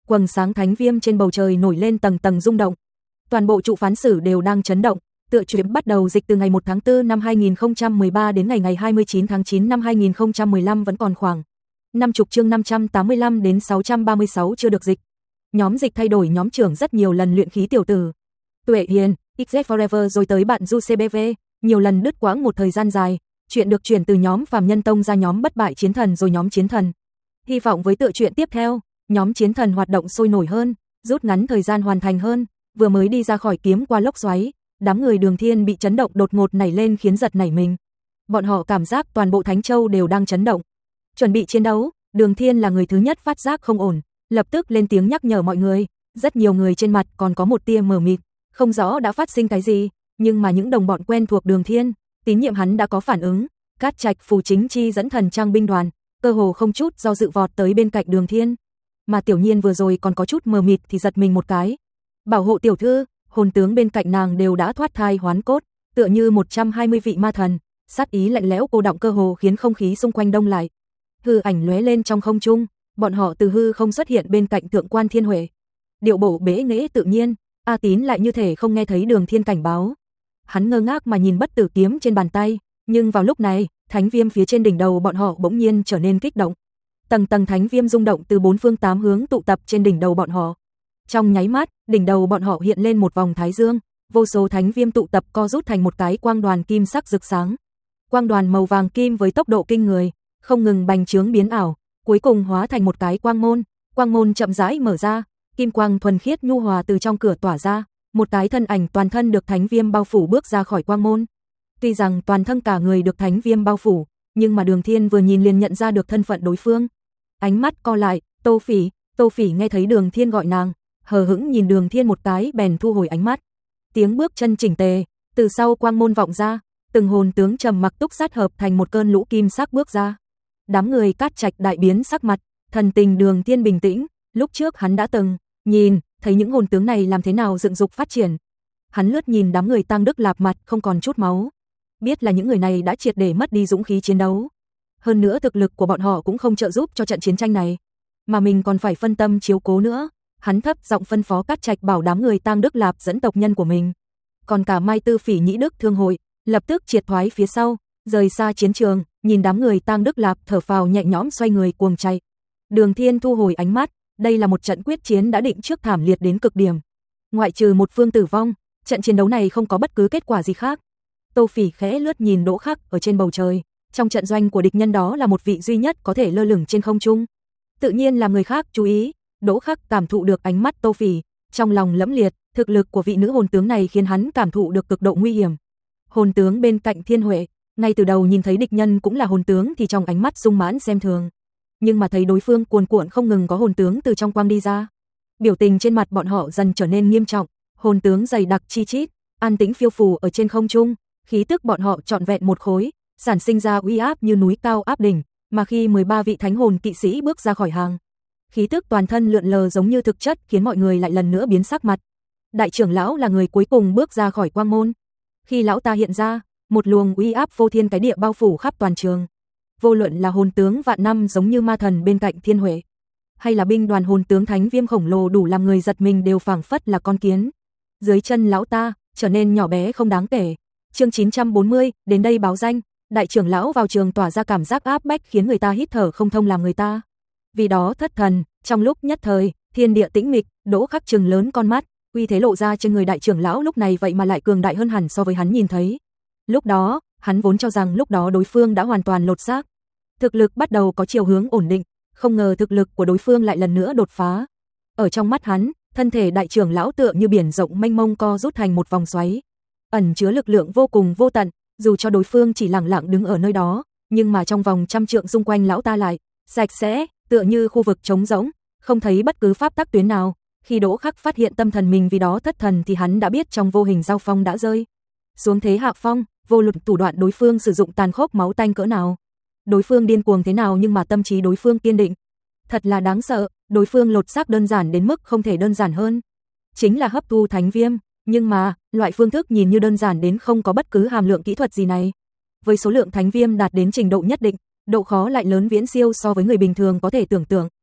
quầng sáng thánh viêm trên bầu trời nổi lên tầng tầng rung động. Toàn bộ trụ phán sử đều đang chấn động. Tựa truyện bắt đầu dịch từ ngày một tháng tư năm hai nghìn không trăm mười ba đến ngày ngày hai mươi chín tháng chín năm hai nghìn không trăm mười lăm, vẫn còn khoảng năm mươi chương năm trăm tám mươi lăm đến sáu trăm ba mươi sáu chưa được dịch. Nhóm dịch thay đổi nhóm trưởng rất nhiều lần, luyện khí tiểu tử Tuệ Hiền, ích dét Forever rồi tới bạn Du xê bê vê, nhiều lần đứt quãng một thời gian dài, chuyện được chuyển từ nhóm Phàm Nhân Tông ra nhóm Bất Bại Chiến Thần rồi nhóm Chiến Thần. Hy vọng với tựa truyện tiếp theo, nhóm Chiến Thần hoạt động sôi nổi hơn, rút ngắn thời gian hoàn thành hơn. Vừa mới đi ra khỏi kiếm qua lốc xoáy, đám người Đường Thiên bị chấn động đột ngột nảy lên khiến giật nảy mình. Bọn họ cảm giác toàn bộ Thánh Châu đều đang chấn động. Chuẩn bị chiến đấu, Đường Thiên là người thứ nhất phát giác không ổn, lập tức lên tiếng nhắc nhở mọi người. Rất nhiều người trên mặt còn có một tia mờ mịt, không rõ đã phát sinh cái gì, nhưng mà những đồng bọn quen thuộc Đường Thiên, tín nhiệm hắn đã có phản ứng. Cát Trạch Phù Chính Chi dẫn thần trang binh đoàn, cơ hồ không chút do dự vọt tới bên cạnh Đường Thiên. Mà Tiểu Nhiên vừa rồi còn có chút mờ mịt thì giật mình một cái. Bảo hộ tiểu thư, hồn tướng bên cạnh nàng đều đã thoát thai hoán cốt, tựa như một trăm hai mươi vị ma thần, sát ý lạnh lẽo cô đọng cơ hồ khiến không khí xung quanh đông lại. Hư ảnh lóe lên trong không trung, bọn họ từ hư không xuất hiện bên cạnh Thượng quan Thiên Huệ. Điệu bộ bế nghễ tự nhiên, A Tín lại như thể không nghe thấy Đường Thiên cảnh báo. Hắn ngơ ngác mà nhìn bất tử kiếm trên bàn tay, nhưng vào lúc này, thánh viêm phía trên đỉnh đầu bọn họ bỗng nhiên trở nên kích động. Tầng tầng thánh viêm rung động từ bốn phương tám hướng tụ tập trên đỉnh đầu bọn họ. Trong nháy mắt, đỉnh đầu bọn họ hiện lên một vòng thái dương, vô số thánh viêm tụ tập co rút thành một cái quang đoàn kim sắc rực sáng. Quang đoàn màu vàng kim với tốc độ kinh người, không ngừng bành trướng biến ảo, cuối cùng hóa thành một cái quang môn. Quang môn chậm rãi mở ra, kim quang thuần khiết nhu hòa từ trong cửa tỏa ra, một cái thân ảnh toàn thân được thánh viêm bao phủ bước ra khỏi quang môn. Tuy rằng toàn thân cả người được thánh viêm bao phủ, nhưng mà Đường Thiên vừa nhìn liền nhận ra được thân phận đối phương. Ánh mắt co lại, Tô Phỉ, Tô Phỉ nghe thấy Đường Thiên gọi nàng, hờ hững nhìn Đường Thiên một cái bèn thu hồi ánh mắt. Tiếng bước chân chỉnh tề, từ sau quang môn vọng ra, từng hồn tướng trầm mặc túc sát hợp thành một cơn lũ kim sắc bước ra. Đám người Cát Trạch đại biến sắc mặt, thần tình Đường Thiên bình tĩnh, lúc trước hắn đã từng nhìn thấy những hồn tướng này làm thế nào dựng dục phát triển. Hắn lướt nhìn đám người Tang Đức Lạp mặt không còn chút máu, biết là những người này đã triệt để mất đi dũng khí chiến đấu. Hơn nữa thực lực của bọn họ cũng không trợ giúp cho trận chiến tranh này, mà mình còn phải phân tâm chiếu cố nữa. Hắn thấp giọng phân phó Cát Trạch bảo đám người Tang Đức Lạp dẫn tộc nhân của mình, còn cả Mai Tư Phỉ Nhĩ Đức Thương hội, lập tức triệt thoái phía sau, rời xa chiến trường, nhìn đám người Tang Đức Lạp thở phào nhẹ nhõm xoay người cuồng chạy. Đường Thiên thu hồi ánh mắt, đây là một trận quyết chiến đã định trước thảm liệt đến cực điểm. Ngoại trừ một phương tử vong, trận chiến đấu này không có bất cứ kết quả gì khác. Tô Phỉ khẽ lướt nhìn Đỗ Khắc ở trên bầu trời, trong trận doanh của địch nhân đó là một vị duy nhất có thể lơ lửng trên không trung. Tự nhiên làm người khác chú ý, Đỗ Khắc cảm thụ được ánh mắt Tô Phỉ, trong lòng lẫm liệt, thực lực của vị nữ hồn tướng này khiến hắn cảm thụ được cực độ nguy hiểm. Hồn tướng bên cạnh Thiên Huệ, ngay từ đầu nhìn thấy địch nhân cũng là hồn tướng thì trong ánh mắt sung mãn xem thường, nhưng mà thấy đối phương cuồn cuộn không ngừng có hồn tướng từ trong quang đi ra, biểu tình trên mặt bọn họ dần trở nên nghiêm trọng. Hồn tướng dày đặc chi chít, an tĩnh phiêu phù ở trên không trung, khí tức bọn họ trọn vẹn một khối, sản sinh ra uy áp như núi cao áp đỉnh, mà khi mười ba vị thánh hồn kỵ sĩ bước ra khỏi hàng, khí tức toàn thân lượn lờ giống như thực chất khiến mọi người lại lần nữa biến sắc mặt. Đại trưởng lão là người cuối cùng bước ra khỏi quang môn. Khi lão ta hiện ra, một luồng uy áp vô thiên cái địa bao phủ khắp toàn trường. Vô luận là hồn tướng vạn năm giống như ma thần bên cạnh Thiên Huệ, hay là binh đoàn hồn tướng thánh viêm khổng lồ đủ làm người giật mình đều phảng phất là con kiến. Dưới chân lão ta trở nên nhỏ bé không đáng kể. Chương chín trăm bốn mươi, đến đây báo danh. Đại trưởng lão vào trường tỏa ra cảm giác áp bách khiến người ta hít thở không thông, làm người ta vì đó thất thần. Trong lúc nhất thời, thiên địa tĩnh mịch, Đỗ Khắc trừng lớn con mắt, uy thế lộ ra trên người đại trưởng lão lúc này vậy mà lại cường đại hơn hẳn so với hắn nhìn thấy. Lúc đó, hắn vốn cho rằng lúc đó đối phương đã hoàn toàn lột xác, thực lực bắt đầu có chiều hướng ổn định, không ngờ thực lực của đối phương lại lần nữa đột phá. Ở trong mắt hắn, thân thể đại trưởng lão tựa như biển rộng mênh mông co rút thành một vòng xoáy, ẩn chứa lực lượng vô cùng vô tận, dù cho đối phương chỉ lặng lặng đứng ở nơi đó, nhưng mà trong vòng trăm trượng xung quanh lão ta lại sạch sẽ, tựa như khu vực trống rỗng, không thấy bất cứ pháp tắc tuyến nào. Khi Đỗ Khắc phát hiện tâm thần mình vì đó thất thần thì hắn đã biết trong vô hình giao phong đã rơi xuống thế hạ phong, vô luận thủ đoạn đối phương sử dụng tàn khốc máu tanh cỡ nào, đối phương điên cuồng thế nào, nhưng mà tâm trí đối phương kiên định. Thật là đáng sợ, đối phương lột xác đơn giản đến mức không thể đơn giản hơn, chính là hấp thu thánh viêm, nhưng mà, loại phương thức nhìn như đơn giản đến không có bất cứ hàm lượng kỹ thuật gì này, với số lượng thánh viêm đạt đến trình độ nhất định, độ khó lại lớn viễn siêu so với người bình thường có thể tưởng tượng.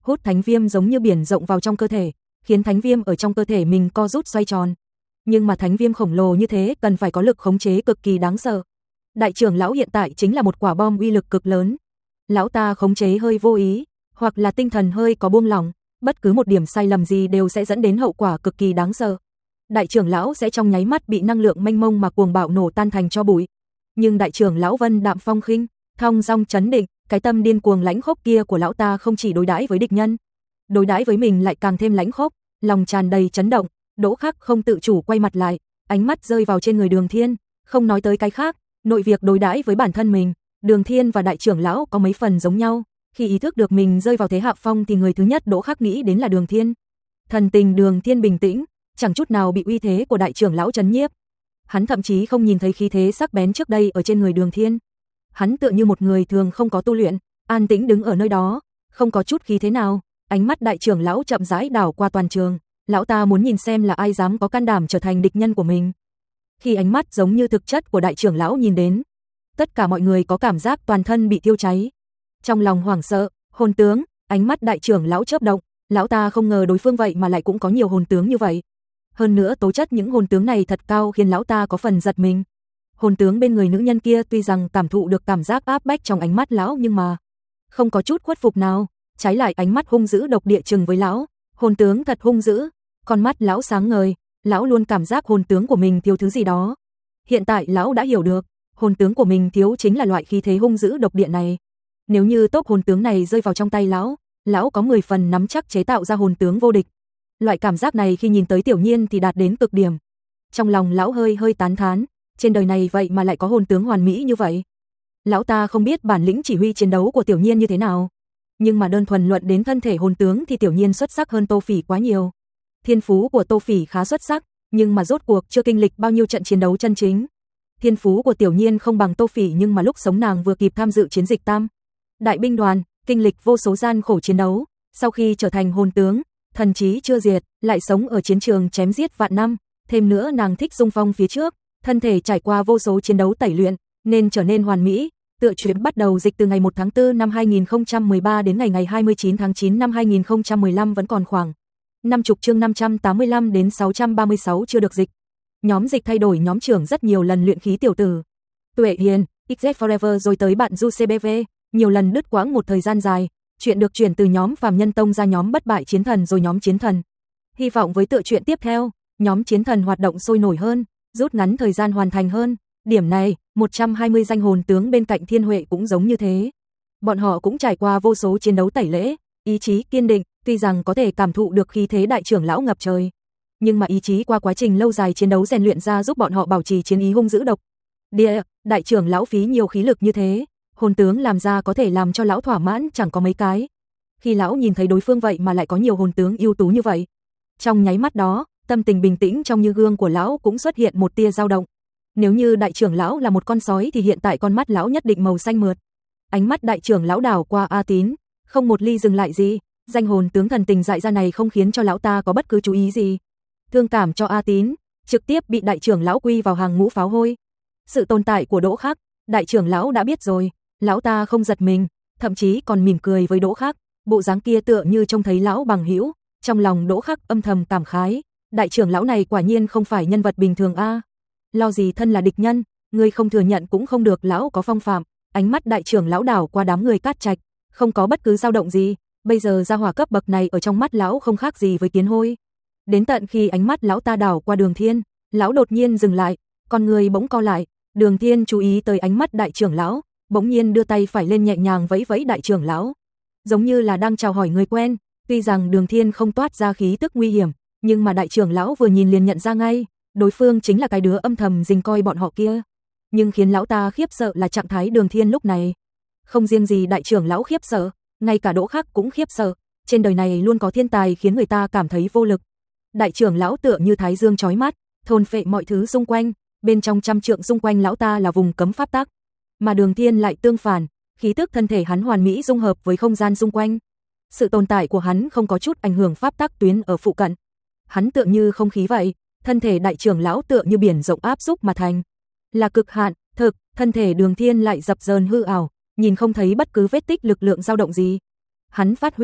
hút thánh viêm giống như biển rộng vào trong cơ thể, khiến thánh viêm ở trong cơ thể mình co rút xoay tròn. Nhưng mà thánh viêm khổng lồ như thế cần phải có lực khống chế cực kỳ đáng sợ. Đại trưởng lão hiện tại chính là một quả bom uy lực cực lớn. Lão ta khống chế hơi vô ý, hoặc là tinh thần hơi có buông lỏng, bất cứ một điểm sai lầm gì đều sẽ dẫn đến hậu quả cực kỳ đáng sợ. Đại trưởng lão sẽ trong nháy mắt bị năng lượng mênh mông mà cuồng bạo nổ tan thành tro bụi. Nhưng đại trưởng lão Vân đạm phong khinh, thong dong trấn định, cái tâm điên cuồng lãnh khốc kia của lão ta không chỉ đối đãi với địch nhân, đối đãi với mình lại càng thêm lãnh khốc, lòng tràn đầy chấn động. Đỗ Khắc không tự chủ quay mặt lại, ánh mắt rơi vào trên người Đường Thiên, không nói tới cái khác, nội việc đối đãi với bản thân mình, Đường Thiên và đại trưởng lão có mấy phần giống nhau. Khi ý thức được mình rơi vào thế hạ phong thì người thứ nhất Đỗ Khắc nghĩ đến là Đường Thiên. Thần tình Đường Thiên bình tĩnh, chẳng chút nào bị uy thế của đại trưởng lão chấn nhiếp. Hắn thậm chí không nhìn thấy khí thế sắc bén trước đây ở trên người Đường Thiên. Hắn tựa như một người thường không có tu luyện, an tĩnh đứng ở nơi đó, không có chút khí thế nào. Ánh mắt đại trưởng lão chậm rãi đảo qua toàn trường, lão ta muốn nhìn xem là ai dám có can đảm trở thành địch nhân của mình. Khi ánh mắt giống như thực chất của đại trưởng lão nhìn đến, tất cả mọi người có cảm giác toàn thân bị thiêu cháy. Trong lòng hoảng sợ, hồn tướng, ánh mắt đại trưởng lão chớp động, lão ta không ngờ đối phương vậy mà lại cũng có nhiều hồn tướng như vậy. Hơn nữa tố chất những hồn tướng này thật cao khiến lão ta có phần giật mình. Hồn tướng bên người nữ nhân kia tuy rằng cảm thụ được cảm giác áp bách trong ánh mắt lão nhưng mà không có chút khuất phục nào, trái lại ánh mắt hung dữ độc địa trừng với lão. Hồn tướng thật hung dữ, con mắt lão sáng ngời, lão luôn cảm giác hồn tướng của mình thiếu thứ gì đó. Hiện tại lão đã hiểu được, hồn tướng của mình thiếu chính là loại khí thế hung dữ độc địa này. Nếu như tốp hồn tướng này rơi vào trong tay lão, lão có mười phần nắm chắc chế tạo ra hồn tướng vô địch. Loại cảm giác này khi nhìn tới Tiểu Nhiên thì đạt đến cực điểm. Trong lòng lão hơi hơi tán thán, trên đời này vậy mà lại có hồn tướng hoàn mỹ như vậy. Lão ta không biết bản lĩnh chỉ huy chiến đấu của Tiểu Nhiên như thế nào, nhưng mà đơn thuần luận đến thân thể hồn tướng thì Tiểu Nhiên xuất sắc hơn Tô Phỉ quá nhiều. Thiên phú của Tô Phỉ khá xuất sắc, nhưng mà rốt cuộc chưa kinh lịch bao nhiêu trận chiến đấu chân chính. Thiên phú của Tiểu Nhiên không bằng Tô Phỉ nhưng mà lúc sống nàng vừa kịp tham dự chiến dịch Tam Đại binh đoàn, kinh lịch vô số gian khổ chiến đấu, sau khi trở thành hồn tướng, thần trí chưa diệt, lại sống ở chiến trường chém giết vạn năm, thêm nữa nàng thích xung phong phía trước, thân thể trải qua vô số chiến đấu tẩy luyện, nên trở nên hoàn mỹ. Tựa truyện bắt đầu dịch từ ngày một tháng tư năm hai nghìn không trăm mười ba đến ngày ngày hai mươi chín tháng chín năm hai nghìn không trăm mười lăm, vẫn còn khoảng năm mươi chương năm trăm tám mươi lăm đến sáu trăm ba mươi sáu chưa được dịch. Nhóm dịch thay đổi nhóm trưởng rất nhiều lần, luyện khí tiểu tử Tuệ Hiền, ích dét Forever rồi tới bạn Du xê bê vê, nhiều lần đứt quãng một thời gian dài, chuyện được chuyển từ nhóm Phàm Nhân Tông ra nhóm Bất Bại Chiến Thần rồi nhóm Chiến Thần. Hy vọng với tựa truyện tiếp theo, nhóm Chiến Thần hoạt động sôi nổi hơn, rút ngắn thời gian hoàn thành hơn. Điểm này, một trăm hai mươi danh hồn tướng bên cạnh Thiên Huệ cũng giống như thế. Bọn họ cũng trải qua vô số chiến đấu tẩy lễ, ý chí kiên định, tuy rằng có thể cảm thụ được khí thế đại trưởng lão ngập trời, nhưng mà ý chí qua quá trình lâu dài chiến đấu rèn luyện ra giúp bọn họ bảo trì chiến ý hung dữ độc địa. Đại trưởng lão phí nhiều khí lực như thế, hồn tướng làm ra có thể làm cho lão thỏa mãn chẳng có mấy cái. Khi lão nhìn thấy đối phương vậy mà lại có nhiều hồn tướng ưu tú như vậy, trong nháy mắt đó, tâm tình bình tĩnh trong như gương của lão cũng xuất hiện một tia dao động. Nếu như đại trưởng lão là một con sói thì hiện tại con mắt lão nhất định màu xanh mượt. Ánh mắt đại trưởng lão đảo qua A Tín, không một ly dừng lại gì, danh hồn tướng thần tình dại ra này không khiến cho lão ta có bất cứ chú ý gì. Thương cảm cho A Tín, trực tiếp bị đại trưởng lão quy vào hàng ngũ pháo hôi. Sự tồn tại của Đỗ Khắc, đại trưởng lão đã biết rồi, lão ta không giật mình, thậm chí còn mỉm cười với Đỗ Khắc, bộ dáng kia tựa như trông thấy lão bằng hữu. Trong lòng Đỗ Khắc âm thầm cảm khái, đại trưởng lão này quả nhiên không phải nhân vật bình thường a. Lo gì thân là địch nhân, người không thừa nhận cũng không được, lão có phong phạm. Ánh mắt đại trưởng lão đảo qua đám người Cát Trạch, không có bất cứ dao động gì, bây giờ gia hỏa cấp bậc này ở trong mắt lão không khác gì với kiến hôi. Đến tận khi ánh mắt lão ta đảo qua Đường Thiên, lão đột nhiên dừng lại, con người bỗng co lại. Đường Thiên chú ý tới ánh mắt đại trưởng lão, bỗng nhiên đưa tay phải lên nhẹ nhàng vẫy vẫy đại trưởng lão, giống như là đang chào hỏi người quen. Tuy rằng Đường Thiên không toát ra khí tức nguy hiểm, nhưng mà đại trưởng lão vừa nhìn liền nhận ra ngay, đối phương chính là cái đứa âm thầm rình coi bọn họ kia. Nhưng khiến lão ta khiếp sợ là trạng thái Đường Thiên lúc này. Không riêng gì đại trưởng lão khiếp sợ, ngay cả Đỗ Khắc cũng khiếp sợ. Trên đời này luôn có thiên tài khiến người ta cảm thấy vô lực. Đại trưởng lão tựa như thái dương chói mắt, thôn phệ mọi thứ xung quanh, bên trong trăm trượng xung quanh lão ta là vùng cấm pháp tắc, mà Đường Thiên lại tương phản, khí tức thân thể hắn hoàn mỹ dung hợp với không gian xung quanh. Sự tồn tại của hắn không có chút ảnh hưởng pháp tắc tuyến ở phụ cận. Hắn tựa như không khí vậy, thân thể đại trưởng lão tựa như biển rộng áp xúc mà thành, là cực hạn. Thực, thân thể Đường Thiên lại dập dờn hư ảo, nhìn không thấy bất cứ vết tích lực lượng dao động gì. Hắn phát huy,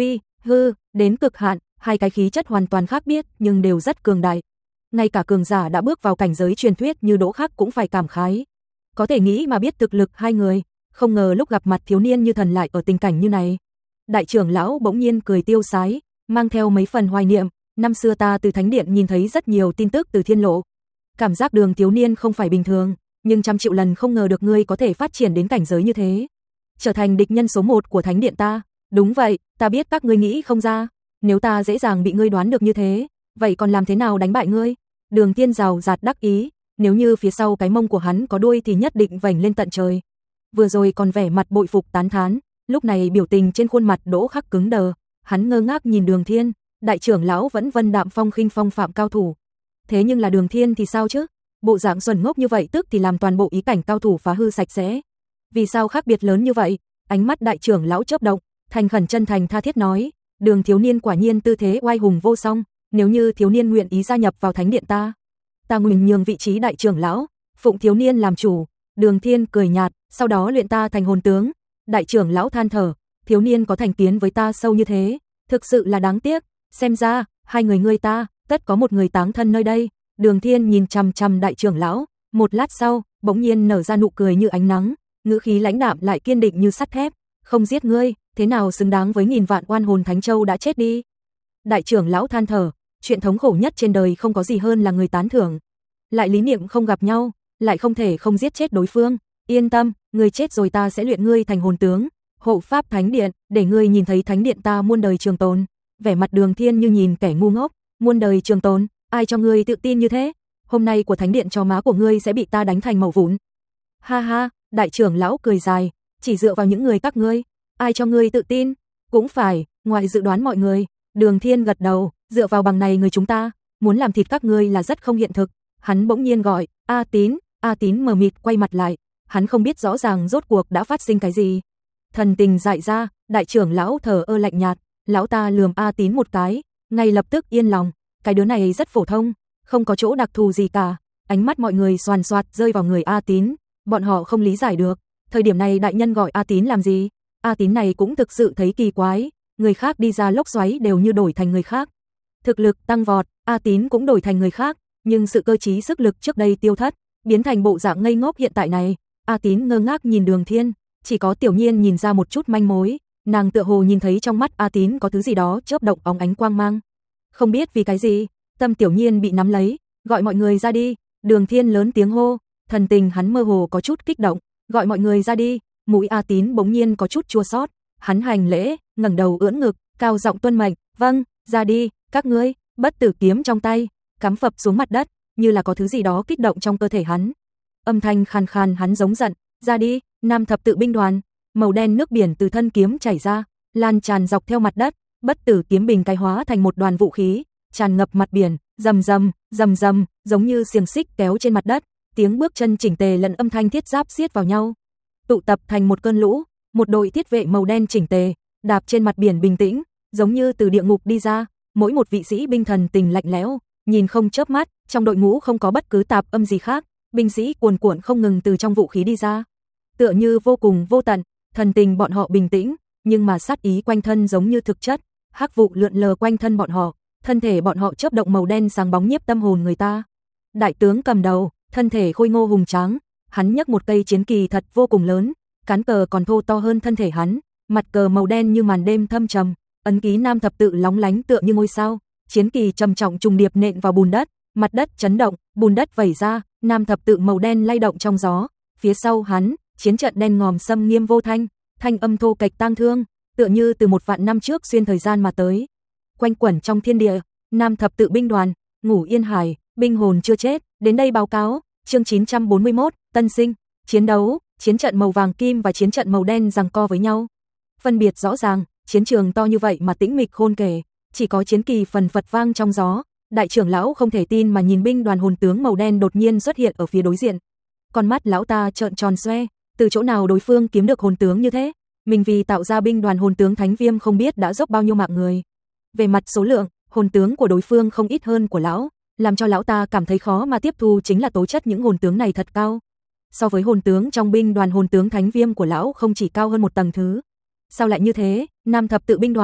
Hư, đến cực hạn, hai cái khí chất hoàn toàn khác biệt nhưng đều rất cường đại. Ngay cả cường giả đã bước vào cảnh giới truyền thuyết như Đỗ Khắc cũng phải cảm khái. Có thể nghĩ mà biết thực lực hai người, không ngờ lúc gặp mặt thiếu niên như thần lại ở tình cảnh như này. Đại trưởng lão bỗng nhiên cười tiêu sái, mang theo mấy phần hoài niệm, năm xưa ta từ thánh điện nhìn thấy rất nhiều tin tức từ thiên lộ. Cảm giác Đường thiếu niên không phải bình thường, nhưng trăm triệu lần không ngờ được ngươi có thể phát triển đến cảnh giới như thế. Trở thành địch nhân số một của thánh điện ta. Đúng vậy, ta biết các ngươi nghĩ không ra, nếu ta dễ dàng bị ngươi đoán được như thế, vậy còn làm thế nào đánh bại ngươi? Đường Thiên rào rạt đắc ý, nếu như phía sau cái mông của hắn có đuôi thì nhất định vành lên tận trời. Vừa rồi còn vẻ mặt bội phục tán thán, lúc này biểu tình trên khuôn mặt Đỗ Khắc cứng đờ, hắn ngơ ngác nhìn Đường Thiên, đại trưởng lão vẫn vân đạm phong khinh phong phạm cao thủ. Thế nhưng là Đường Thiên thì sao chứ? Bộ dạng xuẩn ngốc như vậy tức thì làm toàn bộ ý cảnh cao thủ phá hư sạch sẽ. Vì sao khác biệt lớn như vậy? Ánh mắt đại trưởng lão chớp động, thành khẩn chân thành tha thiết nói, Đường thiếu niên quả nhiên tư thế oai hùng vô song, nếu như thiếu niên nguyện ý gia nhập vào thánh điện ta, ta nguyện nhường vị trí đại trưởng lão, phụng thiếu niên làm chủ. Đường Thiên cười nhạt, sau đó luyện ta thành hồn tướng. Đại trưởng lão than thở, thiếu niên có thành kiến với ta sâu như thế, thực sự là đáng tiếc, xem ra, hai người ngươi ta, tất có một người táng thân nơi đây. Đường Thiên nhìn chằm chằm đại trưởng lão, một lát sau, bỗng nhiên nở ra nụ cười như ánh nắng, ngữ khí lãnh đạm lại kiên định như sắt thép, không giết ngươi, thế nào xứng đáng với nghìn vạn oan hồn Thánh Châu đã chết đi. Đại trưởng lão than thở, chuyện thống khổ nhất trên đời không có gì hơn là người tán thưởng. Lại lý niệm không gặp nhau, lại không thể không giết chết đối phương. Yên tâm, ngươi chết rồi ta sẽ luyện ngươi thành hồn tướng, hộ pháp thánh điện, để ngươi nhìn thấy thánh điện ta muôn đời trường tồn. Vẻ mặt Đường Thiên như nhìn kẻ ngu ngốc, muôn đời trường tồn, ai cho ngươi tự tin như thế? Hôm nay của thánh điện cho má của ngươi sẽ bị ta đánh thành mẩu vụn. Ha ha, đại trưởng lão cười dài, chỉ dựa vào những người các ngươi, ai cho ngươi tự tin? Cũng phải, ngoài dự đoán mọi người. Đường Thiên gật đầu, dựa vào bằng này người chúng ta, muốn làm thịt các ngươi là rất không hiện thực. Hắn bỗng nhiên gọi, A Tín, A Tín mờ mịt quay mặt lại, hắn không biết rõ ràng rốt cuộc đã phát sinh cái gì. Thần tình dại ra, đại trưởng lão thờ ơ lạnh nhạt, lão ta lườm A Tín một cái, ngay lập tức yên lòng, cái đứa này rất phổ thông, không có chỗ đặc thù gì cả. Ánh mắt mọi người xoàn xoạt rơi vào người A Tín, bọn họ không lý giải được, thời điểm này đại nhân gọi A Tín làm gì? A Tín này cũng thực sự thấy kỳ quái, người khác đi ra lốc xoáy đều như đổi thành người khác. Thực lực tăng vọt, A Tín cũng đổi thành người khác, nhưng sự cơ trí sức lực trước đây tiêu thất, biến thành bộ dạng ngây ngốc hiện tại này. A Tín ngơ ngác nhìn Đường Thiên, chỉ có Tiểu Nhiên nhìn ra một chút manh mối, nàng tựa hồ nhìn thấy trong mắt A Tín có thứ gì đó chớp động óng ánh quang mang. Không biết vì cái gì, tâm Tiểu Nhiên bị nắm lấy, gọi mọi người ra đi. Đường Thiên lớn tiếng hô, thần tình hắn mơ hồ có chút kích động, gọi mọi người ra đi. Mũi A Tín bỗng nhiên có chút chua xót, hắn hành lễ, ngẩng đầu ưỡn ngực, cao giọng tuân mệnh, "Vâng, ra đi, các ngươi." Bất tử kiếm trong tay cắm phập xuống mặt đất, như là có thứ gì đó kích động trong cơ thể hắn. Âm thanh khàn khàn hắn giống giận, "Ra đi." Nam thập tự binh đoàn, màu đen nước biển từ thân kiếm chảy ra, lan tràn dọc theo mặt đất, bất tử kiếm bình cái hóa thành một đoàn vũ khí, tràn ngập mặt biển, rầm rầm, rầm rầm, giống như xiềng xích kéo trên mặt đất, tiếng bước chân chỉnh tề lẫn âm thanh thiết giáp xiết vào nhau, tụ tập thành một cơn lũ, một đội thiết vệ màu đen chỉnh tề, đạp trên mặt biển bình tĩnh, giống như từ địa ngục đi ra, mỗi một vị sĩ binh thần tình lạnh lẽo, nhìn không chớp mắt, trong đội ngũ không có bất cứ tạp âm gì khác, binh sĩ cuồn cuộn không ngừng từ trong vũ khí đi ra, tựa như vô cùng vô tận, thần tình bọn họ bình tĩnh, nhưng mà sát ý quanh thân giống như thực chất, hắc vụ lượn lờ quanh thân bọn họ, thân thể bọn họ chớp động màu đen sáng bóng nhiếp tâm hồn người ta. Đại tướng cầm đầu, thân thể khôi ngô hùng tráng, hắn nhấc một cây chiến kỳ thật vô cùng lớn, cán cờ còn thô to hơn thân thể hắn, mặt cờ màu đen như màn đêm thâm trầm, ấn ký nam thập tự lóng lánh tựa như ngôi sao, chiến kỳ trầm trọng trùng điệp nện vào bùn đất, mặt đất chấn động, bùn đất vẩy ra, nam thập tự màu đen lay động trong gió, phía sau hắn, chiến trận đen ngòm xâm nghiêm vô thanh, thanh âm thô kệch tang thương, tựa như từ một vạn năm trước xuyên thời gian mà tới. Quanh quẩn trong thiên địa, nam thập tự binh đoàn, Ngũ Yên Hải, binh hồn chưa chết, đến đây báo cáo. Chương chín trăm bốn mươi mốt, tân sinh, chiến đấu, chiến trận màu vàng kim và chiến trận màu đen giằng co với nhau. Phân biệt rõ ràng, chiến trường to như vậy mà tĩnh mịch khôn kể, chỉ có chiến kỳ phần phật vang trong gió. Đại trưởng lão không thể tin mà nhìn binh đoàn hồn tướng màu đen đột nhiên xuất hiện ở phía đối diện. Con mắt lão ta trợn tròn xoe, từ chỗ nào đối phương kiếm được hồn tướng như thế? Mình vì tạo ra binh đoàn hồn tướng Thánh Viêm không biết đã dốc bao nhiêu mạng người. Về mặt số lượng, hồn tướng của đối phương không ít hơn của lão, làm cho lão ta cảm thấy khó mà tiếp thu chính là tố chất những hồn tướng này thật cao. So với hồn tướng trong binh đoàn hồn tướng Thánh Viêm của lão không chỉ cao hơn một tầng thứ. Sao lại như thế? Nam thập tự binh đoàn,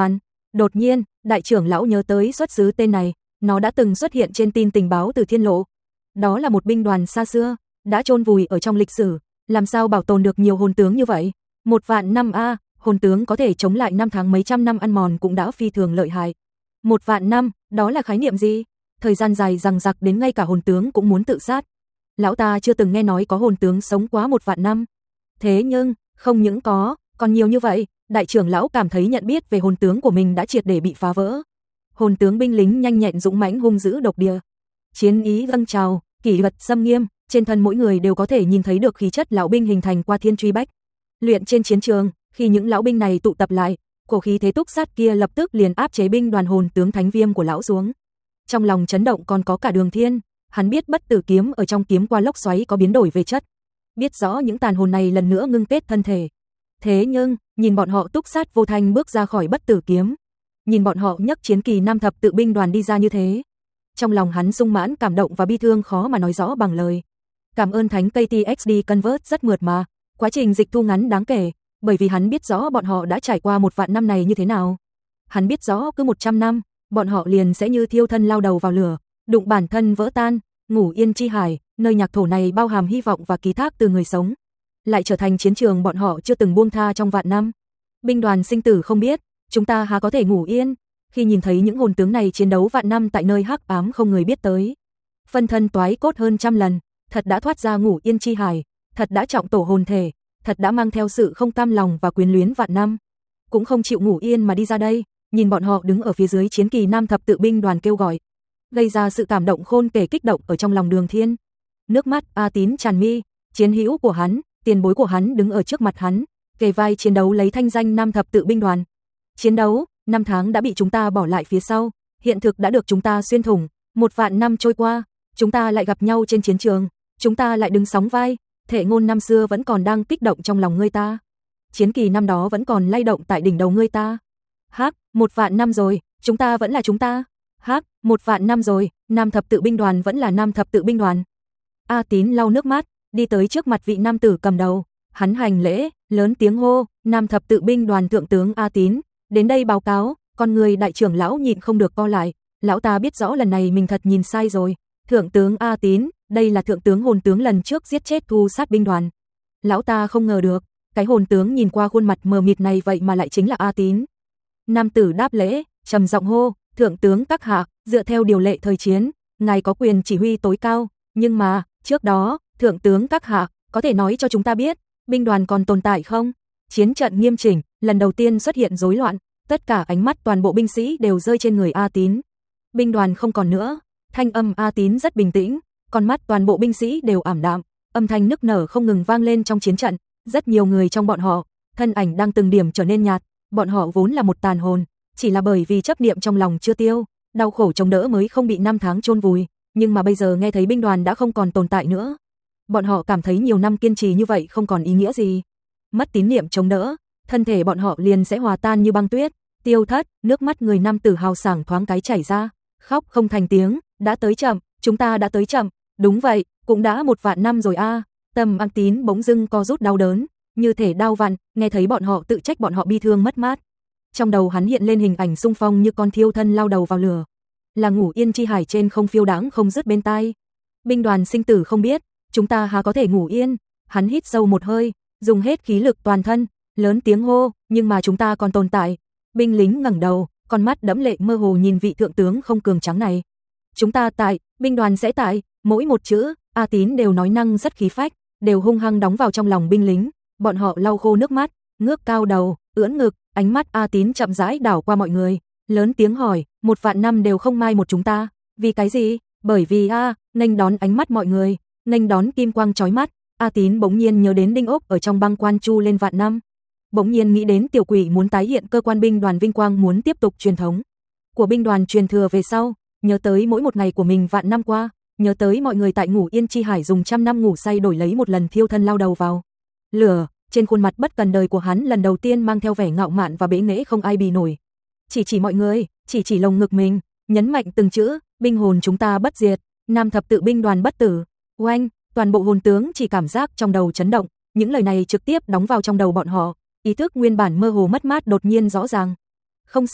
Đột nhiên, đại trưởng lão nhớ tới xuất xứ tên này, nó đã từng xuất hiện trên tin tình báo từ Thiên Lộ. Đó là một binh đoàn xa xưa, đã chôn vùi ở trong lịch sử, làm sao bảo tồn được nhiều hồn tướng như vậy? Một vạn năm a, hồn tướng có thể chống lại năm tháng mấy trăm năm ăn mòn cũng đã phi thường lợi hại. Một vạn năm, đó là khái niệm gì? Thời gian dài dằng dặc đến ngay cả hồn tướng cũng muốn tự sát. Lão ta chưa từng nghe nói có hồn tướng sống quá một vạn năm. Thế nhưng, không những có, còn nhiều như vậy, đại trưởng lão cảm thấy nhận biết về hồn tướng của mình đã triệt để bị phá vỡ. Hồn tướng binh lính nhanh nhẹn dũng mãnh hung dữ độc địa. Chiến ý dâng trào, kỷ luật xâm nghiêm, trên thân mỗi người đều có thể nhìn thấy được khí chất lão binh hình thành qua thiên truy bách. Luyện trên chiến trường, khi những lão binh này tụ tập lại, cổ khí thế túc sát kia lập tức liền áp chế binh đoàn hồn tướng Thánh Viêm của lão xuống. Trong lòng chấn động còn có cả Đường Thiên, hắn biết bất tử kiếm ở trong kiếm qua lốc xoáy có biến đổi về chất, biết rõ những tàn hồn này lần nữa ngưng kết thân thể. Thế nhưng, nhìn bọn họ túc sát vô thanh bước ra khỏi bất tử kiếm, nhìn bọn họ nhấc chiến kỳ nam thập tự binh đoàn đi ra như thế, trong lòng hắn sung mãn cảm động và bi thương khó mà nói rõ bằng lời. Cảm ơn Thánh ca tê ích đê Convert rất mượt mà, quá trình dịch thu ngắn đáng kể, bởi vì hắn biết rõ bọn họ đã trải qua một vạn năm này như thế nào. Hắn biết rõ cứ một trăm năm, bọn họ liền sẽ như thiêu thân lao đầu vào lửa, đụng bản thân vỡ tan, ngủ yên chi hải, nơi nhạc thổ này bao hàm hy vọng và ký thác từ người sống, lại trở thành chiến trường bọn họ chưa từng buông tha trong vạn năm. Binh đoàn sinh tử không biết, chúng ta há có thể ngủ yên, khi nhìn thấy những hồn tướng này chiến đấu vạn năm tại nơi hắc ám không người biết tới. Phân thân toái cốt hơn trăm lần, thật đã thoát ra ngủ yên chi hải, thật đã trọng tổ hồn thể, thật đã mang theo sự không cam lòng và quyến luyến vạn năm, cũng không chịu ngủ yên mà đi ra đây, nhìn bọn họ đứng ở phía dưới chiến kỳ nam thập tự binh đoàn kêu gọi, gây ra sự cảm động khôn kể kích động ở trong lòng Đường Thiên. Nước mắt A Tín tràn mi, chiến hữu của hắn, tiền bối của hắn đứng ở trước mặt hắn, kề vai chiến đấu lấy thanh danh nam thập tự binh đoàn. Chiến đấu, năm tháng đã bị chúng ta bỏ lại phía sau, hiện thực đã được chúng ta xuyên thủng, một vạn năm trôi qua, chúng ta lại gặp nhau trên chiến trường, chúng ta lại đứng sóng vai, thệ ngôn năm xưa vẫn còn đang kích động trong lòng ngươi ta. Chiến kỳ năm đó vẫn còn lay động tại đỉnh đầu ngươi ta. Hắc, một vạn năm rồi, chúng ta vẫn là chúng ta. Hắc, một vạn năm rồi, nam thập tự binh đoàn vẫn là nam thập tự binh đoàn. A Tín lau nước mắt, đi tới trước mặt vị nam tử cầm đầu, hắn hành lễ, lớn tiếng hô, nam thập tự binh đoàn thượng tướng A Tín, đến đây báo cáo. Con người đại trưởng lão nhịn không được co lại, lão ta biết rõ lần này mình thật nhìn sai rồi. Thượng tướng A Tín, đây là thượng tướng hồn tướng lần trước giết chết thu sát binh đoàn. Lão ta không ngờ được, cái hồn tướng nhìn qua khuôn mặt mờ mịt này vậy mà lại chính là A Tín. Nam tử đáp lễ, trầm giọng hô, thượng tướng các hạ, dựa theo điều lệ thời chiến, ngài có quyền chỉ huy tối cao, nhưng mà, trước đó, thượng tướng các hạ, có thể nói cho chúng ta biết, binh đoàn còn tồn tại không? Chiến trận nghiêm chỉnh, lần đầu tiên xuất hiện rối loạn, tất cả ánh mắt toàn bộ binh sĩ đều rơi trên người A Tín. Binh đoàn không còn nữa, thanh âm A Tín rất bình tĩnh, con mắt toàn bộ binh sĩ đều ảm đạm, âm thanh nức nở không ngừng vang lên trong chiến trận, rất nhiều người trong bọn họ, thân ảnh đang từng điểm trở nên nhạt, bọn họ vốn là một tàn hồn, chỉ là bởi vì chấp niệm trong lòng chưa tiêu, đau khổ chống đỡ mới không bị năm tháng chôn vùi, nhưng mà bây giờ nghe thấy binh đoàn đã không còn tồn tại nữa, bọn họ cảm thấy nhiều năm kiên trì như vậy không còn ý nghĩa gì. Mất tín niệm chống đỡ, thân thể bọn họ liền sẽ hòa tan như băng tuyết, tiêu thất, nước mắt người nam tử hào sảng thoáng cái chảy ra, khóc không thành tiếng, đã tới chậm, chúng ta đã tới chậm, đúng vậy, cũng đã một vạn năm rồi a. À. Tâm A Tín bỗng dưng co rút đau đớn, như thể đau vặn, nghe thấy bọn họ tự trách bọn họ bi thương mất mát. Trong đầu hắn hiện lên hình ảnh xung phong như con thiêu thân lao đầu vào lửa, là ngủ yên chi hải trên không phiêu đãng không dứt bên tai. Binh đoàn sinh tử không biết, chúng ta há có thể ngủ yên? Hắn hít sâu một hơi, dùng hết khí lực toàn thân, lớn tiếng hô, nhưng mà chúng ta còn tồn tại. Binh lính ngẩng đầu, con mắt đẫm lệ mơ hồ nhìn vị thượng tướng không cường tráng này. Chúng ta tại, binh đoàn sẽ tại, mỗi một chữ, A Tín đều nói năng rất khí phách, đều hung hăng đóng vào trong lòng binh lính, bọn họ lau khô nước mắt, ngước cao đầu, ưỡn ngực, ánh mắt A Tín chậm rãi đảo qua mọi người, lớn tiếng hỏi, một vạn năm đều không mai một chúng ta, vì cái gì? Bởi vì a, nghênh đón ánh mắt mọi người, nghênh đón kim quang chói mắt, A Tín bỗng nhiên nhớ đến đinh ốc ở trong băng quan chu lên vạn năm, bỗng nhiên nghĩ đến tiểu quỷ muốn tái hiện cơ quan binh đoàn vinh quang, muốn tiếp tục truyền thống của binh đoàn truyền thừa về sau, nhớ tới mỗi một ngày của mình vạn năm qua, nhớ tới mọi người tại ngủ yên chi hải dùng trăm năm ngủ say đổi lấy một lần thiêu thân lao đầu vào lửa, trên khuôn mặt bất cần đời của hắn lần đầu tiên mang theo vẻ ngạo mạn và bế nghễ không ai bì nổi. Chỉ chỉ mọi người, chỉ chỉ lồng ngực mình, nhấn mạnh từng chữ, binh hồn chúng ta bất diệt, nam thập tự binh đoàn bất tử. Oanh, toàn bộ hồn tướng chỉ cảm giác trong đầu chấn động, những lời này trực tiếp đóng vào trong đầu bọn họ, ý thức nguyên bản mơ hồ mất mát đột nhiên rõ ràng. Không sai,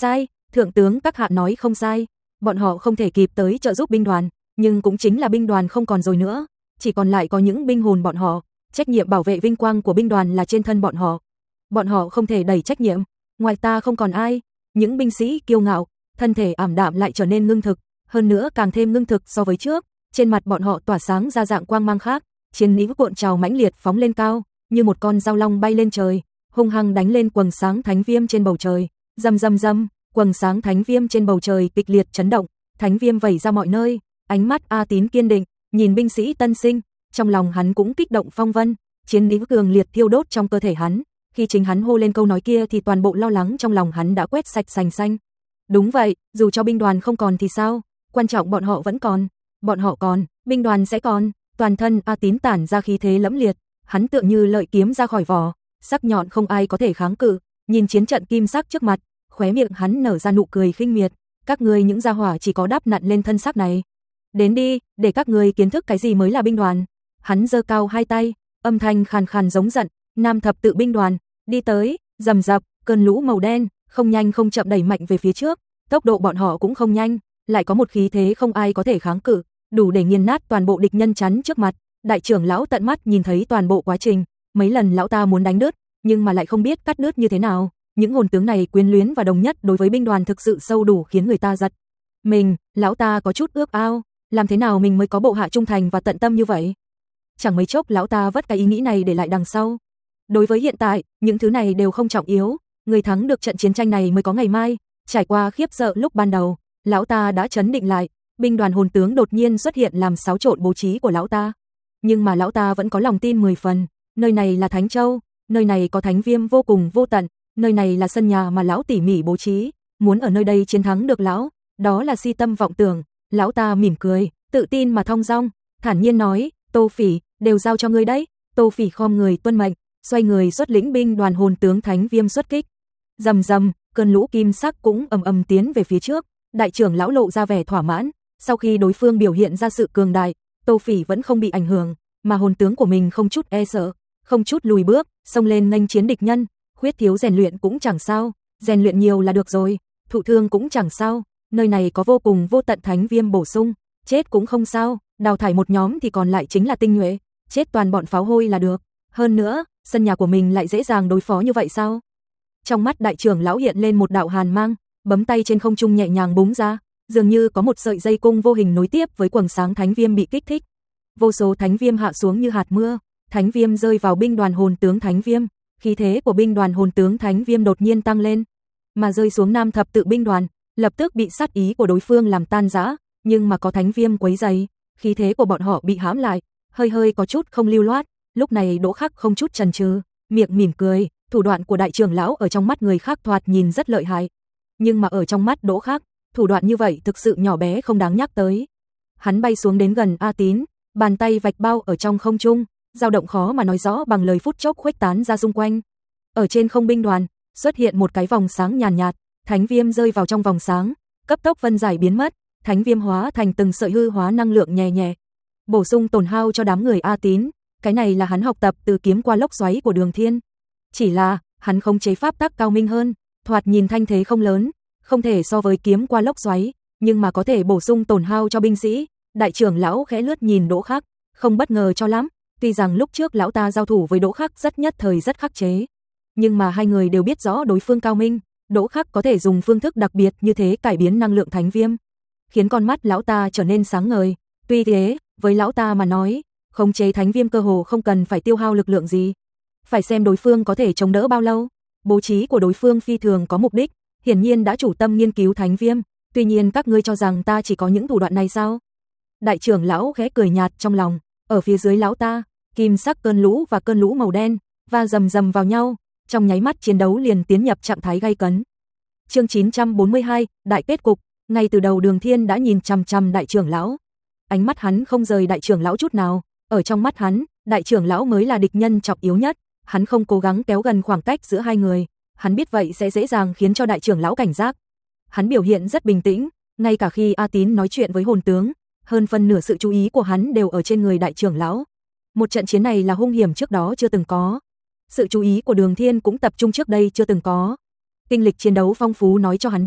Thượng tướng các hạ nói không sai, bọn họ không thể kịp tới trợ giúp binh đoàn, nhưng cũng chính là binh đoàn không còn rồi nữa, chỉ còn lại có những binh hồn bọn họ, trách nhiệm bảo vệ vinh quang của binh đoàn là trên thân bọn họ. Bọn họ không thể đẩy trách nhiệm, ngoài ta không còn ai. Những binh sĩ kiêu ngạo, thân thể ảm đạm lại trở nên ngưng thực, hơn nữa càng thêm ngưng thực so với trước, trên mặt bọn họ tỏa sáng ra dạng quang mang khác, chiến ý cuộn trào mãnh liệt phóng lên cao, như một con dao long bay lên trời, hung hăng đánh lên quầng sáng thánh viêm trên bầu trời. Rầm rầm rầm, quầng sáng thánh viêm trên bầu trời kịch liệt chấn động, thánh viêm vẩy ra mọi nơi, ánh mắt A Tín kiên định, nhìn binh sĩ tân sinh, trong lòng hắn cũng kích động phong vân, chiến ý cường liệt thiêu đốt trong cơ thể hắn. Khi chính hắn hô lên câu nói kia thì toàn bộ lo lắng trong lòng hắn đã quét sạch sành xanh. Đúng vậy, dù cho binh đoàn không còn thì sao, quan trọng bọn họ vẫn còn, bọn họ còn, binh đoàn sẽ còn. Toàn thân A Tín tản ra khí thế lẫm liệt, hắn tựa như lợi kiếm ra khỏi vỏ, sắc nhọn không ai có thể kháng cự, nhìn chiến trận kim sắc trước mặt, khóe miệng hắn nở ra nụ cười khinh miệt, các ngươi những gia hỏa chỉ có đắp nặn lên thân xác này. Đến đi, để các ngươi kiến thức cái gì mới là binh đoàn. Hắn giơ cao hai tay, âm thanh khàn khàn giống giận, Nam thập tự binh đoàn, đi tới, rầm rập, cơn lũ màu đen, không nhanh không chậm đẩy mạnh về phía trước, tốc độ bọn họ cũng không nhanh, lại có một khí thế không ai có thể kháng cự, đủ để nghiền nát toàn bộ địch nhân chắn trước mặt. Đại trưởng lão tận mắt nhìn thấy toàn bộ quá trình, mấy lần lão ta muốn đánh đứt, nhưng mà lại không biết cắt đứt như thế nào. Những hồn tướng này quyến luyến và đồng nhất đối với binh đoàn thực sự sâu đủ khiến người ta giật mình. Lão ta có chút ước ao, làm thế nào mình mới có bộ hạ trung thành và tận tâm như vậy? Chẳng mấy chốc lão ta vất cái ý nghĩ này để lại đằng sau. Đối với hiện tại, những thứ này đều không trọng yếu, người thắng được trận chiến tranh này mới có ngày mai. Trải qua khiếp sợ lúc ban đầu, lão ta đã trấn định lại, binh đoàn hồn tướng đột nhiên xuất hiện làm xáo trộn bố trí của lão ta. Nhưng mà lão ta vẫn có lòng tin mười phần, nơi này là Thánh Châu, nơi này có thánh viêm vô cùng vô tận, nơi này là sân nhà mà lão tỉ mỉ bố trí, muốn ở nơi đây chiến thắng được lão, đó là si tâm vọng tưởng. Lão ta mỉm cười, tự tin mà thong dong, thản nhiên nói, Tô Phỉ, đều giao cho ngươi đấy. Tô Phỉ khom người tuân mệnh, xoay người xuất lĩnh binh đoàn hồn tướng thánh viêm xuất kích. Rầm rầm, cơn lũ kim sắc cũng ầm ầm tiến về phía trước, đại trưởng lão lộ ra vẻ thỏa mãn, sau khi đối phương biểu hiện ra sự cường đại, Tô Phỉ vẫn không bị ảnh hưởng, mà hồn tướng của mình không chút e sợ, không chút lùi bước, xông lên nghênh chiến địch nhân. Khuyết thiếu rèn luyện cũng chẳng sao, rèn luyện nhiều là được rồi, thụ thương cũng chẳng sao, nơi này có vô cùng vô tận thánh viêm bổ sung, chết cũng không sao, đào thải một nhóm thì còn lại chính là tinh nhuệ, chết toàn bọn pháo hôi là được. Hơn nữa, sân nhà của mình lại dễ dàng đối phó như vậy sao? Trong mắt đại trưởng lão hiện lên một đạo hàn mang, bấm tay trên không trung nhẹ nhàng búng ra, dường như có một sợi dây cung vô hình nối tiếp với quầng sáng thánh viêm bị kích thích. Vô số thánh viêm hạ xuống như hạt mưa, thánh viêm rơi vào binh đoàn hồn tướng thánh viêm, khí thế của binh đoàn hồn tướng thánh viêm đột nhiên tăng lên, mà rơi xuống Nam thập tự binh đoàn, lập tức bị sát ý của đối phương làm tan rã, nhưng mà có thánh viêm quấy rầy, khí thế của bọn họ bị hãm lại, hơi hơi có chút không lưu loát. Lúc này Đỗ Khắc không chút chần chừ, miệng mỉm cười, thủ đoạn của đại trưởng lão ở trong mắt người khác thoạt nhìn rất lợi hại, nhưng mà ở trong mắt Đỗ Khắc, thủ đoạn như vậy thực sự nhỏ bé không đáng nhắc tới. Hắn bay xuống đến gần A Tín, bàn tay vạch bao ở trong không trung, dao động khó mà nói rõ bằng lời, phút chốc khuếch tán ra xung quanh. Ở trên không binh đoàn, xuất hiện một cái vòng sáng nhàn nhạt, thánh viêm rơi vào trong vòng sáng, cấp tốc phân giải biến mất, thánh viêm hóa thành từng sợi hư hóa năng lượng nhẹ nhẹ, bổ sung tổn hao cho đám người A Tín. Cái này là hắn học tập từ kiếm qua lốc xoáy của Đường Thiên. Chỉ là, hắn khống chế pháp tắc cao minh hơn, thoạt nhìn thanh thế không lớn, không thể so với kiếm qua lốc xoáy, nhưng mà có thể bổ sung tổn hao cho binh sĩ. Đại trưởng lão khẽ lướt nhìn Đỗ Khắc, không bất ngờ cho lắm, tuy rằng lúc trước lão ta giao thủ với Đỗ Khắc rất nhất thời rất khắc chế, nhưng mà hai người đều biết rõ đối phương cao minh, Đỗ Khắc có thể dùng phương thức đặc biệt như thế cải biến năng lượng thánh viêm, khiến con mắt lão ta trở nên sáng ngời. Tuy thế, với lão ta mà nói, khống chế thánh viêm cơ hồ không cần phải tiêu hao lực lượng gì, phải xem đối phương có thể chống đỡ bao lâu. Bố trí của đối phương phi thường có mục đích, hiển nhiên đã chủ tâm nghiên cứu thánh viêm, tuy nhiên các ngươi cho rằng ta chỉ có những thủ đoạn này sao? Đại trưởng lão khẽ cười nhạt trong lòng, ở phía dưới lão ta, kim sắc cơn lũ và cơn lũ màu đen và rầm rầm vào nhau, trong nháy mắt chiến đấu liền tiến nhập trạng thái gay cấn. Chương chín trăm bốn mươi hai, đại kết cục. Ngay từ đầu Đường Thiên đã nhìn chằm chằm đại trưởng lão, ánh mắt hắn không rời đại trưởng lão chút nào, ở trong mắt hắn, đại trưởng lão mới là địch nhân trọng yếu nhất. Hắn không cố gắng kéo gần khoảng cách giữa hai người, hắn biết vậy sẽ dễ dàng khiến cho đại trưởng lão cảnh giác. Hắn biểu hiện rất bình tĩnh, ngay cả khi A Tín nói chuyện với hồn tướng, hơn phân nửa sự chú ý của hắn đều ở trên người đại trưởng lão. Một trận chiến này là hung hiểm trước đó chưa từng có. Sự chú ý của Đường Thiên cũng tập trung trước đây chưa từng có. Kinh lịch chiến đấu phong phú nói cho hắn biết,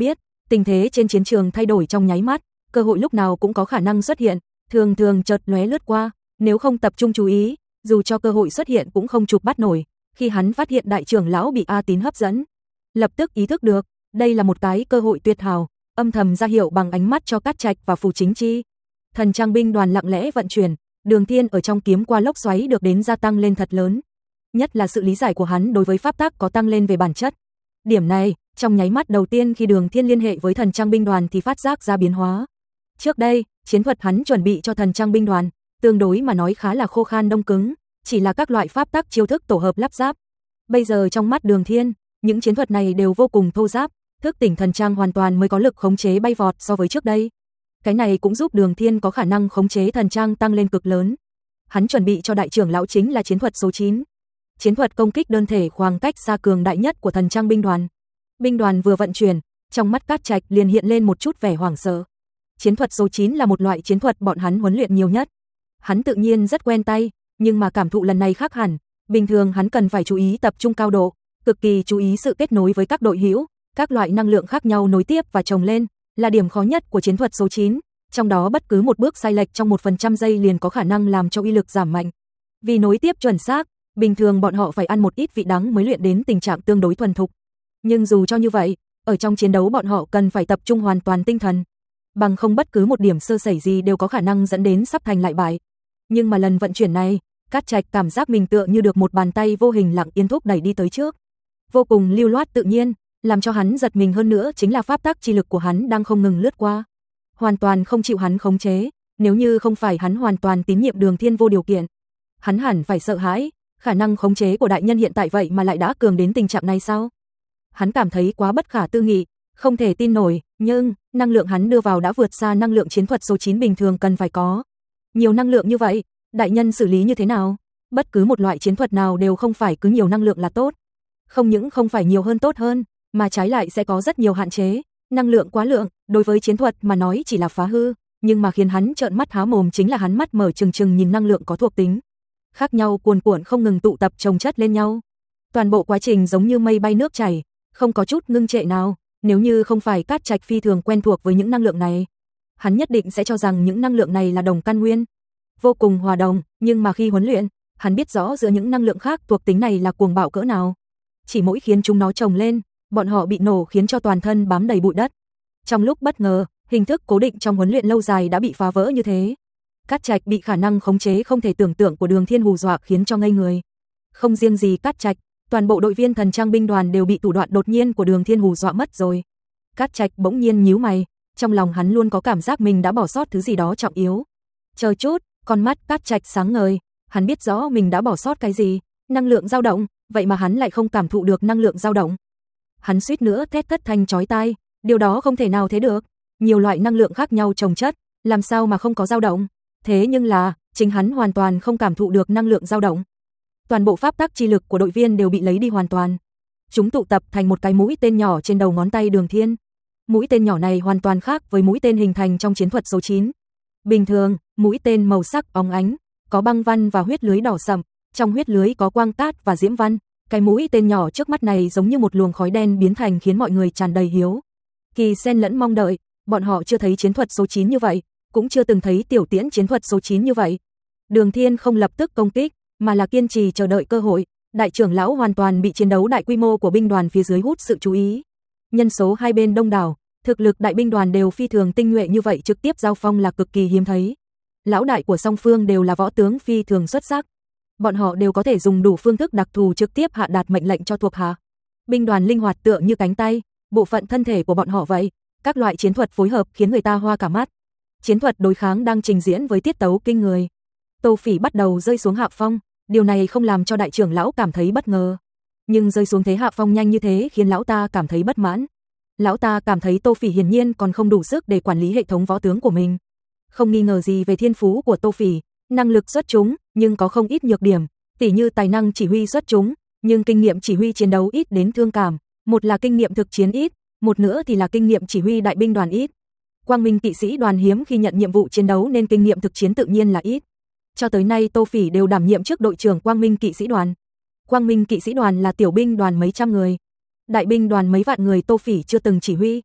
Tình thế trên chiến trường thay đổi trong nháy mắt, cơ hội lúc nào cũng có khả năng xuất hiện, thường thường chợt lóe lướt qua, nếu không tập trung chú ý, dù cho cơ hội xuất hiện cũng không chụp bắt nổi. Khi hắn phát hiện đại trưởng lão bị A Tín hấp dẫn, lập tức ý thức được, đây là một cái cơ hội tuyệt hảo, âm thầm ra hiệu bằng ánh mắt cho Cát Trạch và Phù Chính Chi. Thần trang binh đoàn lặng lẽ vận chuyển, Đường Thiên ở trong kiếm qua lốc xoáy được đến gia tăng lên thật lớn, nhất là sự lý giải của hắn đối với pháp tắc có tăng lên về bản chất. Điểm này, trong nháy mắt đầu tiên khi Đường Thiên liên hệ với thần trang binh đoàn thì phát giác ra biến hóa. Trước đây, chiến thuật hắn chuẩn bị cho thần trang binh đoàn, tương đối mà nói khá là khô khan đông cứng, chỉ là các loại pháp tắc chiêu thức tổ hợp lắp ráp. Bây giờ trong mắt Đường Thiên, những chiến thuật này đều vô cùng thô ráp, thức tỉnh thần trang hoàn toàn mới có lực khống chế bay vọt so với trước đây. Cái này cũng giúp Đường Thiên có khả năng khống chế thần trang tăng lên cực lớn. Hắn chuẩn bị cho đại trưởng lão chính là chiến thuật số chín. Chiến thuật công kích đơn thể khoảng cách xa cường đại nhất của thần trang binh đoàn. Binh đoàn vừa vận chuyển, trong mắt Cát Trạch liền hiện lên một chút vẻ hoảng sợ. Chiến thuật số chín là một loại chiến thuật bọn hắn huấn luyện nhiều nhất. Hắn tự nhiên rất quen tay, nhưng mà cảm thụ lần này khác hẳn, bình thường hắn cần phải chú ý tập trung cao độ, cực kỳ chú ý sự kết nối với các đội hữu, các loại năng lượng khác nhau nối tiếp và chồng lên, là điểm khó nhất của chiến thuật số chín, trong đó bất cứ một bước sai lệch trong một phần trăm giây liền có khả năng làm cho uy lực giảm mạnh. Vì nối tiếp chuẩn xác, bình thường bọn họ phải ăn một ít vị đắng mới luyện đến tình trạng tương đối thuần thục. Nhưng dù cho như vậy, ở trong chiến đấu bọn họ cần phải tập trung hoàn toàn tinh thần, bằng không bất cứ một điểm sơ sẩy gì đều có khả năng dẫn đến sắp thành lại bại. Nhưng mà lần vận chuyển này, Cát Trạch cảm giác mình tựa như được một bàn tay vô hình lặng yên thúc đẩy đi tới trước, vô cùng lưu loát tự nhiên, làm cho hắn giật mình hơn nữa chính là pháp tắc chi lực của hắn đang không ngừng lướt qua, hoàn toàn không chịu hắn khống chế. Nếu như không phải hắn hoàn toàn tín nhiệm Đường Thiên vô điều kiện, hắn hẳn phải sợ hãi, khả năng khống chế của đại nhân hiện tại vậy mà lại đã cường đến tình trạng này sao? Hắn cảm thấy quá bất khả tư nghị, không thể tin nổi, nhưng năng lượng hắn đưa vào đã vượt xa năng lượng chiến thuật số chín bình thường cần phải có. Nhiều năng lượng như vậy, đại nhân xử lý như thế nào? Bất cứ một loại chiến thuật nào đều không phải cứ nhiều năng lượng là tốt. Không những không phải nhiều hơn tốt hơn, mà trái lại sẽ có rất nhiều hạn chế. Năng lượng quá lượng, đối với chiến thuật mà nói chỉ là phá hư, nhưng mà khiến hắn trợn mắt há mồm chính là hắn mắt mở trừng trừng nhìn năng lượng có thuộc tính khác nhau cuồn cuộn không ngừng tụ tập chồng chất lên nhau. Toàn bộ quá trình giống như mây bay nước chảy, không có chút ngưng trệ nào. Nếu như không phải Cát Trạch phi thường quen thuộc với những năng lượng này, hắn nhất định sẽ cho rằng những năng lượng này là đồng căn nguyên, vô cùng hòa đồng, nhưng mà khi huấn luyện, hắn biết rõ giữa những năng lượng khác thuộc tính này là cuồng bạo cỡ nào. Chỉ mỗi khiến chúng nó chồng lên, bọn họ bị nổ khiến cho toàn thân bám đầy bụi đất. Trong lúc bất ngờ, hình thức cố định trong huấn luyện lâu dài đã bị phá vỡ như thế. Cát Trạch bị khả năng khống chế không thể tưởng tượng của Đường Thiên hù dọa khiến cho ngây người. Không riêng gì Cát Trạch, toàn bộ đội viên thần trang binh đoàn đều bị thủ đoạn đột nhiên của Đường Thiên hù dọa mất rồi. Cát Trạch bỗng nhiên nhíu mày, trong lòng hắn luôn có cảm giác mình đã bỏ sót thứ gì đó trọng yếu. Chờ chút, con mắt Cát Trạch sáng ngời, hắn biết rõ mình đã bỏ sót cái gì, năng lượng dao động, vậy mà hắn lại không cảm thụ được năng lượng dao động. Hắn suýt nữa thét thất thanh chói tai, điều đó không thể nào thế được, nhiều loại năng lượng khác nhau chồng chất, làm sao mà không có dao động? Thế nhưng là, chính hắn hoàn toàn không cảm thụ được năng lượng dao động. Toàn bộ pháp tắc chi lực của đội viên đều bị lấy đi hoàn toàn. Chúng tụ tập thành một cái mũi tên nhỏ trên đầu ngón tay Đường Thiên. Mũi tên nhỏ này hoàn toàn khác với mũi tên hình thành trong chiến thuật số chín. Bình thường, mũi tên màu sắc óng ánh, có băng văn và huyết lưới đỏ sậm, trong huyết lưới có quang cát và diễm văn. Cái mũi tên nhỏ trước mắt này giống như một luồng khói đen biến thành khiến mọi người tràn đầy hiếu kỳ xen lẫn mong đợi. Bọn họ chưa thấy chiến thuật số chín như vậy, cũng chưa từng thấy tiểu tiễn chiến thuật số chín như vậy. Đường Thiên không lập tức công kích, mà là kiên trì chờ đợi cơ hội. Đại trưởng lão hoàn toàn bị chiến đấu đại quy mô của binh đoàn phía dưới hút sự chú ý. Nhân số hai bên đông đảo, thực lực đại binh đoàn đều phi thường tinh nhuệ như vậy, trực tiếp giao phong là cực kỳ hiếm thấy. Lão đại của song phương đều là võ tướng phi thường xuất sắc. Bọn họ đều có thể dùng đủ phương thức đặc thù trực tiếp hạ đạt mệnh lệnh cho thuộc hạ. Binh đoàn linh hoạt tựa như cánh tay, bộ phận thân thể của bọn họ vậy. Các loại chiến thuật phối hợp khiến người ta hoa cả mắt. Chiến thuật đối kháng đang trình diễn với tiết tấu kinh người. Tô Phỉ bắt đầu rơi xuống hạ phong, điều này không làm cho đại trưởng lão cảm thấy bất ngờ, nhưng rơi xuống thế hạ phong nhanh như thế khiến lão ta cảm thấy bất mãn. Lão ta cảm thấy Tô Phỉ hiển nhiên còn không đủ sức để quản lý hệ thống võ tướng của mình. Không nghi ngờ gì về thiên phú của Tô Phỉ, năng lực xuất chúng, nhưng có không ít nhược điểm, tỉ như tài năng chỉ huy xuất chúng, nhưng kinh nghiệm chỉ huy chiến đấu ít đến thương cảm, một là kinh nghiệm thực chiến ít, một nữa thì là kinh nghiệm chỉ huy đại binh đoàn ít. Quang Minh kỵ sĩ đoàn hiếm khi nhận nhiệm vụ chiến đấu nên kinh nghiệm thực chiến tự nhiên là ít. Cho tới nay Tô Phỉ đều đảm nhiệm chức đội trưởng Quang Minh kỵ sĩ đoàn. Quang Minh kỵ sĩ đoàn là tiểu binh đoàn mấy trăm người, đại binh đoàn mấy vạn người Tô Phỉ chưa từng chỉ huy.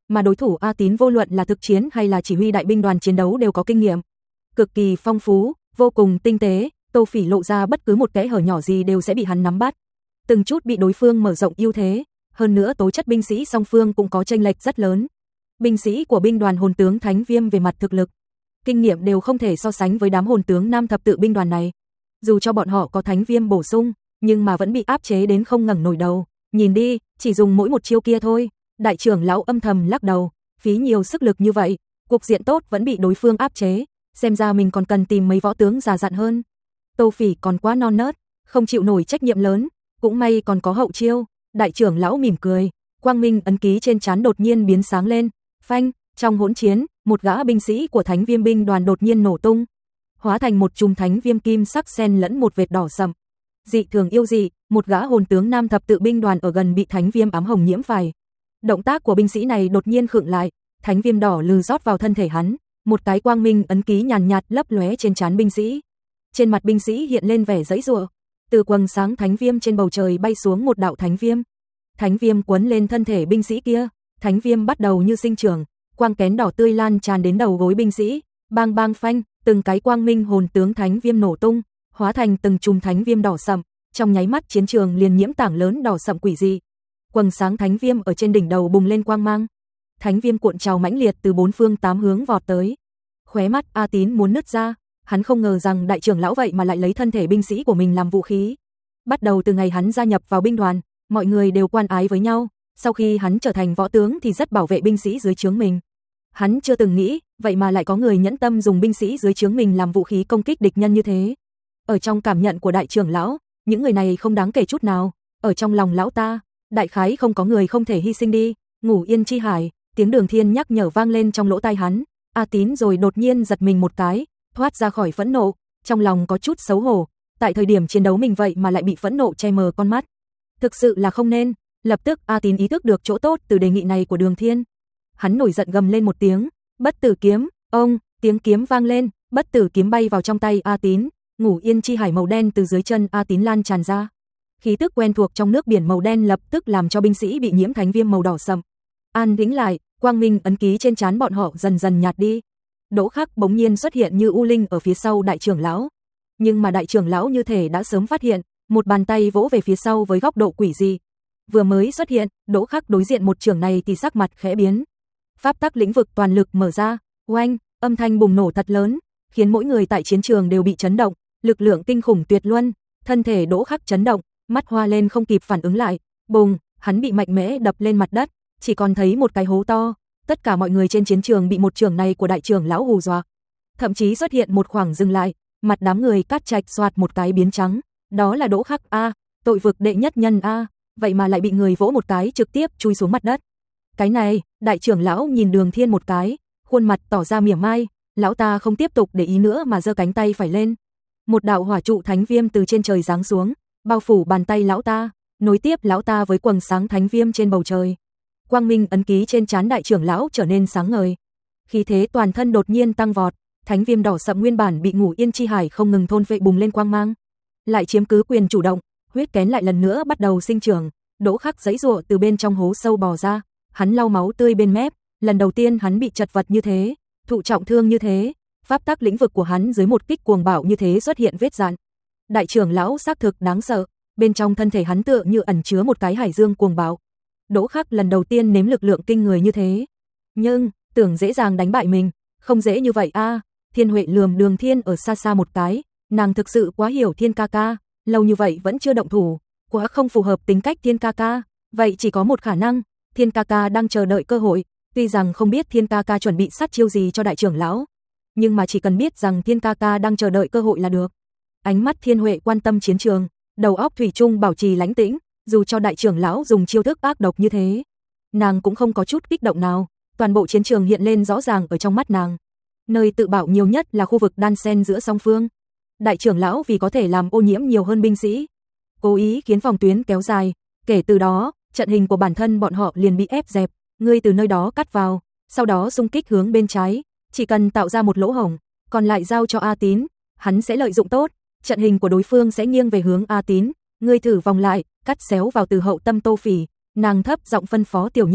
mà đối thủ A Tín vô luận là thực chiến hay là chỉ huy đại binh đoàn chiến đấu đều có kinh nghiệm cực kỳ phong phú, vô cùng tinh tế, Tô Phỉ lộ ra bất cứ một kẽ hở nhỏ gì đều sẽ bị hắn nắm bắt, từng chút bị đối phương mở rộng ưu thế, hơn nữa tố chất binh sĩ song phương cũng có chênh lệch rất lớn. Binh sĩ của binh đoàn hồn tướng Thánh Viêm về mặt thực lực, kinh nghiệm đều không thể so sánh với đám hồn tướng Nam thập tự binh đoàn này. Dù cho bọn họ có Thánh Viêm bổ sung, nhưng mà vẫn bị áp chế đến không ngẩng nổi đầu. Nhìn đi, chỉ dùng mỗi một chiêu kia thôi. Đại trưởng lão âm thầm lắc đầu, phí nhiều sức lực như vậy, cục diện tốt vẫn bị đối phương áp chế, xem ra mình còn cần tìm mấy võ tướng già dặn hơn. Tô Phỉ còn quá non nớt, không chịu nổi trách nhiệm lớn, cũng may còn có hậu chiêu. Đại trưởng lão mỉm cười, quang minh ấn ký trên trán đột nhiên biến sáng lên, phanh, trong hỗn chiến, một gã binh sĩ của Thánh Viêm binh đoàn đột nhiên nổ tung, hóa thành một chùm thánh viêm kim sắc xen lẫn một vệt đỏ sậm. Dị thường yêu dị, một gã hồn tướng Nam thập tự binh đoàn ở gần bị thánh viêm ám hồng nhiễm phải. Động tác của binh sĩ này đột nhiên khựng lại, thánh viêm đỏ lừ rót vào thân thể hắn, một cái quang minh ấn ký nhàn nhạt lấp lóe trên trán binh sĩ. Trên mặt binh sĩ hiện lên vẻ giãy giụa, từ quầng sáng thánh viêm trên bầu trời bay xuống một đạo thánh viêm. Thánh viêm quấn lên thân thể binh sĩ kia, thánh viêm bắt đầu như sinh trưởng, quang kén đỏ tươi lan tràn đến đầu gối binh sĩ, bang bang phanh, từng cái quang minh hồn tướng thánh viêm nổ tung, hóa thành từng chùm thánh viêm đỏ sậm, trong nháy mắt chiến trường liền nhiễm tảng lớn đỏ sậm quỷ dị. Quầng sáng thánh viêm ở trên đỉnh đầu bùng lên quang mang. Thánh viêm cuộn trào mãnh liệt từ bốn phương tám hướng vọt tới. Khóe mắt A Tín muốn nứt ra, hắn không ngờ rằng đại trưởng lão vậy mà lại lấy thân thể binh sĩ của mình làm vũ khí. Bắt đầu từ ngày hắn gia nhập vào binh đoàn, mọi người đều quan ái với nhau, sau khi hắn trở thành võ tướng thì rất bảo vệ binh sĩ dưới trướng mình. Hắn chưa từng nghĩ, vậy mà lại có người nhẫn tâm dùng binh sĩ dưới trướng mình làm vũ khí công kích địch nhân như thế. Ở trong cảm nhận của đại trưởng lão, những người này không đáng kể chút nào, ở trong lòng lão ta, đại khái không có người không thể hy sinh đi. Ngủ yên chi hải, tiếng Đường Thiên nhắc nhở vang lên trong lỗ tai hắn. A Tín rồi đột nhiên giật mình một cái, thoát ra khỏi phẫn nộ, trong lòng có chút xấu hổ, tại thời điểm chiến đấu mình vậy mà lại bị phẫn nộ che mờ con mắt. Thực sự là không nên. Lập tức A Tín ý thức được chỗ tốt từ đề nghị này của Đường Thiên. Hắn nổi giận gầm lên một tiếng, bất tử kiếm, ông, tiếng kiếm vang lên, bất tử kiếm bay vào trong tay A Tín, ngủ yên chi hải màu đen từ dưới chân A Tín lan tràn ra. Khí tức quen thuộc trong nước biển màu đen lập tức làm cho binh sĩ bị nhiễm thánh viêm màu đỏ sậm. An tĩnh lại, quang minh ấn ký trên trán bọn họ dần dần nhạt đi. Đỗ Khắc bỗng nhiên xuất hiện như u linh ở phía sau đại trưởng lão. Nhưng mà đại trưởng lão như thể đã sớm phát hiện, một bàn tay vỗ về phía sau với góc độ quỷ dị. Vừa mới xuất hiện, Đỗ Khắc đối diện một trưởng này thì sắc mặt khẽ biến. Pháp tắc lĩnh vực toàn lực mở ra, oanh, âm thanh bùng nổ thật lớn, khiến mỗi người tại chiến trường đều bị chấn động, lực lượng kinh khủng tuyệt luân, thân thể Đỗ Khắc chấn động, mắt hoa lên không kịp phản ứng lại, bùng, hắn bị mạnh mẽ đập lên mặt đất, chỉ còn thấy một cái hố to. Tất cả mọi người trên chiến trường bị một trưởng này của đại trưởng lão hù dọa, thậm chí xuất hiện một khoảng dừng lại, mặt đám người cát trạch xoạt một cái biến trắng, đó là Đỗ Khắc a, tội vực đệ nhất nhân a, vậy mà lại bị người vỗ một cái trực tiếp chui xuống mặt đất. Cái này, đại trưởng lão nhìn Đường Thiên một cái, khuôn mặt tỏ ra mỉa mai, lão ta không tiếp tục để ý nữa mà giơ cánh tay phải lên. Một đạo hỏa trụ thánh viêm từ trên trời giáng xuống, bao phủ bàn tay lão ta, nối tiếp lão ta với quầng sáng thánh viêm trên bầu trời. Quang minh ấn ký trên trán đại trưởng lão trở nên sáng ngời. Khí thế toàn thân đột nhiên tăng vọt, thánh viêm đỏ sậm nguyên bản bị ngủ yên chi hải không ngừng thôn phệ bùng lên quang mang, lại chiếm cứ quyền chủ động, huyết kén lại lần nữa bắt đầu sinh trưởng. Đỗ Khắc giãy giụa từ bên trong hố sâu bò ra, hắn lau máu tươi bên mép, lần đầu tiên hắn bị chật vật như thế, thụ trọng thương như thế, pháp tắc lĩnh vực của hắn dưới một kích cuồng bạo như thế xuất hiện vết rạn. Đại trưởng lão xác thực đáng sợ, bên trong thân thể hắn tựa như ẩn chứa một cái hải dương cuồng bạo. Đỗ Khắc lần đầu tiên nếm lực lượng kinh người như thế, nhưng tưởng dễ dàng đánh bại mình, không dễ như vậy a. À. Thiên Huệ lườm Đường Thiên ở xa xa một cái, nàng thực sự quá hiểu Thiên ca ca, lâu như vậy vẫn chưa động thủ, quá không phù hợp tính cách Thiên ca ca. Vậy chỉ có một khả năng, Thiên ca ca đang chờ đợi cơ hội, tuy rằng không biết Thiên ca ca chuẩn bị sát chiêu gì cho đại trưởng lão, nhưng mà chỉ cần biết rằng Thiên ca ca đang chờ đợi cơ hội là được. Ánh mắt Thiên Huệ quan tâm chiến trường, đầu óc thủy chung bảo trì lãnh tĩnh, dù cho đại trưởng lão dùng chiêu thức ác độc như thế, nàng cũng không có chút kích động nào, toàn bộ chiến trường hiện lên rõ ràng ở trong mắt nàng. Nơi tự bảo nhiều nhất là khu vực đan xen giữa song phương. Đại trưởng lão vì có thể làm ô nhiễm nhiều hơn binh sĩ, cố ý khiến phòng tuyến kéo dài, kể từ đó, trận hình của bản thân bọn họ liền bị ép dẹp, ngươi từ nơi đó cắt vào, sau đó xung kích hướng bên trái, chỉ cần tạo ra một lỗ hổng, còn lại giao cho A Tín, hắn sẽ lợi dụng tốt, trận hình của đối phương sẽ nghiêng về hướng A Tín, ngươi thử vòng lại, cắt xéo vào từ hậu tâm Tô Phỉ, nàng thấp giọng phân phó Tiểu Nhiên,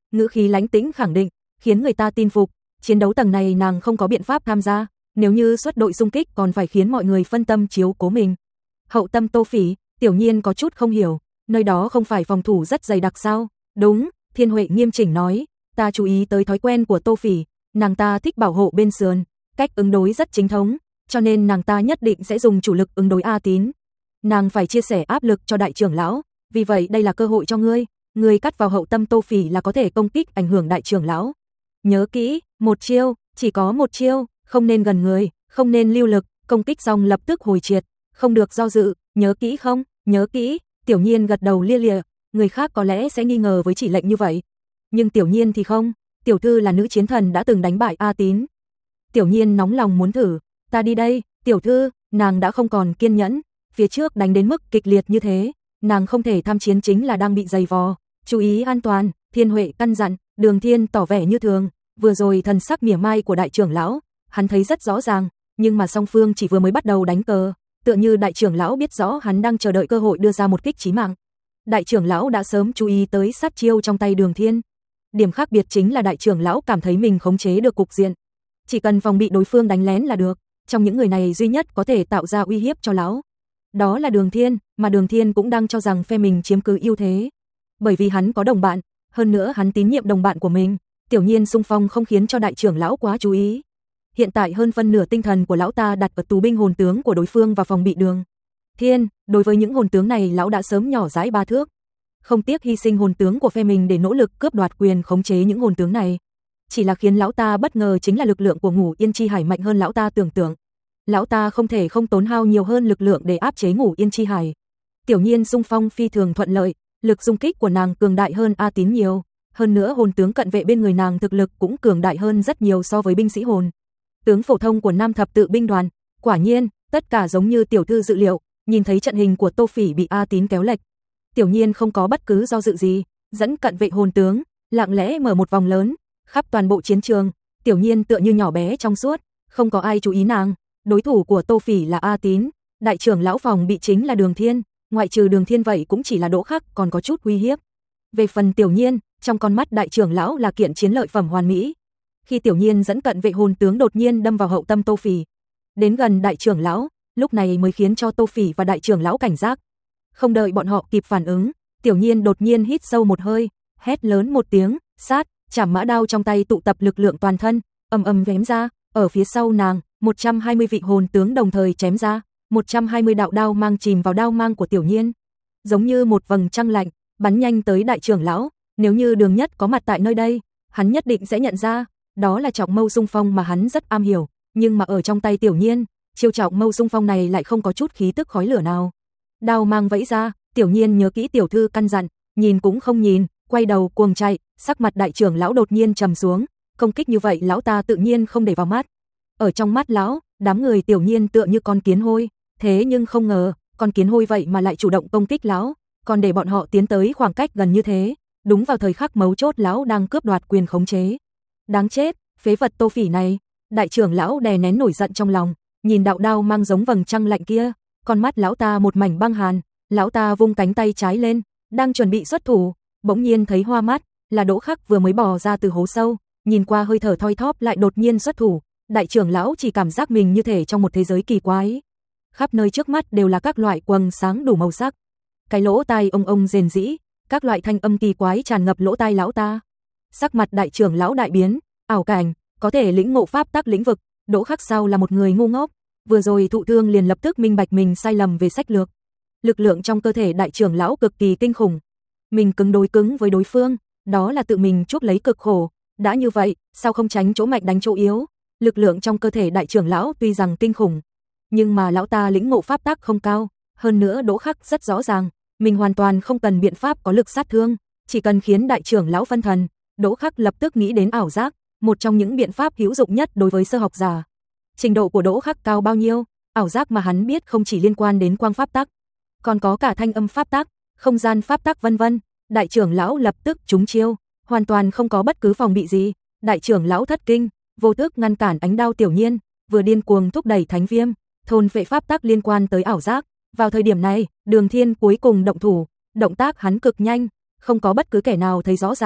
ngữ khí lãnh tĩnh khẳng định, khiến người ta tin phục, chiến đấu tầng này nàng không có biện pháp tham gia, nếu như xuất đội xung kích còn phải khiến mọi người phân tâm chiếu cố mình. Hậu tâm Tô Phỉ, Tiểu Nhiên có chút không hiểu, nơi đó không phải phòng thủ rất dày đặc sao? Đúng, Thiên Huệ nghiêm chỉnh nói, ta chú ý tới thói quen của Tô Phỉ, nàng ta thích bảo hộ bên sườn, cách ứng đối rất chính thống, cho nên nàng ta nhất định sẽ dùng chủ lực ứng đối A Tín. Nàng phải chia sẻ áp lực cho đại trưởng lão, vì vậy đây là cơ hội cho ngươi, ngươi cắt vào hậu tâm Tô Phỉ là có thể công kích ảnh hưởng đại trưởng lão. Nhớ kỹ, một chiêu, chỉ có một chiêu, không nên gần người, không nên lưu lực, công kích xong lập tức hồi triệt, không được do dự, nhớ kỹ không? Nhớ kỹ. Tiểu Nhiên gật đầu lia lịa, người khác có lẽ sẽ nghi ngờ với chỉ lệnh như vậy, nhưng Tiểu Nhiên thì không, tiểu thư là nữ chiến thần đã từng đánh bại A Tín. Tiểu Nhiên nóng lòng muốn thử, ta đi đây, tiểu thư, nàng đã không còn kiên nhẫn, phía trước đánh đến mức kịch liệt như thế, nàng không thể tham chiến chính là đang bị dày vò, chú ý an toàn, Thiên Huệ căn dặn, Đường Thiên tỏ vẻ như thường, vừa rồi thần sắc mỉa mai của đại trưởng lão, hắn thấy rất rõ ràng, nhưng mà song phương chỉ vừa mới bắt đầu đánh cờ, tựa như đại trưởng lão biết rõ hắn đang chờ đợi cơ hội đưa ra một kích chí mạng. Đại trưởng lão đã sớm chú ý tới sát chiêu trong tay Đường Thiên. Điểm khác biệt chính là đại trưởng lão cảm thấy mình khống chế được cục diện, chỉ cần phòng bị đối phương đánh lén là được, trong những người này duy nhất có thể tạo ra uy hiếp cho lão, đó là Đường Thiên, mà Đường Thiên cũng đang cho rằng phe mình chiếm cứ ưu thế. Bởi vì hắn có đồng bạn, hơn nữa hắn tín nhiệm đồng bạn của mình, Tiểu Nhiên xung phong không khiến cho đại trưởng lão quá chú ý. Hiện tại hơn phân nửa tinh thần của lão ta đặt ở tù binh hồn tướng của đối phương và phòng bị Đường Thiên, đối với những hồn tướng này lão đã sớm nhỏ dãi ba thước, không tiếc hy sinh hồn tướng của phe mình để nỗ lực cướp đoạt quyền khống chế những hồn tướng này. Chỉ là khiến lão ta bất ngờ chính là lực lượng của Ngũ Yên Chi Hải mạnh hơn lão ta tưởng tượng. Lão ta không thể không tốn hao nhiều hơn lực lượng để áp chế Ngũ Yên Chi Hải. Tiểu Nhiên xung phong phi thường thuận lợi, lực xung kích của nàng cường đại hơn A Tín nhiều, hơn nữa hồn tướng cận vệ bên người nàng thực lực cũng cường đại hơn rất nhiều so với binh sĩ hồn tướng phổ thông của Nam thập tự binh đoàn. Quả nhiên, tất cả giống như tiểu thư dự liệu, nhìn thấy trận hình của Tô Phỉ bị A Tín kéo lệch, Tiểu Nhiên không có bất cứ do dự gì, dẫn cận vệ hồn tướng, lặng lẽ mở một vòng lớn, khắp toàn bộ chiến trường, Tiểu Nhiên tựa như nhỏ bé trong suốt, không có ai chú ý nàng. Đối thủ của Tô Phỉ là A Tín, đại trưởng lão phòng bị chính là Đường Thiên, ngoại trừ Đường Thiên vậy cũng chỉ là Đỗ Khắc còn có chút uy hiếp. Về phần Tiểu Nhiên, trong con mắt đại trưởng lão là kiện chiến lợi phẩm hoàn mỹ. Khi Tiểu Nhiên dẫn cận vệ hồn tướng đột nhiên đâm vào hậu tâm Tô Phỉ, đến gần đại trưởng lão, lúc này mới khiến cho Tô Phỉ và đại trưởng lão cảnh giác. Không đợi bọn họ kịp phản ứng, Tiểu Nhiên đột nhiên hít sâu một hơi, hét lớn một tiếng, sát, chảm mã đao trong tay tụ tập lực lượng toàn thân, ầm ầm vém ra, ở phía sau nàng, một trăm hai mươi vị hồn tướng đồng thời chém ra, một trăm hai mươi đạo đao mang chìm vào đao mang của Tiểu Nhiên, giống như một vầng trăng lạnh, bắn nhanh tới đại trưởng lão. Nếu như Đường Nhất có mặt tại nơi đây, hắn nhất định sẽ nhận ra, đó là trọng mâu xung phong mà hắn rất am hiểu, nhưng mà ở trong tay Tiểu Nhiên, chiêu trọng mâu xung phong này lại không có chút khí tức khói lửa nào. Đao mang vẫy ra, Tiểu Nhiên nhớ kỹ tiểu thư căn dặn, nhìn cũng không nhìn, quay đầu cuồng chạy, sắc mặt đại trưởng lão đột nhiên trầm xuống, công kích như vậy lão ta tự nhiên không để vào mắt. Ở trong mắt lão, đám người Tiểu Nhiên tựa như con kiến hôi, thế nhưng không ngờ, con kiến hôi vậy mà lại chủ động công kích lão, còn để bọn họ tiến tới khoảng cách gần như thế, đúng vào thời khắc mấu chốt lão đang cướp đoạt quyền khống chế. Đáng chết, phế vật Tô Phỉ này, đại trưởng lão đè nén nổi giận trong lòng, nhìn đạo đao mang giống vầng trăng lạnh kia, con mắt lão ta một mảnh băng hàn, lão ta vung cánh tay trái lên, đang chuẩn bị xuất thủ, bỗng nhiên thấy hoa mắt, là Đỗ Khắc vừa mới bò ra từ hố sâu, nhìn qua hơi thở thoi thóp lại đột nhiên xuất thủ, đại trưởng lão chỉ cảm giác mình như thể trong một thế giới kỳ quái. Khắp nơi trước mắt đều là các loại quầng sáng đủ màu sắc. Cái lỗ tai ông ông rền rĩ, các loại thanh âm kỳ quái tràn ngập lỗ tai lão ta. Sắc mặt đại trưởng lão đại biến, ảo cảnh, có thể lĩnh ngộ pháp tắc lĩnh vực, Đỗ Khắc sao là một người ngu ngốc, vừa rồi thụ thương liền lập tức minh bạch mình sai lầm về sách lược. Lực lượng trong cơ thể đại trưởng lão cực kỳ kinh khủng. Mình cứng đối cứng với đối phương, đó là tự mình chuốc lấy cực khổ, đã như vậy, sao không tránh chỗ mạnh đánh chỗ yếu? Lực lượng trong cơ thể đại trưởng lão tuy rằng kinh khủng, nhưng mà lão ta lĩnh ngộ pháp tắc không cao, hơn nữa Đỗ Khắc rất rõ ràng, mình hoàn toàn không cần biện pháp có lực sát thương, chỉ cần khiến đại trưởng lão phân thần. Đỗ Khắc lập tức nghĩ đến ảo giác, một trong những biện pháp hữu dụng nhất đối với sơ học giả. Trình độ của Đỗ Khắc cao bao nhiêu? Ảo giác mà hắn biết không chỉ liên quan đến quang pháp tắc, còn có cả thanh âm pháp tắc, không gian pháp tắc vân vân. Đại trưởng lão lập tức trúng chiêu, hoàn toàn không có bất cứ phòng bị gì. Đại trưởng lão thất kinh, vô thức ngăn cản ánh đao Tiểu Nhiên, vừa điên cuồng thúc đẩy thánh viêm, thôn phệ pháp tắc liên quan tới ảo giác. Vào thời điểm này, Đường Thiên cuối cùng động thủ, động tác hắn cực nhanh, không có bất cứ kẻ nào thấy rõ ràng.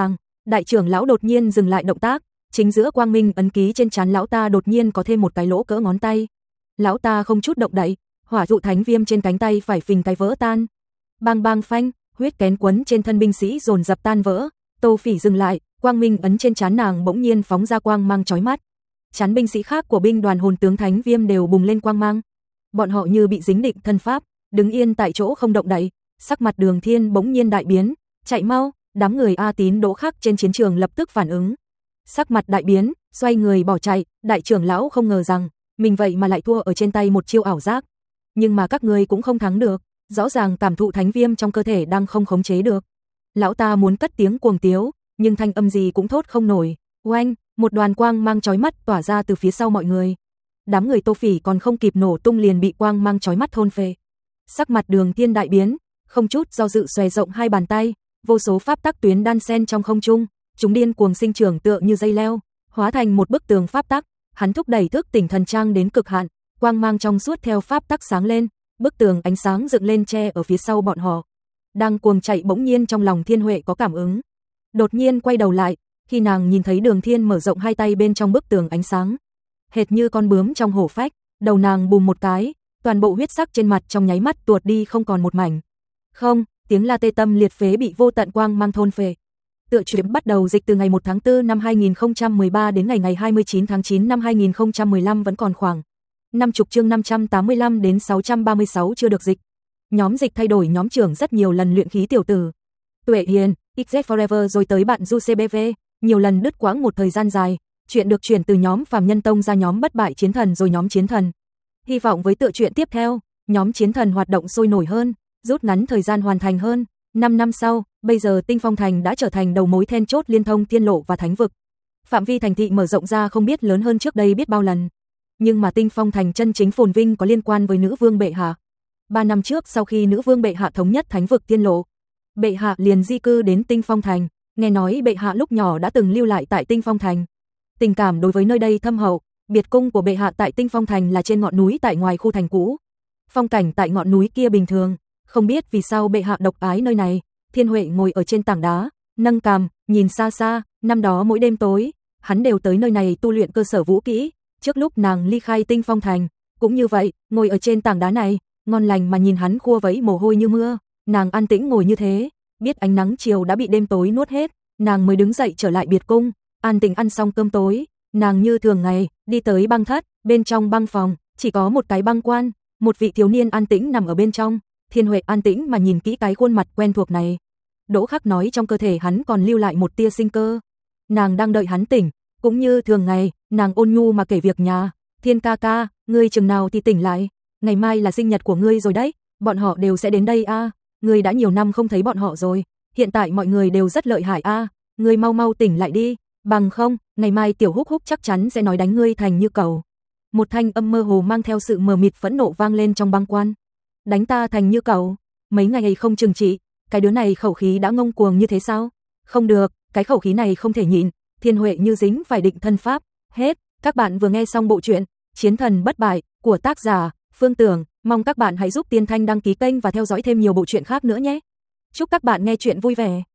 đại trưởng lão đột nhiên dừng lại động tác, chính giữa quang minh ấn ký trên trán lão ta đột nhiên có thêm một cái lỗ cỡ ngón tay. Lão ta không chút động đậy, hỏa dụ thánh viêm trên cánh tay phải phình cái vỡ tan. Bang bang phanh, huyết kén quấn trên thân binh sĩ dồn dập tan vỡ. Tô Phỉ dừng lại, quang minh ấn trên trán nàng bỗng nhiên phóng ra quang mang chói mắt. Trán binh sĩ khác của binh đoàn hồn tướng thánh viêm đều bùng lên quang mang. Bọn họ như bị dính định thân pháp, đứng yên tại chỗ không động đậy. Sắc mặt Đường Thiên bỗng nhiên đại biến, chạy mau, đám người A Tín Đỗ khác trên chiến trường lập tức phản ứng. Sắc mặt đại biến, xoay người bỏ chạy, đại trưởng lão không ngờ rằng mình vậy mà lại thua ở trên tay một chiêu ảo giác. Nhưng mà các ngươi cũng không thắng được, rõ ràng cảm thụ thánh viêm trong cơ thể đang không khống chế được. Lão ta muốn cất tiếng cuồng tiếu, nhưng thanh âm gì cũng thốt không nổi. Oanh, một đoàn quang mang chói mắt tỏa ra từ phía sau mọi người. Đám người Tô Phỉ còn không kịp nổ tung liền bị quang mang chói mắt thôn phệ. Sắc mặt Đường Thiên đại biến, không chút do dự xòe rộng hai bàn tay, vô số pháp tắc tuyến đan xen trong không trung, chúng điên cuồng sinh trưởng tựa như dây leo, hóa thành một bức tường pháp tắc. Hắn thúc đẩy thức tỉnh thần trang đến cực hạn, quang mang trong suốt theo pháp tắc sáng lên, bức tường ánh sáng dựng lên che ở phía sau bọn họ. Đang cuồng chạy bỗng nhiên trong lòng Thiên Huệ có cảm ứng, đột nhiên quay đầu lại, khi nàng nhìn thấy Đường Thiên mở rộng hai tay bên trong bức tường ánh sáng, hệt như con bướm trong hổ phách, đầu nàng bùm một cái, toàn bộ huyết sắc trên mặt trong nháy mắt tuột đi không còn một mảnh. Không, tiếng la tê tâm liệt phế bị vô tận quang mang thôn phệ. Tựa truyện bắt đầu dịch từ ngày một tháng tư năm hai nghìn không trăm mười ba đến ngày ngày hai mươi chín tháng chín năm hai nghìn không trăm mười lăm, vẫn còn khoảng năm mươi chương năm trăm tám mươi lăm đến sáu trăm ba mươi sáu chưa được dịch. Nhóm dịch thay đổi nhóm trưởng rất nhiều lần, luyện khí tiểu tử Tuệ Hiền, ích dét Forever rồi tới bạn Du xê bê vê, nhiều lần đứt quãng một thời gian dài, chuyện được chuyển từ nhóm Phàm Nhân Tông ra nhóm Bất Bại Chiến Thần rồi nhóm Chiến Thần. Hy vọng với tựa truyện tiếp theo, nhóm Chiến Thần hoạt động sôi nổi hơn, rút ngắn thời gian hoàn thành hơn. năm năm sau, bây giờ Tinh Phong Thành đã trở thành đầu mối then chốt liên thông Thiên Lộ và Thánh Vực. Phạm vi thành thị mở rộng ra không biết lớn hơn trước đây biết bao lần. Nhưng mà Tinh Phong Thành chân chính phồn vinh có liên quan với nữ vương bệ hạ. Ba năm trước sau khi nữ vương bệ hạ thống nhất Thánh Vực Thiên Lộ, bệ hạ liền di cư đến Tinh Phong Thành, nghe nói bệ hạ lúc nhỏ đã từng lưu lại tại Tinh Phong Thành. Tình cảm đối với nơi đây thâm hậu, biệt cung của bệ hạ tại Tinh Phong Thành là trên ngọn núi tại ngoài khu thành cũ. Phong cảnh tại ngọn núi kia bình thường, không biết vì sao bệ hạ độc ái nơi này. Thiên Huệ ngồi ở trên tảng đá, nâng cằm, nhìn xa xa, năm đó mỗi đêm tối, hắn đều tới nơi này tu luyện cơ sở vũ kỹ, trước lúc nàng ly khai Tinh Phong Thành, cũng như vậy, ngồi ở trên tảng đá này, ngon lành mà nhìn hắn khua vẫy mồ hôi như mưa, nàng an tĩnh ngồi như thế, biết ánh nắng chiều đã bị đêm tối nuốt hết, nàng mới đứng dậy trở lại biệt cung, an tĩnh ăn xong cơm tối, nàng như thường ngày, đi tới băng thất, bên trong băng phòng, chỉ có một cái băng quan, một vị thiếu niên an tĩnh nằm ở bên trong. Thiên Huệ an tĩnh mà nhìn kỹ cái khuôn mặt quen thuộc này. Đỗ Khắc nói trong cơ thể hắn còn lưu lại một tia sinh cơ. Nàng đang đợi hắn tỉnh, cũng như thường ngày, nàng ôn nhu mà kể việc nhà. Thiên ca ca, ngươi chừng nào thì tỉnh lại, ngày mai là sinh nhật của ngươi rồi đấy, bọn họ đều sẽ đến đây a. À. Ngươi đã nhiều năm không thấy bọn họ rồi, hiện tại mọi người đều rất lợi hại a. À. Ngươi mau mau tỉnh lại đi, bằng không, ngày mai tiểu Húc Húc chắc chắn sẽ nói đánh ngươi thành như cầu. Một thanh âm mơ hồ mang theo sự mờ mịt phẫn nộ vang lên trong băng quan. Đánh ta thành như cậu, mấy ngày ấy không trừng trị, cái đứa này khẩu khí đã ngông cuồng như thế sao? Không được, cái khẩu khí này không thể nhịn. Thiên Huệ như dính phải định thân pháp. Hết, các bạn vừa nghe xong bộ truyện Chiến Thần Bất Bại của tác giả Phương Tưởng, mong các bạn hãy giúp Tiên Thanh đăng ký kênh và theo dõi thêm nhiều bộ truyện khác nữa nhé. Chúc các bạn nghe truyện vui vẻ.